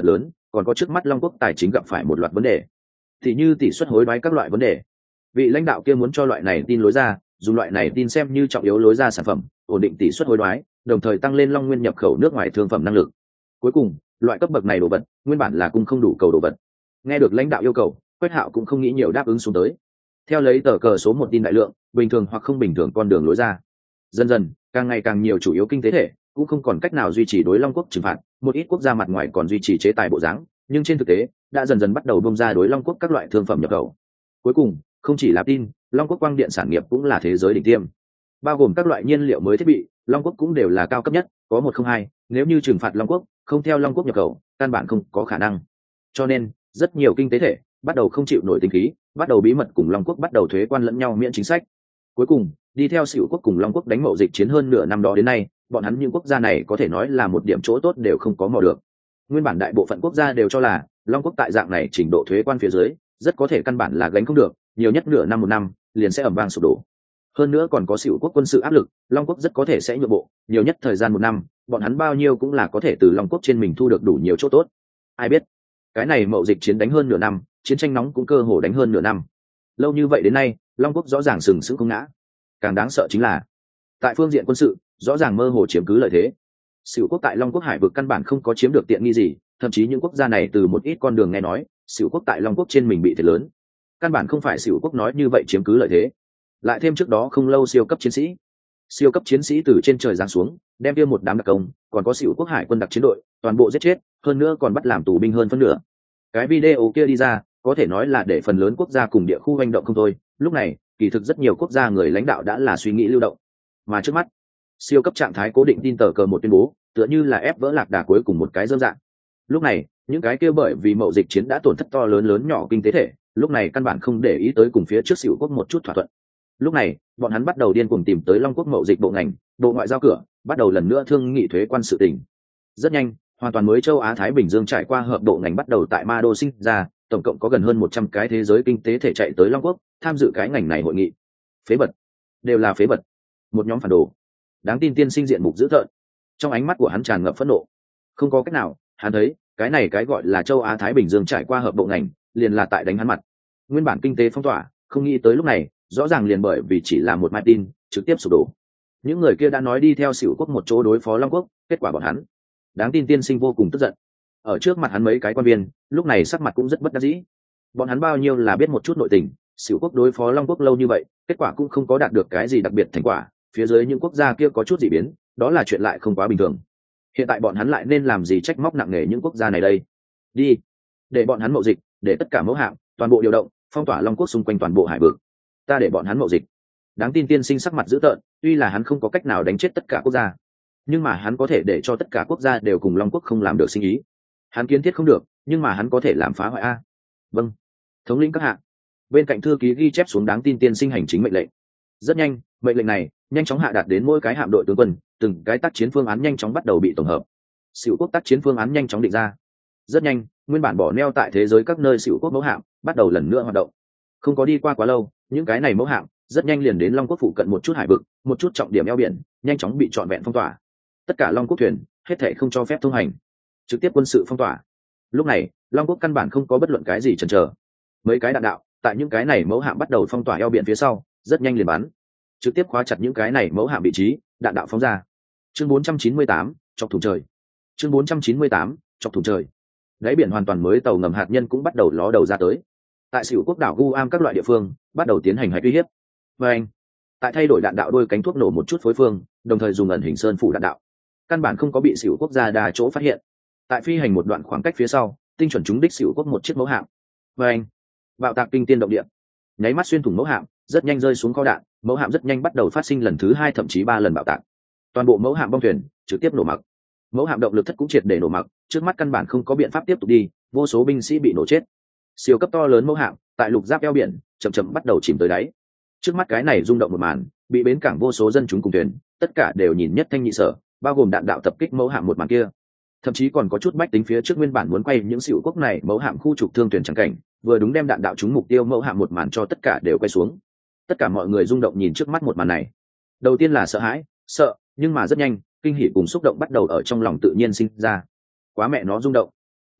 còn có trước mắt Long Quốc tài chính gặp phải một loạt vấn đề, thì như tỷ suất hối đoái các loại vấn đề. Vị lãnh đạo kia muốn cho loại này tin lối ra, dùng loại này tin xem như trọng yếu lối ra sản phẩm, ổn định tỷ suất hối đoái, đồng thời tăng lên Long Nguyên nhập khẩu nước ngoài thương phẩm năng lực. Cuối cùng, loại cấp bậc này đồ vật, nguyên bản là cung không đủ cầu đồ vật. Nghe được lãnh đạo yêu cầu, Quách Hạo cũng không nghĩ nhiều đáp ứng xuống tới. Theo lấy tờ cờ số một tin đại lượng, bình thường hoặc không bình thường con đường lối ra. Dần dần, càng ngày càng nhiều chủ yếu kinh tế thể cũng không còn cách nào duy trì đối Long Quốc trừng phạt, một ít quốc gia mặt ngoài còn duy trì chế tài bộ dáng, nhưng trên thực tế đã dần dần bắt đầu bung ra đối Long Quốc các loại thương phẩm nhập khẩu. Cuối cùng, không chỉ là tin, Long Quốc quang điện sản nghiệp cũng là thế giới đỉnh tiêm, bao gồm các loại nhiên liệu mới thiết bị, Long Quốc cũng đều là cao cấp nhất, có một không hai, nếu như trừng phạt Long Quốc, không theo Long Quốc nhập khẩu, căn bản không có khả năng. Cho nên, rất nhiều kinh tế thể bắt đầu không chịu nổi tính khí, bắt đầu bí mật cùng Long Quốc bắt đầu thuế quan lẫn nhau miễn chính sách. Cuối cùng, đi theo Sửu Quốc cùng Long Quốc đánh mậu dịch chiến hơn nửa năm đó đến nay, bọn hắn những quốc gia này có thể nói là một điểm chỗ tốt đều không có mò được. Nguyên bản đại bộ phận quốc gia đều cho là Long Quốc tại dạng này trình độ thuế quan phía dưới, rất có thể căn bản là gánh không được, nhiều nhất nửa năm một năm liền sẽ ầm vang sụp đổ. Hơn nữa còn có Sửu Quốc quân sự áp lực, Long Quốc rất có thể sẽ nhượng bộ, nhiều nhất thời gian một năm, bọn hắn bao nhiêu cũng là có thể từ Long Quốc trên mình thu được đủ nhiều chỗ tốt. Ai biết, cái này mậu dịch chiến đánh hơn nửa năm, chiến tranh nóng cũng cơ hồ đánh hơn nửa năm. Lâu như vậy đến nay, Long Quốc rõ ràng sừng sững không ngã. Càng đáng sợ chính là, tại phương diện quân sự, rõ ràng mơ hồ chiếm cứ lợi thế. Sửu Quốc tại Long Quốc hải vực căn bản không có chiếm được tiện nghi gì, thậm chí những quốc gia này từ một ít con đường nghe nói, Sửu Quốc tại Long Quốc trên mình bị thiệt lớn. Căn bản không phải Sửu Quốc nói như vậy chiếm cứ lợi thế. Lại thêm trước đó không lâu siêu cấp chiến sĩ, siêu cấp chiến sĩ từ trên trời giáng xuống, đem kia một đám đặc công, còn có Sửu Quốc hải quân đặc chiến đội, toàn bộ giết chết, hơn nữa còn bắt làm tù binh hơn phân nửa. Cái video kia đi ra, có thể nói là để phần lớn quốc gia cùng địa khu hành động không thôi. Lúc này, kỳ thực rất nhiều quốc gia người lãnh đạo đã là suy nghĩ lưu động, mà trước mắt, siêu cấp trạng thái cố định tin tờ cờ một tuyên bố, tựa như là ép vỡ lạc đà cuối cùng một cái dơm dạng. Lúc này, những cái kia bởi vì mậu dịch chiến đã tổn thất to lớn lớn nhỏ kinh tế thể, lúc này căn bản không để ý tới cùng phía trước Sửu Quốc một chút thỏa thuận. Lúc này, bọn hắn bắt đầu điên cuồng tìm tới Long Quốc mậu dịch bộ ngành, bộ ngoại giao cửa, bắt đầu lần nữa thương nghị thuế quan sự tình. Rất nhanh, hoàn toàn mới châu Á Thái Bình Dương trải qua hợp bộ ngành bắt đầu tại Ma Đô sinh ra, tổng cộng có gần hơn một trăm cái thế giới kinh tế thể chạy tới Long Quốc, tham dự cái ngành này hội nghị. Phế vật, đều là phế vật. Một nhóm phản đồ. Đáng tin tiên sinh diện mục dữ tợn. Trong ánh mắt của hắn tràn ngập phẫn nộ. Không có cách nào, hắn thấy, cái này cái gọi là châu Á Thái Bình Dương trải qua hợp bộ ngành, liền là tại đánh hắn mặt. Nguyên bản kinh tế phong tỏa, không nghĩ tới lúc này, rõ ràng liền bởi vì chỉ là một mai tin, trực tiếp sụp đổ. Những người kia đã nói đi theo Sửu Quốc một chỗ đối phó Long Quốc, kết quả bọn hắn. Đáng tin tiên sinh vô cùng tức giận. Ở trước mặt hắn mấy cái quan viên, lúc này sắc mặt cũng rất bất đắc dĩ. Bọn hắn bao nhiêu là biết một chút nội tình, Sửu Quốc đối phó Long Quốc lâu như vậy, kết quả cũng không có đạt được cái gì đặc biệt thành quả, phía dưới những quốc gia kia có chút dị biến, đó là chuyện lại không quá bình thường. Hiện tại bọn hắn lại nên làm gì trách móc nặng nề những quốc gia này đây? Đi, để bọn hắn mậu dịch, để tất cả mẫu hạm, toàn bộ điều động, phong tỏa Long Quốc xung quanh toàn bộ hải vực. Ta để bọn hắn mậu dịch. Đáng tin tiên sinh sắc mặt dữ tợn, tuy là hắn không có cách nào đánh chết tất cả quốc gia, nhưng mà hắn có thể để cho tất cả quốc gia đều cùng Long Quốc không làm được sinh ý. Hắn kiến thiết không được, nhưng mà hắn có thể làm phá hoại a. Vâng, thống lĩnh các hạ. Bên cạnh thư ký ghi chép xuống đáng tin tiên sinh hành chính mệnh lệnh. Rất nhanh, mệnh lệnh này nhanh chóng hạ đạt đến mỗi cái hạm đội tướng quân, từng cái tác chiến phương án nhanh chóng bắt đầu bị tổng hợp. Sửu Quốc tác chiến phương án nhanh chóng định ra. Rất nhanh, nguyên bản bỏ neo tại thế giới các nơi Sửu Quốc mẫu hạm bắt đầu lần nữa hoạt động. Không có đi qua quá lâu, những cái này mẫu hạm rất nhanh liền đến Long Quốc phụ cận một chút hải vực, một chút trọng điểm eo biển, nhanh chóng bị trọn vẹn phong tỏa. Tất cả Long Quốc thuyền hết thảy không cho phép thông hành, trực tiếp quân sự phong tỏa. Lúc này, Long Quốc căn bản không có bất luận cái gì chần chờ. Mấy cái đạn đạo tại những cái này mẫu hạm bắt đầu phong tỏa eo biển phía sau, rất nhanh liền bắn, trực tiếp khóa chặt những cái này mẫu hạm vị trí, đạn đạo phóng ra. Chương bốn trăm chín mươi tám, chọc thủng trời. Chương bốn trăm chín mươi tám, chọc thủng trời. Đáy biển hoàn toàn mới tàu ngầm hạt nhân cũng bắt đầu ló đầu ra tới. Tại Sửu Quốc đảo Guam các loại địa phương bắt đầu tiến hành hạch uy hiếp. Và anh, tại thay đổi đạn đạo đôi cánh thuốc nổ một chút phối phương, đồng thời dùng ẩn hình sơn phủ đạn đạo, căn bản không có bị Sửu Quốc gia đa chỗ phát hiện. Tại phi hành một đoạn khoảng cách phía sau, tinh chuẩn trúng đích Sửu Quốc một chiếc mẫu hạm. Và anh, bạo tạc kinh tiên động địa, nháy mắt xuyên thủng mẫu hạm, rất nhanh rơi xuống kho đạn, mẫu hạm rất nhanh bắt đầu phát sinh lần thứ hai thậm chí ba lần bạo tạc. Toàn bộ mẫu hạm bong thuyền trực tiếp nổ mặc. Mẫu hạm động lực thất cũng triệt để nổ mặc, trước mắt căn bản không có biện pháp tiếp tục đi, vô số binh sĩ bị nổ chết. Siêu cấp to lớn mẫu hạm tại lục giáp eo biển chậm chậm bắt đầu chìm tới đáy. Trước mắt cái này rung động một màn, bị bến cảng vô số dân chúng cùng thuyền, tất cả đều nhìn nhất thanh nhị sở, bao gồm đạn đạo tập kích mẫu hạm một màn kia. Thậm chí còn có chút bách tính phía trước nguyên bản muốn quay những Sửu Quốc này mẫu hạm khu trục thương thuyền chẳng cảnh, vừa đúng đem đạn đạo trúng mục tiêu mẫu hạm một màn cho tất cả đều quay xuống. Tất cả mọi người rung động nhìn trước mắt một màn này. Đầu tiên là sợ hãi, sợ, nhưng mà rất nhanh, kinh hỉ cùng xúc động bắt đầu ở trong lòng tự nhiên sinh ra. Quá mẹ nó rung động.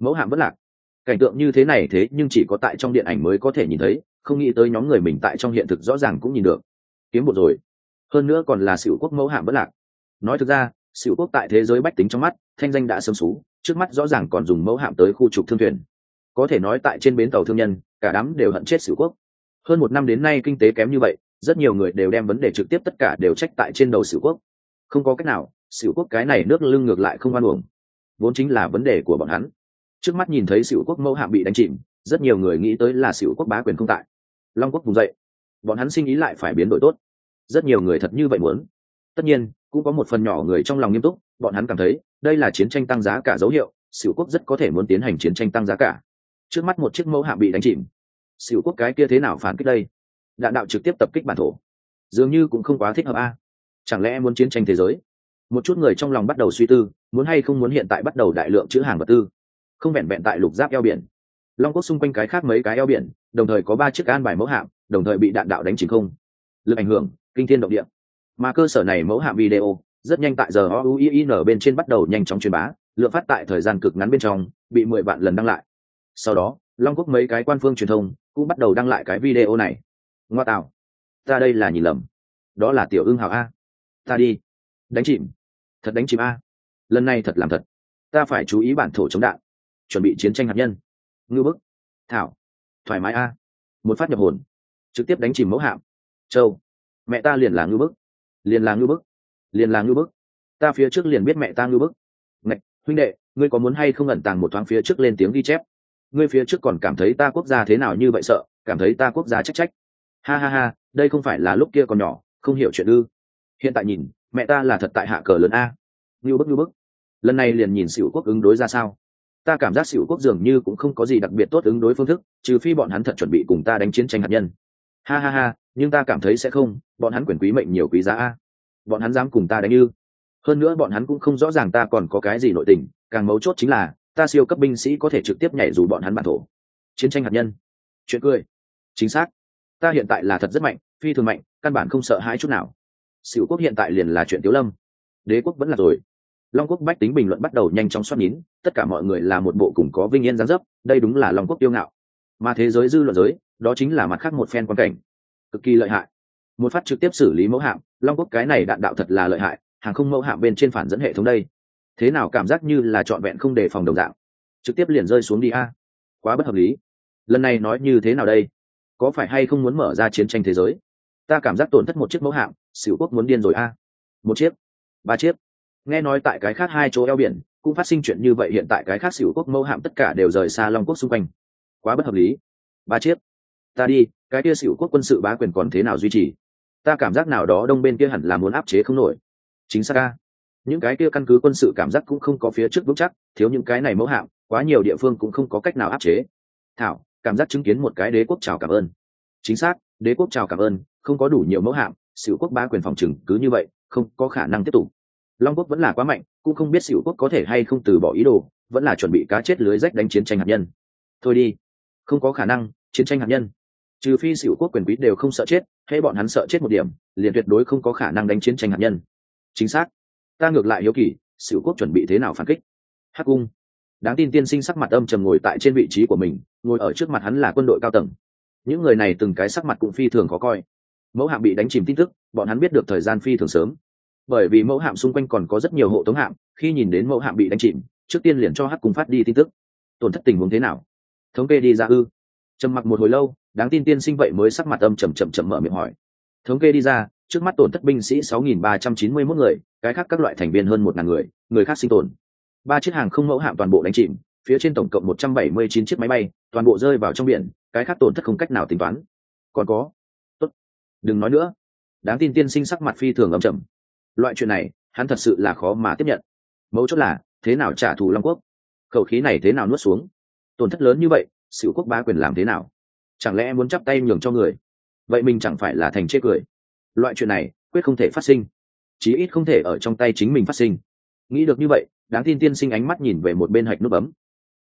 mẫu hạm vẫn lạc. Cảnh tượng như thế này thế nhưng chỉ có tại trong điện ảnh mới có thể nhìn thấy, không nghĩ tới nhóm người mình tại trong hiện thực rõ ràng cũng nhìn được. Kiếm bộ rồi, hơn nữa còn là Sửu quốc mẫu hạm vẫn lạc. Nói thực ra, Sửu quốc tại thế giới bách tính trong mắt thanh danh đã sớm xú, trước mắt rõ ràng còn dùng mẫu hạm tới khu trục thương thuyền. Có thể nói tại trên bến tàu thương nhân cả đám đều hận chết Sửu quốc. Hơn một năm đến nay kinh tế kém như vậy, rất nhiều người đều đem vấn đề trực tiếp tất cả đều trách tại trên đầu Sửu quốc. Không có cách nào, Sửu quốc cái này nước lưng ngược lại không oan uổng, vốn chính là vấn đề của bọn hắn. Trước mắt nhìn thấy Sửu quốc mẫu hạm bị đánh chìm, rất nhiều người nghĩ tới là Sửu quốc bá quyền không tại, Long quốc vùng dậy, bọn hắn sinh ý lại phải biến đổi tốt. Rất nhiều người thật như vậy muốn. Tất nhiên cũng có một phần nhỏ người trong lòng nghiêm túc, bọn hắn cảm thấy đây là chiến tranh tăng giá cả dấu hiệu, Sửu quốc rất có thể muốn tiến hành chiến tranh tăng giá cả. Trước mắt một chiếc mẫu hạm bị đánh chìm, Sửu quốc cái kia thế nào phản kích đây? Đạn đạo trực tiếp tập kích bản thổ, dường như cũng không quá thích hợp a. Chẳng lẽ muốn chiến tranh thế giới? Một chút người trong lòng bắt đầu suy tư, muốn hay không muốn hiện tại bắt đầu đại lượng trữ hàng vật tư, không vẹn vẹn tại lục giáp eo biển, Long quốc xung quanh cái khác mấy cái eo biển đồng thời có ba chiếc an bài mẫu hạm đồng thời bị đạn đạo đánh chìm không, lực ảnh hưởng kinh thiên động địa. Mà cơ sở này mẫu hạm video rất nhanh tại giờ o u i n bên trên bắt đầu nhanh chóng truyền bá, lượng phát tại thời gian cực ngắn bên trong bị mười vạn lần đăng lại. Sau đó Long quốc mấy cái quan phương truyền thông cũng bắt đầu đăng lại cái video này. Ngoa tạo, ta đây là nhìn lầm, đó là tiểu ưng hào a, ta đi đánh chìm, thật đánh chìm a, lần này thật làm thật, ta phải chú ý bản thổ chống đạn, chuẩn bị chiến tranh hạt nhân. Ngư bức, thảo, thoải mái a, một phát nhập hồn, trực tiếp đánh chìm mẫu hạm. Châu, mẹ ta liền là ngư bức, liền là ngư bức, liền là ngư bức, ta phía trước liền biết mẹ ta ngư bức. Ngạch, huynh đệ, ngươi có muốn hay không ẩn tàng một thoáng phía trước lên tiếng ghi chép? Ngươi phía trước còn cảm thấy ta quốc gia thế nào như vậy sợ, cảm thấy ta quốc gia trách trách. Ha ha ha, đây không phải là lúc kia còn nhỏ, không hiểu chuyện ư? Hiện tại nhìn, mẹ ta là thật tại hạ cờ lớn a. Ngư bức ngư bức, lần này liền nhìn Sửu quốc ứng đối ra sao. Ta cảm giác Sửu quốc dường như cũng không có gì đặc biệt tốt ứng đối phương thức, trừ phi bọn hắn thật chuẩn bị cùng ta đánh chiến tranh hạt nhân. Ha ha ha, nhưng ta cảm thấy sẽ không, bọn hắn quyền quý mệnh nhiều quý giá a, bọn hắn dám cùng ta đánh ư? Hơn nữa bọn hắn cũng không rõ ràng ta còn có cái gì nội tình, càng mấu chốt chính là ta siêu cấp binh sĩ có thể trực tiếp nhảy dù bọn hắn bản thổ. Chiến tranh hạt nhân, chuyện cười. Chính xác, ta hiện tại là thật rất mạnh, phi thường mạnh, căn bản không sợ hãi chút nào. Sửu quốc hiện tại liền là chuyện tiếu lâm, đế quốc vẫn là rồi. Long quốc bách tính bình luận bắt đầu nhanh chóng xoát nín, tất cả mọi người là một bộ cùng có vinh yên dáng dấp, đây đúng là Long quốc tiêu ngạo. Mà thế giới dư luận giới, đó chính là mặt khác một phen quan cảnh, cực kỳ lợi hại. Một phát trực tiếp xử lý mẫu hạm, Long quốc cái này đạn đạo thật là lợi hại, hàng không mẫu hạm bên trên phản dẫn hệ thống đây, thế nào cảm giác như là trọn vẹn không đề phòng đồng dạng, trực tiếp liền rơi xuống đi a, quá bất hợp lý. Lần này nói như thế nào đây, có phải hay không muốn mở ra chiến tranh thế giới? Ta cảm giác tổn thất một chiếc mẫu hạm, Sửu quốc muốn điên rồi a. Một chiếc, ba chiếc, nghe nói tại cái khác hai chỗ eo biển cũng phát sinh chuyện như vậy, hiện tại cái khác Sửu quốc mẫu hạm tất cả đều rời xa Long quốc xung quanh, quá bất hợp lý. Ba chiếc, ta đi, cái kia Sửu quốc quân sự bá quyền còn thế nào duy trì? Ta cảm giác nào đó đông bên kia hẳn là muốn áp chế không nổi. Chính xác a, những cái kia căn cứ quân sự cảm giác cũng không có phía trước vững chắc, thiếu những cái này mẫu hạm, quá nhiều địa phương cũng không có cách nào áp chế. Thảo, cảm giác chứng kiến một cái đế quốc chào cảm ơn. Chính xác, đế quốc chào cảm ơn, không có đủ nhiều mẫu hạm, Sửu quốc bá quyền phòng trừng cứ như vậy không có khả năng tiếp tục. Long quốc vẫn là quá mạnh, cũng không biết Sửu quốc có thể hay không từ bỏ ý đồ, vẫn là chuẩn bị cá chết lưới rách đánh chiến tranh hạt nhân. Thôi đi, không có khả năng chiến tranh hạt nhân, trừ phi Sửu quốc quyền quý đều không sợ chết, hay bọn hắn sợ chết một điểm liền tuyệt đối không có khả năng đánh chiến tranh hạt nhân. Chính xác, ta ngược lại hiếu kỳ Sửu quốc chuẩn bị thế nào phản kích. Hắc cung, đáng tin tiên sinh sắc mặt âm trầm ngồi tại trên vị trí của mình, ngồi ở trước mặt hắn là quân đội cao tầng. Những người này từng cái sắc mặt cũng phi thường khó coi. Mẫu hạm bị đánh chìm tin tức bọn hắn biết được thời gian phi thường sớm, bởi vì mẫu hạm xung quanh còn có rất nhiều hộ tống hạm, khi nhìn đến mẫu hạm bị đánh chìm trước tiên liền cho Hắc cung phát đi tin tức. Tổn thất tình huống thế nào, thống kê đi ra ư? Trầm mặc một hồi lâu, đáng tin tiên sinh vậy mới sắc mặt âm trầm trầm trầm mở miệng hỏi. Thống kê đi ra, trước mắt tổn thất binh sĩ sáu nghìn ba trăm chín mươi mốt người, cái khác các loại thành viên hơn một ngàn người, người khác sinh tồn. Ba chiếc hàng không mẫu hạm toàn bộ đánh chìm, phía trên tổng cộng một trăm bảy mươi chín chiếc máy bay, toàn bộ rơi vào trong biển, cái khác tổn thất không cách nào tính toán. Còn có, tốt, đừng nói nữa. Đáng tin tiên sinh sắc mặt phi thường âm trầm. Loại chuyện này, hắn thật sự là khó mà tiếp nhận. Mấu chốt là, thế nào trả thù Long quốc? Khẩu khí này thế nào nuốt xuống? Tổn thất lớn như vậy, Sửu quốc bá quyền làm thế nào? Chẳng lẽ muốn chắp tay nhường cho người? Vậy mình chẳng phải là thành chê cười? Loại chuyện này quyết không thể phát sinh, chí ít không thể ở trong tay chính mình phát sinh. Nghĩ được như vậy, đáng tin tiên sinh ánh mắt nhìn về một bên hạch nút bấm.